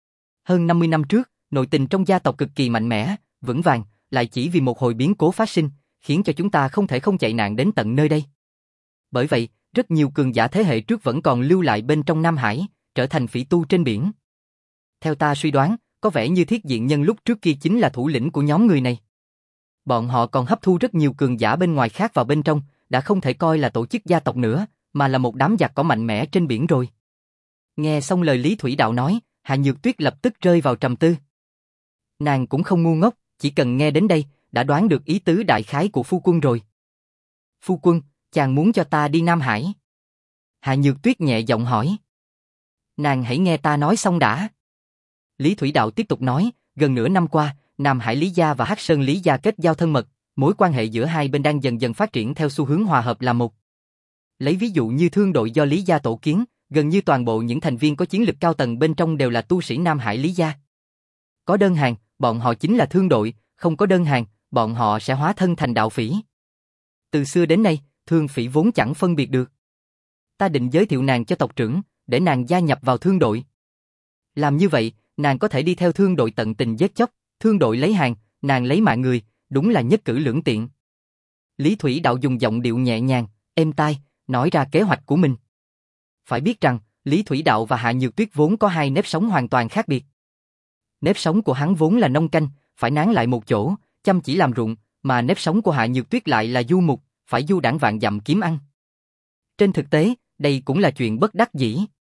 Hơn năm mươi năm trước, nội tình trong gia tộc cực kỳ mạnh mẽ, vững vàng, lại chỉ vì một hồi biến cố phát sinh, khiến cho chúng ta không thể không chạy nạn đến tận nơi đây. Bởi vậy, rất nhiều cường giả thế hệ trước vẫn còn lưu lại bên trong Nam Hải, trở thành phỉ tu trên biển. Theo ta suy đoán, có vẻ như Thiết Diện Nhân lúc trước kia chính là thủ lĩnh của nhóm người này. Bọn họ còn hấp thu rất nhiều cường giả bên ngoài khác vào bên trong, đã không thể coi là tổ chức gia tộc nữa, mà là một đám giặc cỏ mạnh mẽ trên biển rồi. Nghe xong lời Lý Thủy Đạo nói, Hạ Nhược Tuyết lập tức rơi vào trầm tư. Nàng cũng không ngu ngốc, chỉ cần nghe đến đây, đã đoán được ý tứ đại khái của phu quân rồi. Phu quân, chàng muốn cho ta đi Nam Hải? Hạ Nhược Tuyết nhẹ giọng hỏi. Nàng hãy nghe ta nói xong đã. Lý Thủy Đạo tiếp tục nói, gần nửa năm qua, Nam Hải Lý gia và Hắc Sơn Lý gia kết giao thân mật, mối quan hệ giữa hai bên đang dần dần phát triển theo xu hướng hòa hợp là một. Lấy ví dụ như thương đội do Lý gia tổ kiến, gần như toàn bộ những thành viên có chiến lực cao tầng bên trong đều là tu sĩ Nam Hải Lý gia. Có đơn hàng, bọn họ chính là thương đội, không có đơn hàng, bọn họ sẽ hóa thân thành đạo phỉ. Từ xưa đến nay, thương phỉ vốn chẳng phân biệt được. Ta định giới thiệu nàng cho tộc trưởng, để nàng gia nhập vào thương đội. Làm như vậy, nàng có thể đi theo thương đội tận tình giết chóc, thương đội lấy hàng, nàng lấy mạng người, đúng là nhất cử lưỡng tiện. Lý Thủy Đạo dùng giọng điệu nhẹ nhàng, êm tai, nói ra kế hoạch của mình. Phải biết rằng, Lý Thủy Đạo và Hạ Nhược Tuyết vốn có hai nếp sống hoàn toàn khác biệt. Nếp sống của hắn vốn là nông canh, phải nán lại một chỗ, chăm chỉ làm ruộng, mà nếp sống của Hạ Nhược Tuyết lại là du mục, phải du đãng vạn dặm kiếm ăn. Trên thực tế, đây cũng là chuyện bất đắc dĩ.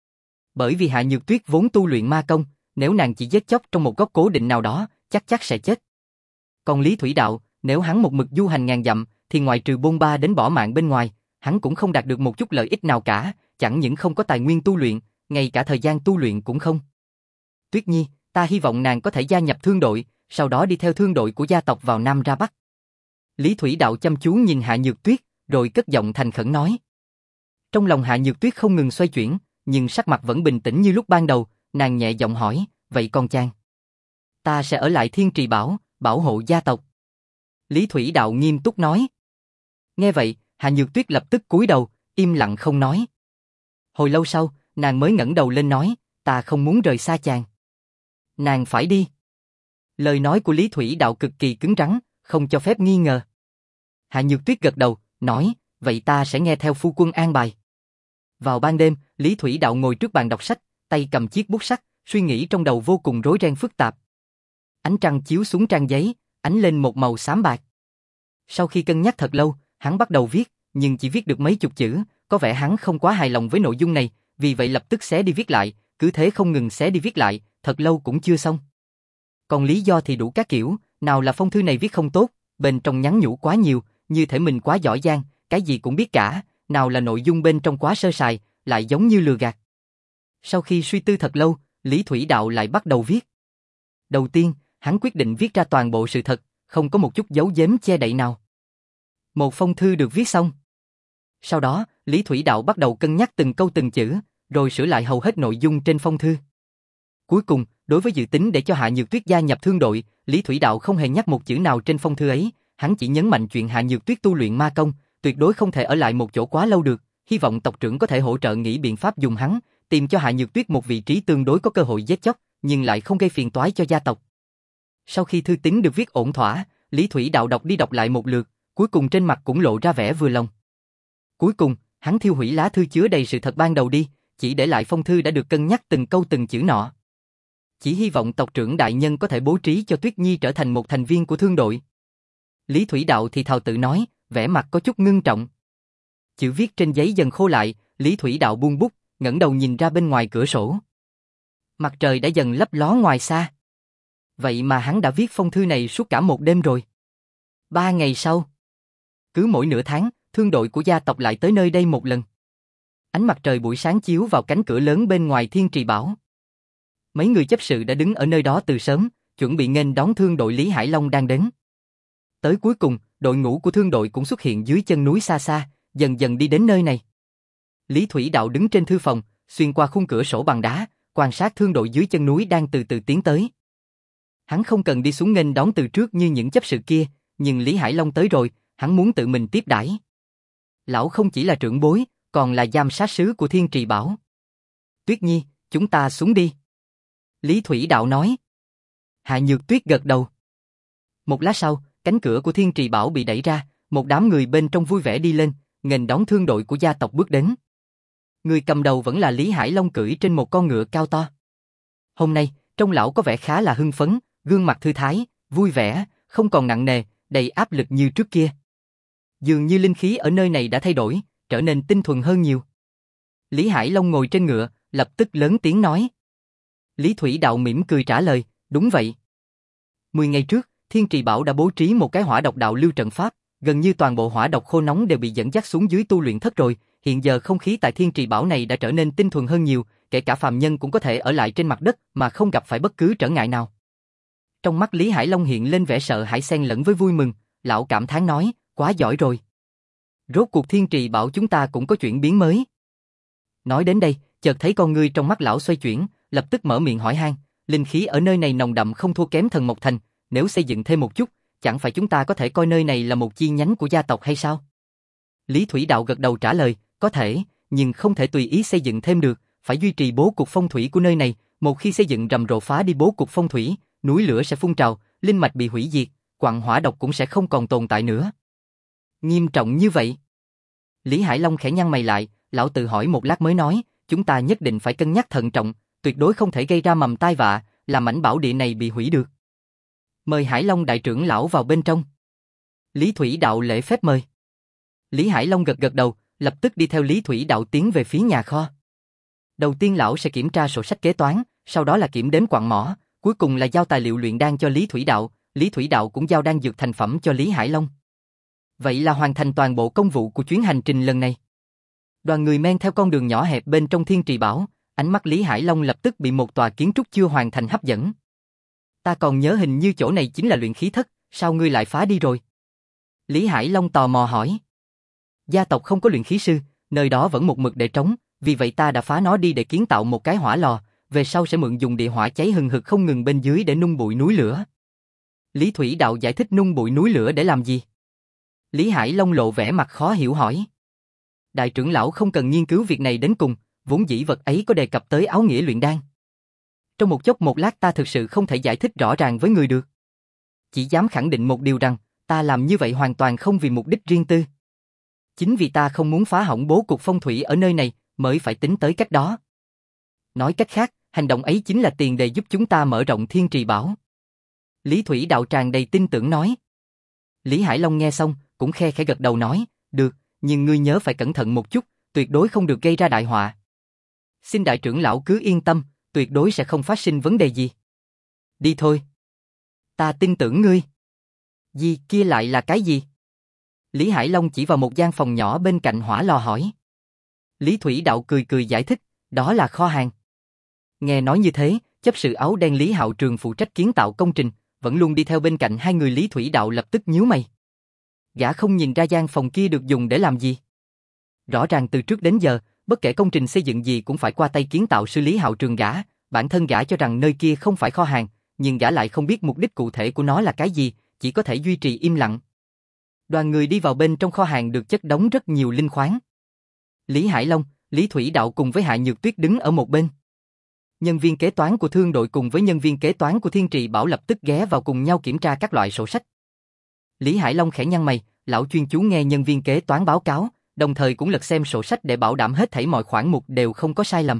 Bởi vì Hạ Nhược Tuyết vốn tu luyện ma công, nếu nàng chỉ giết chóc trong một góc cố định nào đó, chắc chắc sẽ chết. Còn Lý Thủy Đạo, nếu hắn một mực du hành ngàn dặm, thì ngoài trừ bôn ba đến bỏ mạng bên ngoài, hắn cũng không đạt được một chút lợi ích nào cả, chẳng những không có tài nguyên tu luyện, ngay cả thời gian tu luyện cũng không. Tuyết Nhi, ta hy vọng nàng có thể gia nhập thương đội, sau đó đi theo thương đội của gia tộc vào Nam ra Bắc. Lý Thủy Đạo chăm chú nhìn Hạ Nhược Tuyết, rồi cất giọng thành khẩn nói. Trong lòng Hạ Nhược Tuyết không ngừng xoay chuyển, nhưng sắc mặt vẫn bình tĩnh như lúc ban đầu, nàng nhẹ giọng hỏi, vậy con chàng? Ta sẽ ở lại Thiên Trì Bảo, bảo hộ gia tộc. Lý Thủy Đạo nghiêm túc nói. Nghe vậy, Hạ Nhược Tuyết lập tức cúi đầu, im lặng không nói. Hồi lâu sau, nàng mới ngẩng đầu lên nói, ta không muốn rời xa chàng. Nàng phải đi. Lời nói của Lý Thủy Đạo cực kỳ cứng rắn, không cho phép nghi ngờ. Hạ Nhược Tuyết gật đầu, nói, vậy ta sẽ nghe theo phu quân an bài. Vào ban đêm, Lý Thủy Đạo ngồi trước bàn đọc sách, tay cầm chiếc bút sắt, suy nghĩ trong đầu vô cùng rối ren phức tạp. Ánh trăng chiếu xuống trang giấy, ánh lên một màu xám bạc. Sau khi cân nhắc thật lâu, hắn bắt đầu viết, nhưng chỉ viết được mấy chục chữ, có vẻ hắn không quá hài lòng với nội dung này, vì vậy lập tức xé đi viết lại, cứ thế không ngừng xé đi viết lại, thật lâu cũng chưa xong. Còn lý do thì đủ các kiểu, nào là phong thư này viết không tốt, bên trong nhắn nhủ quá nhiều, như thể mình quá giỏi giang, cái gì cũng biết cả, nào là nội dung bên trong quá sơ sài, lại giống như lừa gạt. Sau khi suy tư thật lâu, Lý Thủy Đạo lại bắt đầu viết. Đầu tiên, hắn quyết định viết ra toàn bộ sự thật, không có một chút giấu giếm che đậy nào. Một phong thư được viết xong. Sau đó, Lý Thủy Đạo bắt đầu cân nhắc từng câu từng chữ, rồi sửa lại hầu hết nội dung trên phong thư. Cuối cùng, đối với dự tính để cho Hạ Nhược Tuyết gia nhập thương đội, Lý Thủy Đạo không hề nhắc một chữ nào trên phong thư ấy, hắn chỉ nhấn mạnh chuyện Hạ Nhược Tuyết tu luyện ma công, tuyệt đối không thể ở lại một chỗ quá lâu được, hy vọng tộc trưởng có thể hỗ trợ nghĩ biện pháp dùng hắn, tìm cho Hạ Nhược Tuyết một vị trí tương đối có cơ hội giết chóc, nhưng lại không gây phiền toái cho gia tộc. Sau khi thư tín được viết ổn thỏa, Lý Thủy Đạo đọc đi đọc lại một lượt, cuối cùng trên mặt cũng lộ ra vẻ vừa lòng. Cuối cùng, hắn thiêu hủy lá thư chứa đầy sự thật ban đầu đi, chỉ để lại phong thư đã được cân nhắc từng câu từng chữ nọ. Chỉ hy vọng tộc trưởng đại nhân có thể bố trí cho Tuyết Nhi trở thành một thành viên của thương đội. Lý Thủy Đạo thì thào tự nói, vẻ mặt có chút ngưng trọng. Chữ viết trên giấy dần khô lại, Lý Thủy Đạo buông bút, ngẩng đầu nhìn ra bên ngoài cửa sổ. Mặt trời đã dần lấp ló ngoài xa. Vậy mà hắn đã viết phong thư này suốt cả một đêm rồi. Ba ngày sau, cứ mỗi nửa tháng, thương đội của gia tộc lại tới nơi đây một lần. Ánh mặt trời buổi sáng chiếu vào cánh cửa lớn bên ngoài Thiên Trì Bảo. Mấy người chấp sự đã đứng ở nơi đó từ sớm, chuẩn bị nghênh đón thương đội Lý Hải Long đang đến. Tới cuối cùng, đội ngũ của thương đội cũng xuất hiện dưới chân núi xa xa, dần dần đi đến nơi này. Lý Thủy Đạo đứng trên thư phòng, xuyên qua khung cửa sổ bằng đá, quan sát thương đội dưới chân núi đang từ từ tiến tới. Hắn không cần đi xuống nghênh đón từ trước như những chấp sự kia, nhưng Lý Hải Long tới rồi, hắn muốn tự mình tiếp đãi. Lão không chỉ là trưởng bối, còn là giám sát sứ của Thiên Trì Bảo. Tuyết Nhi, chúng ta xuống đi. Lý Thủy Đạo nói. Hạ Nhược Tuyết gật đầu. Một lát sau, cánh cửa của Thiên Trì Bảo bị đẩy ra, một đám người bên trong vui vẻ đi lên, nghênh đón thương đội của gia tộc bước đến. Người cầm đầu vẫn là Lý Hải Long cưỡi trên một con ngựa cao to. Hôm nay, trông lão có vẻ khá là hưng phấn, gương mặt thư thái, vui vẻ, không còn nặng nề, đầy áp lực như trước kia. Dường như linh khí ở nơi này đã thay đổi, trở nên tinh thuần hơn nhiều. Lý Hải Long ngồi trên ngựa, lập tức lớn tiếng nói. Lý Thủy Đạo mỉm cười trả lời, đúng vậy. Mười ngày trước, Thiên Trì Bảo đã bố trí một cái hỏa độc đạo lưu trận pháp, gần như toàn bộ hỏa độc khô nóng đều bị dẫn dắt xuống dưới tu luyện thất rồi, hiện giờ không khí tại Thiên Trì Bảo này đã trở nên tinh thuần hơn nhiều, kể cả phàm nhân cũng có thể ở lại trên mặt đất mà không gặp phải bất cứ trở ngại nào. Trong mắt Lý Hải Long hiện lên vẻ sợ hãi xen lẫn với vui mừng, lão cảm thán nói, quá giỏi rồi. Rốt cuộc Thiên Trì Bảo chúng ta cũng có chuyển biến mới. Nói đến đây, chợt thấy con ngươi trong mắt lão xoay chuyển, lập tức mở miệng hỏi han, linh khí ở nơi này nồng đậm không thua kém Thần Mộc Thành, nếu xây dựng thêm một chút, chẳng phải chúng ta có thể coi nơi này là một chi nhánh của gia tộc hay sao? Lý Thủy Đạo gật đầu trả lời, có thể, nhưng không thể tùy ý xây dựng thêm được, phải duy trì bố cục phong thủy của nơi này, một khi xây dựng rầm rộ phá đi bố cục phong thủy, núi lửa sẽ phun trào, linh mạch bị hủy diệt, quặng hỏa độc cũng sẽ không còn tồn tại nữa. Nghiêm trọng như vậy? Lý Hải Long khẽ nhăn mày lại, lão tự hỏi một lát mới nói, chúng ta nhất định phải cân nhắc thận trọng, tuyệt đối không thể gây ra mầm tai vạ, làm mảnh bảo địa này bị hủy được. Mời Hải Long đại trưởng lão vào bên trong. Lý Thủy Đạo lễ phép mời. Lý Hải Long gật gật đầu, lập tức đi theo Lý Thủy Đạo tiến về phía nhà kho. Đầu tiên lão sẽ kiểm tra sổ sách kế toán, sau đó là kiểm đếm quặng mỏ, cuối cùng là giao tài liệu luyện đan cho Lý Thủy Đạo, Lý Thủy Đạo cũng giao đan dược thành phẩm cho Lý Hải Long. Vậy là hoàn thành toàn bộ công vụ của chuyến hành trình lần này. Đoàn người men theo con đường nhỏ hẹp bên trong Thiên Trì Bảo, ánh mắt Lý Hải Long lập tức bị một tòa kiến trúc chưa hoàn thành hấp dẫn. Ta còn nhớ hình như chỗ này chính là luyện khí thất, sao ngươi lại phá đi rồi? Lý Hải Long tò mò hỏi. Gia tộc không có luyện khí sư, nơi đó vẫn một mực để trống, vì vậy ta đã phá nó đi để kiến tạo một cái hỏa lò, về sau sẽ mượn dùng địa hỏa cháy hừng hực không ngừng bên dưới để nung bụi núi lửa. Lý Thủy Đạo giải thích nung bụi núi lửa để làm gì? Lý Hải Long lộ vẻ mặt khó hiểu hỏi. Đại trưởng lão không cần nghiên cứu việc này đến cùng, vốn dĩ vật ấy có đề cập tới áo nghĩa luyện đan. Trong một chốc một lát ta thực sự không thể giải thích rõ ràng với người được. Chỉ dám khẳng định một điều rằng, ta làm như vậy hoàn toàn không vì mục đích riêng tư. Chính vì ta không muốn phá hỏng bố cục phong thủy ở nơi này, mới phải tính tới cách đó. Nói cách khác, hành động ấy chính là tiền đề giúp chúng ta mở rộng Thiên Trì Bảo. Lý Thủy Đạo tràn đầy tin tưởng nói. Lý Hải Long nghe xong, cũng khe khẽ gật đầu nói, được, nhưng ngươi nhớ phải cẩn thận một chút, tuyệt đối không được gây ra đại họa. Xin đại trưởng lão cứ yên tâm, tuyệt đối sẽ không phát sinh vấn đề gì. Đi thôi. Ta tin tưởng ngươi. Gì kia lại là cái gì? Lý Hải Long chỉ vào một gian phòng nhỏ bên cạnh hỏa lò hỏi. Lý Thủy Đạo cười cười giải thích, đó là kho hàng. Nghe nói như thế, chấp sự áo đen Lý Hạo Trường phụ trách kiến tạo công trình, vẫn luôn đi theo bên cạnh hai người Lý Thủy Đạo lập tức nhíu mày. Gã không nhìn ra gian phòng kia được dùng để làm gì. Rõ ràng từ trước đến giờ, bất kể công trình xây dựng gì cũng phải qua tay kiến tạo sư Lý Hạo Trường gã, bản thân gã cho rằng nơi kia không phải kho hàng, nhưng gã lại không biết mục đích cụ thể của nó là cái gì, chỉ có thể duy trì im lặng. Đoàn người đi vào bên trong kho hàng được chất đống rất nhiều linh khoáng. Lý Hải Long, Lý Thủy Đạo cùng với Hạ Nhược Tuyết đứng ở một bên. Nhân viên kế toán của thương đội cùng với nhân viên kế toán của Thiên Trì Bảo lập tức ghé vào cùng nhau kiểm tra các loại sổ sách. Lý Hải Long khẽ nhăn mày, lão chuyên chú nghe nhân viên kế toán báo cáo, đồng thời cũng lật xem sổ sách để bảo đảm hết thảy mọi khoản mục đều không có sai lầm.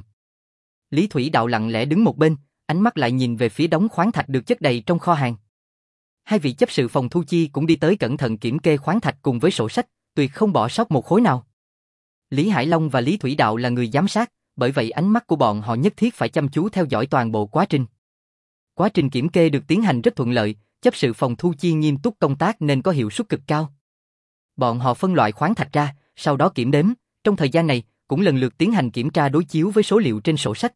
Lý Thủy Đạo lặng lẽ đứng một bên, ánh mắt lại nhìn về phía đống khoáng thạch được chất đầy trong kho hàng. Hai vị chấp sự phòng thu chi cũng đi tới cẩn thận kiểm kê khoáng thạch cùng với sổ sách, tuyệt không bỏ sót một khối nào. Lý Hải Long và Lý Thủy Đạo là người giám sát, bởi vậy ánh mắt của bọn họ nhất thiết phải chăm chú theo dõi toàn bộ quá trình. Quá trình kiểm kê được tiến hành rất thuận lợi, chấp sự phòng thu chi nghiêm túc công tác nên có hiệu suất cực cao. Bọn họ phân loại khoáng thạch ra, sau đó kiểm đếm, trong thời gian này cũng lần lượt tiến hành kiểm tra đối chiếu với số liệu trên sổ sách.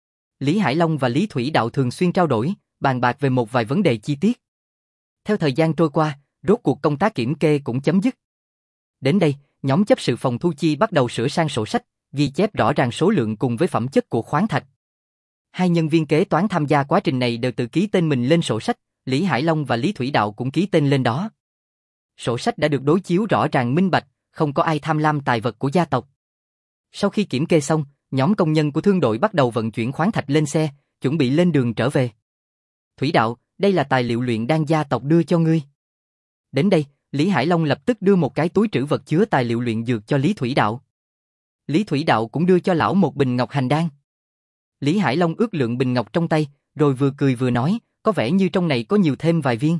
Lý Hải Long và Lý Thủy Đạo thường xuyên trao đổi, bàn bạc về một vài vấn đề chi tiết. Theo thời gian trôi qua, rốt cuộc công tác kiểm kê cũng chấm dứt. Đến đây, nhóm chấp sự phòng thu chi bắt đầu sửa sang sổ sách, ghi chép rõ ràng số lượng cùng với phẩm chất của khoáng thạch. Hai nhân viên kế toán tham gia quá trình này đều tự ký tên mình lên sổ sách, Lý Hải Long và Lý Thủy Đạo cũng ký tên lên đó. Sổ sách đã được đối chiếu rõ ràng minh bạch, không có ai tham lam tài vật của gia tộc. Sau khi kiểm kê xong, nhóm công nhân của thương đội bắt đầu vận chuyển khoáng thạch lên xe, chuẩn bị lên đường trở về. Thủy Đạo, đây là tài liệu luyện đan gia tộc đưa cho ngươi. Đến đây, Lý Hải Long lập tức đưa một cái túi trữ vật chứa tài liệu luyện dược cho Lý Thủy Đạo. Lý Thủy Đạo cũng đưa cho lão một bình ngọc hành đan. Lý Hải Long ước lượng bình ngọc trong tay, rồi vừa cười vừa nói, có vẻ như trong này có nhiều thêm vài viên.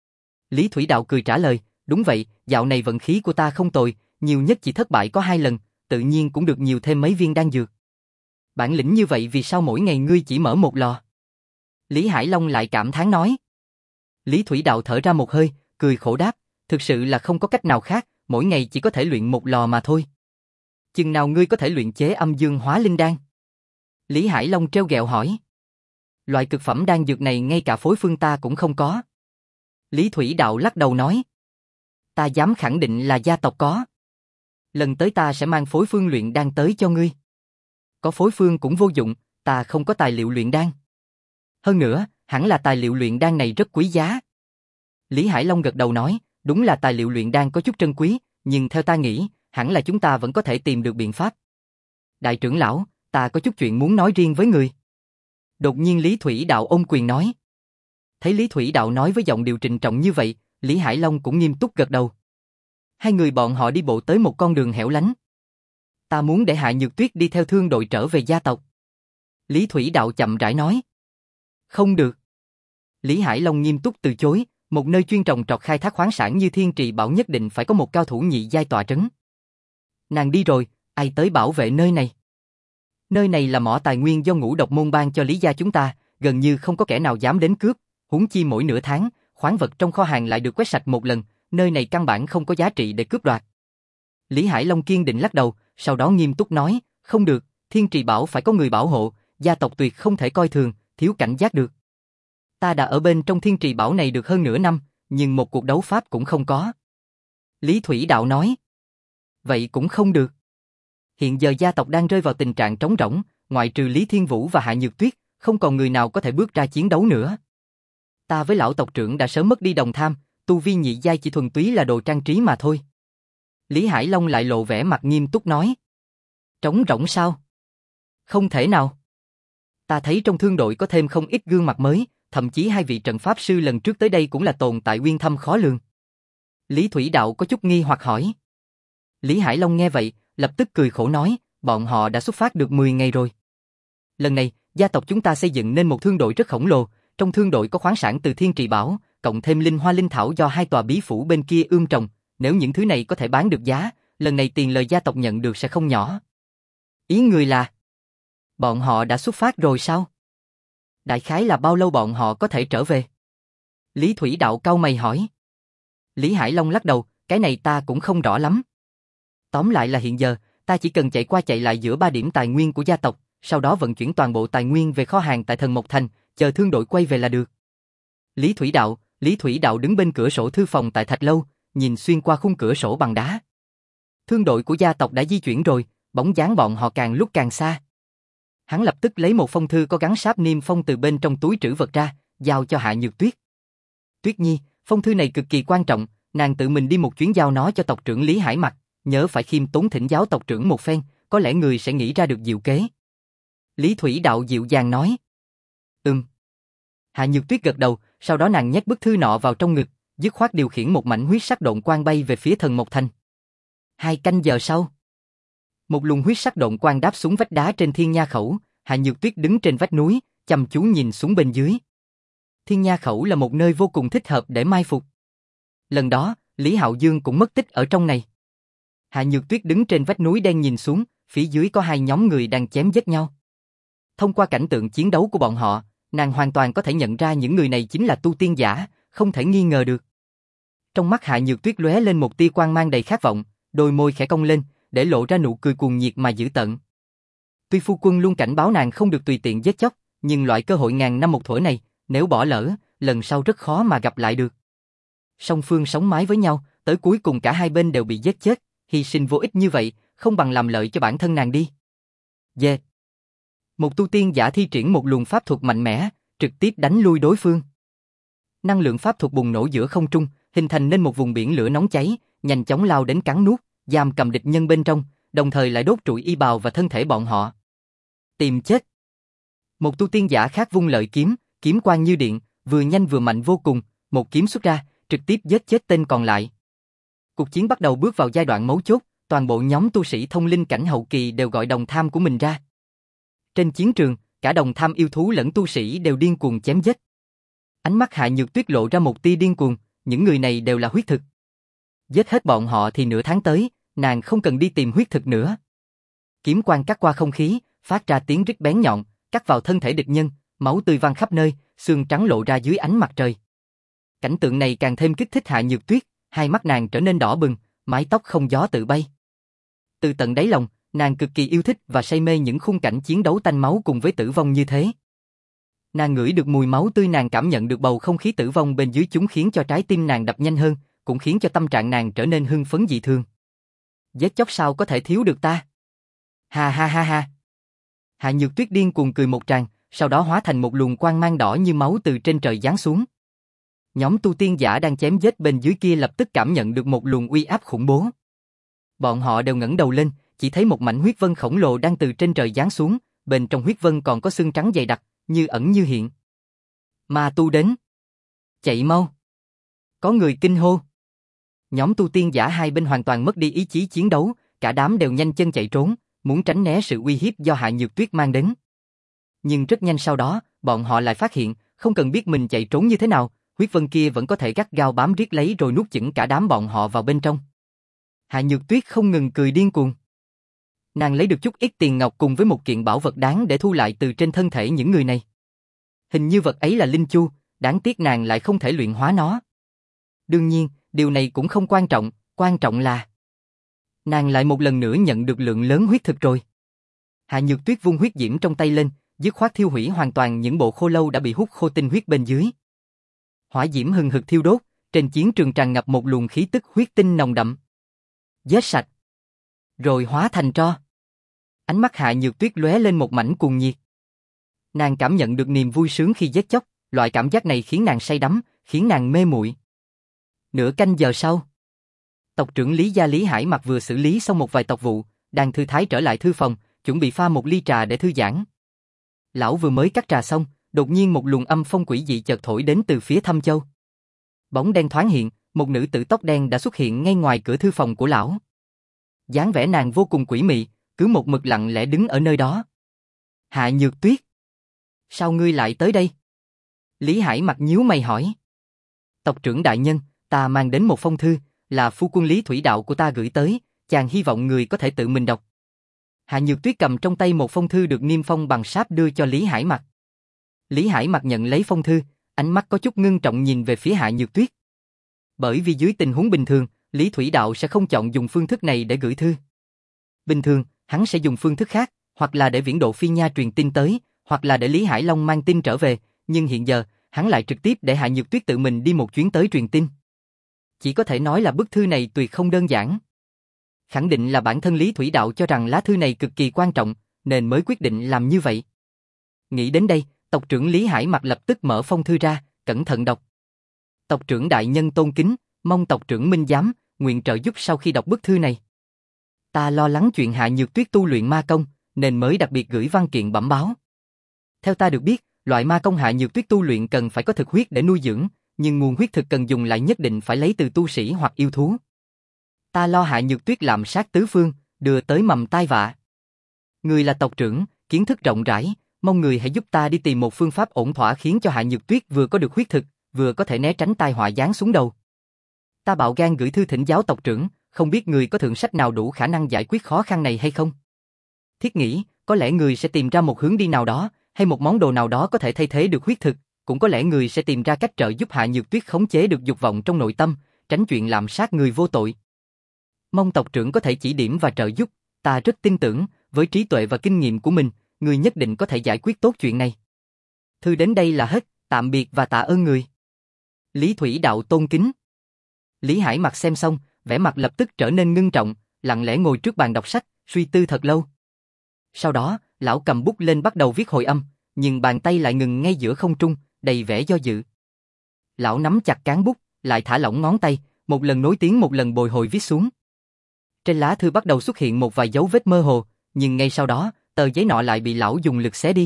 Lý Thủy Đạo cười trả lời, đúng vậy, dạo này vận khí của ta không tồi, nhiều nhất chỉ thất bại có hai lần, tự nhiên cũng được nhiều thêm mấy viên đan dược. Bản lĩnh như vậy vì sao mỗi ngày ngươi chỉ mở một lò? Lý Hải Long lại cảm thán nói. Lý Thủy Đạo thở ra một hơi, cười khổ đáp, thực sự là không có cách nào khác, mỗi ngày chỉ có thể luyện một lò mà thôi. Chừng nào ngươi có thể luyện chế âm dương hóa linh đan? Lý Hải Long trêu ghẹo hỏi. Loại cực phẩm đan dược này ngay cả phối phương ta cũng không có. Lý Thủy Đạo lắc đầu nói. Ta dám khẳng định là gia tộc có. Lần tới ta sẽ mang phối phương luyện đan tới cho ngươi. Có phối phương cũng vô dụng, ta không có tài liệu luyện đan. Hơn nữa, hẳn là tài liệu luyện đan này rất quý giá. Lý Hải Long gật đầu nói, đúng là tài liệu luyện đan có chút trân quý, nhưng theo ta nghĩ, hẳn là chúng ta vẫn có thể tìm được biện pháp. Đại trưởng lão, ta có chút chuyện muốn nói riêng với người. Đột nhiên Lý Thủy Đạo ôm quyền nói. Thấy Lý Thủy Đạo nói với giọng điệu trịnh trọng như vậy, Lý Hải Long cũng nghiêm túc gật đầu. Hai người bọn họ đi bộ tới một con đường hẻo lánh. Ta muốn để Hạ Nhược Tuyết đi theo thương đội trở về gia tộc. Lý Thủy Đạo chậm rãi nói. Không được. Lý Hải Long nghiêm túc từ chối, một nơi chuyên trồng trọt khai thác khoáng sản như Thiên Trì Bảo nhất định phải có một cao thủ nhị giai tọa trấn. Nàng đi rồi, ai tới bảo vệ nơi này? Nơi này là mỏ tài nguyên do Ngũ Độc môn ban cho Lý gia chúng ta, gần như không có kẻ nào dám đến cướp, huống chi mỗi nửa tháng, khoáng vật trong kho hàng lại được quét sạch một lần, nơi này căn bản không có giá trị để cướp đoạt. Lý Hải Long kiên định lắc đầu, sau đó nghiêm túc nói, không được, Thiên Trì Bảo phải có người bảo hộ, gia tộc tuyệt không thể coi thường, thiếu cảnh giác được. Ta đã ở bên trong Thiên Trì Bảo này được hơn nửa năm, nhưng một cuộc đấu pháp cũng không có. Lý Thủy Đạo nói. Vậy cũng không được. Hiện giờ gia tộc đang rơi vào tình trạng trống rỗng, ngoại trừ Lý Thiên Vũ và Hạ Nhược Tuyết, không còn người nào có thể bước ra chiến đấu nữa. Ta với lão tộc trưởng đã sớm mất đi đồng tham, tu vi nhị giai chỉ thuần túy là đồ trang trí mà thôi. Lý Hải Long lại lộ vẻ mặt nghiêm túc nói. Trống rỗng sao? Không thể nào. Ta thấy trong thương đội có thêm không ít gương mặt mới, thậm chí hai vị trận pháp sư lần trước tới đây cũng là tồn tại uyên thâm khó lường. Lý Thủy Đạo có chút nghi hoặc hỏi. Lý Hải Long nghe vậy, lập tức cười khổ nói, bọn họ đã xuất phát được mười ngày rồi. Lần này, gia tộc chúng ta xây dựng nên một thương đội rất khổng lồ, trong thương đội có khoáng sản từ Thiên Trì Bảo, cộng thêm linh hoa linh thảo do hai tòa bí phủ bên kia ươm trồng, nếu những thứ này có thể bán được giá, lần này tiền lời gia tộc nhận được sẽ không nhỏ. Ý người là, bọn họ đã xuất phát rồi sao? Đại khái là bao lâu bọn họ có thể trở về? Lý Thủy Đạo cau mày hỏi. Lý Hải Long lắc đầu, cái này ta cũng không rõ lắm. Tóm lại là hiện giờ, ta chỉ cần chạy qua chạy lại giữa ba điểm tài nguyên của gia tộc, sau đó vận chuyển toàn bộ tài nguyên về kho hàng tại Thần Mộc Thành, chờ thương đội quay về là được. Lý Thủy Đạo, Lý Thủy Đạo đứng bên cửa sổ thư phòng tại Thạch Lâu, nhìn xuyên qua khung cửa sổ bằng đá. Thương đội của gia tộc đã di chuyển rồi, bóng dáng bọn họ càng lúc càng xa. Hắn lập tức lấy một phong thư có gắn sáp niêm phong từ bên trong túi trữ vật ra, giao cho Hạ Nhược Tuyết. Tuyết Nhi, phong thư này cực kỳ quan trọng, nàng tự mình đi một chuyến giao nó cho tộc trưởng Lý Hải Mặc, nhớ phải khiêm tốn thỉnh giáo tộc trưởng một phen, có lẽ người sẽ nghĩ ra được diệu kế. Lý Thủy Đạo dịu dàng nói. Ừm. Hạ Nhược Tuyết gật đầu, sau đó nàng nhét bức thư nọ vào trong ngực, dứt khoát điều khiển một mảnh huyết sắc độn quang bay về phía Thần Mộc Thành. Hai canh giờ sau, một luồng huyết sắc độn quang đáp xuống vách đá trên Thiên Nha Khẩu, Hạ Nhược Tuyết đứng trên vách núi, chăm chú nhìn xuống bên dưới. Thiên Nha Khẩu là một nơi vô cùng thích hợp để mai phục. Lần đó, Lý Hạo Dương cũng mất tích ở trong này. Hạ Nhược Tuyết đứng trên vách núi đen nhìn xuống, phía dưới có hai nhóm người đang chém giết nhau. Thông qua cảnh tượng chiến đấu của bọn họ, nàng hoàn toàn có thể nhận ra những người này chính là tu tiên giả, không thể nghi ngờ được. Trong mắt Hạ Nhược Tuyết lóe lên một tia quang mang đầy khát vọng, đôi môi khẽ cong lên, để lộ ra nụ cười cuồng nhiệt mà dữ tợn. Tuy phu quân luôn cảnh báo nàng không được tùy tiện giết chóc, nhưng loại cơ hội ngàn năm một thuở này, nếu bỏ lỡ, lần sau rất khó mà gặp lại được. Song phương sống mái với nhau, tới cuối cùng cả hai bên đều bị giết chết, hy sinh vô ích như vậy, không bằng làm lợi cho bản thân nàng đi. Dê. Một tu tiên giả thi triển một luồng pháp thuật mạnh mẽ, trực tiếp đánh lui đối phương. Năng lượng pháp thuật bùng nổ giữa không trung, hình thành nên một vùng biển lửa nóng cháy, nhanh chóng lao đến cắn nuốt, giam cầm địch nhân bên trong, đồng thời lại đốt trụi y bào và thân thể bọn họ. Tìm chết. Một tu tiên giả khác vung lợi kiếm, kiếm quang như điện, vừa nhanh vừa mạnh vô cùng, một kiếm xuất ra, trực tiếp giết chết tên còn lại. Cuộc chiến bắt đầu bước vào giai đoạn mấu chốt, toàn bộ nhóm tu sĩ thông linh cảnh hậu kỳ đều gọi đồng tham của mình ra. Trên chiến trường, cả đồng tham yêu thú lẫn tu sĩ đều điên cuồng chém giết. Ánh mắt Hạ Nhược Tuyết lộ ra một tia điên cuồng, những người này đều là huyết thực. Giết hết bọn họ thì nửa tháng tới, nàng không cần đi tìm huyết thực nữa. Kiếm quang cắt qua không khí, phát ra tiếng rít bén nhọn, cắt vào thân thể địch nhân, máu tươi văng khắp nơi, xương trắng lộ ra dưới ánh mặt trời. Cảnh tượng này càng thêm kích thích Hạ Nhược Tuyết, hai mắt nàng trở nên đỏ bừng, mái tóc không gió tự bay. Từ tận đáy lòng, nàng cực kỳ yêu thích và say mê những khung cảnh chiến đấu tanh máu cùng với tử vong như thế. Nàng ngửi được mùi máu tươi, nàng cảm nhận được bầu không khí tử vong bên dưới chúng, khiến cho trái tim nàng đập nhanh hơn, cũng khiến cho tâm trạng nàng trở nên hưng phấn dị thường. Giết chóc sao có thể thiếu được ta? Ha ha ha ha. Hạ Nhược Tuyết điên cuồng cười một tràng, sau đó hóa thành một luồng quang mang đỏ như máu từ trên trời giáng xuống. Nhóm tu tiên giả đang chém giết bên dưới kia lập tức cảm nhận được một luồng uy áp khủng bố. Bọn họ đều ngẩng đầu lên, chỉ thấy một mảnh huyết vân khổng lồ đang từ trên trời giáng xuống, bên trong huyết vân còn có xương trắng dày đặc, như ẩn như hiện. Ma tu đến. Chạy mau. Có người kinh hô. Nhóm tu tiên giả hai bên hoàn toàn mất đi ý chí chiến đấu, cả đám đều nhanh chân chạy trốn, muốn tránh né sự uy hiếp do Hạ Nhược Tuyết mang đến. Nhưng rất nhanh sau đó, bọn họ lại phát hiện, không cần biết mình chạy trốn như thế nào, huyết vân kia vẫn có thể gắt gao bám riết lấy rồi nuốt chửng cả đám bọn họ vào bên trong. Hạ Nhược Tuyết không ngừng cười điên cuồng. Nàng lấy được chút ít tiền ngọc cùng với một kiện bảo vật đáng để thu lại từ trên thân thể những người này. Hình như vật ấy là linh chu, đáng tiếc nàng lại không thể luyện hóa nó. Đương nhiên, điều này cũng không quan trọng, quan trọng là nàng lại một lần nữa nhận được lượng lớn huyết thực rồi. Hạ Nhược Tuyết vung huyết diễm trong tay lên, dứt khoát thiêu hủy hoàn toàn những bộ khô lâu đã bị hút khô tinh huyết bên dưới. Hỏa diễm hừng hực thiêu đốt, trên chiến trường tràn ngập một luồng khí tức huyết tinh nồng đậm. Giết sạch, rồi hóa thành tro. Ánh mắt Hạ Nhược Tuyết lóe lên một mảnh cuồng nhiệt. Nàng cảm nhận được niềm vui sướng khi giết chóc, loại cảm giác này khiến nàng say đắm, khiến nàng mê muội. Nửa canh giờ sau, tộc trưởng Lý gia Lý Hải Mặc vừa xử lý xong một vài tộc vụ, đang thư thái trở lại thư phòng, chuẩn bị pha một ly trà để thư giãn. Lão vừa mới cắt trà xong, đột nhiên một luồng âm phong quỷ dị chợt thổi đến từ phía Thâm Châu. Bóng đen thoáng hiện, một nữ tử tóc đen đã xuất hiện ngay ngoài cửa thư phòng của lão. Dáng vẻ nàng vô cùng quỷ mị, cứ một mực lặng lẽ đứng ở nơi đó. Hạ Nhược Tuyết, sao ngươi lại tới đây? Lý Hải Mặc nhíu mày hỏi. Tộc trưởng đại nhân, ta mang đến một phong thư, là phu quân Lý Thủy Đạo của ta gửi tới, chàng hy vọng người có thể tự mình đọc. Hạ Nhược Tuyết cầm trong tay một phong thư được niêm phong bằng sáp đưa cho Lý Hải Mặc. Lý Hải Mặc nhận lấy phong thư, ánh mắt có chút ngưng trọng nhìn về phía Hạ Nhược Tuyết. Bởi vì dưới tình huống bình thường, Lý Thủy Đạo sẽ không chọn dùng phương thức này để gửi thư. Bình thường, hắn sẽ dùng phương thức khác, hoặc là để Viễn Độ Phi Nha truyền tin tới, hoặc là để Lý Hải Long mang tin trở về, nhưng hiện giờ, hắn lại trực tiếp để Hạ Nhược Tuyết tự mình đi một chuyến tới truyền tin. Chỉ có thể nói là bức thư này tuyệt không đơn giản. Khẳng định là bản thân Lý Thủy Đạo cho rằng lá thư này cực kỳ quan trọng, nên mới quyết định làm như vậy. Nghĩ đến đây, tộc trưởng Lý Hải Mặc lập tức mở phong thư ra, cẩn thận đọc. Tộc trưởng đại nhân tôn kính, mong tộc trưởng minh giám, nguyện trợ giúp sau khi đọc bức thư này. Ta lo lắng chuyện Hạ Nhược Tuyết tu luyện ma công, nên mới đặc biệt gửi văn kiện bẩm báo. Theo ta được biết, loại ma công Hạ Nhược Tuyết tu luyện cần phải có thực huyết để nuôi dưỡng, nhưng nguồn huyết thực cần dùng lại nhất định phải lấy từ tu sĩ hoặc yêu thú. Ta lo Hạ Nhược Tuyết làm sát tứ phương, đưa tới mầm tai vạ. Người là tộc trưởng, kiến thức rộng rãi, mong người hãy giúp ta đi tìm một phương pháp ổn thỏa khiến cho Hạ Nhược Tuyết vừa có được huyết thực, vừa có thể né tránh tai họa giáng xuống đầu. Ta bạo gan gửi thư thỉnh giáo tộc trưởng, không biết người có thượng sách nào đủ khả năng giải quyết khó khăn này hay không? Thiết nghĩ, có lẽ người sẽ tìm ra một hướng đi nào đó, hay một món đồ nào đó có thể thay thế được huyết thực, cũng có lẽ người sẽ tìm ra cách trợ giúp Hạ Nhược Tuyết khống chế được dục vọng trong nội tâm, tránh chuyện làm sát người vô tội. Mong tộc trưởng có thể chỉ điểm và trợ giúp, ta rất tin tưởng, với trí tuệ và kinh nghiệm của mình, người nhất định có thể giải quyết tốt chuyện này. Thư đến đây là hết, tạm biệt và tạ ơn người. Lý Thủy Đạo tôn kính. Lý Hải Mặc xem xong, vẻ mặt lập tức trở nên ngưng trọng, lặng lẽ ngồi trước bàn đọc sách, suy tư thật lâu. Sau đó, lão cầm bút lên bắt đầu viết hồi âm, nhưng bàn tay lại ngừng ngay giữa không trung, đầy vẻ do dự. Lão nắm chặt cán bút, lại thả lỏng ngón tay, một lần nối tiếng một lần bồi hồi viết xuống. Trên lá thư bắt đầu xuất hiện một vài dấu vết mơ hồ, nhưng ngay sau đó, tờ giấy nọ lại bị lão dùng lực xé đi.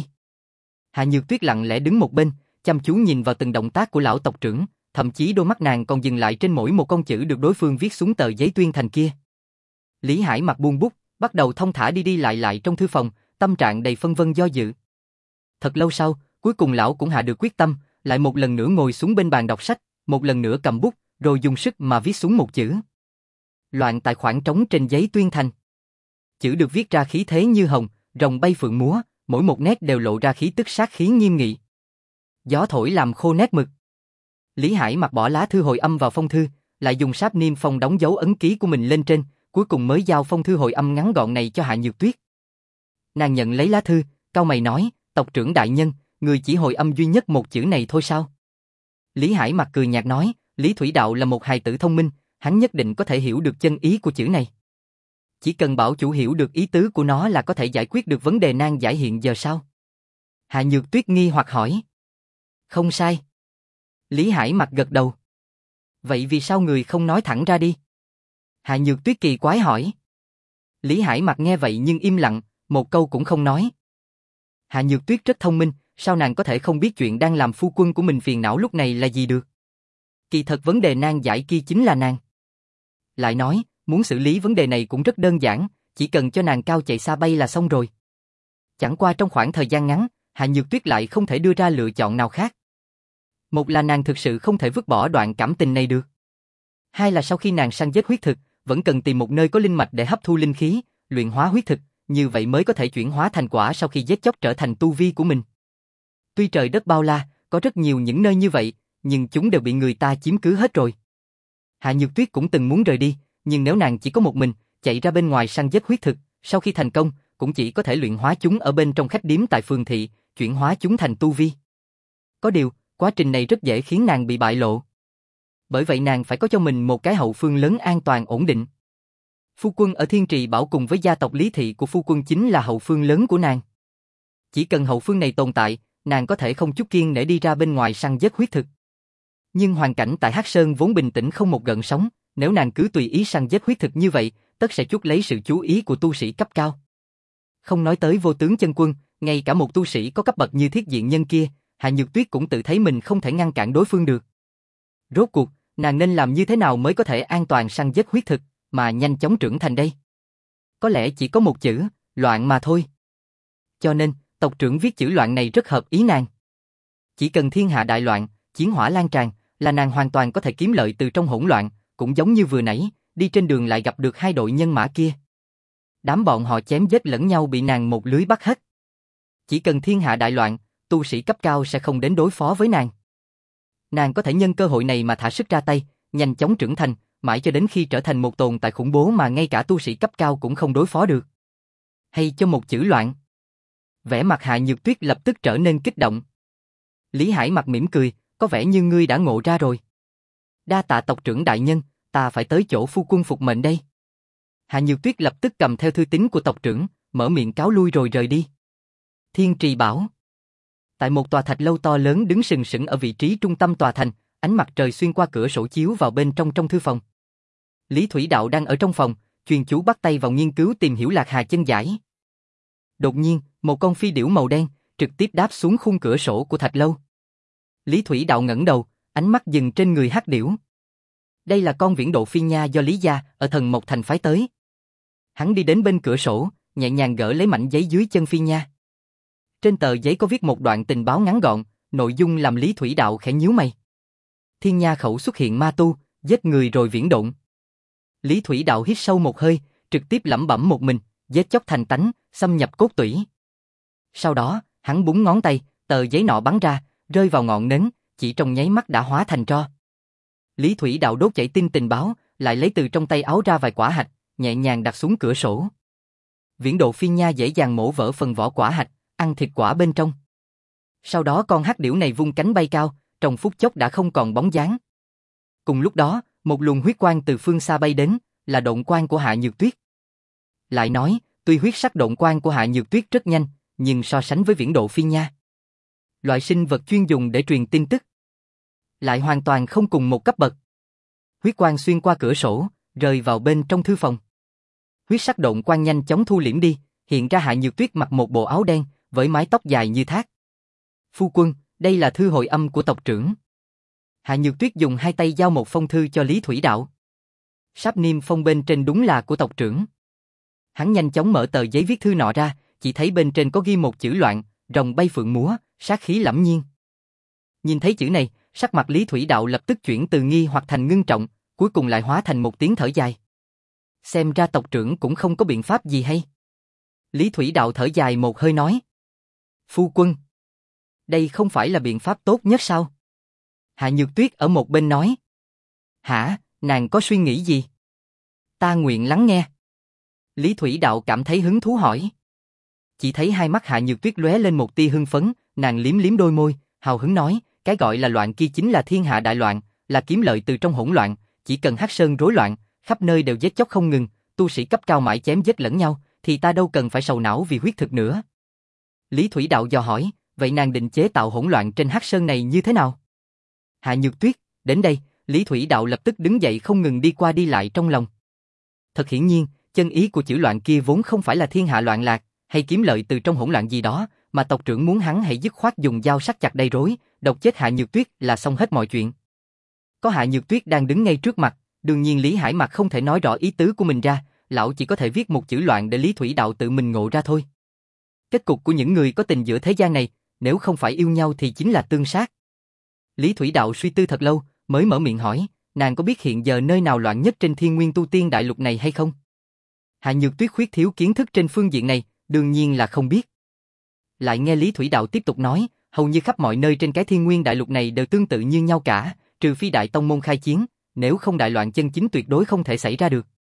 Hạ Nhược Tuyết lặng lẽ đứng một bên, chăm chú nhìn vào từng động tác của lão tộc trưởng, thậm chí đôi mắt nàng còn dừng lại trên mỗi một con chữ được đối phương viết xuống tờ giấy tuyên thành kia. Lý Hải Mặc buông bút, bắt đầu thong thả đi đi lại lại trong thư phòng, tâm trạng đầy phân vân do dự. Thật lâu sau, cuối cùng lão cũng hạ được quyết tâm, lại một lần nữa ngồi xuống bên bàn đọc sách, một lần nữa cầm bút, rồi dùng sức mà viết xuống một chữ. Loạn tại khoảng trống trên giấy tuyên thành. Chữ được viết ra khí thế như hồng, rồng bay phượng múa, mỗi một nét đều lộ ra khí tức sát khí nghiêm nghị. Gió thổi làm khô nét mực. Lý Hải Mặc bỏ lá thư hồi âm vào phong thư, lại dùng sáp niêm phong đóng dấu ấn ký của mình lên trên, cuối cùng mới giao phong thư hồi âm ngắn gọn này cho Hạ Nhược Tuyết. Nàng nhận lấy lá thư, cau mày nói, tộc trưởng đại nhân, người chỉ hồi âm duy nhất một chữ này thôi sao? Lý Hải Mặc cười nhạt nói, Lý Thủy Đạo là một hài tử thông minh, hắn nhất định có thể hiểu được chân ý của chữ này. Chỉ cần bảo chủ hiểu được ý tứ của nó là có thể giải quyết được vấn đề nan giải hiện giờ sao? Hạ Nhược Tuyết nghi hoặc hỏi. Không sai. Lý Hải Mặc gật đầu. Vậy vì sao người không nói thẳng ra đi? Hạ Nhược Tuyết kỳ quái hỏi. Lý Hải Mặc nghe vậy nhưng im lặng, một câu cũng không nói. Hạ Nhược Tuyết rất thông minh, sao nàng có thể không biết chuyện đang làm phu quân của mình phiền não lúc này là gì được? Kỳ thật vấn đề nan giải kia chính là nàng. Lại nói, muốn xử lý vấn đề này cũng rất đơn giản, chỉ cần cho nàng cao chạy xa bay là xong rồi. Chẳng qua trong khoảng thời gian ngắn, Hạ Nhược Tuyết lại không thể đưa ra lựa chọn nào khác. Một là nàng thực sự không thể vứt bỏ đoạn cảm tình này được. Hai là sau khi nàng săn giết huyết thực, vẫn cần tìm một nơi có linh mạch để hấp thu linh khí, luyện hóa huyết thực, như vậy mới có thể chuyển hóa thành quả sau khi giết chóc trở thành tu vi của mình. Tuy trời đất bao la, có rất nhiều những nơi như vậy, nhưng chúng đều bị người ta chiếm cứ hết rồi. Hạ Nhược Tuyết cũng từng muốn rời đi, nhưng nếu nàng chỉ có một mình, chạy ra bên ngoài săn giết huyết thực, sau khi thành công, cũng chỉ có thể luyện hóa chúng ở bên trong khách điếm tại phường thị, chuyển hóa chúng thành tu vi. Có điều, quá trình này rất dễ khiến nàng bị bại lộ. Bởi vậy nàng phải có cho mình một cái hậu phương lớn an toàn ổn định. Phu quân ở Thiên Trì Bảo cùng với gia tộc Lý Thị của phu quân chính là hậu phương lớn của nàng. Chỉ cần hậu phương này tồn tại, nàng có thể không chút kiêng nể đi ra bên ngoài săn giết huyết thực. Nhưng hoàn cảnh tại Hắc Sơn vốn bình tĩnh không một gợn sóng, nếu nàng cứ tùy ý săn giết huyết thực như vậy, tất sẽ chuốc lấy sự chú ý của tu sĩ cấp cao. Không nói tới Vô Tướng Chân Quân, ngay cả một tu sĩ có cấp bậc như Thiết Diện Nhân kia, Hạ Nhược Tuyết cũng tự thấy mình không thể ngăn cản đối phương được. Rốt cuộc, nàng nên làm như thế nào mới có thể an toàn săn giết huyết thực, mà nhanh chóng trưởng thành đây? Có lẽ chỉ có một chữ, loạn mà thôi. Cho nên, tộc trưởng viết chữ loạn này rất hợp ý nàng. Chỉ cần thiên hạ đại loạn, chiến hỏa lan tràn, là nàng hoàn toàn có thể kiếm lợi từ trong hỗn loạn, cũng giống như vừa nãy, đi trên đường lại gặp được hai đội nhân mã kia. Đám bọn họ chém giết lẫn nhau bị nàng một lưới bắt hết. Chỉ cần thiên hạ đại loạn, tu sĩ cấp cao sẽ không đến đối phó với nàng. Nàng có thể nhân cơ hội này mà thả sức ra tay, nhanh chóng trưởng thành, mãi cho đến khi trở thành một tồn tại khủng bố mà ngay cả tu sĩ cấp cao cũng không đối phó được. Hay cho một chữ loạn. Vẻ mặt Hạ Nhược Tuyết lập tức trở nên kích động. Lý Hải mặt mỉm cười, có vẻ như ngươi đã ngộ ra rồi. Đa tạ tộc trưởng đại nhân, ta phải tới chỗ phu quân phục mệnh đây. Hạ Nhược Tuyết lập tức cầm theo thư tín của tộc trưởng, mở miệng cáo lui rồi rời đi. Thiên Trì Bảo. Tại một tòa thạch lâu to lớn đứng sừng sững ở vị trí trung tâm tòa thành, ánh mặt trời xuyên qua cửa sổ chiếu vào bên trong trong thư phòng. Lý Thủy Đạo đang ở trong phòng, chuyên chú bắt tay vào nghiên cứu tìm hiểu Lạc Hà chân giải. Đột nhiên, một con phi điểu màu đen trực tiếp đáp xuống khung cửa sổ của thạch lâu. Lý Thủy Đạo ngẩng đầu, ánh mắt dừng trên người hắc điểu. Đây là con viễn độ phi nha do Lý gia ở Thần Mộc Thành phái tới. Hắn đi đến bên cửa sổ, nhẹ nhàng gỡ lấy mảnh giấy dưới chân phi nha. Trên tờ giấy có viết một đoạn tình báo ngắn gọn, nội dung làm Lý Thủy Đạo khẽ nhíu mày. Thiên nha khẩu xuất hiện ma tu, giết người rồi viễn độn. Lý Thủy Đạo hít sâu một hơi, trực tiếp lẩm bẩm một mình, giết chóc thành tánh, xâm nhập cốt tủy. Sau đó, hắn búng ngón tay, tờ giấy nọ bắn ra, rơi vào ngọn nến, chỉ trong nháy mắt đã hóa thành tro. Lý Thủy Đạo đốt chảy tin tình báo, lại lấy từ trong tay áo ra vài quả hạch, nhẹ nhàng đặt xuống cửa sổ. Viễn độ phi nha dễ dàng mổ vỡ phần vỏ quả hạch, ăn thịt quả bên trong. Sau đó con hắc điểu này vung cánh bay cao, trong phút chốc đã không còn bóng dáng. Cùng lúc đó, một luồng huyết quang từ phương xa bay đến, là độn quang của Hạ Nhược Tuyết. Lại nói, tuy huyết sắc độn quang của Hạ Nhược Tuyết rất nhanh, nhưng so sánh với viễn độ phi nha, loại sinh vật chuyên dùng để truyền tin tức, lại hoàn toàn không cùng một cấp bậc. Huyết quang xuyên qua cửa sổ, rơi vào bên trong thư phòng. Huyết sắc độn quang nhanh chóng thu liễm đi, hiện ra Hạ Nhược Tuyết mặc một bộ áo đen, với mái tóc dài như thác. Phu quân, đây là thư hồi âm của tộc trưởng. Hạ Nhược Tuyết dùng hai tay giao một phong thư cho Lý Thủy Đạo. Sáp niêm phong bên trên đúng là của tộc trưởng. Hắn nhanh chóng mở tờ giấy viết thư nọ ra, chỉ thấy bên trên có ghi một chữ loạn, rồng bay phượng múa, sát khí lẫm nhiên. Nhìn thấy chữ này, sắc mặt Lý Thủy Đạo lập tức chuyển từ nghi hoặc thành ngưng trọng, cuối cùng lại hóa thành một tiếng thở dài. Xem ra tộc trưởng cũng không có biện pháp gì hay. Lý Thủy Đạo thở dài một hơi nói. Phu quân, đây không phải là biện pháp tốt nhất sao? Hạ Nhược Tuyết ở một bên nói. Hả, nàng có suy nghĩ gì? Ta nguyện lắng nghe. Lý Thủy Đạo cảm thấy hứng thú hỏi. Chỉ thấy hai mắt Hạ Nhược Tuyết lóe lên một tia hưng phấn, nàng liếm liếm đôi môi, hào hứng nói, cái gọi là loạn kia chính là thiên hạ đại loạn, là kiếm lợi từ trong hỗn loạn, chỉ cần Hắc Sơn rối loạn, khắp nơi đều giết chóc không ngừng, tu sĩ cấp cao mãi chém giết lẫn nhau, thì ta đâu cần phải sầu não vì huyết thực nữa. Lý Thủy Đạo dò hỏi, vậy nàng định chế tạo hỗn loạn trên Hắc Sơn này như thế nào? Hạ Nhược Tuyết, đến đây, Lý Thủy Đạo lập tức đứng dậy không ngừng đi qua đi lại trong lòng. Thật hiển nhiên, chân ý của chữ loạn kia vốn không phải là thiên hạ loạn lạc, hay kiếm lợi từ trong hỗn loạn gì đó, mà tộc trưởng muốn hắn hãy dứt khoát dùng dao sắc chặt đầy rối, độc chết Hạ Nhược Tuyết là xong hết mọi chuyện. Có Hạ Nhược Tuyết đang đứng ngay trước mặt, đương nhiên Lý Hải Mặc không thể nói rõ ý tứ của mình ra, lão chỉ có thể viết một chữ loạn để Lý Thủy Đạo tự mình ngộ ra thôi. Kết cục của những người có tình giữa thế gian này, nếu không phải yêu nhau thì chính là tương sát. Lý Thủy Đạo suy tư thật lâu, mới mở miệng hỏi, nàng có biết hiện giờ nơi nào loạn nhất trên Thiên Nguyên Tu Tiên Đại Lục này hay không? Hạ Nhược Tuyết khuyết thiếu kiến thức trên phương diện này, đương nhiên là không biết. Lại nghe Lý Thủy Đạo tiếp tục nói, hầu như khắp mọi nơi trên cái Thiên Nguyên Đại Lục này đều tương tự như nhau cả, trừ phi Đại Tông Môn khai chiến, nếu không đại loạn chân chính tuyệt đối không thể xảy ra được.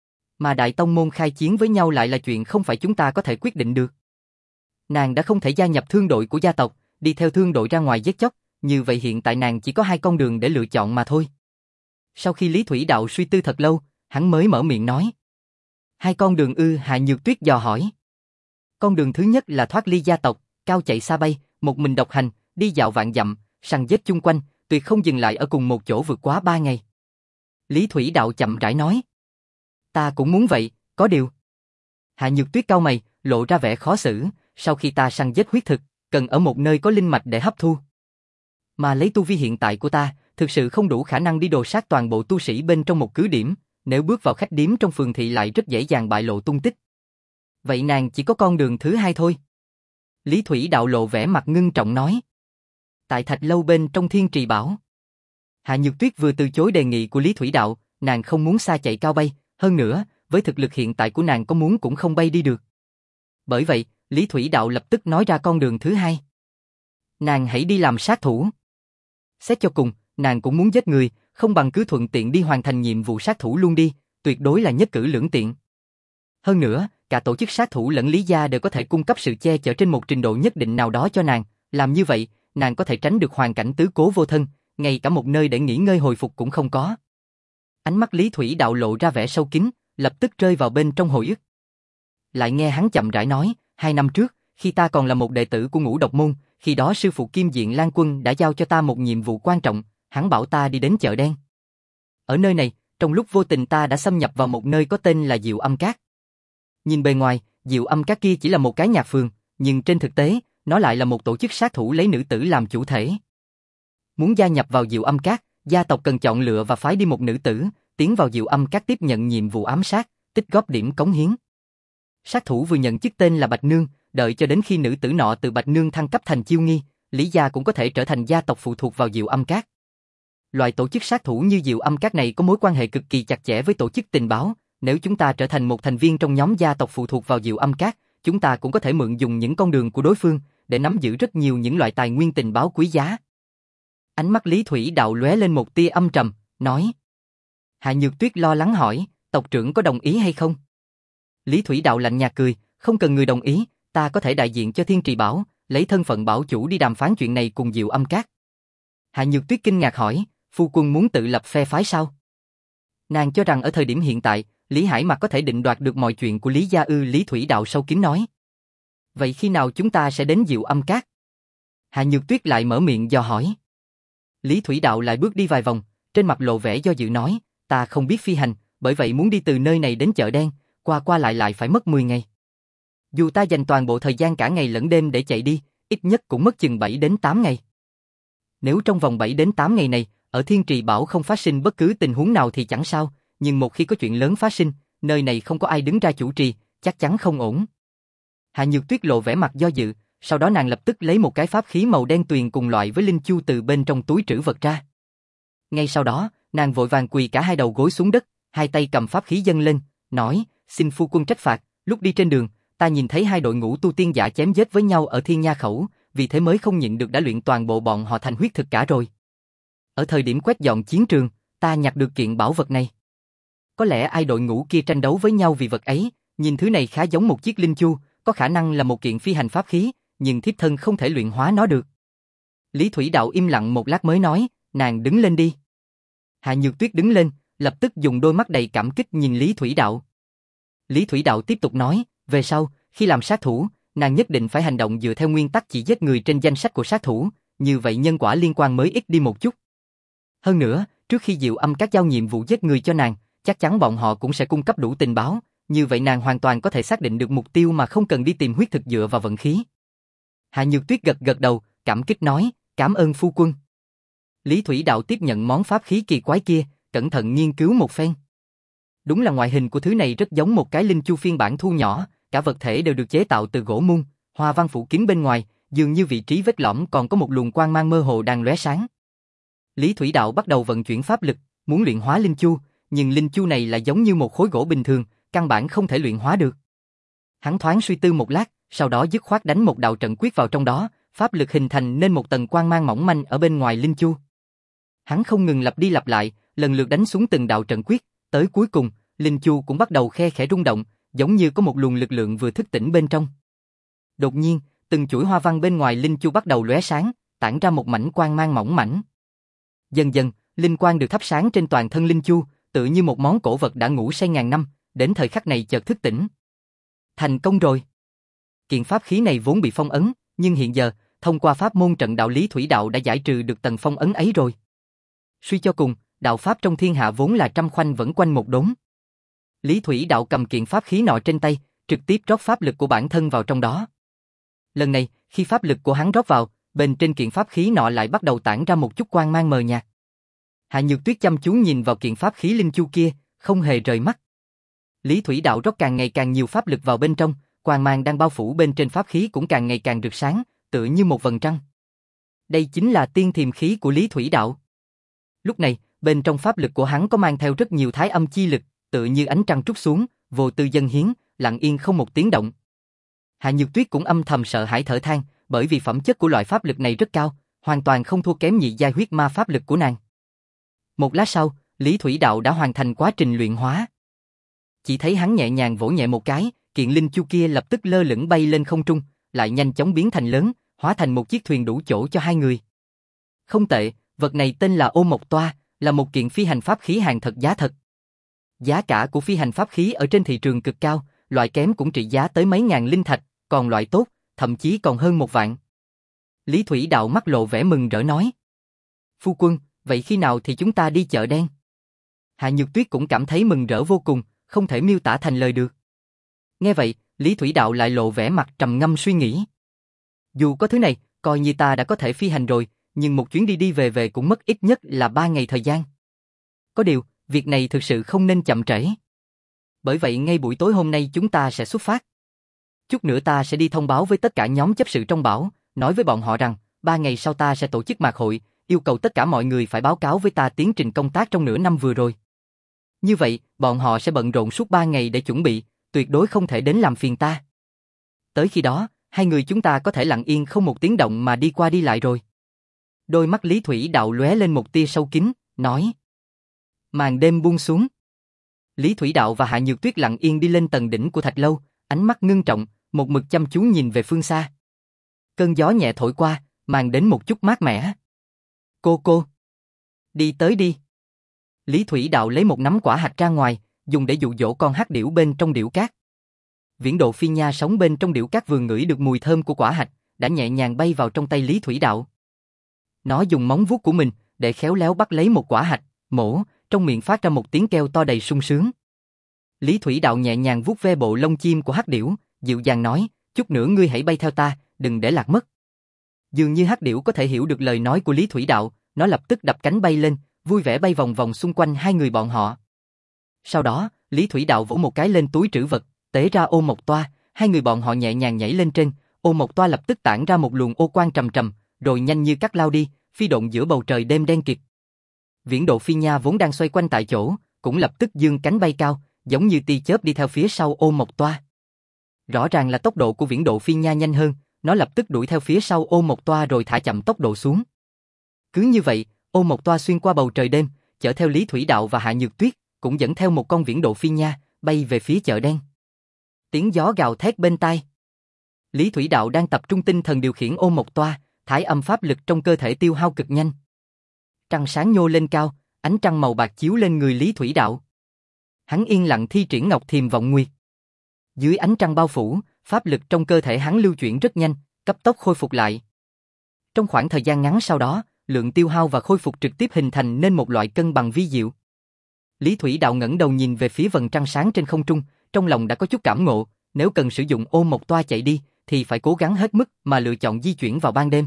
Mà Đại Tông Môn khai chiến với nhau lại là chuyện không phải chúng ta có thể quyết định được. Nàng đã không thể gia nhập thương đội của gia tộc, đi theo thương đội ra ngoài giết chóc, như vậy hiện tại nàng chỉ có hai con đường để lựa chọn mà thôi. Sau khi Lý Thủy Đạo suy tư thật lâu, hắn mới mở miệng nói. Hai con đường ư? Hạ Nhược Tuyết dò hỏi. Con đường thứ nhất là thoát ly gia tộc, cao chạy xa bay, một mình độc hành, đi dạo vạn dặm, săn giết chung quanh, tuyệt không dừng lại ở cùng một chỗ vượt quá ba ngày. Lý Thủy Đạo chậm rãi nói. Ta cũng muốn vậy, có điều. Hạ Nhược Tuyết cau mày, lộ ra vẻ khó xử, sau khi ta săn giết huyết thực, cần ở một nơi có linh mạch để hấp thu. Mà lấy tu vi hiện tại của ta, thực sự không đủ khả năng đi đồ sát toàn bộ tu sĩ bên trong một cứ điểm, nếu bước vào khách điếm trong phường thị lại rất dễ dàng bại lộ tung tích. Vậy nàng chỉ có con đường thứ hai thôi. Lý Thủy Đạo lộ vẻ mặt ngưng trọng nói. Tại thạch lâu bên trong Thiên Trì Bảo. Hạ Nhược Tuyết vừa từ chối đề nghị của Lý Thủy Đạo, nàng không muốn xa chạy cao bay, hơn nữa, với thực lực hiện tại của nàng có muốn cũng không bay đi được. Bởi vậy, Lý Thủy Đạo lập tức nói ra con đường thứ hai. Nàng hãy đi làm sát thủ. Xét cho cùng, nàng cũng muốn giết người, không bằng cứ thuận tiện đi hoàn thành nhiệm vụ sát thủ luôn đi, tuyệt đối là nhất cử lưỡng tiện. Hơn nữa, cả tổ chức sát thủ lẫn Lý gia đều có thể cung cấp sự che chở trên một trình độ nhất định nào đó cho nàng, làm như vậy, nàng có thể tránh được hoàn cảnh tứ cố vô thân, ngay cả một nơi để nghỉ ngơi hồi phục cũng không có. Ánh mắt Lý Thủy Đạo lộ ra vẻ sâu kín, lập tức rơi vào bên trong hồi ức. Lại nghe hắn chậm rãi nói, hai năm trước, khi ta còn là một đệ tử của Ngũ Độc môn, khi đó sư phụ Kim Diện Lan Quân đã giao cho ta một nhiệm vụ quan trọng, hắn bảo ta đi đến chợ đen. Ở nơi này, trong lúc vô tình ta đã xâm nhập vào một nơi có tên là Diệu Âm Các. Nhìn bề ngoài, Diệu Âm Các kia chỉ là một cái nhạc phường, nhưng trên thực tế, nó lại là một tổ chức sát thủ lấy nữ tử làm chủ thể. Muốn gia nhập vào Diệu Âm Các, gia tộc cần chọn lựa và phái đi một nữ tử, tiến vào Diệu Âm Các tiếp nhận nhiệm vụ ám sát, tích góp điểm cống hiến. Sát thủ vừa nhận chức tên là Bạch Nương, đợi cho đến khi nữ tử nọ từ Bạch Nương thăng cấp thành Chiêu Nghi, Lý gia cũng có thể trở thành gia tộc phụ thuộc vào Diệu Âm Các. Loại tổ chức sát thủ như Diệu Âm Các này có mối quan hệ cực kỳ chặt chẽ với tổ chức tình báo, nếu chúng ta trở thành một thành viên trong nhóm gia tộc phụ thuộc vào Diệu Âm Các, chúng ta cũng có thể mượn dùng những con đường của đối phương để nắm giữ rất nhiều những loại tài nguyên tình báo quý giá. Ánh mắt Lý Thủy Đạo lóe lên một tia âm trầm, nói. Hạ Nhược Tuyết lo lắng hỏi, tộc trưởng có đồng ý hay không? Lý Thủy Đạo lạnh nhạt cười, không cần người đồng ý, ta có thể đại diện cho Thiên Trì Bảo, lấy thân phận bảo chủ đi đàm phán chuyện này cùng Diệu Âm Các. Hạ Nhược Tuyết kinh ngạc hỏi, phu quân muốn tự lập phe phái sao? Nàng cho rằng ở thời điểm hiện tại, Lý Hải Mặc có thể định đoạt được mọi chuyện của Lý gia ư? Lý Thủy Đạo sâu kín nói. Vậy khi nào chúng ta sẽ đến Diệu Âm Các? Hạ Nhược Tuyết lại mở miệng dò hỏi. Lý Thủy Đạo lại bước đi vài vòng, trên mặt lộ vẻ do dự nói, ta không biết phi hành, bởi vậy muốn đi từ nơi này đến chợ đen, qua qua lại lại phải mất mười ngày. Dù ta dành toàn bộ thời gian cả ngày lẫn đêm để chạy đi, ít nhất cũng mất chừng bảy đến tám ngày. Nếu trong vòng bảy đến tám ngày này, ở Thiên Trì Bảo không phát sinh bất cứ tình huống nào thì chẳng sao, nhưng một khi có chuyện lớn phát sinh, nơi này không có ai đứng ra chủ trì, chắc chắn không ổn. Hạ Nhược Tuyết lộ vẻ mặt do dự, sau đó nàng lập tức lấy một cái pháp khí màu đen tuyền cùng loại với linh chu từ bên trong túi trữ vật ra. Ngay sau đó, nàng vội vàng quỳ cả hai đầu gối xuống đất, hai tay cầm pháp khí dâng lên, nói, xin phu quân trách phạt, lúc đi trên đường, ta nhìn thấy hai đội ngũ tu tiên giả chém giết với nhau ở Thiên Nha Khẩu, vì thế mới không nhịn được đã luyện toàn bộ bọn họ thành huyết thực cả rồi. Ở thời điểm quét dọn chiến trường, ta nhặt được kiện bảo vật này. Có lẽ ai đội ngũ kia tranh đấu với nhau vì vật ấy, nhìn thứ này khá giống một chiếc linh chu, có khả năng là một kiện phi hành pháp khí, nhưng thiếp thân không thể luyện hóa nó được. Lý Thủy Đạo im lặng một lát mới nói, nàng đứng lên đi. Hạ Nhược Tuyết đứng lên, lập tức dùng đôi mắt đầy cảm kích nhìn Lý Thủy Đạo. Lý Thủy Đạo tiếp tục nói, về sau, khi làm sát thủ, nàng nhất định phải hành động dựa theo nguyên tắc chỉ giết người trên danh sách của sát thủ, như vậy nhân quả liên quan mới ít đi một chút. Hơn nữa, trước khi Diệu Âm Các giao nhiệm vụ giết người cho nàng, chắc chắn bọn họ cũng sẽ cung cấp đủ tình báo, như vậy nàng hoàn toàn có thể xác định được mục tiêu mà không cần đi tìm huyết thực dựa vào vận khí. Hạ Nhược Tuyết gật gật đầu, cảm kích nói, cảm ơn phu quân. Lý Thủy Đạo tiếp nhận món pháp khí kỳ quái kia, cẩn thận nghiên cứu một phen. Đúng là ngoại hình của thứ này rất giống một cái linh chu phiên bản thu nhỏ, cả vật thể đều được chế tạo từ gỗ mun, hoa văn phủ kín bên ngoài, dường như vị trí vết lõm còn có một luồng quang mang mơ hồ đang lóe sáng. Lý Thủy Đạo bắt đầu vận chuyển pháp lực, muốn luyện hóa linh chu, nhưng linh chu này lại giống như một khối gỗ bình thường, căn bản không thể luyện hóa được. Hắn thoáng suy tư một lát, sau đó dứt khoát đánh một đạo trận quyết vào trong đó, pháp lực hình thành nên một tầng quang mang mỏng manh ở bên ngoài linh chu. Hắn không ngừng lặp đi lặp lại, lần lượt đánh xuống từng đạo trận quyết, tới cuối cùng, linh chu cũng bắt đầu khe khẽ rung động, giống như có một luồng lực lượng vừa thức tỉnh bên trong. Đột nhiên, từng chuỗi hoa văn bên ngoài linh chu bắt đầu lóe sáng, tản ra một mảnh quang mang mỏng mảnh. Dần dần, linh quang được thắp sáng trên toàn thân linh chu, tựa như một món cổ vật đã ngủ say ngàn năm, đến thời khắc này chợt thức tỉnh. Thành công rồi. Kiện pháp khí này vốn bị phong ấn, nhưng hiện giờ, thông qua pháp môn trận đạo Lý Thủy Đạo đã giải trừ được tầng phong ấn ấy rồi. Suy cho cùng, đạo pháp trong thiên hạ vốn là trăm khoanh vẫn quanh một đốn. Lý Thủy Đạo cầm kiện pháp khí nọ trên tay, trực tiếp rót pháp lực của bản thân vào trong đó. Lần này, khi pháp lực của hắn rót vào, bên trên kiện pháp khí nọ lại bắt đầu tản ra một chút quang mang mờ nhạt. Hạ Nhược Tuyết chăm chú nhìn vào kiện pháp khí linh chu kia, không hề rời mắt. Lý Thủy Đạo rót càng ngày càng nhiều pháp lực vào bên trong, quang mang đang bao phủ bên trên pháp khí cũng càng ngày càng rực sáng, tựa như một vầng trăng. Đây chính là tiên thiềm khí của Lý Thủy Đạo. Lúc này, bên trong pháp lực của hắn có mang theo rất nhiều thái âm chi lực, tựa như ánh trăng trút xuống, vô tư dâng hiến, lặng yên không một tiếng động. Hạ Nhược Tuyết cũng âm thầm sợ hãi thở than, bởi vì phẩm chất của loại pháp lực này rất cao, hoàn toàn không thua kém nhị giai huyết ma pháp lực của nàng. Một lát sau, Lý Thủy Đạo đã hoàn thành quá trình luyện hóa. Chỉ thấy hắn nhẹ nhàng vỗ nhẹ một cái, kiện linh chu kia lập tức lơ lửng bay lên không trung, lại nhanh chóng biến thành lớn, hóa thành một chiếc thuyền đủ chỗ cho hai người. Không tệ, vật này tên là Ô Mộc Toa, là một kiện phi hành pháp khí hàng thật giá thật. Giá cả của phi hành pháp khí ở trên thị trường cực cao, loại kém cũng trị giá tới mấy ngàn linh thạch, còn loại tốt, thậm chí còn hơn một vạn. Lý Thủy Đạo mắt lộ vẻ mừng rỡ nói. Phu quân, vậy khi nào thì chúng ta đi chợ đen? Hạ Nhược Tuyết cũng cảm thấy mừng rỡ vô cùng, không thể miêu tả thành lời được. Nghe vậy, Lý Thủy Đạo lại lộ vẻ mặt trầm ngâm suy nghĩ. Dù có thứ này, coi như ta đã có thể phi hành rồi, nhưng một chuyến đi đi về về cũng mất ít nhất là ba ngày thời gian. Có điều, việc này thực sự không nên chậm trễ. Bởi vậy ngay buổi tối hôm nay chúng ta sẽ xuất phát. Chút nữa ta sẽ đi thông báo với tất cả nhóm chấp sự trong bảo, nói với bọn họ rằng, ba ngày sau ta sẽ tổ chức mạc hội, yêu cầu tất cả mọi người phải báo cáo với ta tiến trình công tác trong nửa năm vừa rồi. Như vậy, bọn họ sẽ bận rộn suốt ba ngày để chuẩn bị, tuyệt đối không thể đến làm phiền ta. Tới khi đó, hai người chúng ta có thể lặng yên không một tiếng động mà đi qua đi lại rồi. Đôi mắt Lý Thủy Đạo lóe lên một tia sâu kín, nói. Màn đêm buông xuống. Lý Thủy Đạo và Hạ Nhược Tuyết lặng yên đi lên tầng đỉnh của thạch lâu, ánh mắt ngưng trọng, một mực chăm chú nhìn về phương xa. Cơn gió nhẹ thổi qua, mang đến một chút mát mẻ. Cô cô. Đi tới đi. Lý Thủy Đạo lấy một nắm quả hạch ra ngoài, dùng để dụ dỗ con hắc điểu bên trong điểu cát. Viễn Độ Phi Nha sống bên trong điểu cát vừa ngửi được mùi thơm của quả hạch, đã nhẹ nhàng bay vào trong tay Lý Thủy Đạo. Nó dùng móng vuốt của mình để khéo léo bắt lấy một quả hạch, mổ, trong miệng phát ra một tiếng kêu to đầy sung sướng. Lý Thủy Đạo nhẹ nhàng vuốt ve bộ lông chim của hắc điểu, dịu dàng nói, chút nữa ngươi hãy bay theo ta, đừng để lạc mất. Dường như hắc điểu có thể hiểu được lời nói của Lý Thủy Đạo, nó lập tức đập cánh bay lên, vui vẻ bay vòng vòng xung quanh hai người bọn họ. Sau đó, Lý Thủy Đạo vỗ một cái lên túi trữ vật, tế ra ô mộc toa, hai người bọn họ nhẹ nhàng nhảy lên trên, ô mộc toa lập tức tản ra một luồng ô quang trầm trầm, rồi nhanh như cắt lao đi, phi độn giữa bầu trời đêm đen kịt. Viễn Độ Phi Nha vốn đang xoay quanh tại chỗ, cũng lập tức giương cánh bay cao, giống như tia chớp đi theo phía sau ô mộc toa. Rõ ràng là tốc độ của Viễn Độ Phi Nha nhanh hơn, nó lập tức đuổi theo phía sau ô mộc toa rồi thả chậm tốc độ xuống. Cứ như vậy, ô mộc toa xuyên qua bầu trời đêm, chở theo Lý Thủy Đạo và Hạ Nhược Tuyết, cũng dẫn theo một con Viễn Độ Phi Nha, bay về phía chợ đen. Tiếng gió gào thét bên tai. Lý Thủy Đạo đang tập trung tinh thần điều khiển ô mộc toa, thải âm pháp lực trong cơ thể tiêu hao cực nhanh. Trăng sáng nhô lên cao, ánh trăng màu bạc chiếu lên người Lý Thủy Đạo. Hắn yên lặng thi triển Ngọc Thiềm Vọng Nguyệt. Dưới ánh trăng bao phủ, pháp lực trong cơ thể hắn lưu chuyển rất nhanh, cấp tốc khôi phục lại. Trong khoảng thời gian ngắn sau đó, lượng tiêu hao và khôi phục trực tiếp hình thành nên một loại cân bằng vi diệu. Lý Thủy Đạo ngẩng đầu nhìn về phía vầng trăng sáng trên không trung, trong lòng đã có chút cảm ngộ, nếu cần sử dụng ô mộc toa chạy đi, thì phải cố gắng hết mức mà lựa chọn di chuyển vào ban đêm.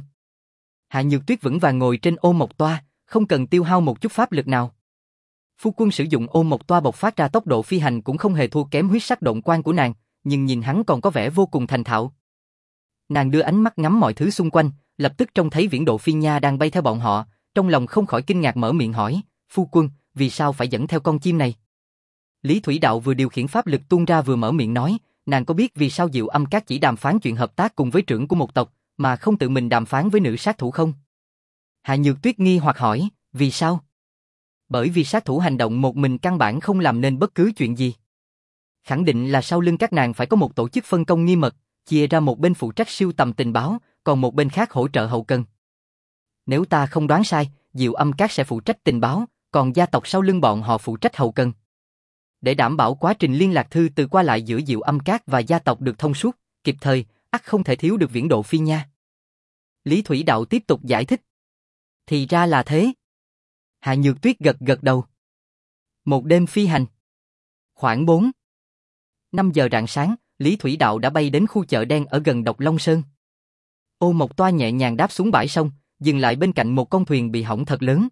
Hạ Nhược Tuyết vững vàng ngồi trên ô mộc toa, không cần tiêu hao một chút pháp lực nào. Phu quân sử dụng ô mộc toa bộc phát ra tốc độ phi hành cũng không hề thua kém huyết sắc độn quang của nàng, nhưng nhìn hắn còn có vẻ vô cùng thành thạo. Nàng đưa ánh mắt ngắm mọi thứ xung quanh, lập tức trông thấy Viễn Độ Phi Nha đang bay theo bọn họ, trong lòng không khỏi kinh ngạc mở miệng hỏi, phu quân, vì sao phải dẫn theo con chim này? Lý Thủy Đạo vừa điều khiển pháp lực tuôn ra vừa mở miệng nói, nàng có biết vì sao Diệu Âm Các chỉ đàm phán chuyện hợp tác cùng với trưởng của một tộc, mà không tự mình đàm phán với nữ sát thủ không? Hạ Nhược Tuyết nghi hoặc hỏi, vì sao? Bởi vì sát thủ hành động một mình căn bản không làm nên bất cứ chuyện gì. Khẳng định là sau lưng các nàng phải có một tổ chức phân công nghiêm mật, chia ra một bên phụ trách sưu tầm tình báo, còn một bên khác hỗ trợ hậu cần. Nếu ta không đoán sai, Diệu Âm Các sẽ phụ trách tình báo, còn gia tộc sau lưng bọn họ phụ trách hậu cần. Để đảm bảo quá trình liên lạc thư từ qua lại giữa Diệu Âm Các và gia tộc được thông suốt, kịp thời, ắt không thể thiếu được Viễn Độ Phi Nha. Lý Thủy Đạo tiếp tục giải thích. Thì ra là thế. Hạ Nhược Tuyết gật gật đầu. Một đêm phi hành. Khoảng bốn năm giờ rạng sáng, Lý Thủy Đạo đã bay đến khu chợ đen ở gần Độc Long Sơn. Ô mộc toa nhẹ nhàng đáp xuống bãi sông, dừng lại bên cạnh một con thuyền bị hỏng thật lớn.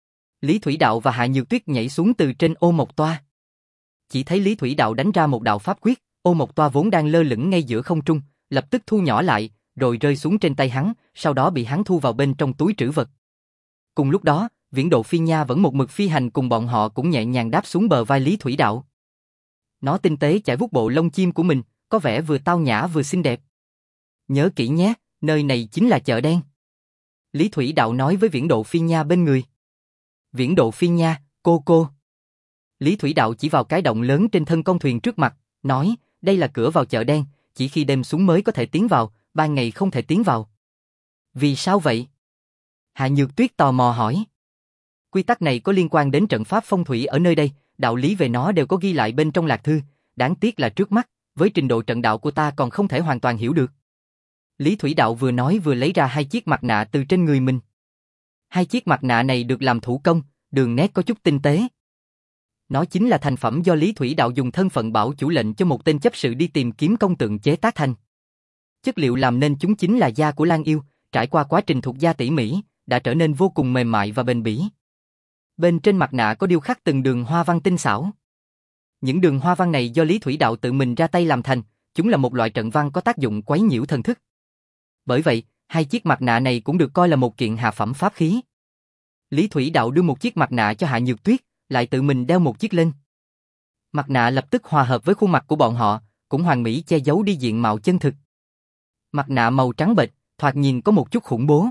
Lý Thủy Đạo và Hạ Nhược Tuyết nhảy xuống từ trên ô mộc toa. Chỉ thấy Lý Thủy Đạo đánh ra một đạo pháp quyết, ô mộc toa vốn đang lơ lửng ngay giữa không trung, lập tức thu nhỏ lại, rồi rơi xuống trên tay hắn, sau đó bị hắn thu vào bên trong túi trữ vật. Cùng lúc đó, Viễn Độ Phi Nha vẫn một mực phi hành cùng bọn họ cũng nhẹ nhàng đáp xuống bờ vai Lý Thủy Đạo. Nó tinh tế chải vuốt bộ lông chim của mình, có vẻ vừa tao nhã vừa xinh đẹp. Nhớ kỹ nhé, nơi này chính là chợ đen. Lý Thủy Đạo nói với Viễn Độ Phi Nha bên người. Viễn độ phi nha, cô cô. Lý Thủy Đạo chỉ vào cái động lớn trên thân con thuyền trước mặt, nói, đây là cửa vào chợ đen, chỉ khi đêm xuống mới có thể tiến vào, ban ngày không thể tiến vào. Vì sao vậy? Hạ Nhược Tuyết tò mò hỏi. Quy tắc này có liên quan đến trận pháp phong thủy ở nơi đây, đạo lý về nó đều có ghi lại bên trong lạc thư, đáng tiếc là trước mắt, với trình độ trận đạo của ta còn không thể hoàn toàn hiểu được. Lý Thủy Đạo vừa nói vừa lấy ra hai chiếc mặt nạ từ trên người mình. Hai chiếc mặt nạ này được làm thủ công, đường nét có chút tinh tế. Nó chính là thành phẩm do Lý Thủy Đạo dùng thân phận bảo chủ lệnh cho một tên chấp sự đi tìm kiếm công tượng chế tác thành. Chất liệu làm nên chúng chính là da của lang yêu, trải qua quá trình thuộc da tỉ mỉ, đã trở nên vô cùng mềm mại và bền bỉ. Bên trên mặt nạ có điêu khắc từng đường hoa văn tinh xảo. Những đường hoa văn này do Lý Thủy Đạo tự mình ra tay làm thành, chúng là một loại trận văn có tác dụng quấy nhiễu thần thức. Bởi vậy, hai chiếc mặt nạ này cũng được coi là một kiện hạ phẩm pháp khí. Lý Thủy Đạo đưa một chiếc mặt nạ cho Hạ Nhược Tuyết, lại tự mình đeo một chiếc lên. Mặt nạ lập tức hòa hợp với khuôn mặt của bọn họ, cũng hoàn mỹ che giấu đi diện mạo chân thực. Mặt nạ màu trắng bệch, thoạt nhìn có một chút khủng bố.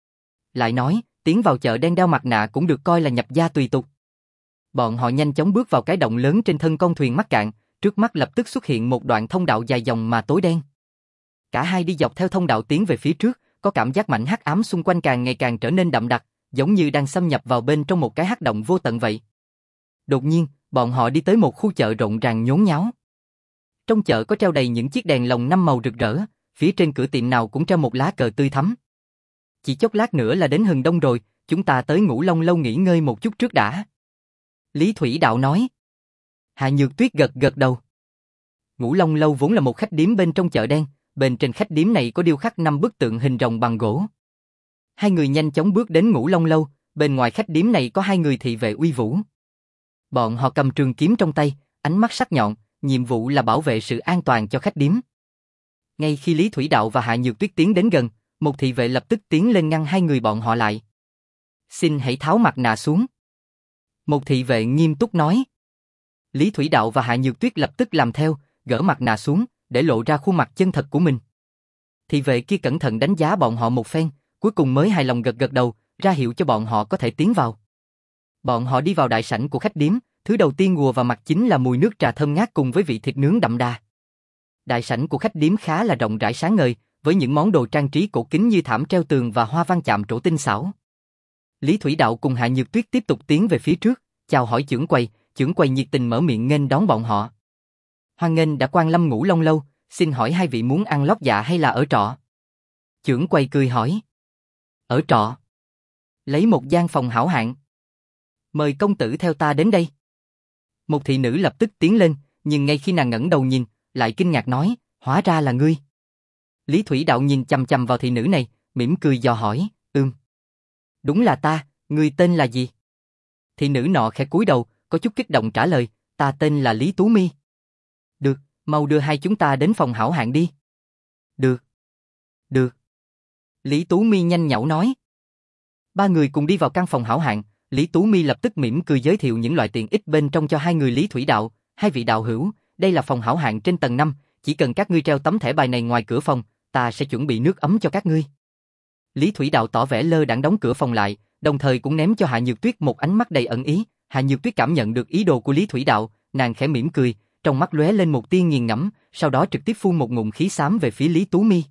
Lại nói, tiến vào chợ đen đeo mặt nạ cũng được coi là nhập gia tùy tục. Bọn họ nhanh chóng bước vào cái động lớn trên thân con thuyền mắc cạn, trước mắt lập tức xuất hiện một đoạn thông đạo dài dòng mà tối đen. Cả hai đi dọc theo thông đạo tiến về phía trước, có cảm giác mảnh hắc ám xung quanh càng ngày càng trở nên đậm đặc, giống như đang xâm nhập vào bên trong một cái hắc động vô tận vậy. Đột nhiên, bọn họ đi tới một khu chợ rộn ràng nhốn nháo. Trong chợ có treo đầy những chiếc đèn lồng năm màu rực rỡ, phía trên cửa tiệm nào cũng treo một lá cờ tươi thắm. Chỉ chốc lát nữa là đến hừng đông rồi, chúng ta tới Ngũ Long Lâu nghỉ ngơi một chút trước đã. Lý Thủy Đạo nói. Hạ Nhược Tuyết gật gật đầu. Ngũ Long Lâu vốn là một khách điếm bên trong chợ đen, bên trên khách điếm này có điêu khắc năm bức tượng hình rồng bằng gỗ. Hai người nhanh chóng bước đến Ngũ Long Lâu, bên ngoài khách điếm này có hai người thị vệ uy vũ. Bọn họ cầm trường kiếm trong tay, ánh mắt sắc nhọn, nhiệm vụ là bảo vệ sự an toàn cho khách điếm. Ngay khi Lý Thủy Đạo và Hạ Nhược Tuyết tiến đến gần, một thị vệ lập tức tiến lên ngăn hai người bọn họ lại. Xin hãy tháo mặt nạ xuống. Một thị vệ nghiêm túc nói. Lý Thủy Đạo và Hạ Nhược Tuyết lập tức làm theo, gỡ mặt nạ xuống, để lộ ra khuôn mặt chân thật của mình. Thị vệ kia cẩn thận đánh giá bọn họ một phen, cuối cùng mới hài lòng gật gật đầu, ra hiệu cho bọn họ có thể tiến vào. Bọn họ đi vào đại sảnh của khách điếm, thứ đầu tiên ùa vào mặt chính là mùi nước trà thơm ngát cùng với vị thịt nướng đậm đà. Đại sảnh của khách điếm khá là rộng rãi sáng ngời, với những món đồ trang trí cổ kính như thảm treo tường và hoa văn chạm trổ tinh xảo. Lý Thủy Đạo cùng Hạ Nhược Tuyết tiếp tục tiến về phía trước, chào hỏi chưởng quầy, chưởng quầy nhiệt tình mở miệng nghênh đón bọn họ. Hoan nghênh đã quan lâm Ngũ Long Lâu, xin hỏi hai vị muốn ăn lót dạ hay là ở trọ? Chưởng quầy cười hỏi. Ở trọ. Lấy một gian phòng hảo hạng. Mời công tử theo ta đến đây. Một thị nữ lập tức tiến lên, nhưng ngay khi nàng ngẩng đầu nhìn, lại kinh ngạc nói, hóa ra là ngươi. Lý Thủy Đạo nhìn chằm chằm vào thị nữ này, mỉm cười dò hỏi, ừm. Đúng là ta, ngươi tên là gì? Thị nữ nọ khẽ cúi đầu, có chút kích động trả lời, ta tên là Lý Tú Mi. Được, mau đưa hai chúng ta đến phòng hảo hạng đi. Được. Được. Lý Tú Mi nhanh nhảu nói. Ba người cùng đi vào căn phòng hảo hạng, Lý Tú Mi lập tức mỉm cười giới thiệu những loại tiện ích bên trong cho hai người Lý Thủy Đạo, hai vị đạo hữu, đây là phòng hảo hạng trên tầng năm, chỉ cần các ngươi treo tấm thẻ bài này ngoài cửa phòng, ta sẽ chuẩn bị nước ấm cho các ngươi. Lý Thủy Đạo tỏ vẻ lơ đãng đóng cửa phòng lại, đồng thời cũng ném cho Hạ Nhược Tuyết một ánh mắt đầy ẩn ý. Hạ Nhược Tuyết cảm nhận được ý đồ của Lý Thủy Đạo, nàng khẽ mỉm cười, trong mắt lóe lên một tia nghiền ngẫm, sau đó trực tiếp phun một ngụm khí xám về phía Lý Tú Mi.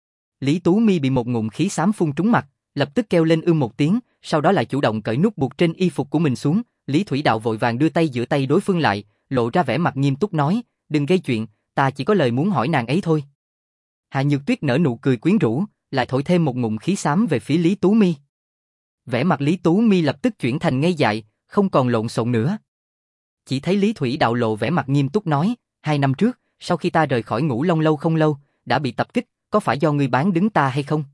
Lý Tú Mi bị một ngụm khí xám phun trúng mặt, lập tức kêu lên ưm một tiếng, sau đó lại chủ động cởi nút buộc trên y phục của mình xuống. Lý Thủy Đạo vội vàng đưa tay giữa tay đối phương lại, lộ ra vẻ mặt nghiêm túc nói, đừng gây chuyện, ta chỉ có lời muốn hỏi nàng ấy thôi. Hạ Nhược Tuyết nở nụ cười quyến rũ, lại thổi thêm một ngụm khí xám về phía Lý Tú Mi. Vẻ mặt Lý Tú Mi lập tức chuyển thành ngây dại, không còn lộn xộn nữa. Chỉ thấy Lý Thủy Đạo lộ vẻ mặt nghiêm túc nói, hai năm trước, sau khi ta rời khỏi Ngũ Long Lâu không lâu, đã bị tập kích, có phải do ngươi bán đứng ta hay không?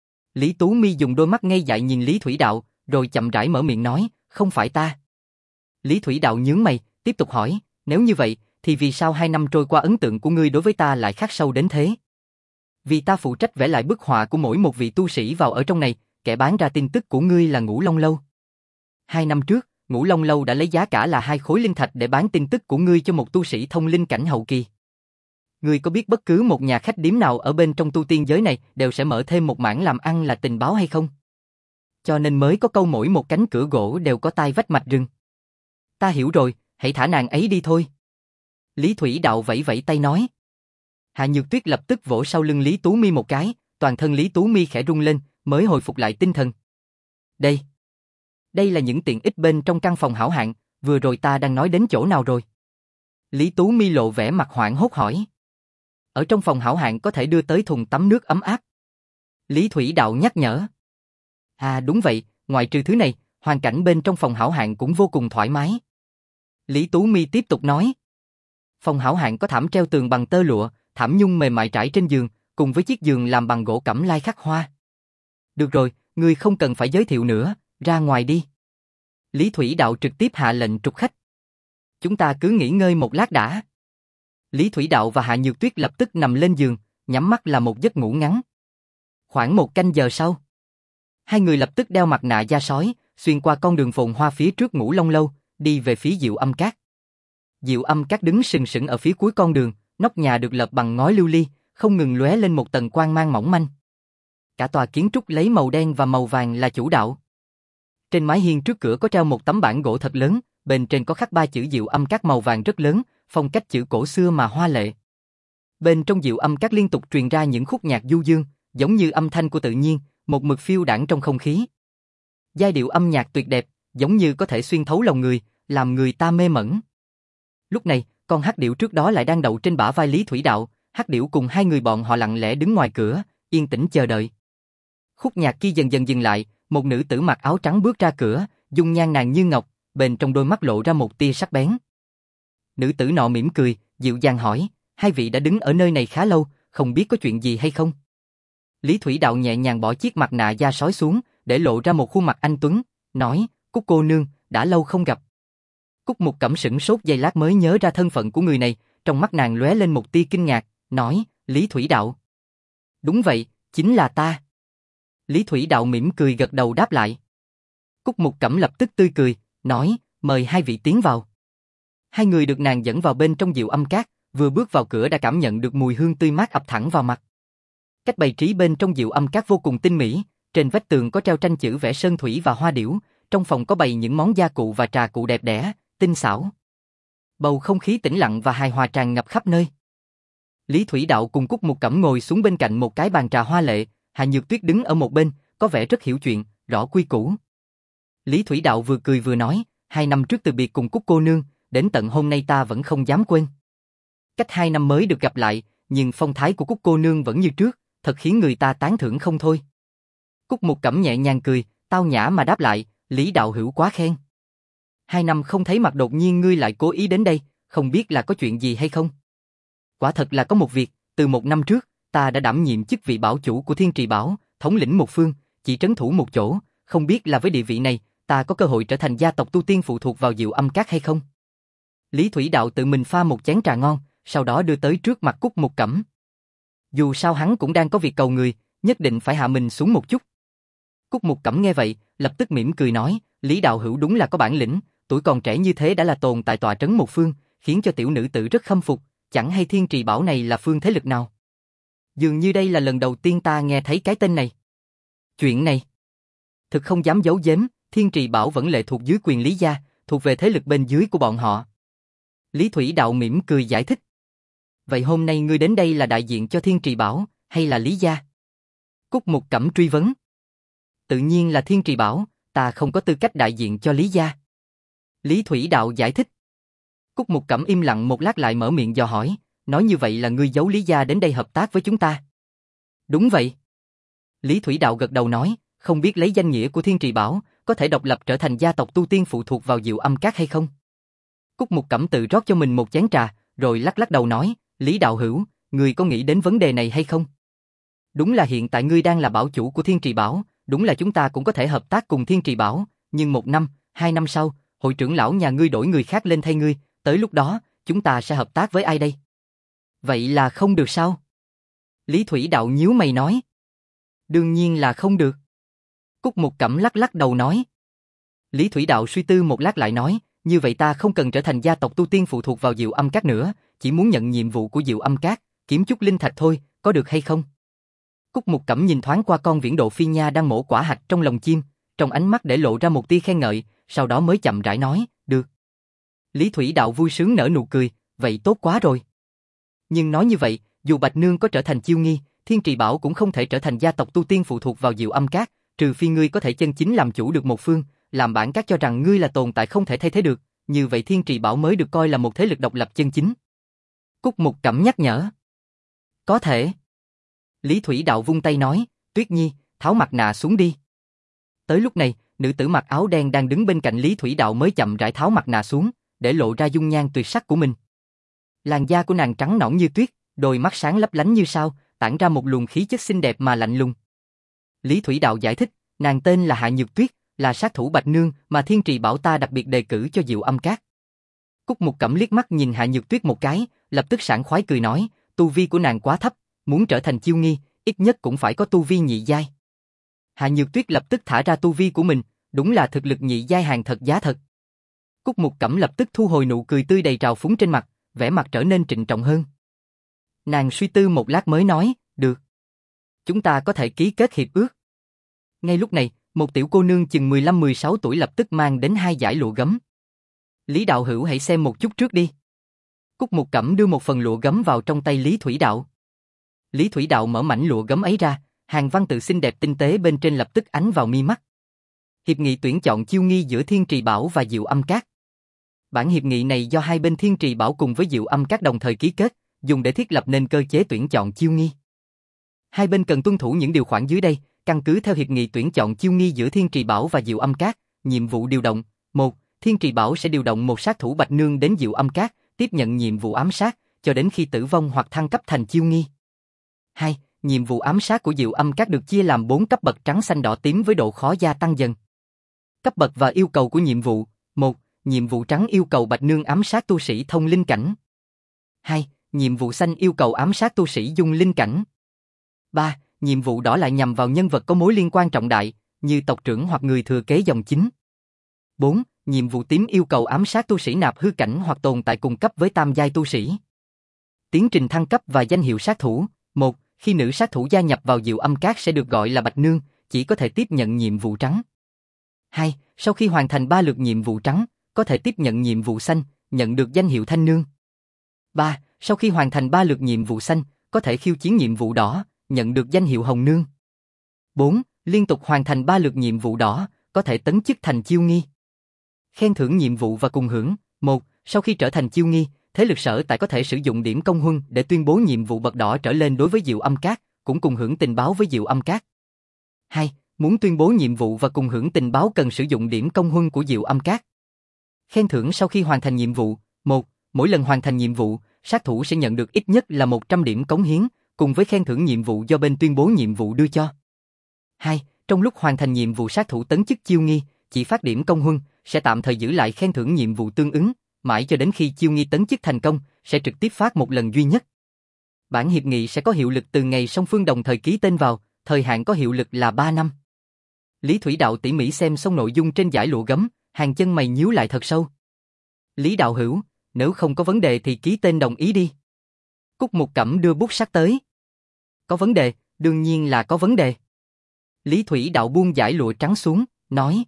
Lý Tú Mi dùng đôi mắt ngây dại nhìn Lý Thủy Đạo, rồi chậm rãi mở miệng nói, không phải ta. Lý Thủy Đạo nhướng mày, tiếp tục hỏi, nếu như vậy, thì vì sao hai năm trôi qua ấn tượng của ngươi đối với ta lại khắc sâu đến thế? Vì ta phụ trách vẽ lại bức họa của mỗi một vị tu sĩ vào ở trong này, kẻ bán ra tin tức của ngươi là Ngũ Long Lâu. Hai năm trước, Ngũ Long Lâu đã lấy giá cả là hai khối linh thạch để bán tin tức của ngươi cho một tu sĩ thông linh cảnh hậu kỳ. Ngươi có biết bất cứ một nhà khách điếm nào ở bên trong tu tiên giới này đều sẽ mở thêm một mảng làm ăn là tình báo hay không? cho nên mới có câu mỗi một cánh cửa gỗ đều có tai vách mạch rừng. Ta hiểu rồi, hãy thả nàng ấy đi thôi. Lý Thủy Đạo vẫy vẫy tay nói. Hạ Nhược Tuyết lập tức vỗ sau lưng Lý Tú Mi một cái, toàn thân Lý Tú Mi khẽ rung lên, mới hồi phục lại tinh thần. Đây, đây là những tiện ích bên trong căn phòng hảo hạng, vừa rồi ta đang nói đến chỗ nào rồi? Lý Tú Mi lộ vẻ mặt hoảng hốt hỏi. Ở trong phòng hảo hạng có thể đưa tới thùng tắm nước ấm áp. Lý Thủy Đạo nhắc nhở. À đúng vậy, ngoại trừ thứ này, hoàn cảnh bên trong phòng hảo hạng cũng vô cùng thoải mái. Lý Tú Mi tiếp tục nói. Phòng hảo hạng có thảm treo tường bằng tơ lụa, thảm nhung mềm mại trải trên giường, cùng với chiếc giường làm bằng gỗ cẩm lai khắc hoa. Được rồi, ngươi không cần phải giới thiệu nữa, ra ngoài đi. Lý Thủy Đạo trực tiếp hạ lệnh trục khách. Chúng ta cứ nghỉ ngơi một lát đã. Lý Thủy Đạo và Hạ Nhược Tuyết lập tức nằm lên giường, nhắm mắt là một giấc ngủ ngắn. Khoảng một canh giờ sau, hai người lập tức đeo mặt nạ da sói, xuyên qua con đường phồn hoa phía trước Ngũ Long Lâu, đi về phía Diệu Âm Các. Diệu Âm Các đứng sừng sững ở phía cuối con đường, nóc nhà được lợp bằng ngói lưu ly, không ngừng lóe lên một tầng quang mang mỏng manh. Cả tòa kiến trúc lấy màu đen và màu vàng là chủ đạo. Trên mái hiên trước cửa có treo một tấm bảng gỗ thật lớn, bên trên có khắc ba chữ Diệu Âm Các màu vàng rất lớn, phong cách chữ cổ xưa mà hoa lệ. Bên trong Diệu Âm Các liên tục truyền ra những khúc nhạc du dương, giống như âm thanh của tự nhiên, một mực phiêu đãng trong không khí. Giai điệu âm nhạc tuyệt đẹp, giống như có thể xuyên thấu lòng người, làm người ta mê mẩn. Lúc này, con hắc điểu trước đó lại đang đậu trên bả vai Lý Thủy Đạo, hắc điểu cùng hai người bọn họ lặng lẽ đứng ngoài cửa, yên tĩnh chờ đợi. Khúc nhạc kia dần dần dừng lại, một nữ tử mặc áo trắng bước ra cửa, dung nhan nàng như ngọc, bên trong đôi mắt lộ ra một tia sắc bén. Nữ tử nọ mỉm cười, dịu dàng hỏi, hai vị đã đứng ở nơi này khá lâu, không biết có chuyện gì hay không? Lý Thủy Đạo nhẹ nhàng bỏ chiếc mặt nạ da sói xuống, để lộ ra một khuôn mặt anh tuấn, nói, Cúc cô nương, đã lâu không gặp. Cúc Mục Cẩm sửng sốt giây lát mới nhớ ra thân phận của người này, trong mắt nàng lóe lên một tia kinh ngạc, nói, Lý Thủy Đạo. Đúng vậy, chính là ta. Lý Thủy Đạo mỉm cười gật đầu đáp lại. Cúc Mục Cẩm lập tức tươi cười, nói, mời hai vị tiến vào. Hai người được nàng dẫn vào bên trong Diệu Âm Các, vừa bước vào cửa đã cảm nhận được mùi hương tươi mát ập thẳng vào mặt. Cách bày trí bên trong Diệu Âm Các vô cùng tinh mỹ, trên vách tường có treo tranh chữ vẽ sơn thủy và hoa điểu, trong phòng có bày những món gia cụ và trà cụ đẹp đẽ, tinh xảo. Bầu không khí tĩnh lặng và hài hòa tràn ngập khắp nơi. Lý Thủy Đạo cùng Cúc Mục Cẩm ngồi xuống bên cạnh một cái bàn trà hoa lệ, Hạ Nhược Tuyết đứng ở một bên, có vẻ rất hiểu chuyện, rõ quy củ. Lý Thủy Đạo vừa cười vừa nói, hai năm trước từ biệt cùng Cúc cô nương, đến tận hôm nay ta vẫn không dám quên. Cách hai năm mới được gặp lại, nhưng phong thái của Cúc cô nương vẫn như trước, thật khiến người ta tán thưởng không thôi. Cúc Mục Cẩm nhẹ nhàng cười, tao nhã mà đáp lại, Lý đạo hữu quá khen. Hai năm không thấy mặt đột nhiên ngươi lại cố ý đến đây, không biết là có chuyện gì hay không? Quả thật là có một việc, từ một năm trước, ta đã đảm nhiệm chức vị bảo chủ của Thiên Trì Bảo, thống lĩnh một phương, chỉ trấn thủ một chỗ, không biết là với địa vị này, ta có cơ hội trở thành gia tộc tu tiên phụ thuộc vào Diệu Âm Các hay không? Lý Thủy Đạo tự mình pha một chén trà ngon, sau đó đưa tới trước mặt Cúc Mục Cẩm. Dù sao hắn cũng đang có việc cầu người, nhất định phải hạ mình xuống một chút. Cúc Mục Cẩm nghe vậy, lập tức mỉm cười nói, Lý đạo hữu đúng là có bản lĩnh, tuổi còn trẻ như thế đã là tồn tại tọa trấn một phương, khiến cho tiểu nữ tử rất khâm phục, chẳng hay Thiên Trì Bảo này là phương thế lực nào. Dường như đây là lần đầu tiên ta nghe thấy cái tên này. Chuyện này, thực không dám giấu giếm, Thiên Trì Bảo vẫn lệ thuộc dưới quyền Lý gia, thuộc về thế lực bên dưới của bọn họ. Lý Thủy Đạo mỉm cười giải thích. Vậy hôm nay ngươi đến đây là đại diện cho Thiên Trì Bảo, hay là Lý gia? Cúc Mục Cẩm truy vấn. Tự nhiên là Thiên Trì Bảo, ta không có tư cách đại diện cho Lý gia. Lý Thủy Đạo giải thích. Cúc Mục Cẩm im lặng một lát lại mở miệng dò hỏi, nói như vậy là ngươi giấu Lý gia đến đây hợp tác với chúng ta. Đúng vậy. Lý Thủy Đạo gật đầu nói, không biết lấy danh nghĩa của Thiên Trì Bảo, có thể độc lập trở thành gia tộc tu tiên phụ thuộc vào Diệu Âm Các hay không? Cúc Mục Cẩm tự rót cho mình một chén trà, rồi lắc lắc đầu nói, Lý đạo hữu, ngươi có nghĩ đến vấn đề này hay không? Đúng là hiện tại ngươi đang là bảo chủ của Thiên Trì Bảo, đúng là chúng ta cũng có thể hợp tác cùng Thiên Trì Bảo, nhưng một năm, hai năm sau, hội trưởng lão nhà ngươi đổi người khác lên thay ngươi, tới lúc đó, chúng ta sẽ hợp tác với ai đây? Vậy là không được sao? Lý Thủy Đạo nhíu mày nói. Đương nhiên là không được. Cúc Mục Cẩm lắc lắc đầu nói. Lý Thủy Đạo suy tư một lát lại nói, như vậy ta không cần trở thành gia tộc tu tiên phụ thuộc vào Diệu Âm Các nữa, chỉ muốn nhận nhiệm vụ của Diệu Âm Các, kiếm chút linh thạch thôi, có được hay không? Cúc Mục Cẩm nhìn thoáng qua con viễn độ phi nha đang mổ quả hạch trong lồng chim, trong ánh mắt để lộ ra một tia khen ngợi, sau đó mới chậm rãi nói, được. Lý Thủy Đạo vui sướng nở nụ cười, vậy tốt quá rồi. Nhưng nói như vậy, dù Bạch Nương có trở thành chiêu nghi, Thiên Trì Bảo cũng không thể trở thành gia tộc tu tiên phụ thuộc vào Diệu Âm Các, trừ phi ngươi có thể chân chính làm chủ được một phương, làm bản các cho rằng ngươi là tồn tại không thể thay thế được, như vậy Thiên Trì Bảo mới được coi là một thế lực độc lập chân chính. Cúc Mục Cẩm nhắc nhở. Có thể. Lý Thủy Đạo vung tay nói, Tuyết Nhi, tháo mặt nạ xuống đi. Tới lúc này, nữ tử mặc áo đen đang đứng bên cạnh Lý Thủy Đạo mới chậm rãi tháo mặt nạ xuống, để lộ ra dung nhan tuyệt sắc của mình. Làn da của nàng trắng nõn như tuyết, đôi mắt sáng lấp lánh như sao, tản ra một luồng khí chất xinh đẹp mà lạnh lùng. Lý Thủy Đạo giải thích, nàng tên là Hạ Nhược Tuyết, là sát thủ Bạch Nương mà Thiên Trì Bảo ta đặc biệt đề cử cho Diệu Âm Các. Cúc Mục Cẩm liếc mắt nhìn Hạ Nhược Tuyết một cái, lập tức sảng khoái cười nói, tu vi của nàng quá thấp, muốn trở thành chiêu nghi, ít nhất cũng phải có tu vi nhị giai. Hạ Nhược Tuyết lập tức thả ra tu vi của mình, đúng là thực lực nhị giai hàng thật giá thật. Cúc Mục Cẩm lập tức thu hồi nụ cười tươi đầy trào phúng trên mặt, vẻ mặt trở nên trịnh trọng hơn. Nàng suy tư một lát mới nói, được. Chúng ta có thể ký kết hiệp ước. Ngay lúc này, một tiểu cô nương chừng mười lăm mười sáu tuổi lập tức mang đến hai dải lụa gấm. Lý Đạo Hữu hãy xem một chút trước đi. Cúc Mục Cẩm đưa một phần lụa gấm vào trong tay Lý Thủy Đạo. Lý Thủy Đạo mở mảnh lụa gấm ấy ra, hàng văn tự xinh đẹp tinh tế bên trên lập tức ánh vào mi mắt. Hiệp nghị tuyển chọn chiêu nghi giữa Thiên Trì Bảo và Diệu Âm Các. Bản hiệp nghị này do hai bên Thiên Trì Bảo cùng với Diệu Âm Các đồng thời ký kết, dùng để thiết lập nên cơ chế tuyển chọn chiêu nghi. Hai bên cần tuân thủ những điều khoản dưới đây, căn cứ theo hiệp nghị tuyển chọn chiêu nghi giữa Thiên Trì Bảo và Diệu Âm Các, nhiệm vụ điều động. một. Thiên Trì Bảo sẽ điều động một sát thủ Bạch Nương đến Diệu Âm Các, tiếp nhận nhiệm vụ ám sát, cho đến khi tử vong hoặc thăng cấp thành chiêu nghi. hai. Nhiệm vụ ám sát của Diệu Âm Các được chia làm bốn cấp bậc trắng xanh đỏ tím với độ khó gia tăng dần. Cấp bậc và yêu cầu của nhiệm vụ. một. Nhiệm vụ trắng yêu cầu Bạch Nương ám sát tu sĩ thông linh cảnh. hai. Nhiệm vụ xanh yêu cầu ám sát tu sĩ dung linh cảnh. ba. Nhiệm vụ đỏ lại nhằm vào nhân vật có mối liên quan trọng đại, như tộc trưởng hoặc người thừa kế dòng chính. bốn. Nhiệm vụ tím yêu cầu ám sát tu sĩ nạp hư cảnh hoặc tồn tại cùng cấp với tam giai tu sĩ. Tiến trình thăng cấp và danh hiệu sát thủ. một. Khi nữ sát thủ gia nhập vào Diệu Âm Các sẽ được gọi là Bạch Nương, chỉ có thể tiếp nhận nhiệm vụ trắng. hai. Sau khi hoàn thành ba lượt nhiệm vụ trắng, có thể tiếp nhận nhiệm vụ xanh, nhận được danh hiệu Thanh Nương. ba. Sau khi hoàn thành ba lượt nhiệm vụ xanh, có thể khiêu chiến nhiệm vụ đỏ, nhận được danh hiệu Hồng Nương. bốn. Liên tục hoàn thành ba lượt nhiệm vụ đỏ, có thể tấn chức thành chiêu nghi. Khen thưởng nhiệm vụ và cùng hưởng. một. Sau khi trở thành chiêu nghi, thế lực sở tại có thể sử dụng điểm công huân để tuyên bố nhiệm vụ bậc đỏ trở lên đối với Diệu Âm Các, cũng cùng hưởng tình báo với Diệu Âm Các. hai. Muốn tuyên bố nhiệm vụ và cùng hưởng tình báo cần sử dụng điểm công huân của Diệu Âm Các. Khen thưởng sau khi hoàn thành nhiệm vụ. một. Mỗi lần hoàn thành nhiệm vụ, sát thủ sẽ nhận được ít nhất là một trăm điểm cống hiến, cùng với khen thưởng nhiệm vụ do bên tuyên bố nhiệm vụ đưa cho. hai. Trong lúc hoàn thành nhiệm vụ sát thủ tấn chức chiêu nghi, chỉ phát điểm công huân, sẽ tạm thời giữ lại khen thưởng nhiệm vụ tương ứng, mãi cho đến khi chiêu nghi tấn chức thành công, sẽ trực tiếp phát một lần duy nhất. Bản hiệp nghị sẽ có hiệu lực từ ngày song phương đồng thời ký tên vào, thời hạn có hiệu lực là ba năm. Lý Thủy Đạo tỉ mỉ xem xong nội dung trên dải lụa gấm, hàng chân mày nhíu lại thật sâu. Lý Đạo Hữu, nếu không có vấn đề thì ký tên đồng ý đi. Cúc Mục Cẩm đưa bút sắt tới. Có vấn đề, đương nhiên là có vấn đề. Lý Thủy Đạo buông dải lụa trắng xuống, nói.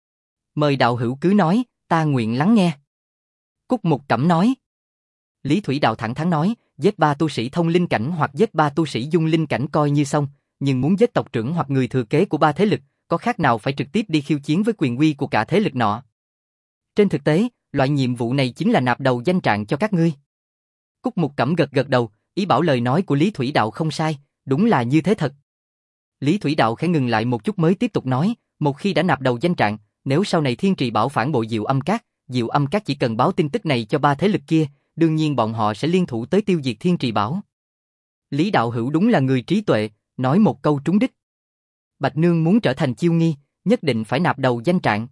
Mời Đạo Hữu cứ nói, ta nguyện lắng nghe. Cúc Mục Cẩm nói. Lý Thủy Đạo thẳng thắn nói, giết ba tu sĩ thông linh cảnh hoặc giết ba tu sĩ dung linh cảnh coi như xong, nhưng muốn giết tộc trưởng hoặc người thừa kế của ba thế lực, có khác nào phải trực tiếp đi khiêu chiến với quyền uy của cả thế lực nọ. Trên thực tế, loại nhiệm vụ này chính là nạp đầu danh trạng cho các ngươi. Cúc Mục Cẩm gật gật đầu, ý bảo lời nói của Lý Thủy Đạo không sai, đúng là như thế thật. Lý Thủy Đạo khẽ ngừng lại một chút mới tiếp tục nói, một khi đã nạp đầu danh trạng, nếu sau này Thiên Trì Bảo phản bội Diệu Âm Các, Diệu Âm Các chỉ cần báo tin tức này cho ba thế lực kia, đương nhiên bọn họ sẽ liên thủ tới tiêu diệt Thiên Trì Bảo. Lý Đạo Hữu đúng là người trí tuệ, nói một câu trúng đích. Bạch Nương muốn trở thành chiêu nghi, nhất định phải nạp đầu danh trạng.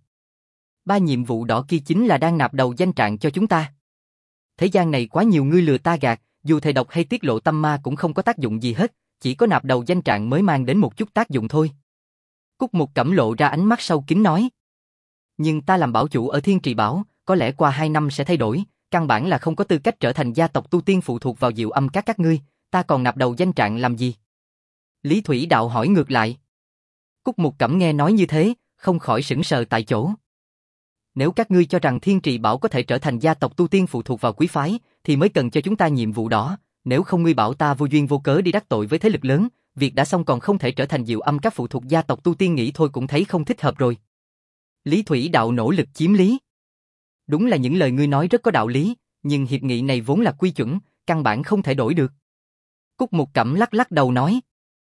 Ba nhiệm vụ đỏ kia chính là đang nạp đầu danh trạng cho chúng ta. Thế gian này quá nhiều ngươi lừa ta gạt, dù thầy độc hay tiết lộ tâm ma cũng không có tác dụng gì hết, chỉ có nạp đầu danh trạng mới mang đến một chút tác dụng thôi. Cúc Mục Cẩm lộ ra ánh mắt sâu kín nói. Nhưng ta làm bảo chủ ở Thiên Trì Bảo, có lẽ qua hai năm sẽ thay đổi, căn bản là không có tư cách trở thành gia tộc tu tiên phụ thuộc vào Diệu Âm Các các ngươi, ta còn nạp đầu danh trạng làm gì? Lý Thủy Đạo hỏi ngược lại. Cúc Mục Cẩm nghe nói như thế, không khỏi sững sờ tại chỗ. Nếu các ngươi cho rằng Thiên Trì Bảo có thể trở thành gia tộc tu tiên phụ thuộc vào quý phái, thì mới cần cho chúng ta nhiệm vụ đó, nếu không ngươi bảo ta vô duyên vô cớ đi đắc tội với thế lực lớn, việc đã xong còn không thể trở thành Diệu Âm các phụ thuộc gia tộc tu tiên nghĩ thôi cũng thấy không thích hợp rồi. Lý Thủy Đạo nỗ lực chiếm lý. Đúng là những lời ngươi nói rất có đạo lý, nhưng hiệp nghị này vốn là quy chuẩn, căn bản không thể đổi được. Cúc Mục Cẩm lắc lắc đầu nói.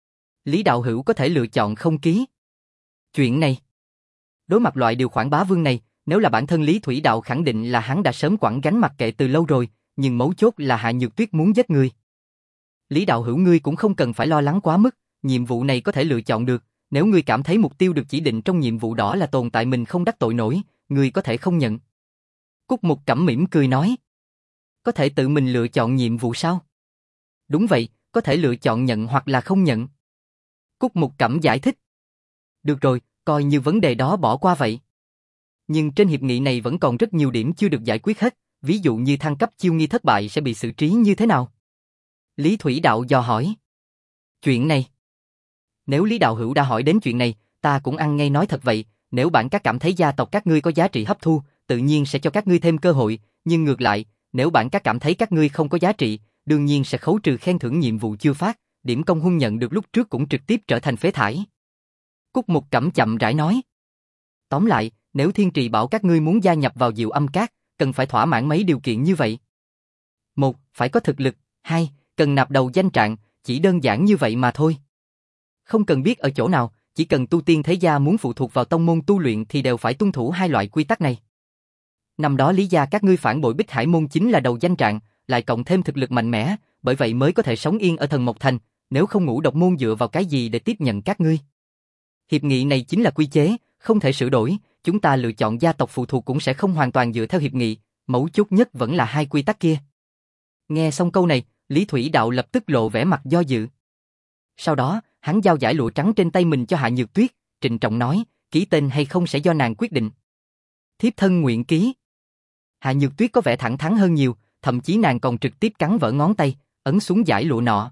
Lý đạo hữu có thể lựa chọn không ký. Chuyện này, đối mặt loại điều khoản bá vương này, nếu là bản thân Lý Thủy Đạo khẳng định là hắn đã sớm quẳng gánh mặc kệ từ lâu rồi, nhưng mấu chốt là Hạ Nhược Tuyết muốn giết người. Lý đạo hữu ngươi cũng không cần phải lo lắng quá mức, nhiệm vụ này có thể lựa chọn được, nếu ngươi cảm thấy mục tiêu được chỉ định trong nhiệm vụ đó là tồn tại mình không đắc tội nổi, ngươi có thể không nhận. Cúc Mục Cẩm mỉm cười nói. Có thể tự mình lựa chọn nhiệm vụ sao? Đúng vậy, có thể lựa chọn nhận hoặc là không nhận. Cúc Mục Cẩm giải thích. Được rồi, coi như vấn đề đó bỏ qua vậy. Nhưng trên hiệp nghị này vẫn còn rất nhiều điểm chưa được giải quyết hết, ví dụ như thăng cấp chiêu nghi thất bại sẽ bị xử trí như thế nào? Lý Thủy Đạo dò hỏi. Chuyện này. Nếu Lý đạo hữu đã hỏi đến chuyện này, ta cũng ăn ngay nói thật vậy, nếu bản các cảm thấy gia tộc các ngươi có giá trị hấp thu, tự nhiên sẽ cho các ngươi thêm cơ hội, nhưng ngược lại, nếu bản các cảm thấy các ngươi không có giá trị, đương nhiên sẽ khấu trừ khen thưởng nhiệm vụ chưa phát, điểm công huân nhận được lúc trước cũng trực tiếp trở thành phế thải. Cúc Mục Cẩm chậm rãi nói. Tóm lại, nếu Thiên Trì Bảo các ngươi muốn gia nhập vào Diệu Âm Các, cần phải thỏa mãn mấy điều kiện như vậy. Một, phải có thực lực, hai, cần nạp đầu danh trạng, chỉ đơn giản như vậy mà thôi. Không cần biết ở chỗ nào, chỉ cần tu tiên thế gia muốn phụ thuộc vào tông môn tu luyện thì đều phải tuân thủ hai loại quy tắc này. Năm đó Lý gia các ngươi phản bội Bích Hải môn chính là đầu danh trạng, lại cộng thêm thực lực mạnh mẽ, bởi vậy mới có thể sống yên ở Thần Mộc Thành, nếu không Ngũ Độc môn dựa vào cái gì để tiếp nhận các ngươi. Hiệp nghị này chính là quy chế, không thể sửa đổi, chúng ta lựa chọn gia tộc phụ thuộc cũng sẽ không hoàn toàn dựa theo hiệp nghị, mấu chốt nhất vẫn là hai quy tắc kia. Nghe xong câu này, Lý Thủy Đạo lập tức lộ vẻ mặt do dự. Sau đó, hắn giao giải lụa trắng trên tay mình cho Hạ Nhược Tuyết, trịnh trọng nói, ký tên hay không sẽ do nàng quyết định. Thiếp thân nguyện ký. Hạ Nhược Tuyết có vẻ thẳng thắn hơn nhiều, thậm chí nàng còn trực tiếp cắn vỡ ngón tay, ấn xuống giải lụa nọ.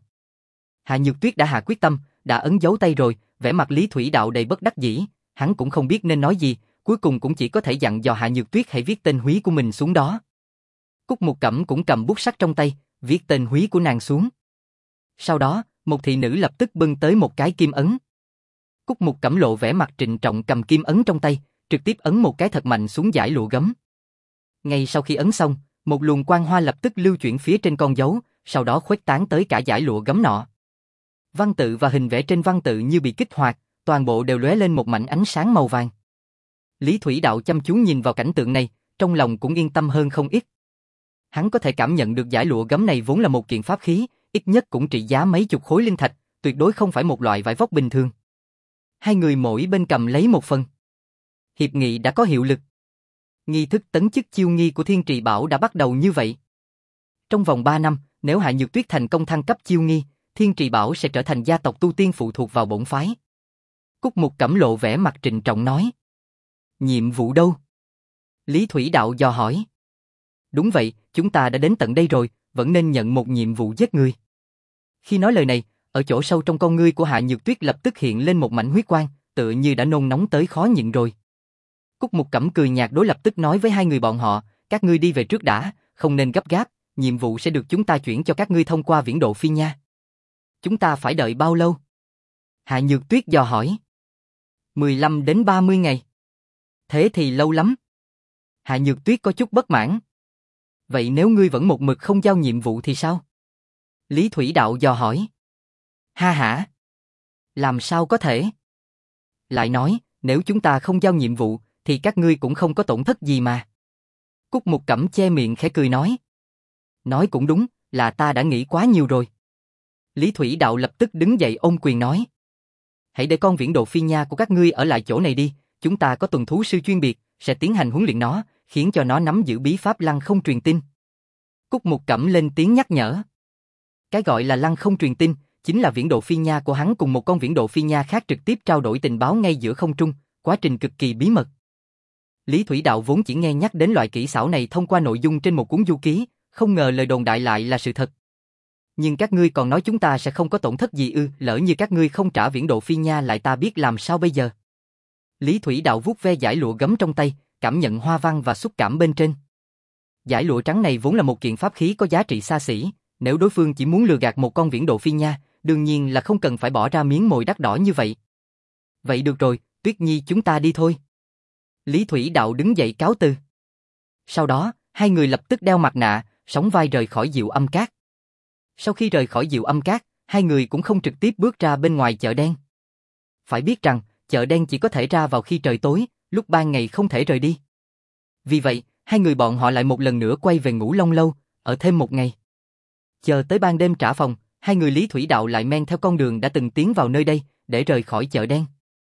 Hạ Nhược Tuyết đã hạ quyết tâm, đã ấn dấu tay rồi, vẻ mặt Lý Thủy Đạo đầy bất đắc dĩ, hắn cũng không biết nên nói gì, cuối cùng cũng chỉ có thể dặn dò Hạ Nhược Tuyết hãy viết tên húy của mình xuống đó. Cúc Mục Cẩm cũng cầm bút sắt trong tay, viết tên húy của nàng xuống. Sau đó, một thị nữ lập tức bưng tới một cái kim ấn. Cúc Mục Cẩm lộ vẻ mặt trịnh trọng cầm kim ấn trong tay, trực tiếp ấn một cái thật mạnh xuống giải lụa gấm. Ngay sau khi ấn xong, một luồng quang hoa lập tức lưu chuyển phía trên con dấu, sau đó khuếch tán tới cả giải lụa gấm nọ. Văn tự và hình vẽ trên văn tự như bị kích hoạt, toàn bộ đều lóe lên một mảnh ánh sáng màu vàng. Lý Thủy Đạo chăm chú nhìn vào cảnh tượng này, trong lòng cũng yên tâm hơn không ít. Hắn có thể cảm nhận được giải lụa gấm này vốn là một kiện pháp khí, ít nhất cũng trị giá mấy chục khối linh thạch, tuyệt đối không phải một loại vải vóc bình thường. Hai người mỗi bên cầm lấy một phần. Hiệp nghị đã có hiệu lực. Nghi thức tấn chức chiêu nghi của Thiên Trì Bảo đã bắt đầu như vậy. Trong vòng ba năm, nếu Hạ Nhược Tuyết thành công thăng cấp chiêu nghi, Thiên Trì Bảo sẽ trở thành gia tộc tu tiên phụ thuộc vào bổn phái. Cúc Mục Cẩm lộ vẻ mặt trịnh trọng nói. Nhiệm vụ đâu? Lý Thủy Đạo dò hỏi. Đúng vậy, chúng ta đã đến tận đây rồi, vẫn nên nhận một nhiệm vụ giết người. Khi nói lời này, ở chỗ sâu trong con ngươi của Hạ Nhược Tuyết lập tức hiện lên một mảnh huyết quang, tựa như đã nôn nóng tới khó nhịn rồi. Cúc Mục Cẩm cười nhạt đối lập tức nói với hai người bọn họ, các ngươi đi về trước đã, không nên gấp gáp, nhiệm vụ sẽ được chúng ta chuyển cho các ngươi thông qua viễn độ phi nha. Chúng ta phải đợi bao lâu? Hạ Nhược Tuyết dò hỏi. mười lăm đến ba mươi ngày. Thế thì lâu lắm. Hạ Nhược Tuyết có chút bất mãn. Vậy nếu ngươi vẫn một mực không giao nhiệm vụ thì sao? Lý Thủy Đạo dò hỏi. Ha hả? Làm sao có thể? Lại nói, nếu chúng ta không giao nhiệm vụ, thì các ngươi cũng không có tổn thất gì mà. Cúc Mục Cẩm che miệng khẽ cười nói. Nói cũng đúng, là ta đã nghĩ quá nhiều rồi. Lý Thủy Đạo lập tức đứng dậy ôm quyền nói. Hãy để con viễn độ phi nha của các ngươi ở lại chỗ này đi, chúng ta có tuần thú sư chuyên biệt, sẽ tiến hành huấn luyện nó, khiến cho nó nắm giữ bí pháp lăng không truyền tin. Cúc Mục Cẩm lên tiếng nhắc nhở. Cái gọi là lăng không truyền tin, chính là viễn độ phi nha của hắn cùng một con viễn độ phi nha khác trực tiếp trao đổi tình báo ngay giữa không trung, quá trình cực kỳ bí mật. Lý Thủy Đạo vốn chỉ nghe nhắc đến loại kỹ xảo này thông qua nội dung trên một cuốn du ký, không ngờ lời đồn đại lại là sự thật. Nhưng các ngươi còn nói chúng ta sẽ không có tổn thất gì ư, lỡ như các ngươi không trả viễn độ phi nha lại ta biết làm sao bây giờ. Lý Thủy Đạo vuốt ve dải lụa gấm trong tay, cảm nhận hoa văn và xúc cảm bên trên. Dải lụa trắng này vốn là một kiện pháp khí có giá trị xa xỉ, nếu đối phương chỉ muốn lừa gạt một con viễn độ phi nha, đương nhiên là không cần phải bỏ ra miếng mồi đắt đỏ như vậy. Vậy được rồi, Tuyết Nhi chúng ta đi thôi. Lý Thủy Đạo đứng dậy cáo từ. Sau đó, hai người lập tức đeo mặt nạ, sóng vai rời khỏi Diệu Âm Các. Sau khi rời khỏi Diệu Âm Các, hai người cũng không trực tiếp bước ra bên ngoài chợ đen. Phải biết rằng, chợ đen chỉ có thể ra vào khi trời tối, lúc ban ngày không thể rời đi. Vì vậy, hai người bọn họ lại một lần nữa quay về Ngũ Long Lâu, ở thêm một ngày. Chờ tới ban đêm trả phòng, hai người Lý Thủy Đạo lại men theo con đường đã từng tiến vào nơi đây, để rời khỏi chợ đen.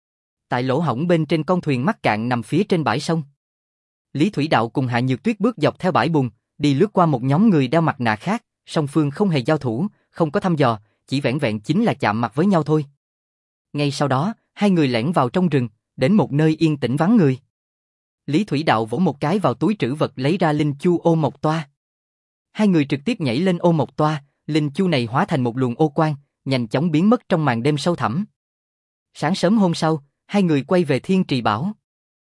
Tại lỗ hổng bên trên con thuyền mắc cạn nằm phía trên bãi sông. Lý Thủy Đạo cùng Hạ Nhược Tuyết bước dọc theo bãi bùn, đi lướt qua một nhóm người đeo mặt nạ khác, song phương không hề giao thủ, không có thăm dò, chỉ vẻn vẹn chính là chạm mặt với nhau thôi. Ngay sau đó, hai người lẻn vào trong rừng, đến một nơi yên tĩnh vắng người. Lý Thủy Đạo vỗ một cái vào túi trữ vật lấy ra linh chu ô mộc toa. Hai người trực tiếp nhảy lên ô mộc toa, linh chu này hóa thành một luồng ô quang, nhanh chóng biến mất trong màn đêm sâu thẳm. Sáng sớm hôm sau, hai người quay về Thiên Trì Bảo.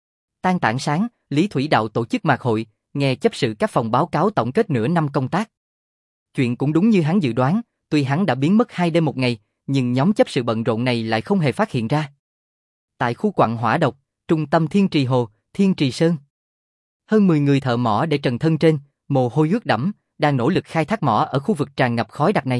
Tan tảng sáng, Lý Thủy Đạo tổ chức mạc hội, nghe chấp sự các phòng báo cáo tổng kết nửa năm công tác. Chuyện cũng đúng như hắn dự đoán, tuy hắn đã biến mất hai đêm một ngày, nhưng nhóm chấp sự bận rộn này lại không hề phát hiện ra. Tại khu quặng hỏa độc, trung tâm Thiên Trì Hồ, Thiên Trì Sơn. Hơn mười người thợ mỏ để trần thân trên, mồ hôi ướt đẫm, đang nỗ lực khai thác mỏ ở khu vực tràn ngập khói đặc này.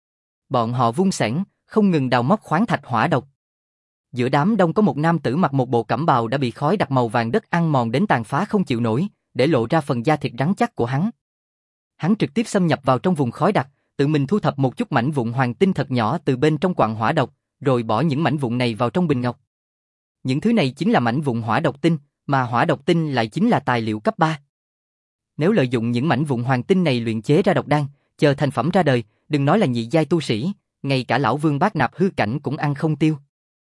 Bọn họ vung xẻng, không ngừng đào móc khoáng thạch hỏa độc. Giữa đám đông có một nam tử mặc một bộ cẩm bào đã bị khói đặc màu vàng đất ăn mòn đến tàn phá không chịu nổi, để lộ ra phần da thịt rắn chắc của hắn. Hắn trực tiếp xâm nhập vào trong vùng khói đặc, tự mình thu thập một chút mảnh vụn hoàng tinh thật nhỏ từ bên trong quặng hỏa độc, rồi bỏ những mảnh vụn này vào trong bình ngọc. Những thứ này chính là mảnh vụn hỏa độc tinh, mà hỏa độc tinh lại chính là tài liệu cấp ba. Nếu lợi dụng những mảnh vụn hoàng tinh này luyện chế ra độc đan, chờ thành phẩm ra đời, đừng nói là nhị giai tu sĩ, ngay cả lão vương bát nạp hư cảnh cũng ăn không tiêu.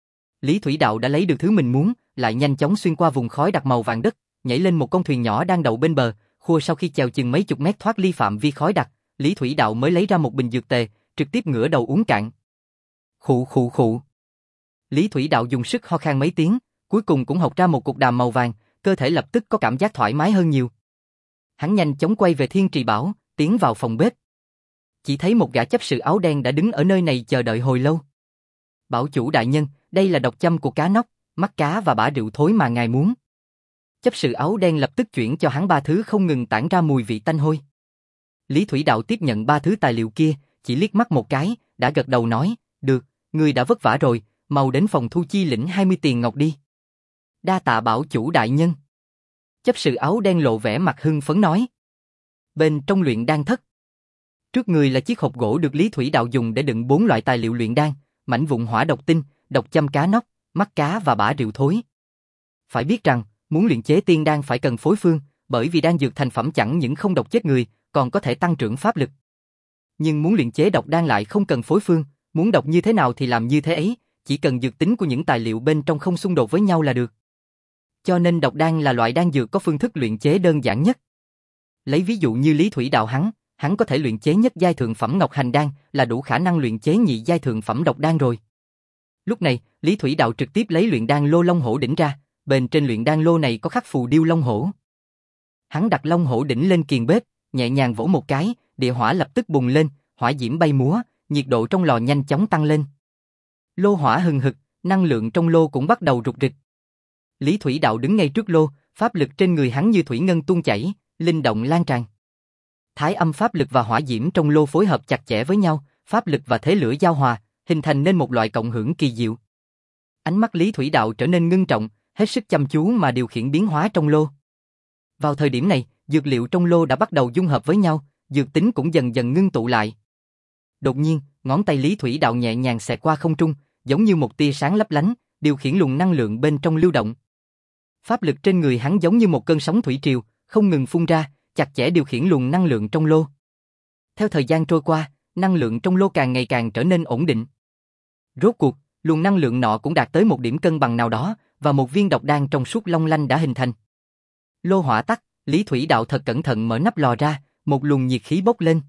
Lý Thủy Đạo đã lấy được thứ mình muốn, lại nhanh chóng xuyên qua vùng khói đặc màu vàng đất, nhảy lên một con thuyền nhỏ đang đậu bên bờ, khua sau khi chèo chừng mấy chục mét thoát ly phạm vi khói đặc, Lý Thủy Đạo mới lấy ra một bình dược tề, trực tiếp ngửa đầu uống cạn. Khụ khụ khụ. Lý Thủy Đạo dùng sức ho khan mấy tiếng, cuối cùng cũng hộc ra một cục đàm màu vàng, cơ thể lập tức có cảm giác thoải mái hơn nhiều. Hắn nhanh chóng quay về Thiên Trì Bảo, tiến vào phòng bếp. Chỉ thấy một gã chấp sự áo đen đã đứng ở nơi này chờ đợi hồi lâu. Bảo chủ đại nhân, đây là độc châm của cá nóc, mắt cá và bã rượu thối mà ngài muốn. Chấp sự áo đen lập tức chuyển cho hắn ba thứ không ngừng tản ra mùi vị tanh hôi. Lý Thủy Đạo tiếp nhận ba thứ tài liệu kia, chỉ liếc mắt một cái, đã gật đầu nói, được, ngươi đã vất vả rồi, mau đến phòng thu chi lĩnh hai mươi tiền ngọc đi. Đa tạ bảo chủ đại nhân. Chấp sự áo đen lộ vẻ mặt hưng phấn nói. Bên trong luyện đan thất. Trước người là chiếc hộp gỗ được Lý Thủy Đạo dùng để đựng bốn loại tài liệu luyện đan, mảnh vụn hỏa độc tinh, độc châm cá nóc, mắt cá và bã rượu thối. Phải biết rằng, muốn luyện chế tiên đan phải cần phối phương, bởi vì đan dược thành phẩm chẳng những không độc chết người, còn có thể tăng trưởng pháp lực. Nhưng muốn luyện chế độc đan lại không cần phối phương, muốn độc như thế nào thì làm như thế ấy, chỉ cần dược tính của những tài liệu bên trong không xung đột với nhau là được. Cho nên độc đan là loại đan dược có phương thức luyện chế đơn giản nhất. Lấy ví dụ như Lý Thủy Đạo hắn, hắn có thể luyện chế nhất giai thượng phẩm ngọc hành đan, là đủ khả năng luyện chế nhị giai thượng phẩm độc đan rồi. Lúc này, Lý Thủy Đạo trực tiếp lấy luyện đan lô long hổ đỉnh ra, bên trên luyện đan lô này có khắc phù điêu long hổ. Hắn đặt long hổ đỉnh lên kiền bếp, nhẹ nhàng vỗ một cái, địa hỏa lập tức bùng lên, hỏa diễm bay múa, nhiệt độ trong lò nhanh chóng tăng lên. Lô hỏa hừng hực, năng lượng trong lô cũng bắt đầu rục rịch. Lý Thủy Đạo đứng ngay trước lô, pháp lực trên người hắn như thủy ngân tuôn chảy, linh động lan tràn. Thái âm pháp lực và hỏa diễm trong lô phối hợp chặt chẽ với nhau, pháp lực và thế lửa giao hòa, hình thành nên một loại cộng hưởng kỳ diệu. Ánh mắt Lý Thủy Đạo trở nên ngưng trọng, hết sức chăm chú mà điều khiển biến hóa trong lô. Vào thời điểm này, dược liệu trong lô đã bắt đầu dung hợp với nhau, dược tính cũng dần dần ngưng tụ lại. Đột nhiên, ngón tay Lý Thủy Đạo nhẹ nhàng xẹt qua không trung, giống như một tia sáng lấp lánh, điều khiển luồng năng lượng bên trong lưu động. Pháp lực trên người hắn giống như một cơn sóng thủy triều, không ngừng phun ra, chặt chẽ điều khiển luồng năng lượng trong lô. Theo thời gian trôi qua, năng lượng trong lô càng ngày càng trở nên ổn định. Rốt cuộc, luồng năng lượng nọ cũng đạt tới một điểm cân bằng nào đó, và một viên độc đan trong suốt long lanh đã hình thành. Lô hỏa tắt, Lý Thủy Đạo thật cẩn thận mở nắp lò ra, một luồng nhiệt khí bốc lên.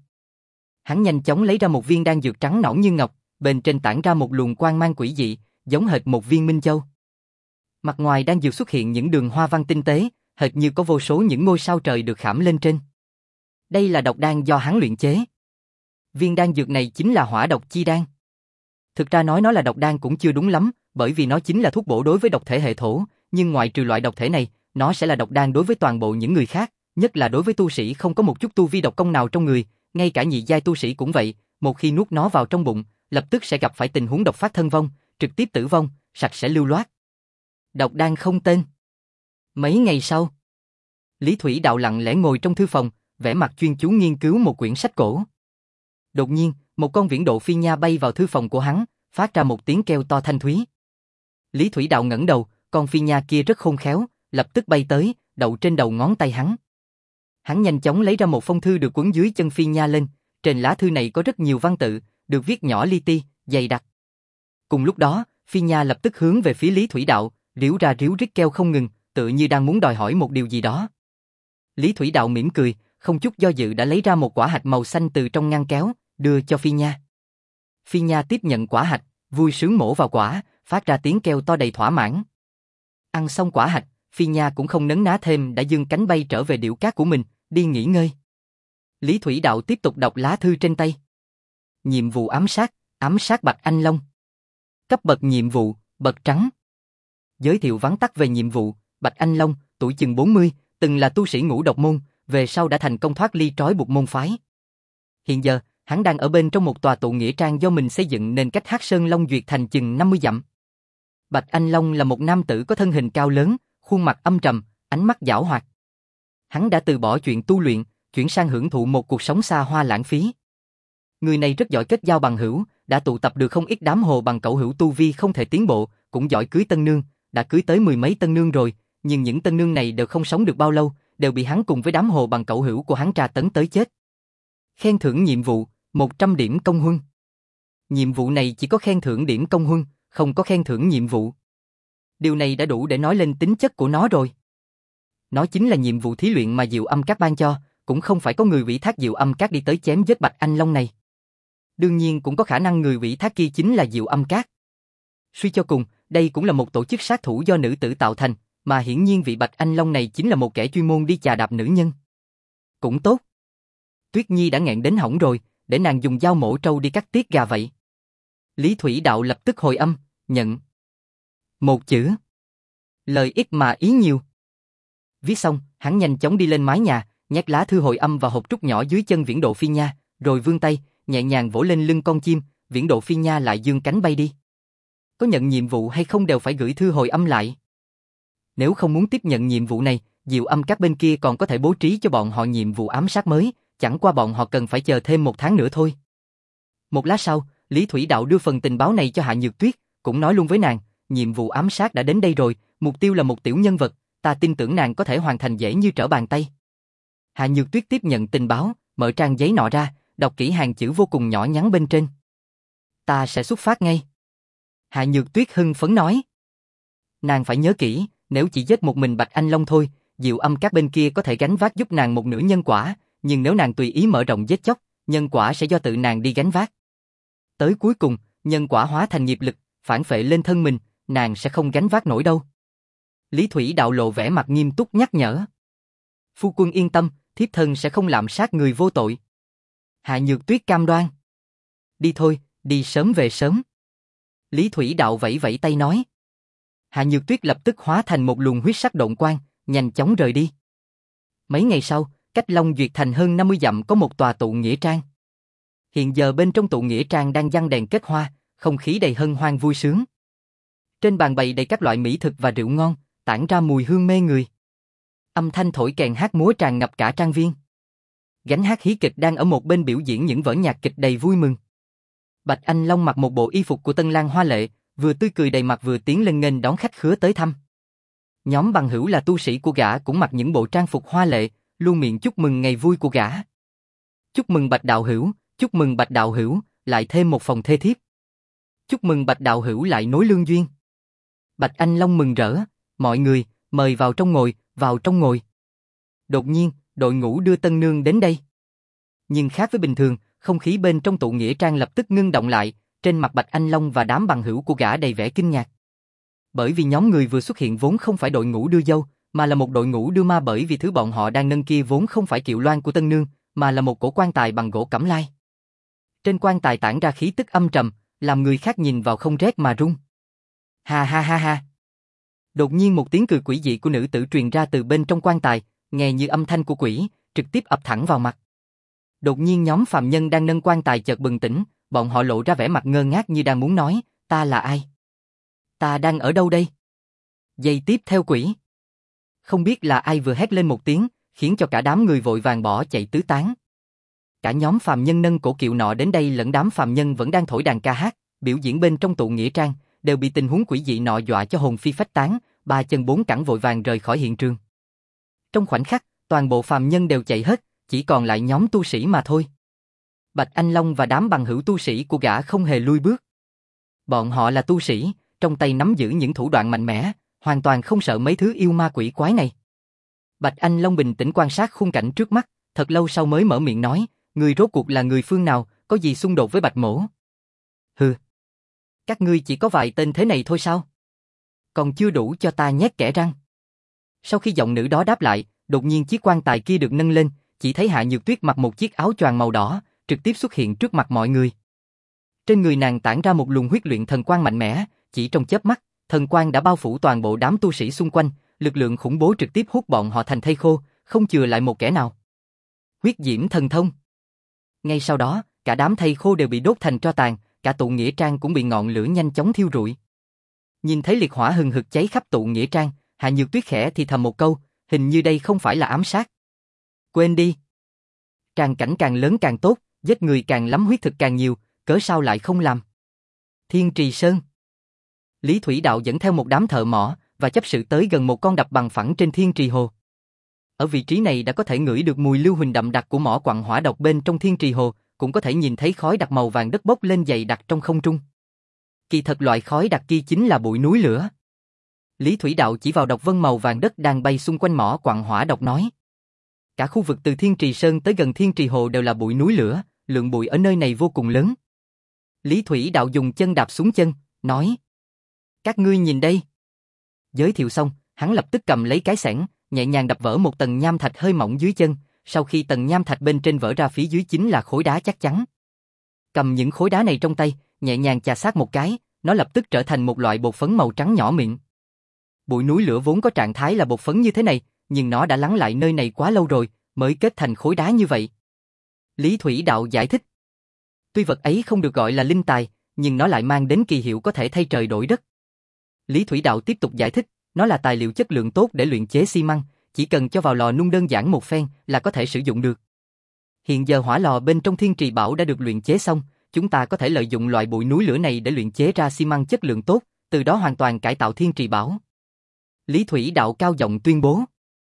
Hắn nhanh chóng lấy ra một viên đan dược trắng nõn như ngọc, bên trên tản ra một luồng quang mang quỷ dị, giống hệt một viên minh châu. Mặt ngoài đang dược xuất hiện những đường hoa văn tinh tế, hệt như có vô số những ngôi sao trời được khảm lên trên. Đây là độc đan do hắn luyện chế. Viên đan dược này chính là hỏa độc chi đan. Thực ra nói nó là độc đan cũng chưa đúng lắm, bởi vì nó chính là thuốc bổ đối với độc thể hệ thổ, nhưng ngoại trừ loại độc thể này, nó sẽ là độc đan đối với toàn bộ những người khác, nhất là đối với tu sĩ không có một chút tu vi độc công nào trong người, ngay cả nhị giai tu sĩ cũng vậy, một khi nuốt nó vào trong bụng, lập tức sẽ gặp phải tình huống độc phát thân vong, trực tiếp tử vong, sạch sẽ lưu loát. Độc đan không tên. Mấy ngày sau, Lý Thủy Đạo lặng lẽ ngồi trong thư phòng, vẻ mặt chuyên chú nghiên cứu một quyển sách cổ. Đột nhiên, một con viễn độ phi nha bay vào thư phòng của hắn, phát ra một tiếng kêu to thanh thúy. Lý Thủy Đạo ngẩng đầu, con phi nha kia rất khôn khéo, lập tức bay tới, đậu trên đầu ngón tay hắn. Hắn nhanh chóng lấy ra một phong thư được quấn dưới chân phi nha lên, trên lá thư này có rất nhiều văn tự, được viết nhỏ li ti, dày đặc. Cùng lúc đó, phi nha lập tức hướng về phía Lý Thủy Đạo, ríu ra ríu rít kêu không ngừng, tựa như đang muốn đòi hỏi một điều gì đó. Lý Thủy Đạo mỉm cười, không chút do dự đã lấy ra một quả hạch màu xanh từ trong ngăn kéo, đưa cho phi nha. Phi nha tiếp nhận quả hạch, vui sướng mổ vào quả, phát ra tiếng kêu to đầy thỏa mãn. Ăn xong quả hạch, phi nha cũng không nấn ná thêm đã giương cánh bay trở về điểu cát của mình, đi nghỉ ngơi. Lý Thủy Đạo tiếp tục đọc lá thư trên tay. Nhiệm vụ ám sát, ám sát Bạch Anh Long. Cấp bậc nhiệm vụ, bậc trắng. Giới thiệu vắn tắt về nhiệm vụ, Bạch Anh Long, tuổi chừng bốn mươi, từng là tu sĩ ngũ độc môn, về sau đã thành công thoát ly trói buộc môn phái. Hiện giờ, hắn đang ở bên trong một tòa tụ nghĩa trang do mình xây dựng nên cách Hắc Sơn Long Duyệt thành chừng năm mươi dặm. Bạch Anh Long là một nam tử có thân hình cao lớn, khuôn mặt âm trầm, ánh mắt giảo hoạt. Hắn đã từ bỏ chuyện tu luyện, chuyển sang hưởng thụ một cuộc sống xa hoa lãng phí. Người này rất giỏi kết giao bằng hữu, đã tụ tập được không ít đám hồ bằng cẩu hữu tu vi không thể tiến bộ, cũng giỏi cưới tân nương, đã cưới tới mười mấy tân nương rồi, nhưng những tân nương này đều không sống được bao lâu, đều bị hắn cùng với đám hồ bằng cẩu hữu của hắn tra tấn tới chết. Khen thưởng nhiệm vụ, một trăm điểm công huân. Nhiệm vụ này chỉ có khen thưởng điểm công huân, không có khen thưởng nhiệm vụ. Điều này đã đủ để nói lên tính chất của nó rồi. Nó chính là nhiệm vụ thí luyện mà Diệu Âm Các ban cho, cũng không phải có người ủy thác Diệu Âm Các đi tới chém giết Bạch Anh Long này. Đương nhiên cũng có khả năng người ủy thác kia chính là Diệu Âm Các. Suy cho cùng, đây cũng là một tổ chức sát thủ do nữ tử tạo thành, mà hiển nhiên vị Bạch Anh Long này chính là một kẻ chuyên môn đi chà đạp nữ nhân. Cũng tốt. Tuyết Nhi đã nghẹn đến hỏng rồi, để nàng dùng dao mổ trâu đi cắt tiết gà vậy. Lý Thủy Đạo lập tức hồi âm, nhận. Một chữ. Lời ít mà ý nhiều. Viết xong, hắn nhanh chóng đi lên mái nhà, nhét lá thư hồi âm vào hộp trúc nhỏ dưới chân viễn độ phi nha, rồi vươn tay, nhẹ nhàng vỗ lên lưng con chim, viễn độ phi nha lại dương cánh bay đi. Có nhận nhiệm vụ hay không đều phải gửi thư hồi âm lại. Nếu không muốn tiếp nhận nhiệm vụ này, Diệu Âm Các bên kia còn có thể bố trí cho bọn họ nhiệm vụ ám sát mới, chẳng qua bọn họ cần phải chờ thêm một tháng nữa thôi. Một lát sau, Lý Thủy Đạo đưa phần tình báo này cho Hạ Nhược Tuyết, cũng nói luôn với nàng, nhiệm vụ ám sát đã đến đây rồi, mục tiêu là một tiểu nhân vật, ta tin tưởng nàng có thể hoàn thành dễ như trở bàn tay. Hạ Nhược Tuyết tiếp nhận tình báo, mở trang giấy nọ ra, đọc kỹ hàng chữ vô cùng nhỏ nhắn bên trên. Ta sẽ xuất phát ngay. Hạ Nhược Tuyết hưng phấn nói. Nàng phải nhớ kỹ, nếu chỉ giết một mình Bạch Anh Long thôi, Diệu Âm Các bên kia có thể gánh vác giúp nàng một nửa nhân quả, nhưng nếu nàng tùy ý mở rộng giết chóc, nhân quả sẽ do tự nàng đi gánh vác. Tới cuối cùng, nhân quả hóa thành nghiệp lực, phản phệ lên thân mình, nàng sẽ không gánh vác nổi đâu. Lý Thủy Đạo lộ vẻ mặt nghiêm túc nhắc nhở. Phu quân yên tâm, thiếp thân sẽ không lạm sát người vô tội. Hạ Nhược Tuyết cam đoan. Đi thôi, đi sớm về sớm. Lý Thủy Đạo vẫy vẫy tay nói. Hạ Nhược Tuyết lập tức hóa thành một luồng huyết sắc độn quang, nhanh chóng rời đi. Mấy ngày sau, cách Long Duyệt thành hơn năm mươi dặm có một tòa tụ nghĩa trang. Hiện giờ bên trong tụ nghĩa trang đang giăng đèn kết hoa, không khí đầy hân hoan vui sướng. Trên bàn bày đầy các loại mỹ thực và rượu ngon, tản ra mùi hương mê người. Âm thanh thổi kèn hát múa tràn ngập cả trang viên. Gánh hát hí kịch đang ở một bên biểu diễn những vở nhạc kịch đầy vui mừng. Bạch Anh Long mặc một bộ y phục của Tân Lang hoa lệ, vừa tươi cười đầy mặt vừa tiến lên nghênh đón khách khứa tới thăm. Nhóm bằng hữu là tu sĩ của gã cũng mặc những bộ trang phục hoa lệ, luôn miệng chúc mừng ngày vui của gã. Chúc mừng Bạch đạo hữu, chúc mừng Bạch đạo hữu, lại thêm một phòng thê thiếp. Chúc mừng Bạch đạo hữu lại nối lương duyên. Bạch Anh Long mừng rỡ, mọi người, mời vào trong ngồi, vào trong ngồi. Đột nhiên, đội ngũ đưa tân nương đến đây. Nhưng khác với bình thường, không khí bên trong tụ nghĩa trang lập tức ngưng động lại, trên mặt Bạch Anh Long và đám bằng hữu của gã đầy vẻ kinh ngạc. Bởi vì nhóm người vừa xuất hiện vốn không phải đội ngũ đưa dâu, mà là một đội ngũ đưa ma, bởi vì thứ bọn họ đang nâng kia vốn không phải kiệu loan của Tân Nương, mà là một cổ quan tài bằng gỗ cẩm lai. Trên quan tài tản ra khí tức âm trầm, làm người khác nhìn vào không rét mà run. Ha ha ha ha. Đột nhiên một tiếng cười quỷ dị của nữ tử truyền ra từ bên trong quan tài, nghe như âm thanh của quỷ, trực tiếp ập thẳng vào mặt. Đột nhiên nhóm phàm nhân đang nâng quan tài chợt bừng tỉnh, bọn họ lộ ra vẻ mặt ngơ ngác như đang muốn nói, ta là ai? Ta đang ở đâu đây? Giây tiếp theo quỷ. Không biết là ai vừa hét lên một tiếng, khiến cho cả đám người vội vàng bỏ chạy tứ tán. Cả nhóm phàm nhân nâng cổ kiệu nọ đến đây lẫn đám phàm nhân vẫn đang thổi đàn ca hát, biểu diễn bên trong tụ nghĩa trang, đều bị tình huống quỷ dị nọ dọa cho hồn phi phách tán, ba chân bốn cẳng vội vàng rời khỏi hiện trường. Trong khoảnh khắc, toàn bộ phàm nhân đều chạy hết, chỉ còn lại nhóm tu sĩ mà thôi. Bạch Anh Long và đám bằng hữu tu sĩ của gã không hề lui bước. Bọn họ là tu sĩ, trong tay nắm giữ những thủ đoạn mạnh mẽ, hoàn toàn không sợ mấy thứ yêu ma quỷ quái này. Bạch Anh Long bình tĩnh quan sát khung cảnh trước mắt, thật lâu sau mới mở miệng nói, người rốt cuộc là người phương nào, có gì xung đột với Bạch Mỗ? Hừ. Các ngươi chỉ có vài tên thế này thôi sao? Còn chưa đủ cho ta nhét kẽ răng. Sau khi giọng nữ đó đáp lại, đột nhiên chiếc quan tài kia được nâng lên, chỉ thấy Hạ Nhược Tuyết mặc một chiếc áo choàng màu đỏ, trực tiếp xuất hiện trước mặt mọi người. Trên người nàng tản ra một luồng huyết luyện thần quang mạnh mẽ, chỉ trong chớp mắt, thần quang đã bao phủ toàn bộ đám tu sĩ xung quanh, lực lượng khủng bố trực tiếp hút bọn họ thành thây khô, không chừa lại một kẻ nào. Huyết diễm thần thông. Ngay sau đó, cả đám thây khô đều bị đốt thành tro tàn, cả tụ nghĩa trang cũng bị ngọn lửa nhanh chóng thiêu rụi. Nhìn thấy liệt hỏa hừng hực cháy khắp tụ nghĩa trang, Hạ Nhược Tuyết khẽ thì thầm một câu, hình như đây không phải là ám sát. Quên đi. Tràng cảnh càng lớn càng tốt, giết người càng lắm huyết thực càng nhiều, cớ sao lại không làm? Thiên Trì Sơn. Lý Thủy Đạo dẫn theo một đám thợ mỏ và chấp sự tới gần một con đập bằng phẳng trên Thiên Trì Hồ. Ở vị trí này đã có thể ngửi được mùi lưu huỳnh đậm đặc của mỏ quặng hỏa độc bên trong Thiên Trì Hồ, cũng có thể nhìn thấy khói đặc màu vàng đất bốc lên dày đặc trong không trung. Kỳ thật loại khói đặc kia chính là bụi núi lửa. Lý Thủy Đạo chỉ vào độc vân màu vàng đất đang bay xung quanh mỏ quặng hỏa độc nói. Cả khu vực từ Thiên Trì Sơn tới gần Thiên Trì Hồ đều là bụi núi lửa, lượng bụi ở nơi này vô cùng lớn. Lý Thủy Đạo dùng chân đạp xuống chân, nói. Các ngươi nhìn đây. Giới thiệu xong, hắn lập tức cầm lấy cái xẻng, nhẹ nhàng đập vỡ một tầng nham thạch hơi mỏng dưới chân, sau khi tầng nham thạch bên trên vỡ ra phía dưới chính là khối đá chắc chắn. Cầm những khối đá này trong tay, nhẹ nhàng chà sát một cái, nó lập tức trở thành một loại bột phấn màu trắng nhỏ miệng. Bụi núi lửa vốn có trạng thái là bột phấn như thế này, nhưng nó đã lắng lại nơi này quá lâu rồi, mới kết thành khối đá như vậy. Lý Thủy Đạo giải thích. Tuy vật ấy không được gọi là linh tài, nhưng nó lại mang đến kỳ hiệu có thể thay trời đổi đất. Lý Thủy Đạo tiếp tục giải thích, nó là tài liệu chất lượng tốt để luyện chế xi măng, chỉ cần cho vào lò nung đơn giản một phen là có thể sử dụng được. Hiện giờ hỏa lò bên trong Thiên Trì Bảo đã được luyện chế xong, chúng ta có thể lợi dụng loại bụi núi lửa này để luyện chế ra xi măng chất lượng tốt, từ đó hoàn toàn cải tạo Thiên Trì Bảo. Lý Thủy Đạo cao giọng tuyên bố.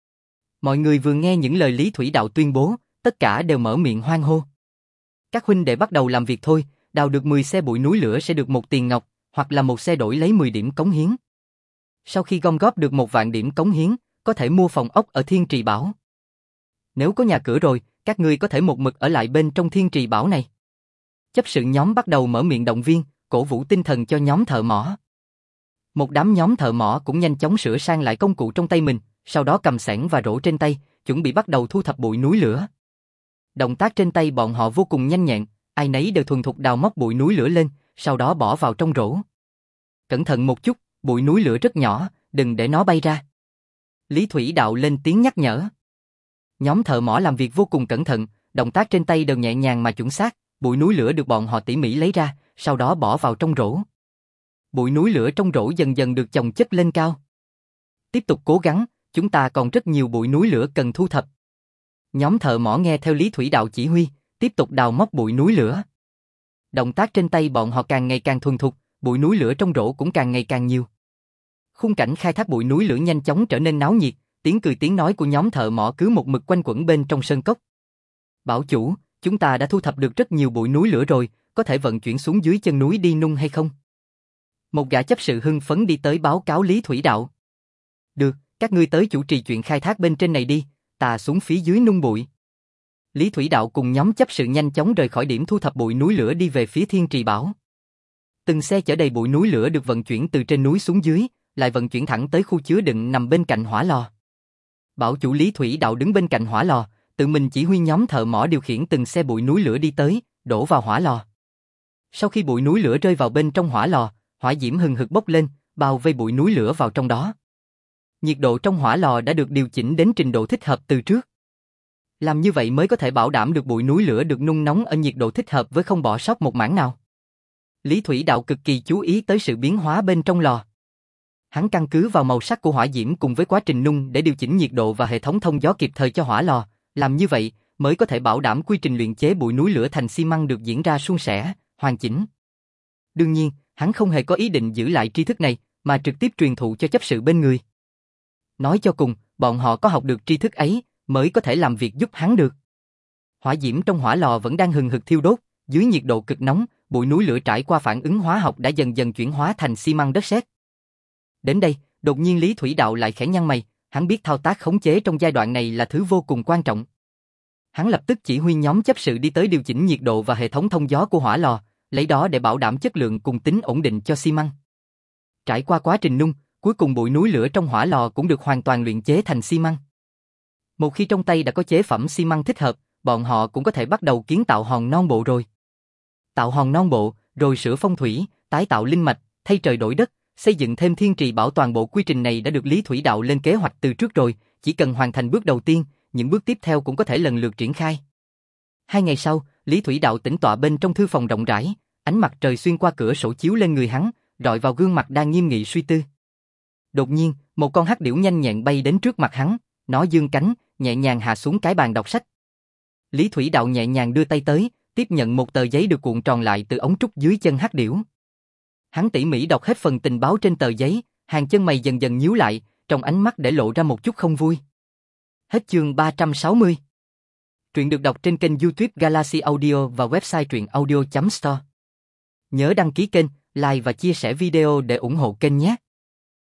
Mọi người vừa nghe những lời Lý Thủy Đạo tuyên bố, tất cả đều mở miệng hoan hô. Các huynh đệ bắt đầu làm việc thôi, đào được mười xe bụi núi lửa sẽ được một tiền ngọc, hoặc là một xe đổi lấy mười điểm cống hiến. Sau khi gom góp được một vạn điểm cống hiến, có thể mua phòng ốc ở Thiên Trì Bảo. Nếu có nhà cửa rồi, các ngươi có thể một mực ở lại bên trong Thiên Trì Bảo này. Chấp sự nhóm bắt đầu mở miệng động viên, cổ vũ tinh thần cho nhóm thợ mỏ. Một đám nhóm thợ mỏ cũng nhanh chóng sửa sang lại công cụ trong tay mình, sau đó cầm xẻng và rổ trên tay, chuẩn bị bắt đầu thu thập bụi núi lửa. Động tác trên tay bọn họ vô cùng nhanh nhẹn, ai nấy đều thuần thục đào móc bụi núi lửa lên, sau đó bỏ vào trong rổ. Cẩn thận một chút, bụi núi lửa rất nhỏ, đừng để nó bay ra. Lý Thủy Đạo lên tiếng nhắc nhở. Nhóm thợ mỏ làm việc vô cùng cẩn thận, động tác trên tay đều nhẹ nhàng mà chuẩn xác, bụi núi lửa được bọn họ tỉ mỉ lấy ra, sau đó bỏ vào trong rổ. Bụi núi lửa trong rổ dần dần được chồng chất lên cao. Tiếp tục cố gắng, chúng ta còn rất nhiều bụi núi lửa cần thu thập. Nhóm thợ mỏ nghe theo Lý Thủy Đạo chỉ huy, tiếp tục đào móc bụi núi lửa. Động tác trên tay bọn họ càng ngày càng thuần thục, bụi núi lửa trong rổ cũng càng ngày càng nhiều. Khung cảnh khai thác bụi núi lửa nhanh chóng trở nên náo nhiệt, tiếng cười tiếng nói của nhóm thợ mỏ cứ một mực quanh quẩn bên trong sơn cốc. Bảo chủ, chúng ta đã thu thập được rất nhiều bụi núi lửa rồi, có thể vận chuyển xuống dưới chân núi đi nung hay không? Một gã chấp sự hưng phấn đi tới báo cáo Lý Thủy Đạo. Được, các ngươi tới chủ trì chuyện khai thác bên trên này đi, ta xuống phía dưới nung bụi. Lý Thủy Đạo cùng nhóm chấp sự nhanh chóng rời khỏi điểm thu thập bụi núi lửa đi về phía Thiên Trì Bảo. Từng xe chở đầy bụi núi lửa được vận chuyển từ trên núi xuống dưới, lại vận chuyển thẳng tới khu chứa đựng nằm bên cạnh hỏa lò. Bảo chủ Lý Thủy Đạo đứng bên cạnh hỏa lò, tự mình chỉ huy nhóm thợ mỏ điều khiển từng xe bụi núi lửa đi tới, đổ vào hỏa lò. Sau khi bụi núi lửa rơi vào bên trong hỏa lò, hỏa diễm hừng hực bốc lên, bao vây bụi núi lửa vào trong đó. Nhiệt độ trong hỏa lò đã được điều chỉnh đến trình độ thích hợp từ trước. Làm như vậy mới có thể bảo đảm được bụi núi lửa được nung nóng ở nhiệt độ thích hợp với không bỏ sót một mảng nào. Lý Thủy Đạo cực kỳ chú ý tới sự biến hóa bên trong lò. Hắn căn cứ vào màu sắc của hỏa diễm cùng với quá trình nung để điều chỉnh nhiệt độ và hệ thống thông gió kịp thời cho hỏa lò, làm như vậy mới có thể bảo đảm quy trình luyện chế bụi núi lửa thành xi măng được diễn ra suôn sẻ, hoàn chỉnh. Đương nhiên, hắn không hề có ý định giữ lại tri thức này, mà trực tiếp truyền thụ cho chấp sự bên người. Nói cho cùng, bọn họ có học được tri thức ấy, mới có thể làm việc giúp hắn được. Hỏa diễm trong hỏa lò vẫn đang hừng hực thiêu đốt, dưới nhiệt độ cực nóng, bụi núi lửa trải qua phản ứng hóa học đã dần dần chuyển hóa thành xi măng đất sét. Đến đây, đột nhiên Lý Thủy Đạo lại khẽ nhăn mày, hắn biết thao tác khống chế trong giai đoạn này là thứ vô cùng quan trọng. Hắn lập tức chỉ huy nhóm chấp sự đi tới điều chỉnh nhiệt độ và hệ thống thông gió của hỏa lò, lấy đó để bảo đảm chất lượng cùng tính ổn định cho xi măng. Trải qua quá trình nung, cuối cùng bụi núi lửa trong hỏa lò cũng được hoàn toàn luyện chế thành xi măng. Một khi trong tay đã có chế phẩm xi măng thích hợp, bọn họ cũng có thể bắt đầu kiến tạo hòn non bộ rồi. Tạo hòn non bộ, rồi sửa phong thủy, tái tạo linh mạch, thay trời đổi đất, xây dựng thêm thiên trì bảo toàn bộ quy trình này đã được Lý Thủy Đạo lên kế hoạch từ trước rồi, chỉ cần hoàn thành bước đầu tiên, những bước tiếp theo cũng có thể lần lượt triển khai. Hai ngày sau, Lý Thủy Đạo tĩnh tọa bên trong thư phòng rộng rãi, ánh mặt trời xuyên qua cửa sổ chiếu lên người hắn, rọi vào gương mặt đang nghiêm nghị suy tư. Đột nhiên, một con hắc điểu nhanh nhẹn bay đến trước mặt hắn, nó giương cánh, nhẹ nhàng hạ xuống cái bàn đọc sách. Lý Thủy Đạo nhẹ nhàng đưa tay tới, tiếp nhận một tờ giấy được cuộn tròn lại từ ống trúc dưới chân hắc điểu. Hắn tỉ mỉ đọc hết phần tình báo trên tờ giấy, hàng chân mày dần dần nhíu lại, trong ánh mắt để lộ ra một chút không vui. Hết chương ba trăm sáu mươi. Truyện được đọc trên kênh YouTube Galaxy Audio và website truyện audio chấm store. Nhớ đăng ký kênh, like và chia sẻ video để ủng hộ kênh nhé.